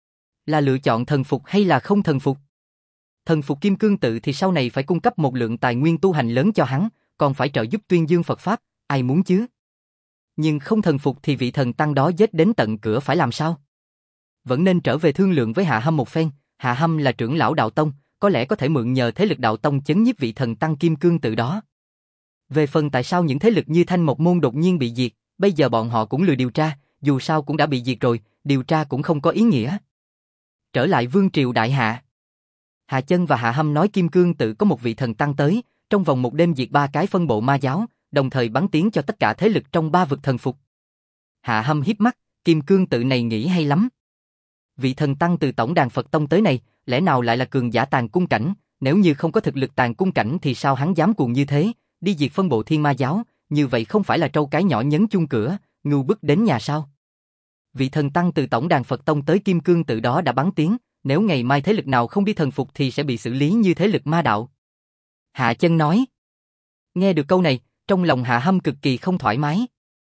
Là lựa chọn thần phục hay là không thần phục? Thần phục kim cương tự thì sau này phải cung cấp một lượng tài nguyên tu hành lớn cho hắn, còn phải trợ giúp tuyên dương Phật Pháp, ai muốn chứ? Nhưng không thần phục thì vị thần tăng đó giết đến tận cửa phải làm sao? Vẫn nên trở về thương lượng với Hạ Hâm một phen, Hạ Hâm là trưởng lão đạo tông, có lẽ có thể mượn nhờ thế lực đạo tông chấn nhiếp vị thần tăng kim cương tự đó. Về phần tại sao những thế lực như Thanh Mộc Môn đột nhiên bị diệt, bây giờ bọn họ cũng lười điều tra, dù sao cũng đã bị diệt rồi, điều tra cũng không có ý nghĩa. Trở lại Vương Triều Đại Hạ. Hạ Chân và Hạ Hâm nói kim cương tự có một vị thần tăng tới, trong vòng một đêm diệt 3 cái phân bộ ma giáo, đồng thời bắn tiếng cho tất cả thế lực trong 3 vực thần phục. Hạ Hâm híp mắt, kim cương tự này nghĩ hay lắm. Vị thần tăng từ tổng đàn Phật Tông tới này, lẽ nào lại là cường giả tàng cung cảnh, nếu như không có thực lực tàng cung cảnh thì sao hắn dám cuồng như thế, đi diệt phân bộ Thiên Ma giáo, như vậy không phải là trâu cái nhỏ nhấn chung cửa, ngu bức đến nhà sao? Vị thần tăng từ tổng đàn Phật Tông tới kim cương tự đó đã bắn tiếng, nếu ngày mai thế lực nào không đi thần phục thì sẽ bị xử lý như thế lực ma đạo. Hạ Chân nói. Nghe được câu này, trong lòng Hạ Hâm cực kỳ không thoải mái.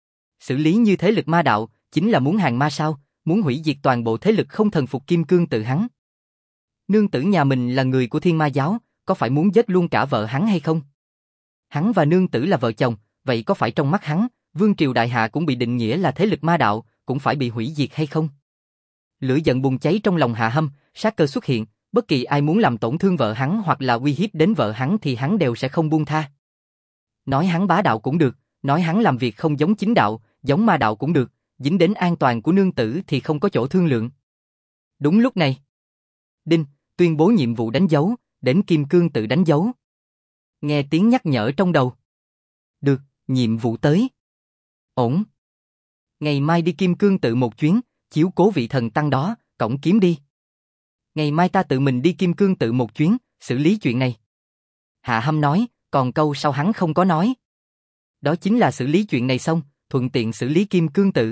Xử lý như thế lực ma đạo, chính là muốn hàng ma sao, muốn hủy diệt toàn bộ thế lực không thần phục kim cương tự hắn. Nương tử nhà mình là người của Thiên Ma giáo, có phải muốn giết luôn cả vợ hắn hay không? Hắn và nương tử là vợ chồng, vậy có phải trong mắt hắn, Vương Triều Đại Hạ cũng bị định nghĩa là thế lực ma đạo, cũng phải bị hủy diệt hay không? Lửa giận bùng cháy trong lòng Hạ Hâm, sát cơ xuất hiện, bất kỳ ai muốn làm tổn thương vợ hắn hoặc là uy hiếp đến vợ hắn thì hắn đều sẽ không buông tha. Nói hắn bá đạo cũng được, nói hắn làm việc không giống chính đạo, giống ma đạo cũng được, dính đến an toàn của nương tử thì không có chỗ thương lượng. Đúng lúc này, đinh, tuyên bố nhiệm vụ đánh dấu, đến kim cương tự đánh dấu. Nghe tiếng nhắc nhở trong đầu. Được, nhiệm vụ tới. Ổn. Ngày mai đi kim cương tự một chuyến, chiếu cố vị thần tăng đó, cổng kiếm đi. Ngày mai ta tự mình đi kim cương tự một chuyến, xử lý chuyện này. Hạ Hâm nói, còn câu sau hắn không có nói. Đó chính là xử lý chuyện này xong, thuận tiện xử lý kim cương tự.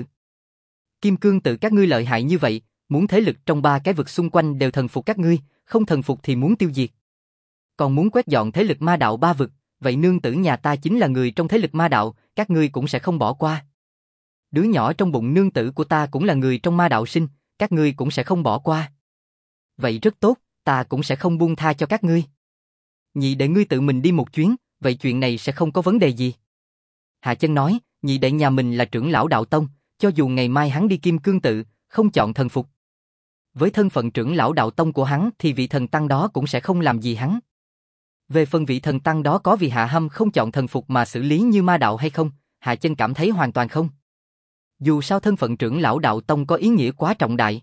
Kim cương tự các ngươi lợi hại như vậy, muốn thế lực trong 3 cái vực xung quanh đều thần phục các ngươi, không thần phục thì muốn tiêu diệt. Còn muốn quét dọn thế lực ma đạo 3 vực, vậy nương tử nhà ta chính là người trong thế lực ma đạo, các ngươi cũng sẽ không bỏ qua. Đứa nhỏ trong bụng nương tử của ta cũng là người trong ma đạo sinh, các ngươi cũng sẽ không bỏ qua. Vậy rất tốt, ta cũng sẽ không buông tha cho các ngươi. Nhị đệ ngươi tự mình đi một chuyến, vậy chuyện này sẽ không có vấn đề gì. Hạ Chân nói, nhị đệ nhà mình là trưởng lão đạo tông, cho dù ngày mai hắn đi kim cương tự, không chọn thần phục. Với thân phận trưởng lão đạo tông của hắn thì vị thần tăng đó cũng sẽ không làm gì hắn. Về phần vị thần tăng đó có vì Hạ Hâm không chọn thần phục mà xử lý như ma đạo hay không, Hạ Chân cảm thấy hoàn toàn không. Dù sao thân phận trưởng lão đạo tông có ý nghĩa quá trọng đại.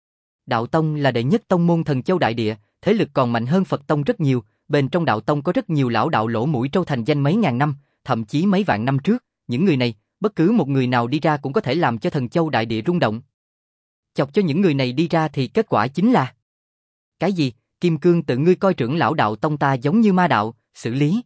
Đạo tông là đệ nhất tông môn thần châu đại địa, thế lực còn mạnh hơn Phật tông rất nhiều, bên trong đạo tông có rất nhiều lão đạo lỗ mũi trâu thành danh mấy ngàn năm, thậm chí mấy vạn năm trước, những người này, bất cứ một người nào đi ra cũng có thể làm cho thần châu đại địa rung động. Chọc cho những người này đi ra thì kết quả chính là cái gì? Kim cương tự ngươi coi trưởng lão đạo tông ta giống như ma đạo, xử lý.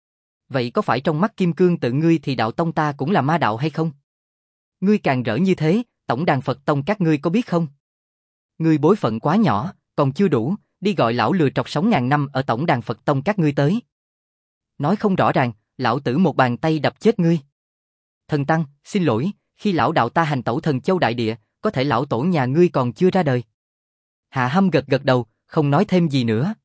Vậy có phải trong mắt kim cương tự ngươi thì đạo tông ta cũng là ma đạo hay không? Ngươi càng rỡ như thế, tổng đàn Phật tông các ngươi có biết không? Ngươi bối phận quá nhỏ, còn chưa đủ, đi gọi lão lừa trọc sống ngàn năm ở tổng đàn Phật tông các ngươi tới. Nói không rõ ràng, lão tử một bàn tay đập chết ngươi. Thần tăng, xin lỗi, khi lão đạo ta hành tẩu thần châu đại địa, có thể lão tổ nhà ngươi còn chưa ra đời. Hạ Hâm gật gật đầu, không nói thêm gì nữa.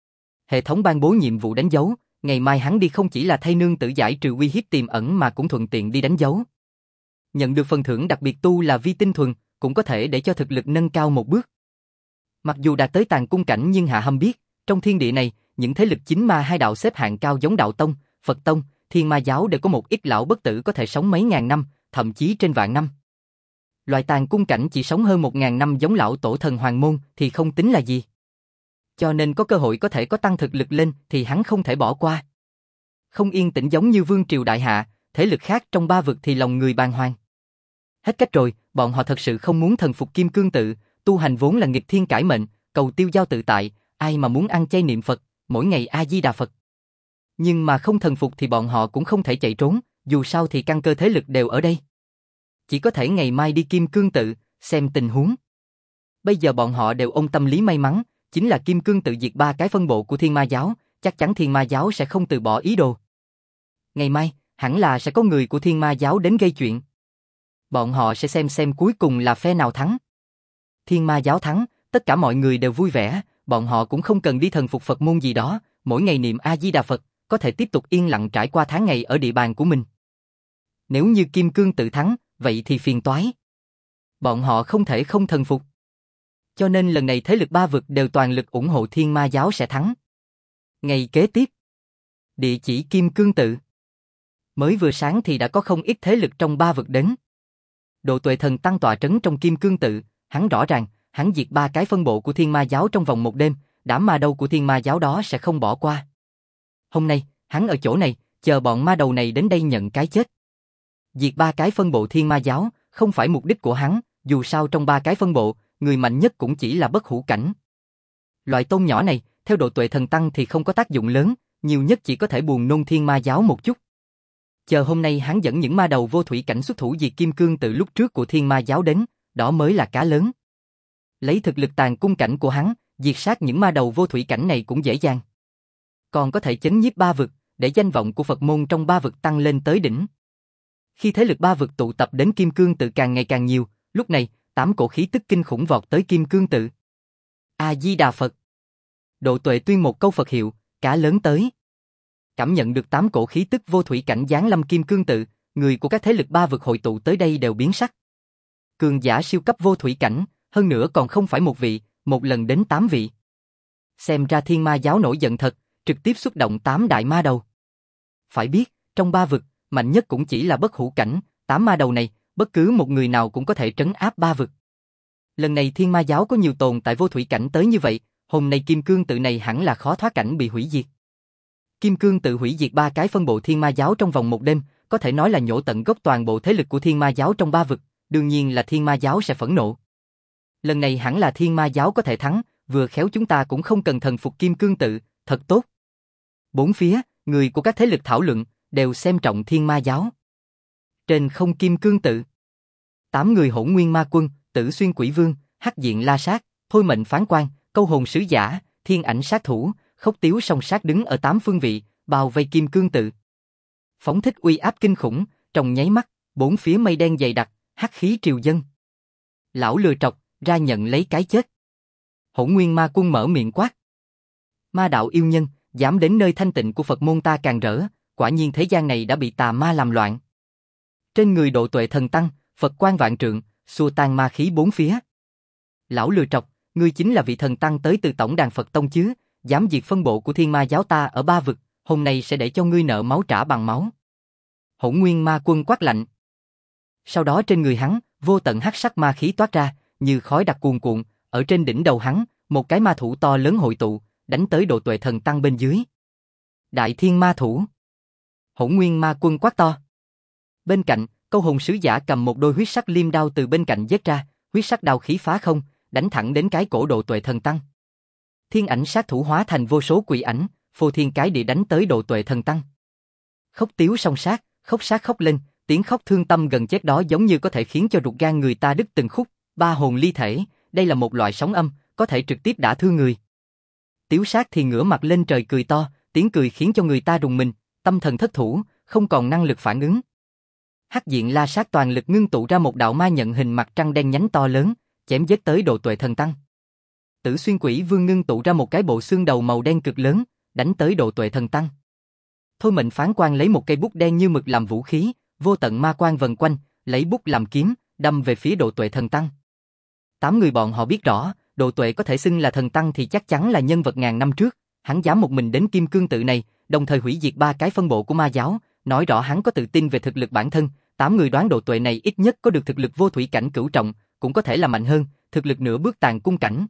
Hệ thống ban bố nhiệm vụ đánh dấu, ngày mai hắn đi không chỉ là thay nương tử giải trừ uy hiếp tiềm ẩn mà cũng thuận tiện đi đánh dấu. Nhận được phần thưởng đặc biệt tu là vi tinh thuần, cũng có thể để cho thực lực nâng cao một bước. Mặc dù đã tới tàng cung cảnh nhưng Hạ Hâm biết, trong thiên địa này, những thế lực chính ma hai đạo xếp hạng cao giống đạo tông, Phật tông, Thiên Ma giáo đều có một ít lão bất tử có thể sống mấy ngàn năm, thậm chí trên vạn năm. Loại tàng cung cảnh chỉ sống hơn 1000 năm giống lão tổ thần hoàng môn thì không tính là gì. Cho nên có cơ hội có thể có tăng thực lực lên thì hắn không thể bỏ qua. Không yên tĩnh giống như Vương Triều Đại Hạ, thế lực khác trong 3 vực thì lòng người bàng hoàng. Hết cách rồi, bọn họ thật sự không muốn thần phục kim cương tự, tu hành vốn là nghịch thiên cải mệnh, cầu tiêu giao tự tại, ai mà muốn ăn chay niệm Phật, mỗi ngày A Di Đà Phật. Nhưng mà không thần phục thì bọn họ cũng không thể chạy trốn, dù sao thì căn cơ thế lực đều ở đây. Chỉ có thể ngày mai đi kim cương tự, xem tình huống. Bây giờ bọn họ đều ôm tâm lý may mắn, chính là Kim Cương tự diệt 3 cái phân bộ của Thiên Ma giáo, chắc chắn Thiên Ma giáo sẽ không từ bỏ ý đồ. Ngày mai, hẳn là sẽ có người của Thiên Ma giáo đến gây chuyện. Bọn họ sẽ xem cuối cùng là phe nào thắng. Thiên Ma giáo thắng, tất cả mọi người đều vui vẻ, bọn họ cũng không cần đi thần phục Phật môn gì đó, mỗi ngày niệm A-di-đà Phật, có thể tiếp tục yên lặng trải qua tháng ngày ở địa bàn của mình. Nếu như Kim Cương tự thắng, vậy thì phiền toái. Bọn họ không thể không thần phục. Cho nên lần này thế lực 3 vực đều toàn lực ủng hộ Thiên Ma giáo sẽ thắng. Ngày kế tiếp, địa chỉ Kim Cương tự. Mới vừa sáng thì đã có không ít thế lực trong 3 vực đến. Độ Tuệ Thần Tăng tọa trấn trong Kim Cương tự, hắn rõ ràng, hắn diệt 3 cái phân bộ của Thiên Ma giáo trong vòng một đêm, đám ma đầu của Thiên Ma giáo đó sẽ không bỏ qua. Hôm nay, hắn ở chỗ này, chờ bọn ma đầu này đến đây nhận cái chết. Diệt 3 cái phân bộ Thiên Ma giáo, không phải mục đích của hắn, dù sao trong 3 cái phân bộ, người mạnh nhất cũng chỉ là bất hủ cảnh. Loại tôn nhỏ này, theo Độ Tuệ Thần Tăng thì không có tác dụng lớn, nhiều nhất chỉ có thể buồn nôn Thiên Ma giáo một chút. Chờ hôm nay hắn dẫn những ma đầu vô thủy cảnh xuất thủ diệt Kim Cương tự lúc trước của Thiên Ma giáo đến, đó mới là cá lớn. Lấy thực lực tàn cung cảnh của hắn, diệt sát những ma đầu vô thủy cảnh này cũng dễ dàng. Còn có thể chấn nhiếp 3 vực, để danh vọng của Phật môn trong 3 vực tăng lên tới đỉnh. Khi thế lực 3 vực tụ tập đến Kim Cương tự càng ngày càng nhiều, lúc này, 8 cổ khí tức kinh khủng vọt tới Kim Cương tự. A-di-đà Phật. Độ Tuệ tuyên một câu Phật hiệu, cá lớn tới. Cảm nhận được 8 cổ khí tức vô thủy cảnh giáng lâm Kim Cương tự, người của các thế lực 3 vực hội tụ tới đây đều biến sắc. Cường giả siêu cấp vô thủy cảnh, hơn nữa còn không phải một vị, một lần đến 8 vị. Xem ra Thiên Ma giáo nổi giận thật, trực tiếp xuất động 8 đại ma đầu. Phải biết, trong 3 vực, mạnh nhất cũng chỉ là bất hủ cảnh, 8 ma đầu này, bất cứ một người nào cũng có thể trấn áp 3 vực. Lần này Thiên Ma giáo có nhiều tồn tại vô thủy cảnh tới như vậy, hôm nay Kim Cương tự này hẳn là khó thoát cảnh bị hủy diệt. Kim Cương tự hủy diệt 3 cái phân bộ Thiên Ma giáo trong vòng một đêm, có thể nói là nhổ tận gốc toàn bộ thế lực của Thiên Ma giáo trong 3 vực, đương nhiên là Thiên Ma giáo sẽ phẫn nộ. Lần này hẳn là Thiên Ma giáo có thể thắng, vừa khéo chúng ta cũng không cần thần phục Kim Cương tự, thật tốt. Bốn phía, người của các thế lực thảo luận, đều xem trọng Thiên Ma giáo. Trên không Kim Cương tự, 8 người Hỗn Nguyên Ma Quân, Tử Xuyên Quỷ Vương, Hắc Diện La Sát, Thôi Mệnh Phán Quan, Câu Hồn Sứ Giả, Thiên Ảnh Sát Thủ, Khốc Tiếu Song Sát đứng ở 8 phương vị, bao vây Kim Cương tự. Phóng thích uy áp kinh khủng, trong nháy mắt, bốn phía mây đen dày đặc, hắc khí triều dâng. Lão lừa trọc, ra nhận lấy cái chết. Hỗn Nguyên Ma Quân mở miệng quát. Ma đạo yêu nhân, dám đến nơi thanh tịnh của Phật môn ta càng rỡ, quả nhiên thế gian này đã bị tà ma làm loạn. Trên người Độ Tuệ Thần Tăng, Phật quang vạn trượng, xua tan ma khí bốn phía. Lão lừa trọc, ngươi chính là vị thần tăng tới từ tổng đàn Phật tông chứ, dám diệt phân bộ của Thiên Ma giáo ta ở 3 vực, hôm nay sẽ để cho ngươi nợ máu trả bằng máu. Hỗn Nguyên Ma Quân quát lạnh. Sau đó trên người hắn, vô tận hắc sắc ma khí toát ra, như khói đặc cuồn cuộn, ở trên đỉnh đầu hắn, một cái ma thủ to lớn hội tụ, đánh tới Độ Tuệ Thần Tăng bên dưới. Đại Thiên Ma Thủ. Hỗn Nguyên Ma Quân quát to. Bên cạnh, Câu Hồn Sứ Giả cầm một đôi huyết sắc liêm đao từ bên cạnh giết ra, huyết sắc đao khí phá không, đánh thẳng đến cái cổ Độ Tuệ Thần Tăng. Thiên Ảnh Sát Thủ hóa thành vô số quỷ ảnh, phô thiên cái địa đánh tới Độ Tuệ Thần Tăng. Khốc Tiếu Song Sát, khóc sát khóc lên, tiếng khóc thương tâm gần chết đó giống như có thể khiến cho ruột gan người ta đứt từng khúc, ba hồn ly thể, đây là một loại sóng âm, có thể trực tiếp đả thương người. Tiếu Sát thì ngửa mặt lên trời cười to, tiếng cười khiến cho người ta rùng mình, tâm thần thất thủ, không còn năng lực phản ứng. Hắc Diện La Sát toàn lực ngưng tụ ra một đạo ma nhận hình mặt trăng đen nhánh to lớn, chém giết tới Độ Tuệ Thần Tăng. Tử Xuyên Quỷ Vương ngưng tụ ra một cái bộ xương đầu màu đen cực lớn, đánh tới Độ Tuệ Thần Tăng. Thôi Mệnh Phán Quan lấy một cây bút đen như mực làm vũ khí, vô tận ma quang vần quanh, lấy bút làm kiếm, đâm về phía Độ Tuệ Thần Tăng. 8 người bọn họ biết rõ, Độ Tuệ có thể xưng là thần tăng thì chắc chắn là nhân vật ngàn năm trước, hắn dám một mình đến Kim Cương tự này, đồng thời hủy diệt 3 cái phân bộ của ma giáo, nói rõ hắn có tự tin về thực lực bản thân. 8 người đoán Độ Tuệ này ít nhất có được thực lực vô thủy cảnh cửu trọng, cũng có thể là mạnh hơn, thực lực nửa bước tàn cung cảnh.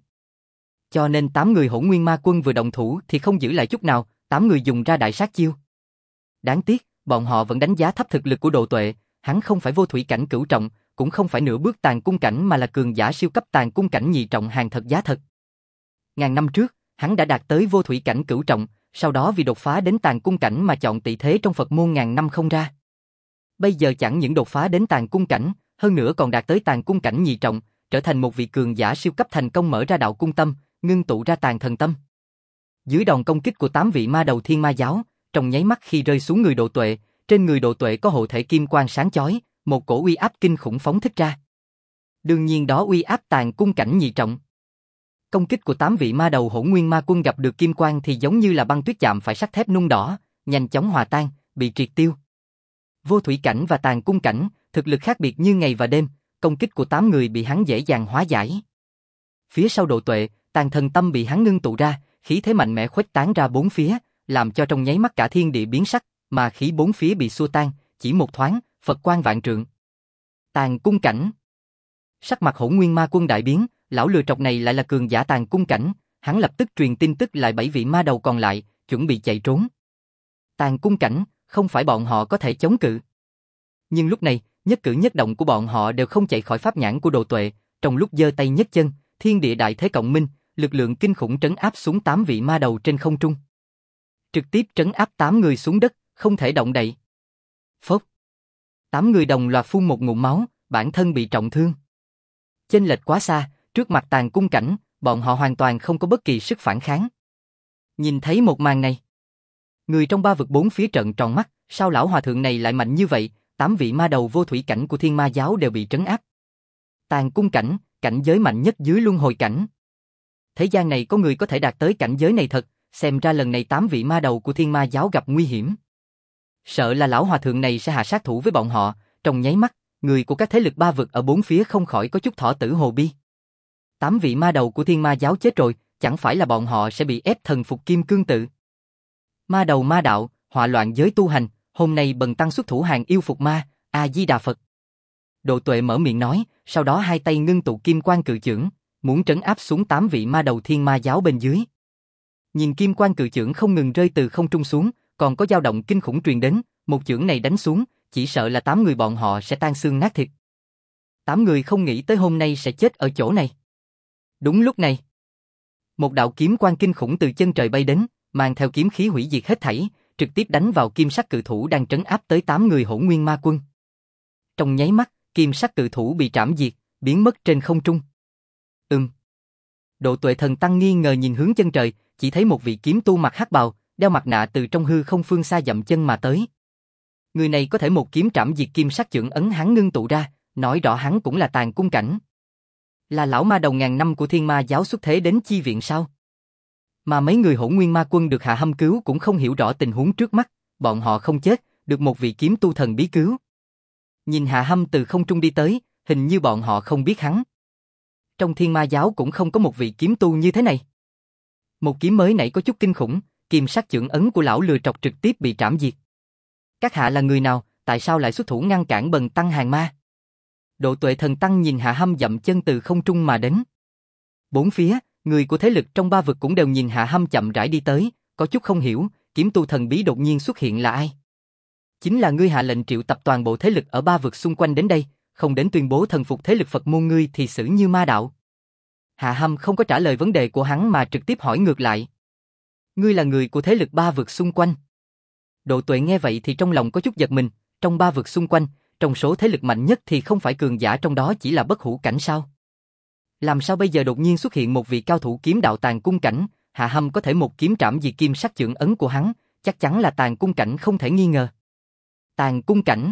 Cho nên 8 người Hỗn Nguyên Ma Quân vừa động thủ thì không giữ lại chút nào, 8 người dùng ra đại sát chiêu. Đáng tiếc, bọn họ vẫn đánh giá thấp thực lực của Độ Tuệ, hắn không phải vô thủy cảnh cửu trọng, cũng không phải nửa bước tàn cung cảnh mà là cường giả siêu cấp tàn cung cảnh nhị trọng hàng thật giá thật. Ngàn năm trước, hắn đã đạt tới vô thủy cảnh cửu trọng, sau đó vì đột phá đến tàn cung cảnh mà chọn tị thế trong Phật môn ngàn năm không ra. Bây giờ chẳng những đột phá đến tàn cung cảnh, hơn nữa còn đạt tới tàn cung cảnh nhị trọng, trở thành một vị cường giả siêu cấp thành công mở ra đạo cung tâm, ngưng tụ ra tàn thần tâm. Dưới đòn công kích của 8 vị ma đầu thiên ma giáo, trong nháy mắt khi rơi xuống người Độ Tuệ, trên người Độ Tuệ có hộ thể kim quang sáng chói, một cổ uy áp kinh khủng phóng thích ra. Đương nhiên đó uy áp tàn cung cảnh nhị trọng. Công kích của 8 vị ma đầu Hỗn Nguyên Ma Quân gặp được kim quang thì giống như là băng tuyết chạm phải sắt thép nung đỏ, nhanh chóng hòa tan, bị triệt tiêu. Vô thủy cảnh và tàn cung cảnh, thực lực khác biệt như ngày và đêm, công kích của 8 người bị hắn dễ dàng hóa giải. Phía sau Độ Tuệ, tàn thần tâm bị hắn ngưng tụ ra, khí thế mạnh mẽ khuếch tán ra bốn phía, làm cho trong nháy mắt cả thiên địa biến sắc, mà khí bốn phía bị xua tan, chỉ một thoáng, Phật quang vạn trượng. Tàn cung cảnh. Sắc mặt Hỗn Nguyên Ma Quân đại biến, lão lừa trọc này lại là cường giả tàn cung cảnh, hắn lập tức truyền tin tức lại 7 vị ma đầu còn lại, chuẩn bị chạy trốn. Tàn cung cảnh, không phải bọn họ có thể chống cự. Nhưng lúc này, nhất cử nhất động của bọn họ đều không chạy khỏi pháp nhãn của Độ Tuệ, trong lúc giơ tay nhấc chân, thiên địa đại thế cộng minh, lực lượng kinh khủng trấn áp xuống 8 vị ma đầu trên không trung. Trực tiếp trấn áp 8 người xuống đất, không thể động đậy. Phốc. 8 người đồng loạt phun một ngụm máu, bản thân bị trọng thương. Chênh lệch quá xa, trước mặt tàn cung cảnh, bọn họ hoàn toàn không có bất kỳ sức phản kháng. Nhìn thấy một màn này, người trong ba vực bốn phía trợn tròn mắt, sao lão hòa thượng này lại mạnh như vậy? 8 vị ma đầu vô thủy cảnh của Thiên Ma giáo đều bị trấn áp. Tàn cung cảnh, cảnh giới mạnh nhất dưới luân hồi cảnh. Thế gian này có người có thể đạt tới cảnh giới này thật, xem ra lần này 8 vị ma đầu của Thiên Ma giáo gặp nguy hiểm. Sợ là lão hòa thượng này sẽ hạ sát thủ với bọn họ, trong nháy mắt, người của các thế lực ba vực ở bốn phía không khỏi có chút thọ tử hồ bi. 8 vị ma đầu của Thiên Ma giáo chết rồi, chẳng phải là bọn họ sẽ bị ép thần phục kim cương tự. Ma đầu ma đạo, họa loạn giới tu hành, hôm nay bần tăng xuất thủ hàng yêu phục ma, A-di-đà Phật. Độ Tuệ mở miệng nói, sau đó hai tay ngưng tụ kim quang cự chưởng, muốn trấn áp xuống 8 vị ma đầu Thiên Ma giáo bên dưới. Nhìn kim quang cự chưởng không ngừng rơi từ không trung xuống, còn có dao động kinh khủng truyền đến, một chưởng này đánh xuống, chỉ sợ là 8 người bọn họ sẽ tan xương nát thịt. 8 người không nghĩ tới hôm nay sẽ chết ở chỗ này. Đúng lúc này, một đạo kiếm quang kinh khủng từ chân trời bay đến, mang theo kiếm khí hủy diệt hết thảy, trực tiếp đánh vào kim sắc cự thủ đang trấn áp tới 8 người Hỗn Nguyên Ma Quân. Trong nháy mắt, kim sắc cự thủ bị trảm diệt, biến mất trên không trung. Độ Tuệ thần tăng nghi ngờ nhìn hướng chân trời, chỉ thấy một vị kiếm tu mặc hắc bào, đeo mặt nạ từ trong hư không phương xa dậm chân mà tới. Người này có thể một kiếm trảm diệt kim sắc chưởng ấn hắn ngưng tụ ra, nói rõ hắn cũng là tàn cung cảnh. Là lão ma đầu ngàn năm của Thiên Ma giáo xuất thế đến chi viện sao? Mà mấy người Hỗn Nguyên Ma Quân được Hạ Hâm cứu cũng không hiểu rõ tình huống trước mắt, bọn họ không chết, được một vị kiếm tu thần bí cứu. Nhìn Hạ Hâm từ không trung đi tới, hình như bọn họ không biết hắn. Trong Thiên Ma giáo cũng không có một vị kiếm tu như thế này. Một kiếm mới nãy có chút kinh khủng, kim sắc chưởng ấn của lão lừa trọc trực tiếp bị trảm diệt. Các hạ là người nào, tại sao lại xuất thủ ngăn cản bần tăng hàng ma? Độ Tuệ thần tăng nhìn Hạ Hâm dậm chân từ không trung mà đến. Bốn phía, người của thế lực trong ba vực cũng đều nhìn Hạ Hâm chậm rãi đi tới, có chút không hiểu, kiếm tu thần bí đột nhiên xuất hiện là ai? Chính là ngươi hạ lệnh triệu tập toàn bộ thế lực ở ba vực xung quanh đến đây, không đến tuyên bố thần phục thế lực Phật môn ngươi thì xử như ma đạo. Hạ Hâm không có trả lời vấn đề của hắn mà trực tiếp hỏi ngược lại. Ngươi là người của thế lực ba vực xung quanh. Độ Tuệ nghe vậy thì trong lòng có chút giật mình, trong ba vực xung quanh, trong số thế lực mạnh nhất thì không phải cường giả trong đó chỉ là bất hủ cảnh sao? Làm sao bây giờ đột nhiên xuất hiện một vị cao thủ kiếm đạo tàn cung cảnh, Hạ Hâm có thể một kiếm trảm diệt kim sắc chưởng ấn của hắn, chắc chắn là tàn cung cảnh không thể nghi ngờ. Tàn cung cảnh.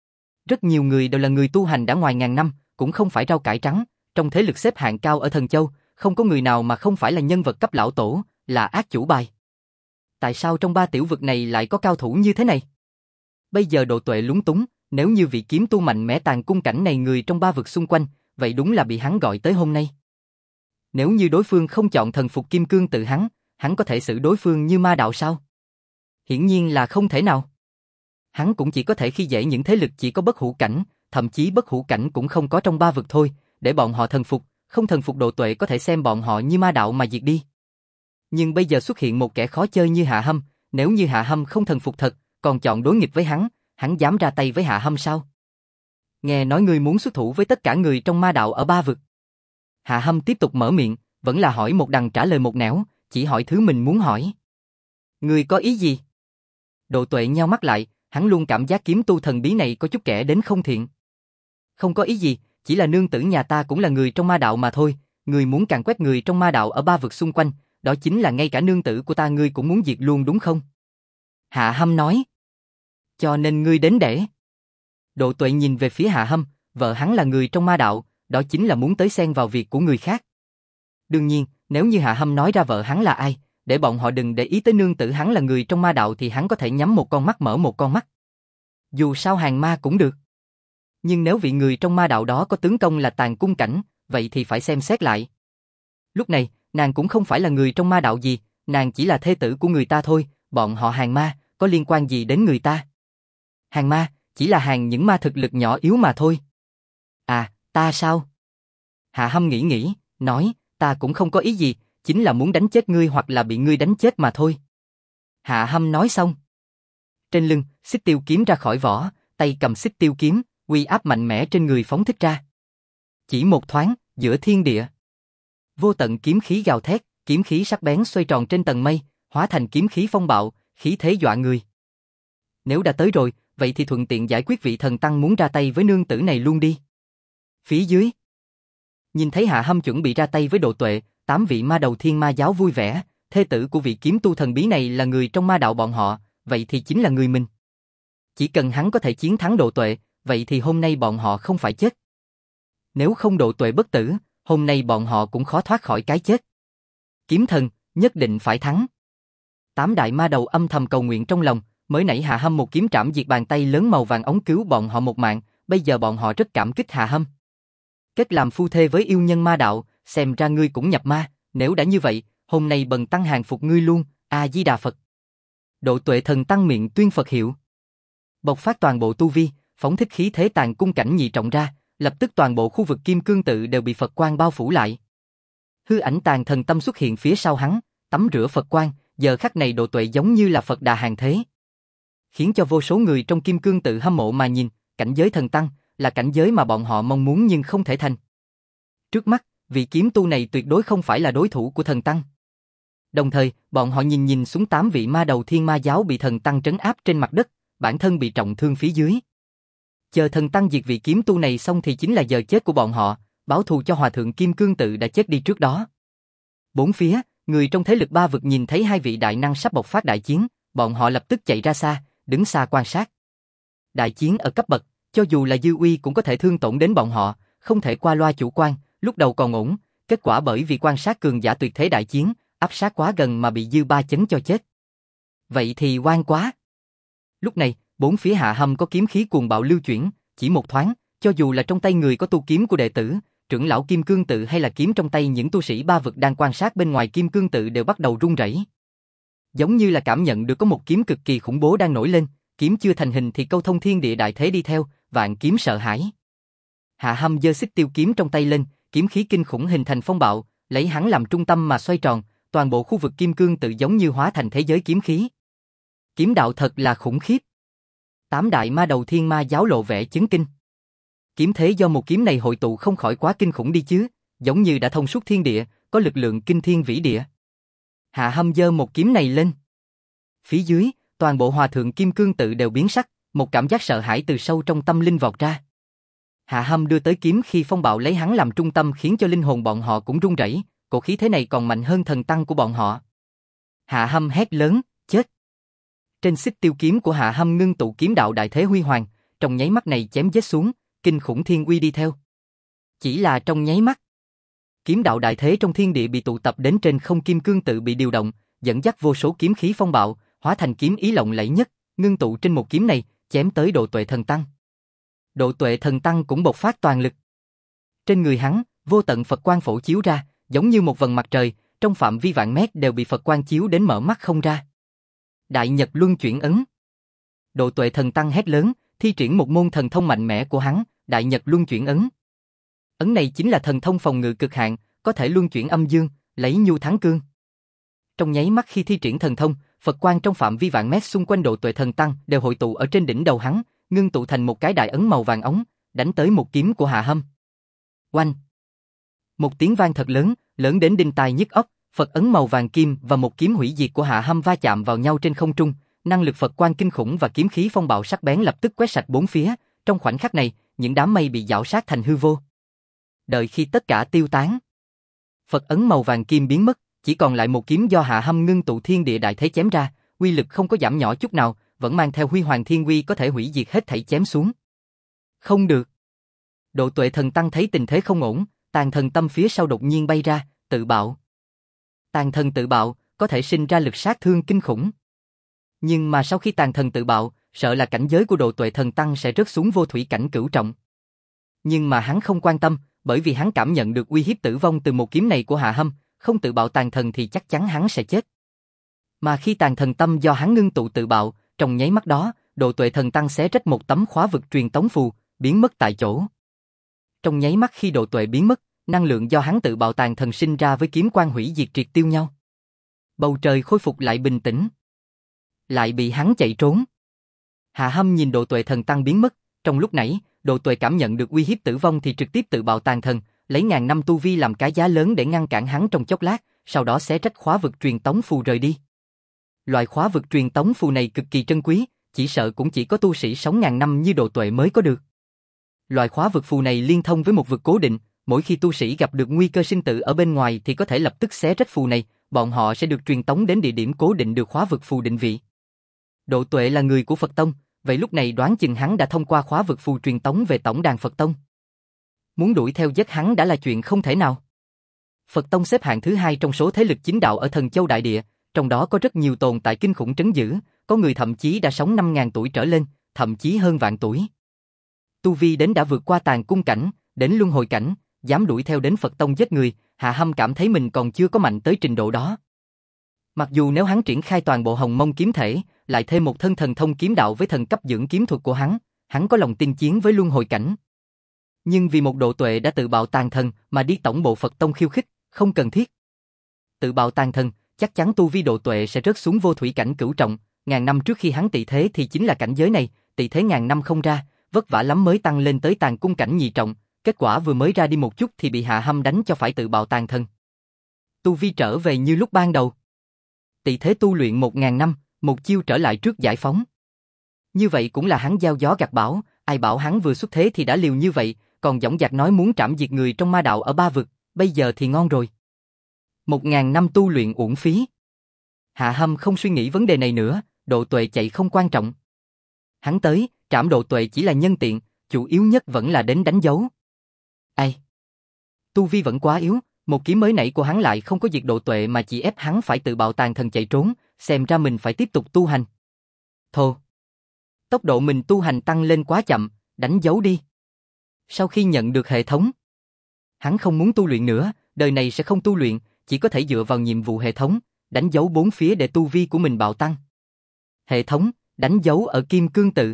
Rất nhiều người đều là người tu hành đã ngoài ngàn năm, cũng không phải rau cải trắng, trong thế lực xếp hạng cao ở Thần Châu, không có người nào mà không phải là nhân vật cấp lão tổ, là ác chủ bài. Tại sao trong ba tiểu vực này lại có cao thủ như thế này? Bây giờ Độ Tuệ lúng túng, nếu như vị kiếm tu mạnh mẽ tàn cung cảnh này người trong ba vực xung quanh, vậy đúng là bị hắn gọi tới hôm nay. Nếu như đối phương không chọn thần phục kim cương tự hắn có thể xử đối phương như ma đạo sao? Hiển nhiên là không thể nào. Hắn cũng chỉ có thể khi dễ những thế lực chỉ có bất hủ cảnh, thậm chí bất hủ cảnh cũng không có trong ba vực thôi, để bọn họ thần phục, không thần phục Độ Tuệ có thể xem bọn họ như ma đạo mà diệt đi. Nhưng bây giờ xuất hiện một kẻ khó chơi như Hạ Hâm, nếu như Hạ Hâm không thần phục thật, còn chọn đối nghịch với hắn dám ra tay với Hạ Hâm sao? Nghe nói ngươi muốn xuất thủ với tất cả người trong ma đạo ở ba vực. Hạ Hâm tiếp tục mở miệng, vẫn là hỏi một đằng trả lời một nẻo, chỉ hỏi thứ mình muốn hỏi. Ngươi có ý gì? Độ Tuệ nheo mắt lại, hắn luôn cảm giác kiếm tu thần bí này có chút kẻ đến không thiện. Không có ý gì, chỉ là nương tử nhà ta cũng là người trong ma đạo mà thôi, ngươi muốn càn quét người trong ma đạo ở ba vực xung quanh, đó chính là ngay cả nương tử của ta ngươi cũng muốn diệt luôn đúng không? Hạ Hâm nói. Cho nên ngươi đến để. Độ Tuệ nhìn về phía Hạ Hâm, vợ hắn là người trong ma đạo, đó chính là muốn tới xen vào việc của người khác. Đương nhiên, nếu như Hạ Hâm nói ra vợ hắn là ai, để bọn họ đừng để ý tới nương tử hắn là người trong ma đạo thì hắn có thể nhắm một con mắt mở một con mắt. Dù sao hàng ma cũng được. Nhưng nếu vị người trong ma đạo đó có tướng công là Tàn Cung Cảnh, vậy thì phải xem xét lại. Lúc này, nàng cũng không phải là người trong ma đạo gì, nàng chỉ là thê tử của người ta thôi, bọn họ hàng ma, có liên quan gì đến người ta? Hàng ma, chỉ là hàng những ma thực lực nhỏ yếu mà thôi. À, ta sao? Hạ Hâm nghĩ, nói, ta cũng không có ý gì, chính là muốn đánh chết ngươi hoặc là bị ngươi đánh chết mà thôi. Hạ Hâm nói xong. Trên lưng, xích tiêu kiếm ra khỏi vỏ, tay cầm xích tiêu kiếm, uy áp mạnh mẽ trên người phóng thích ra. Chỉ một thoáng, giữa thiên địa. Vô tận kiếm khí gào thét, kiếm khí sắc bén xoay tròn trên tầng mây, hóa thành kiếm khí phong bạo, khí thế dọa người. Nếu đã tới rồi, vậy thì thuận tiện giải quyết vị thần tăng muốn ra tay với nương tử này luôn đi. Phía dưới. Nhìn thấy Hạ Hâm chuẩn bị ra tay với Độ Tuệ, 8 vị ma đầu thiên ma giáo vui vẻ, thê tử của vị kiếm tu thần bí này là người trong ma đạo bọn họ, vậy thì chính là người mình. Chỉ cần hắn có thể chiến thắng Độ Tuệ, vậy thì hôm nay bọn họ không phải chết. Nếu không Độ Tuệ bất tử, hôm nay bọn họ cũng khó thoát khỏi cái chết. Kiếm thần, nhất định phải thắng. 8 đại ma đầu âm thầm cầu nguyện trong lòng, mới nãy Hạ Hâm một kiếm trảm diệt bàn tay lớn màu vàng ống cứu bọn họ một mạng, bây giờ bọn họ rất cảm kích Hạ Hâm. Kết làm phu thê với yêu nhân ma đạo, xem ra ngươi cũng nhập ma, nếu đã như vậy, hôm nay bần tăng hàng phục ngươi luôn, A-di-đà Phật. Độ Tuệ thần tăng miệng tuyên Phật hiệu. Bộc phát toàn bộ tu vi, phóng thích khí thế Tàn Cung Cảnh nhị trọng ra, lập tức toàn bộ khu vực Kim Cương Tự đều bị Phật quang bao phủ lại. Hư ảnh Tàn Thần Tâm xuất hiện phía sau hắn, tắm rửa Phật quang, giờ khắc này Độ Tuệ giống như là Phật Đà hàng thế. Khiến cho vô số người trong Kim Cương Tự hâm mộ mà nhìn, cảnh giới thần tăng, là cảnh giới mà bọn họ mong muốn nhưng không thể thành. Trước mắt, vị kiếm tu này tuyệt đối không phải là đối thủ của thần tăng. Đồng thời, bọn họ nhìn xuống 8 vị ma đầu thiên ma giáo bị thần tăng trấn áp trên mặt đất, bản thân bị trọng thương phía dưới. Chờ thần tăng diệt vị kiếm tu này xong thì chính là giờ chết của bọn họ, báo thù cho hòa thượng Kim Cương Tự đã chết đi trước đó. Bốn phía, người trong thế lực ba vực nhìn thấy hai vị đại năng sắp bộc phát đại chiến, bọn họ lập tức chạy ra xa, đứng xa quan sát. Đại chiến ở cấp bậc, cho dù là dư uy cũng có thể thương tổn đến bọn họ, không thể qua loa chủ quan, lúc đầu còn ổn, kết quả bởi vì quan sát cường giả tuyệt thế đại chiến, áp sát quá gần mà bị dư ba chấn cho chết. Vậy thì oan quá. Lúc này, bốn phía Hạ Hâm có kiếm khí cuồng bạo lưu chuyển, chỉ một thoáng, cho dù là trong tay người có tu kiếm của đệ tử, trưởng lão Kim Cương Tự hay là kiếm trong tay những tu sĩ ba vực đang quan sát bên ngoài Kim Cương Tự đều bắt đầu run rẩy. Giống như là cảm nhận được có một kiếm cực kỳ khủng bố đang nổi lên, kiếm chưa thành hình thì câu thông thiên địa đại thế đi theo, vạn kiếm sợ hãi. Hạ Hâm giơ xích tiêu kiếm trong tay lên, kiếm khí kinh khủng hình thành phong bạo, lấy hắn làm trung tâm mà xoay tròn, toàn bộ khu vực Kim Cương Tự giống như hóa thành thế giới kiếm khí. Kiếm đạo thật là khủng khiếp. 8 đại ma đầu thiên ma giáo lộ vẻ chấn kinh. Kiếm thế do một kiếm này hội tụ không khỏi quá kinh khủng đi chứ, giống như đã thông suốt thiên địa, có lực lượng kinh thiên vĩ địa. Hạ Hâm giơ một kiếm này lên. Phía dưới, toàn bộ hòa thượng Kim Cương Tự đều biến sắc, một cảm giác sợ hãi từ sâu trong tâm linh vọt ra. Hạ Hâm đưa tới kiếm khi phong bạo lấy hắn làm trung tâm khiến cho linh hồn bọn họ cũng run rẩy, cổ khí thế này còn mạnh hơn thần tăng của bọn họ. Hạ Hâm hét lớn, chết. Trên xích tiêu kiếm của Hạ Hâm ngưng tụ kiếm đạo đại thế huy hoàng, trong nháy mắt này chém giết xuống, kinh khủng thiên uy đi theo. Chỉ là trong nháy mắt, kiếm đạo đại thế trong thiên địa bị tụ tập đến trên không Kim Cương Tự bị điều động, dẫn dắt vô số kiếm khí phong bạo, hóa thành kiếm ý lộng lẫy nhất, ngưng tụ trên một kiếm này, chém tới Độ Tuệ thần tăng. Độ Tuệ thần tăng cũng bộc phát toàn lực. Trên người hắn, vô tận Phật quang phổ chiếu ra, giống như một vầng mặt trời, trong phạm vi vạn mét đều bị Phật quang chiếu đến mở mắt không ra. Đại Nhật Luân chuyển ấn. Độ Tuệ thần tăng hét lớn, thi triển một môn thần thông mạnh mẽ của hắn, Đại Nhật Luân chuyển ấn. Ấn này chính là thần thông phòng ngự cực hạn, có thể luân chuyển âm dương, lấy nhu thắng cương. Trong nháy mắt khi thi triển thần thông, Phật quang trong phạm vi vạn mét xung quanh Độ Tuệ thần tăng đều hội tụ ở trên đỉnh đầu hắn, ngưng tụ thành một cái đại ấn màu vàng ống, đánh tới một kiếm của Hạ Hâm. Oanh! Một tiếng vang thật lớn, lớn đến đinh tai nhức óc, Phật ấn màu vàng kim và một kiếm hủy diệt của Hạ Hâm va chạm vào nhau trên không trung, năng lực Phật quang kinh khủng và kiếm khí phong bạo sắc bén lập tức quét sạch bốn phía, trong khoảnh khắc này, những đám mây bị giảo sát thành hư vô. đợi khi tất cả tiêu tán. Phật ấn màu vàng kim biến mất, chỉ còn lại một kiếm do Hạ Hâm ngưng tụ thiên địa đại thế chém ra, uy lực không có giảm nhỏ chút nào, vẫn mang theo huy hoàng thiên uy có thể hủy diệt hết thảy chém xuống. Không được. Độ Tuệ Thần Tăng thấy tình thế không ổn, Tàn Thần Tâm phía sau đột nhiên bay ra, tự bạo. Tàn thần tự bạo, có thể sinh ra lực sát thương kinh khủng. Nhưng mà sau khi tàn thần tự bạo, sợ là cảnh giới của Độ Tuệ Thần Tăng sẽ rớt xuống vô thủy cảnh cửu trọng. Nhưng mà hắn không quan tâm, bởi vì hắn cảm nhận được uy hiếp tử vong từ một kiếm này của Hạ Hâm, không tự bạo tàn thần thì chắc chắn hắn sẽ chết. Mà khi tàn thần tâm do hắn ngưng tụ tự bạo, trong nháy mắt đó, Độ Tuệ Thần Tăng xé rách một tấm khóa vực truyền tống phù, biến mất tại chỗ. Trong nháy mắt khi Độ Tuệ biến mất, năng lượng do hắn tự bạo tàn thần sinh ra với kiếm quang hủy diệt triệt tiêu nhau. Bầu trời khôi phục lại bình tĩnh. Lại bị hắn chạy trốn. Hạ Hâm nhìn Độ Tuệ Thần Tăng biến mất, trong lúc nãy, Độ Tuệ cảm nhận được uy hiếp tử vong thì trực tiếp tự bạo tàn thần, lấy ngàn năm tu vi làm cái giá lớn để ngăn cản hắn trong chốc lát, sau đó xé rách khóa vực truyền tống phù rời đi. Loại khóa vực truyền tống phù này cực kỳ trân quý, chỉ sợ cũng chỉ có tu sĩ sống ngàn năm như Độ Tuệ mới có được. Loại khóa vực phù này liên thông với một vực cố định, mỗi khi tu sĩ gặp được nguy cơ sinh tử ở bên ngoài thì có thể lập tức xé rách phù này, bọn họ sẽ được truyền tống đến địa điểm cố định được khóa vực phù định vị. Độ Tuệ là người của Phật Tông, vậy lúc này đoán chừng hắn đã thông qua khóa vực phù truyền tống về tổng đàn Phật Tông. Muốn đuổi theo giết hắn đã là chuyện không thể nào. Phật Tông xếp hạng thứ 2 trong số thế lực chính đạo ở Thần Châu Đại Địa, trong đó có rất nhiều tồn tại kinh khủng trấn giữ, có người thậm chí đã sống 5.000 tuổi trở lên, thậm chí hơn vạn tuổi. Tu vi đến đã vượt qua tàn cung cảnh, đến luân hồi cảnh, dám đuổi theo đến Phật Tông giết người, Hạ Hâm cảm thấy mình còn chưa có mạnh tới trình độ đó. Mặc dù nếu hắn triển khai toàn bộ Hồng Mông kiếm thể, lại thêm một thân thần thông kiếm đạo với thần cấp dưỡng kiếm thuật của hắn có lòng tin chiến với luân hồi cảnh. Nhưng vì một Độ Tuệ đã tự bạo tàn thần mà đi tổng bộ Phật Tông khiêu khích, không cần thiết. Tự bạo tàn thần, chắc chắn tu vi Độ Tuệ sẽ rớt xuống vô thủy cảnh cửu trọng, ngàn năm trước khi hắn tị thế thì chính là cảnh giới này, tị thế ngàn năm không ra, vất vả lắm mới tăng lên tới tàn cung cảnh nhị trọng, kết quả vừa mới ra đi một chút thì bị Hạ Hâm đánh cho phải tự bạo tàn thần. Tu vi trở về như lúc ban đầu. Tị thế tu luyện 1000 năm, một chiêu trở lại trước giải phóng. Như vậy cũng là hắn gieo gió gặt bão, ai bảo hắn vừa xuất thế thì đã liều như vậy, còn dõng dạc nói muốn trảm diệt người trong ma đạo ở ba vực, bây giờ thì ngon rồi. 1000 năm tu luyện uổng phí. Hạ Hâm không suy nghĩ vấn đề này nữa, Độ Tuệ chạy không quan trọng. Hắn tới, trảm Độ Tuệ chỉ là nhân tiện, chủ yếu nhất vẫn là đến đánh dấu. Ai? Tu vi vẫn quá yếu, một kiếm mới nãy của hắn lại không có diệt Độ Tuệ mà chỉ ép hắn phải tự bạo tàn thần chạy trốn, xem ra mình phải tiếp tục tu hành. Thô. Tốc độ mình tu hành tăng lên quá chậm, đánh dấu đi. Sau khi nhận được hệ thống, hắn không muốn tu luyện nữa, đời này sẽ không tu luyện, chỉ có thể dựa vào nhiệm vụ hệ thống, đánh dấu bốn phía để tu vi của mình bạo tăng. Hệ thống, đánh dấu ở kim cương tự.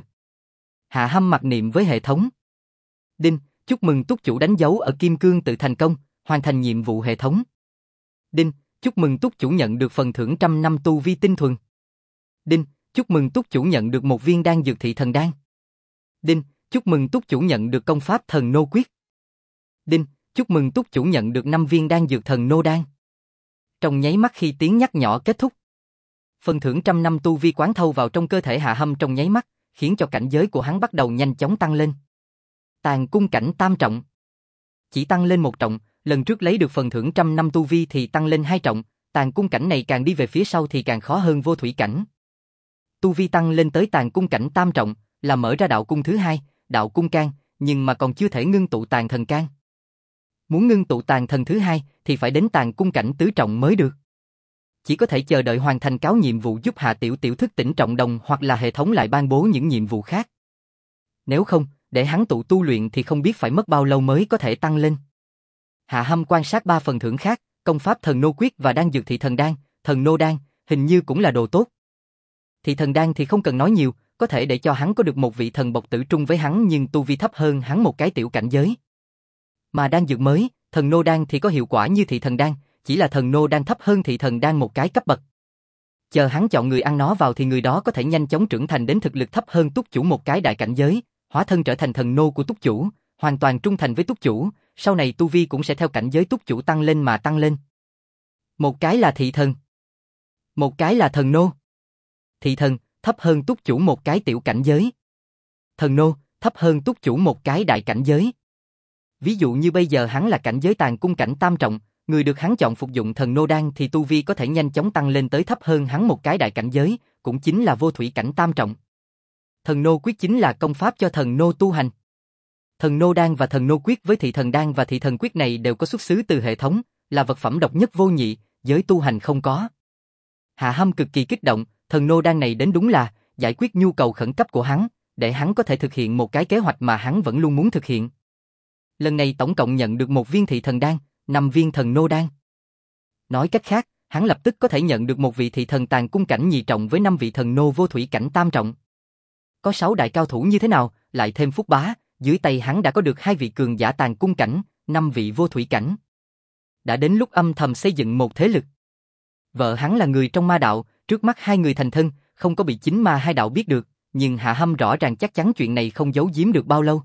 Hạ Hâm mặc niệm với hệ thống. Đinh, chúc mừng túc chủ đánh dấu ở kim cương tự thành công, hoàn thành nhiệm vụ hệ thống. Đinh, chúc mừng túc chủ nhận được phần thưởng 100 năm tu vi tinh thuần. Đinh, chúc mừng túc chủ nhận được một viên đan dược thị thần đan. Đinh, chúc mừng túc chủ nhận được công pháp thần nô quyết. Đinh, chúc mừng túc chủ nhận được 5 viên đan dược thần nô đan. Trong nháy mắt khi tiếng nhắc nhỏ kết thúc, phần thưởng 100 năm tu vi quán thâu vào trong cơ thể Hạ Hâm trong nháy mắt, khiến cho cảnh giới của hắn bắt đầu nhanh chóng tăng lên. Tàn cung cảnh tam trọng. Chỉ tăng lên một trọng, lần trước lấy được phần thưởng 100 năm tu vi thì tăng lên 2 trọng, tàn cung cảnh này càng đi về phía sau thì càng khó hơn vô thủy cảnh. Tu vi tăng lên tới tàn cung cảnh tam trọng, là mở ra đạo cung thứ 2, đạo cung can, nhưng mà còn chưa thể ngưng tụ tàn thần can. Muốn ngưng tụ tàn thần thứ 2 thì phải đến tàn cung cảnh tứ trọng mới được. Chỉ có thể chờ đợi hoàn thành cáo nhiệm vụ giúp Hạ Tiểu Tiểu thức tỉnh trọng đồng hoặc là hệ thống lại ban bố những nhiệm vụ khác. Nếu không, để hắn tu luyện thì không biết phải mất bao lâu mới có thể tăng lên. Hạ Hâm quan sát 3 phần thưởng khác, công pháp thần nô quyết và đan dược thị thần đan, thần nô đan, hình như cũng là đồ tốt. Thị thần đan thì không cần nói nhiều, có thể để cho hắn có được một vị thần bộc tử trung với hắn nhưng tu vi thấp hơn hắn một cái tiểu cảnh giới. Mà đan dược mới, thần nô đan thì có hiệu quả như thị thần đan, chỉ là thần nô đan thấp hơn thị thần đan một cái cấp bậc. Chờ hắn chọn người ăn nó vào thì người đó có thể nhanh chóng trưởng thành đến thực lực thấp hơn túc chủ một cái đại cảnh giới, hóa thân trở thành thần nô của túc chủ, hoàn toàn trung thành với túc chủ, sau này tu vi cũng sẽ theo cảnh giới túc chủ tăng lên mà tăng lên. Một cái là thị thần, một cái là thần nô. Thị thần, thấp hơn túc chủ một cái tiểu cảnh giới. Thần nô, thấp hơn túc chủ một cái đại cảnh giới. Ví dụ như bây giờ hắn là cảnh giới tàn cung cảnh tam trọng, người được hắn chọn phục dụng thần nô đan thì tu vi có thể nhanh chóng tăng lên tới thấp hơn hắn một cái đại cảnh giới, cũng chính là vô thủy cảnh tam trọng. Thần nô quyết chính là công pháp cho thần nô tu hành. Thần nô đan và thần nô quyết với thị thần đan và thị thần quyết này đều có xuất xứ từ hệ thống, là vật phẩm độc nhất vô nhị, giới tu hành không có. Hạ Hâm cực kỳ kích động, thần nô đan này đến đúng là giải quyết nhu cầu khẩn cấp của hắn, để hắn có thể thực hiện một cái kế hoạch mà hắn vẫn luôn muốn thực hiện. Lần này tổng cộng nhận được 1 viên thị thần đan, 5 viên thần nô đan. Nói cách khác, hắn lập tức có thể nhận được một vị thị thần tàn cung cảnh nhị trọng với 5 vị thần nô vô thủy cảnh tam trọng. Có 6 đại cao thủ như thế nào, lại thêm Phúc Bá, dưới tay hắn đã có được 2 vị cường giả tàn cung cảnh, 5 vị vô thủy cảnh. Đã đến lúc âm thầm xây dựng một thế lực. Vợ hắn là người trong ma đạo, trước mắt 2 người thành thân, không có bị chính ma hai đạo biết được, nhưng Hạ Hâm rõ ràng chắc chắn chuyện này không giấu giếm được bao lâu.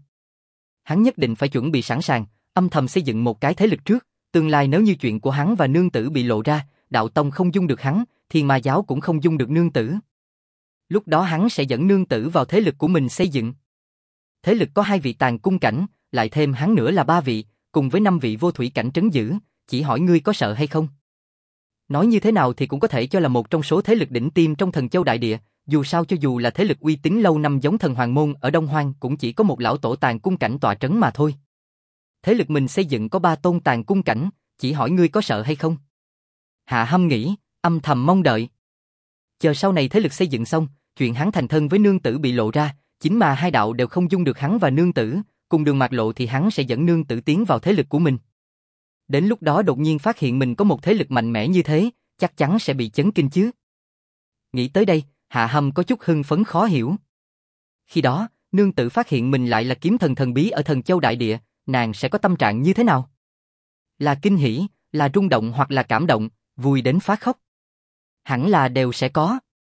Hắn nhất định phải chuẩn bị sẵn sàng, âm thầm xây dựng một cái thế lực trước, tương lai nếu như chuyện của hắn và nương tử bị lộ ra, đạo tông không dung được hắn, Thiên Ma giáo cũng không dung được nương tử. Lúc đó hắn sẽ dẫn nương tử vào thế lực của mình xây dựng. Thế lực có 2 vị tàn cung cảnh, lại thêm hắn nữa là 3 vị, cùng với 5 vị vô thủy cảnh trấn giữ, chỉ hỏi ngươi có sợ hay không? Nói như thế nào thì cũng có thể cho là một trong số thế lực đỉnh tiêm trong Thần Châu đại địa, dù sao cho dù là thế lực uy tín lâu năm giống Thần Hoàng môn ở Đông Hoang cũng chỉ có một lão tổ tàn cung cảnh tọa trấn mà thôi. Thế lực mình xây dựng có 3 tôn tàn cung cảnh, chỉ hỏi ngươi có sợ hay không? Hạ Hâm nghĩ, âm thầm mong đợi. Chờ sau này thế lực xây dựng xong, chuyện hắn thành thân với nương tử bị lộ ra, chính mà hai đạo đều không dung được hắn và nương tử, cùng đường mạt lộ thì hắn sẽ dẫn nương tử tiến vào thế lực của mình. Đến lúc đó đột nhiên phát hiện mình có một thế lực mạnh mẽ như thế, chắc chắn sẽ bị chấn kinh chứ. Nghĩ tới đây, Hạ Hâm có chút hưng phấn khó hiểu. Khi đó, nương tử phát hiện mình lại là kiếm thần thần bí ở Thần Châu đại địa, nàng sẽ có tâm trạng như thế nào? Là kinh hỉ, là rung động hoặc là cảm động, vui đến phát khóc? Hẳn là đều sẽ có.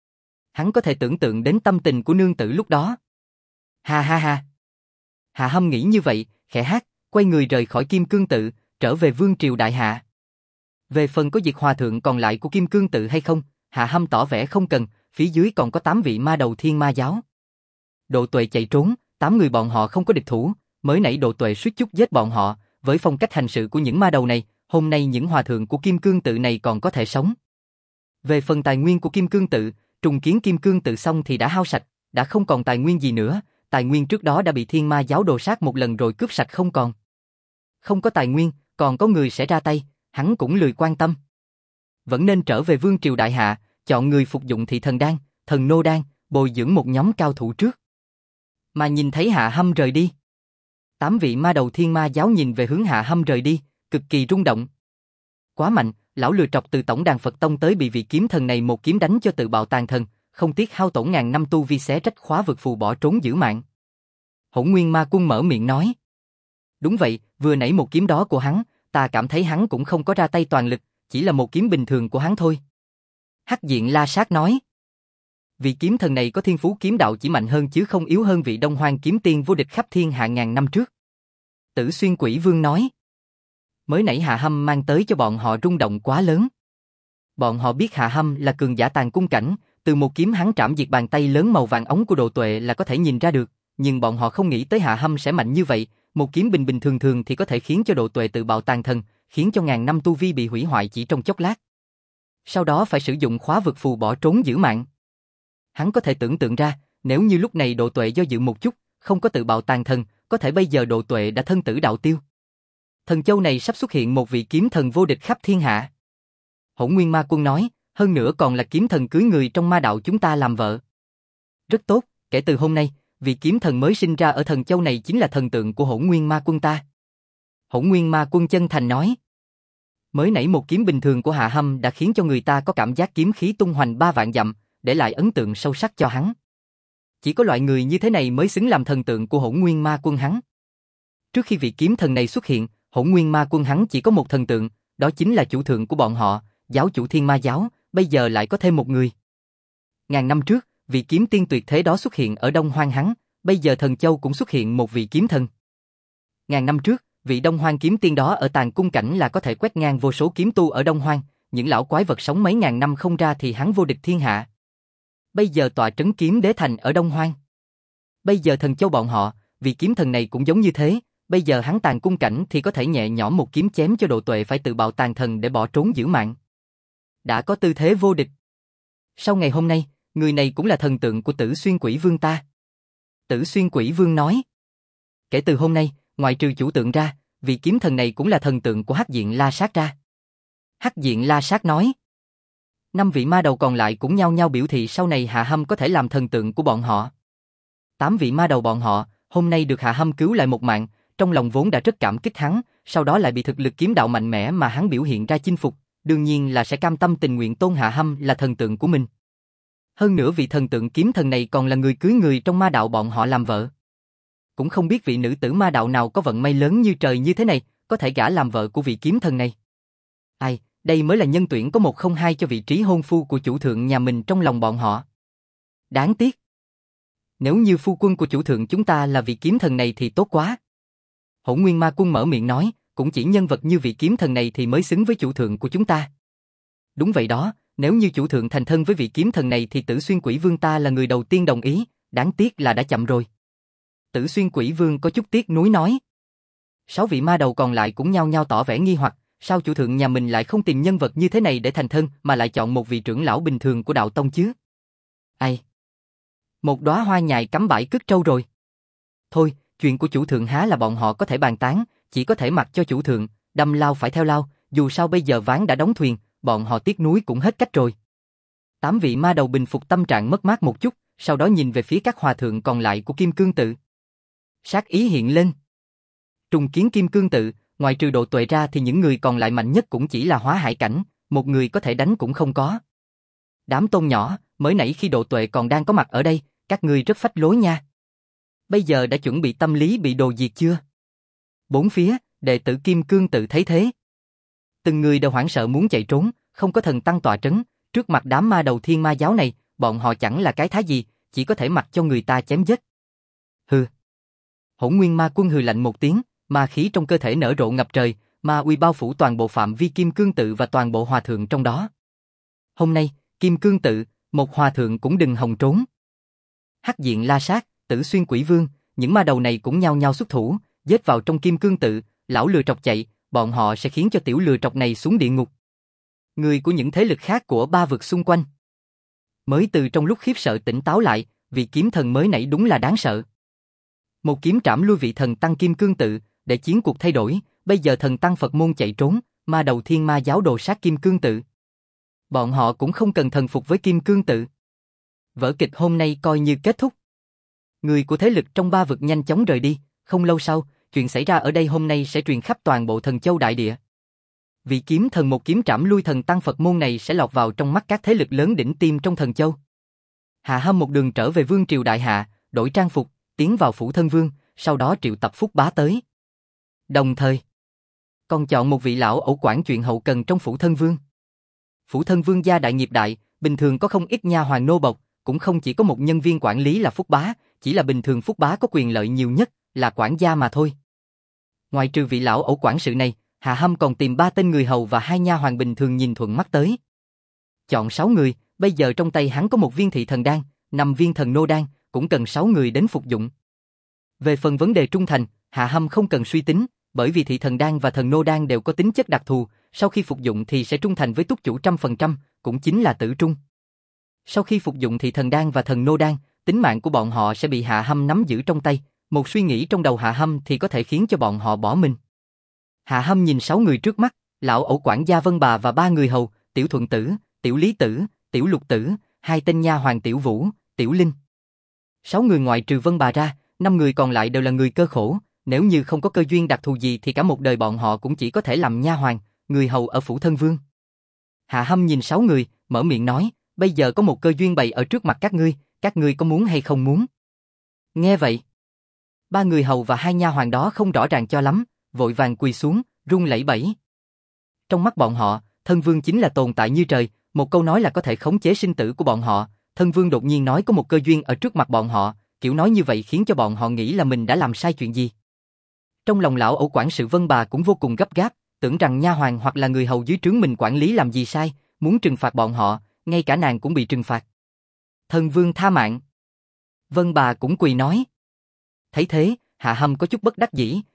Hắn có thể tưởng tượng đến tâm tình của nương tử lúc đó. Ha ha ha. Hạ Hâm nghĩ như vậy, khẽ hát, quay người rời khỏi Kim Cương Tự, trở về Vương Triều Đại Hạ. Về phần có Diệt Hòa Thượng còn lại của Kim Cương Tự hay không, Hạ Hâm tỏ vẻ không cần, phía dưới còn có 8 vị ma đầu Thiên Ma giáo. Độ Tuệ chạy trốn, 8 người bọn họ không có địch thủ, mới nãy Độ Tuệ suýt chút giết bọn họ, với phong cách hành sự của những ma đầu này, hôm nay những hòa thượng của Kim Cương Tự này còn có thể sống. Về phần tài nguyên của Kim Cương Tự, trùng kiến Kim Cương Tự xong thì đã hao sạch, đã không còn tài nguyên gì nữa, tài nguyên trước đó đã bị Thiên Ma giáo đồ sát một lần rồi cướp sạch không còn. Không có tài nguyên, còn có người sẽ ra tay, hắn cũng lười quan tâm. Vẫn nên trở về Vương Triều Đại Hạ, chọn người phục dụng thị thần đan, thần nô đan, bồi dưỡng một nhóm cao thủ trước. Mà nhìn thấy Hạ Hâm rời đi. 8 vị ma đầu Thiên Ma giáo nhìn về hướng Hạ Hâm rời đi, cực kỳ rung động. Quá mạnh, lão lừa trọc từ tổng đàn Phật Tông tới bị vị kiếm thần này một kiếm đánh cho tự bạo tàn thần, không tiếc hao tổn ngàn năm tu vi xé rách khóa vực phù bỏ trốn giữ mạng. Hỗn Nguyên Ma Quân mở miệng nói. Đúng vậy, vừa nãy một kiếm đó của hắn, ta cảm thấy hắn cũng không có ra tay toàn lực, chỉ là một kiếm bình thường của hắn thôi. Hắc Diện La Sát nói. Vị kiếm thần này có thiên phú kiếm đạo chỉ mạnh hơn chứ không yếu hơn vị Đông Hoang kiếm tiên vô địch khắp thiên hạ ngàn năm trước. Tử Xuyên Quỷ Vương nói. Mới nãy Hạ Hâm mang tới cho bọn họ rung động quá lớn. Bọn họ biết Hạ Hâm là cường giả tàn cung cảnh, từ một kiếm hắn trảm diệt bàn tay lớn màu vàng ống của Độ Tuệ là có thể nhìn ra được, nhưng bọn họ không nghĩ tới Hạ Hâm sẽ mạnh như vậy, một kiếm bình bình thường thường thì có thể khiến cho Độ Tuệ tự bạo tàn thần, khiến cho ngàn năm tu vi bị hủy hoại chỉ trong chốc lát. Sau đó phải sử dụng khóa vực phù bỏ trốn giữ mạng. Hắn có thể tưởng tượng ra, nếu như lúc này Độ Tuệ do dự một chút, không có tự bạo tàn thần, có thể bây giờ Độ Tuệ đã thân tử đạo tiêu. Thần Châu này sắp xuất hiện một vị kiếm thần vô địch khắp thiên hạ. Hỗn Nguyên Ma Quân nói, hơn nữa còn là kiếm thần cưới người trong ma đạo chúng ta làm vợ. Rất tốt, kể từ hôm nay, vị kiếm thần mới sinh ra ở Thần Châu này chính là thần tượng của Hỗn Nguyên Ma Quân ta. Hỗn Nguyên Ma Quân chân thành nói. Mới nãy một kiếm bình thường của Hạ Hâm đã khiến cho người ta có cảm giác kiếm khí tung hoành 3 vạn dặm, để lại ấn tượng sâu sắc cho hắn. Chỉ có loại người như thế này mới xứng làm thần tượng của Hỗn Nguyên Ma Quân hắn. Trước khi vị kiếm thần này xuất hiện, Hỗn Nguyên Ma Quân hắn chỉ có một thần tượng, đó chính là chủ thượng của bọn họ, giáo chủ Thiên Ma giáo, bây giờ lại có thêm một người. Ngàn năm trước, vị kiếm tiên tuyệt thế đó xuất hiện ở Đông Hoang hắn, bây giờ Thần Châu cũng xuất hiện một vị kiếm thần. Ngàn năm trước, vị Đông Hoang kiếm tiên đó ở tàn cung cảnh là có thể quét ngang vô số kiếm tu ở Đông Hoang, những lão quái vật sống mấy ngàn năm không ra thì hắn vô địch thiên hạ. Bây giờ tọa trấn kiếm đế thành ở Đông Hoang. Bây giờ Thần Châu bọn họ, vị kiếm thần này cũng giống như thế, bây giờ hắn tàn cung cảnh thì có thể nhẹ nhõm một kiếm chém cho Độ Tuệ phải tự bạo tàn thần để bỏ trốn giữ mạng. Đã có tư thế vô địch. Sau ngày hôm nay, người này cũng là thần tượng của Tử Xuyên Quỷ Vương ta. Tử Xuyên Quỷ Vương nói. Kể từ hôm nay, ngoại trừ chủ tượng ra, vị kiếm thần này cũng là thần tượng của Hắc Diện La Sát ra. Hắc Diện La Sát nói. 5 vị ma đầu còn lại cũng nhao nhao biểu thị sau này Hạ Hâm có thể làm thần tượng của bọn họ. 8 vị ma đầu bọn họ, hôm nay được Hạ Hâm cứu lại một mạng, trong lòng vốn đã rất cảm kích hắn, sau đó lại bị thực lực kiếm đạo mạnh mẽ mà hắn biểu hiện ra chinh phục, đương nhiên là sẽ cam tâm tình nguyện tôn Hạ Hâm là thần tượng của mình. Hơn nữa vị thần tượng kiếm thần này còn là người cưới người trong ma đạo bọn họ làm vợ. Cũng không biết vị nữ tử ma đạo nào có vận may lớn như trời như thế này, có thể gả làm vợ của vị kiếm thần này. Ai, đây mới là nhân tuyển có 102 cho vị trí hôn phu của chủ thượng nhà mình trong lòng bọn họ. Đáng tiếc. Nếu như phu quân của chủ thượng chúng ta là vị kiếm thần này thì tốt quá. Hỗn Nguyên Ma Quân mở miệng nói, cũng chỉ nhân vật như vị kiếm thần này thì mới xứng với chủ thượng của chúng ta. Đúng vậy đó, nếu như chủ thượng thành thân với vị kiếm thần này thì Tử Xuyên Quỷ Vương ta là người đầu tiên đồng ý, đáng tiếc là đã chậm rồi. Tử Xuyên Quỷ Vương có chút tiếc nuối nói. 6 vị ma đầu còn lại cũng nhao nhao tỏ vẻ nghi hoặc, sao chủ thượng nhà mình lại không tìm nhân vật như thế này để thành thân mà lại chọn một vị trưởng lão bình thường của đạo tông chứ? Ai? Một đóa hoa nhài cắm bãi cứt trâu rồi. Thôi, chuyện của chủ thượng há là bọn họ có thể bàn tán, chỉ có thể mặc cho chủ thượng, đâm lao phải theo lao, dù sao bây giờ ván đã đóng thuyền, bọn họ tiếc nuối cũng hết cách rồi. 8 vị ma đầu bình phục tâm trạng mất mát một chút, sau đó nhìn về phía các hòa thượng còn lại của Kim Cương Tự. Sát ý hiện lên. Trùng kiến Kim Cương Tự, ngoài trừ Độ Tuệ ra thì những người còn lại mạnh nhất cũng chỉ là hóa hải cảnh, một người có thể đánh cũng không có. Đám tôn nhỏ, mới nãy khi Độ Tuệ còn đang có mặt ở đây, các ngươi rất phách lối nha. Bây giờ đã chuẩn bị tâm lý bị đồ diệt chưa? Bốn phía, đệ tử Kim Cương Tự thấy thế. Từng người đều hoảng sợ muốn chạy trốn, không có thần tăng tọa trấn, trước mặt đám ma đầu thiên ma giáo này, bọn họ chẳng là cái thá gì, chỉ có thể mặc cho người ta chém giết. Hừ. Hỗn Nguyên Ma Quân hừ lạnh một tiếng, ma khí trong cơ thể nở rộ ngập trời, ma uy bao phủ toàn bộ phạm vi Kim Cương Tự và toàn bộ hòa thượng trong đó. Hôm nay, Kim Cương Tự, một hòa thượng cũng đừng hòng trốn. Hắc Diện La Sát, Tử Xuyên Quỷ Vương, những ma đầu này cũng nhao nhao xuất thủ, giết vào trong Kim Cương Tự, lão lừa trọc chạy, bọn họ sẽ khiến cho tiểu lừa trọc này xuống địa ngục. Người của những thế lực khác của ba vực xung quanh mới từ trong lúc khiếp sợ tỉnh táo lại, vị kiếm thần mới nãy đúng là đáng sợ. Một kiếm trảm lui vị thần tăng Kim Cương Tự, để chiến cuộc thay đổi, bây giờ thần tăng Phật môn chạy trốn, ma đầu thiên ma giáo đồ sát Kim Cương Tự. Bọn họ cũng không cần thần phục với Kim Cương Tự. Vở kịch hôm nay coi như kết thúc. Người của thế lực trong ba vực nhanh chóng rời đi, không lâu sau, chuyện xảy ra ở đây hôm nay sẽ truyền khắp toàn bộ Thần Châu đại địa. Vị kiếm thần một kiếm trảm lui thần tăng Phật môn này sẽ lọt vào trong mắt các thế lực lớn đỉnh tiêm trong Thần Châu. Hạ Hâm một đường trở về Vương triều đại hạ, đổi trang phục, tiến vào phủ thân vương, sau đó triệu tập Phúc Bá tới. Đồng thời, còn chọn một vị lão ẩu quản chuyện hậu cần trong phủ thân vương. Phủ thân vương gia đại nghiệp đại, bình thường có không ít nha hoàn nô bộc, cũng không chỉ có một nhân viên quản lý là Phúc Bá, chỉ là bình thường Phúc Bá có quyền lợi nhiều nhất là quản gia mà thôi. Ngoài trừ vị lão ẩu quản sự này, Hạ Hâm còn tìm 3 tên người hầu và 2 nha hoàn bình thường nhìn thuận mắt tới. Chọn 6 người, bây giờ trong tay hắn có 1 viên thị thần đan, 5 viên thần nô đan, cũng cần 6 người đến phục dụng. Về phần vấn đề trung thành, Hạ Hâm không cần suy tính, bởi vì thị thần đan và thần nô đan đều có tính chất đặc thù, sau khi phục dụng thì sẽ trung thành với túc chủ 100%, cũng chính là tử trung. Sau khi phục dụng thị thần đan và thần nô đan, tính mạng của bọn họ sẽ bị Hạ Hâm nắm giữ trong tay, một suy nghĩ trong đầu Hạ Hâm thì có thể khiến cho bọn họ bỏ mình. Hạ Hâm nhìn 6 người trước mắt, lão ẩu quản gia Vân Bà và 3 người hầu, Tiểu Thuận Tử, Tiểu Lý Tử, Tiểu Lục Tử, 2 tên nha hoàn Tiểu Vũ, Tiểu Linh. 6 người ngoại trừ Vân Bà ra, 5 người còn lại đều là người cơ khổ, nếu như không có cơ duyên đặc thù gì thì cả một đời bọn họ cũng chỉ có thể làm nha hoàn, người hầu ở phủ thân vương. Hạ Hâm nhìn 6 người, mở miệng nói, bây giờ có một cơ duyên bày ở trước mặt các ngươi có muốn hay không muốn? Nghe vậy, 3 người hầu và 2 nha hoàn đó không rõ ràng cho lắm, vội vàng quỳ xuống, run lẩy bẩy. Trong mắt bọn họ, thân vương chính là tồn tại như trời, một câu nói là có thể khống chế sinh tử của bọn họ. Thân vương đột nhiên nói có một cơ duyên ở trước mặt bọn họ, kiểu nói như vậy khiến cho bọn họ nghĩ là mình đã làm sai chuyện gì. Trong lòng lão ẩu quản sự Vân Bà cũng vô cùng gấp gáp, tưởng rằng nha hoàn hoặc là người hầu dưới trướng mình quản lý làm gì sai, muốn trừng phạt bọn họ, ngay cả nàng cũng bị trừng phạt. Thân vương tha mạng. Vân Bà cũng quỳ nói. Thấy thế, Hạ Hâm có chút bất đắc dĩ,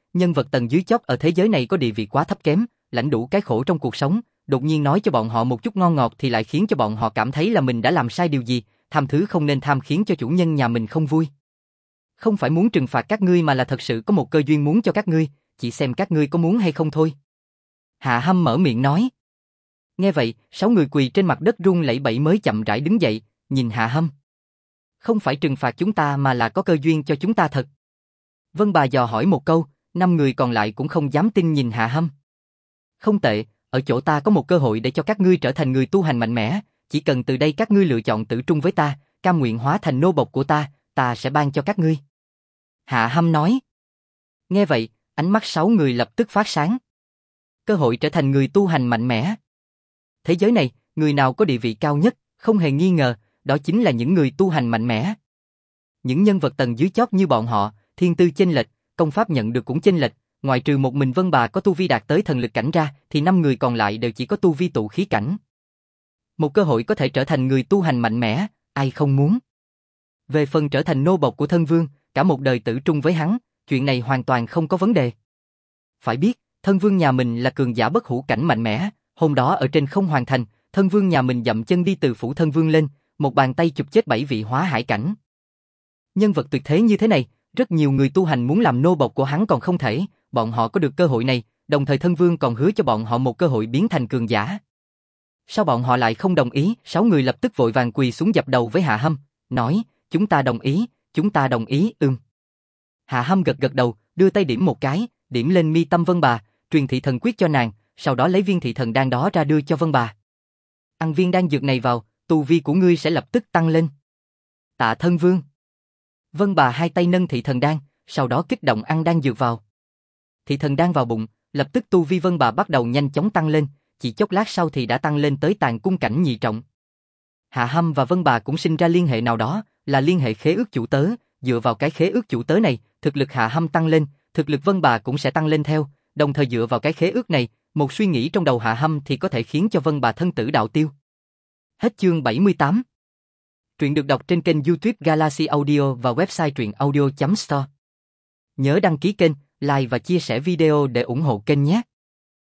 nhân vật tầng dưới chót ở thế giới này có địa vị quá thấp kém, lãnh đủ cái khổ trong cuộc sống, đột nhiên nói cho bọn họ một chút ngon ngọt thì lại khiến cho bọn họ cảm thấy là mình đã làm sai điều gì, tham thứ không nên tham khiến cho chủ nhân nhà mình không vui. Không phải muốn trừng phạt các ngươi mà là thật sự có một cơ duyên muốn cho các ngươi, chỉ xem các ngươi có muốn hay không thôi. Hạ Hâm mở miệng nói. Nghe vậy, 6 người quỳ trên mặt đất run lẩy bẩy mới chậm rãi đứng dậy, nhìn Hạ Hâm. Không phải trừng phạt chúng ta mà là có cơ duyên cho chúng ta thật. Vân bà dò hỏi một câu, 5 người còn lại cũng không dám tin nhìn Hạ Hâm. Không tệ, ở chỗ ta có một cơ hội để cho các ngươi trở thành người tu hành mạnh mẽ, chỉ cần từ đây các ngươi lựa chọn tử trung với ta, cam nguyện hóa thành nô bộc của ta sẽ ban cho các ngươi. Hạ Hâm nói. Nghe vậy, ánh mắt 6 người lập tức phát sáng. Cơ hội trở thành người tu hành mạnh mẽ. Thế giới này, người nào có địa vị cao nhất, không hề nghi ngờ, đó chính là những người tu hành mạnh mẽ. Những nhân vật tầng dưới chót như bọn họ, thiên tư chênh lệch, công pháp nhận được cũng chênh lệch, ngoại trừ một mình Vân bà có tu vi đạt tới thần lực cảnh ra, thì 5 người còn lại đều chỉ có tu vi tụ khí cảnh. Một cơ hội có thể trở thành người tu hành mạnh mẽ, ai không muốn. Về phần trở thành nô bộc của thân vương, cả một đời tử trung với hắn, chuyện này hoàn toàn không có vấn đề. Phải biết, thân vương nhà mình là cường giả bất hủ cảnh mạnh mẽ, hôm đó ở trên không hoàn thành, thân vương nhà mình dậm chân đi từ phủ thân vương lên, một bàn tay chụp chết 7 vị hóa hải cảnh. Nhân vật tuyệt thế như thế này, rất nhiều người tu hành muốn làm nô bộc của hắn còn không thể, bọn họ có được cơ hội này, đồng thời thân vương còn hứa cho bọn họ một cơ hội biến thành cường giả. Sao bọn họ lại không đồng ý? 6 người lập tức vội vàng quỳ xuống dập đầu với Hạ Hâm, nói, chúng ta đồng ý, Hạ Hâm gật gật đầu, đưa tay điểm một cái, điểm lên mi tâm Vân bà, truyền thị thần quyết cho nàng, sau đó lấy viên thị thần đan đó ra đưa cho Vân bà. Ăn viên đan dược này vào, tu vi của ngươi sẽ lập tức tăng lên. Tạ thân vương. Vân bà hai tay nâng thị thần đan, sau đó kích động ăn đan dược vào. Thị thần đan vào bụng, lập tức tu vi Vân bà bắt đầu nhanh chóng tăng lên, chỉ chốc lát sau thì đã tăng lên tới tàn cung cảnh nhị trọng. Hạ Hâm và Vân bà cũng sinh ra liên hệ nào đó, là liên hệ khế ước chủ tớ, dựa vào cái khế ước chủ tớ này, thực lực Hạ Hâm tăng lên, thực lực Vân bà cũng sẽ tăng lên theo, đồng thời dựa vào cái khế ước này, một suy nghĩ trong đầu Hạ Hâm thì có thể khiến cho Vân bà thân tử đạo tiêu. Hết chương 78. Truyện được đọc trên kênh YouTube Galaxy Audio và website truyệnaudio.store. Nhớ đăng ký kênh, like và chia sẻ video để ủng hộ kênh nhé.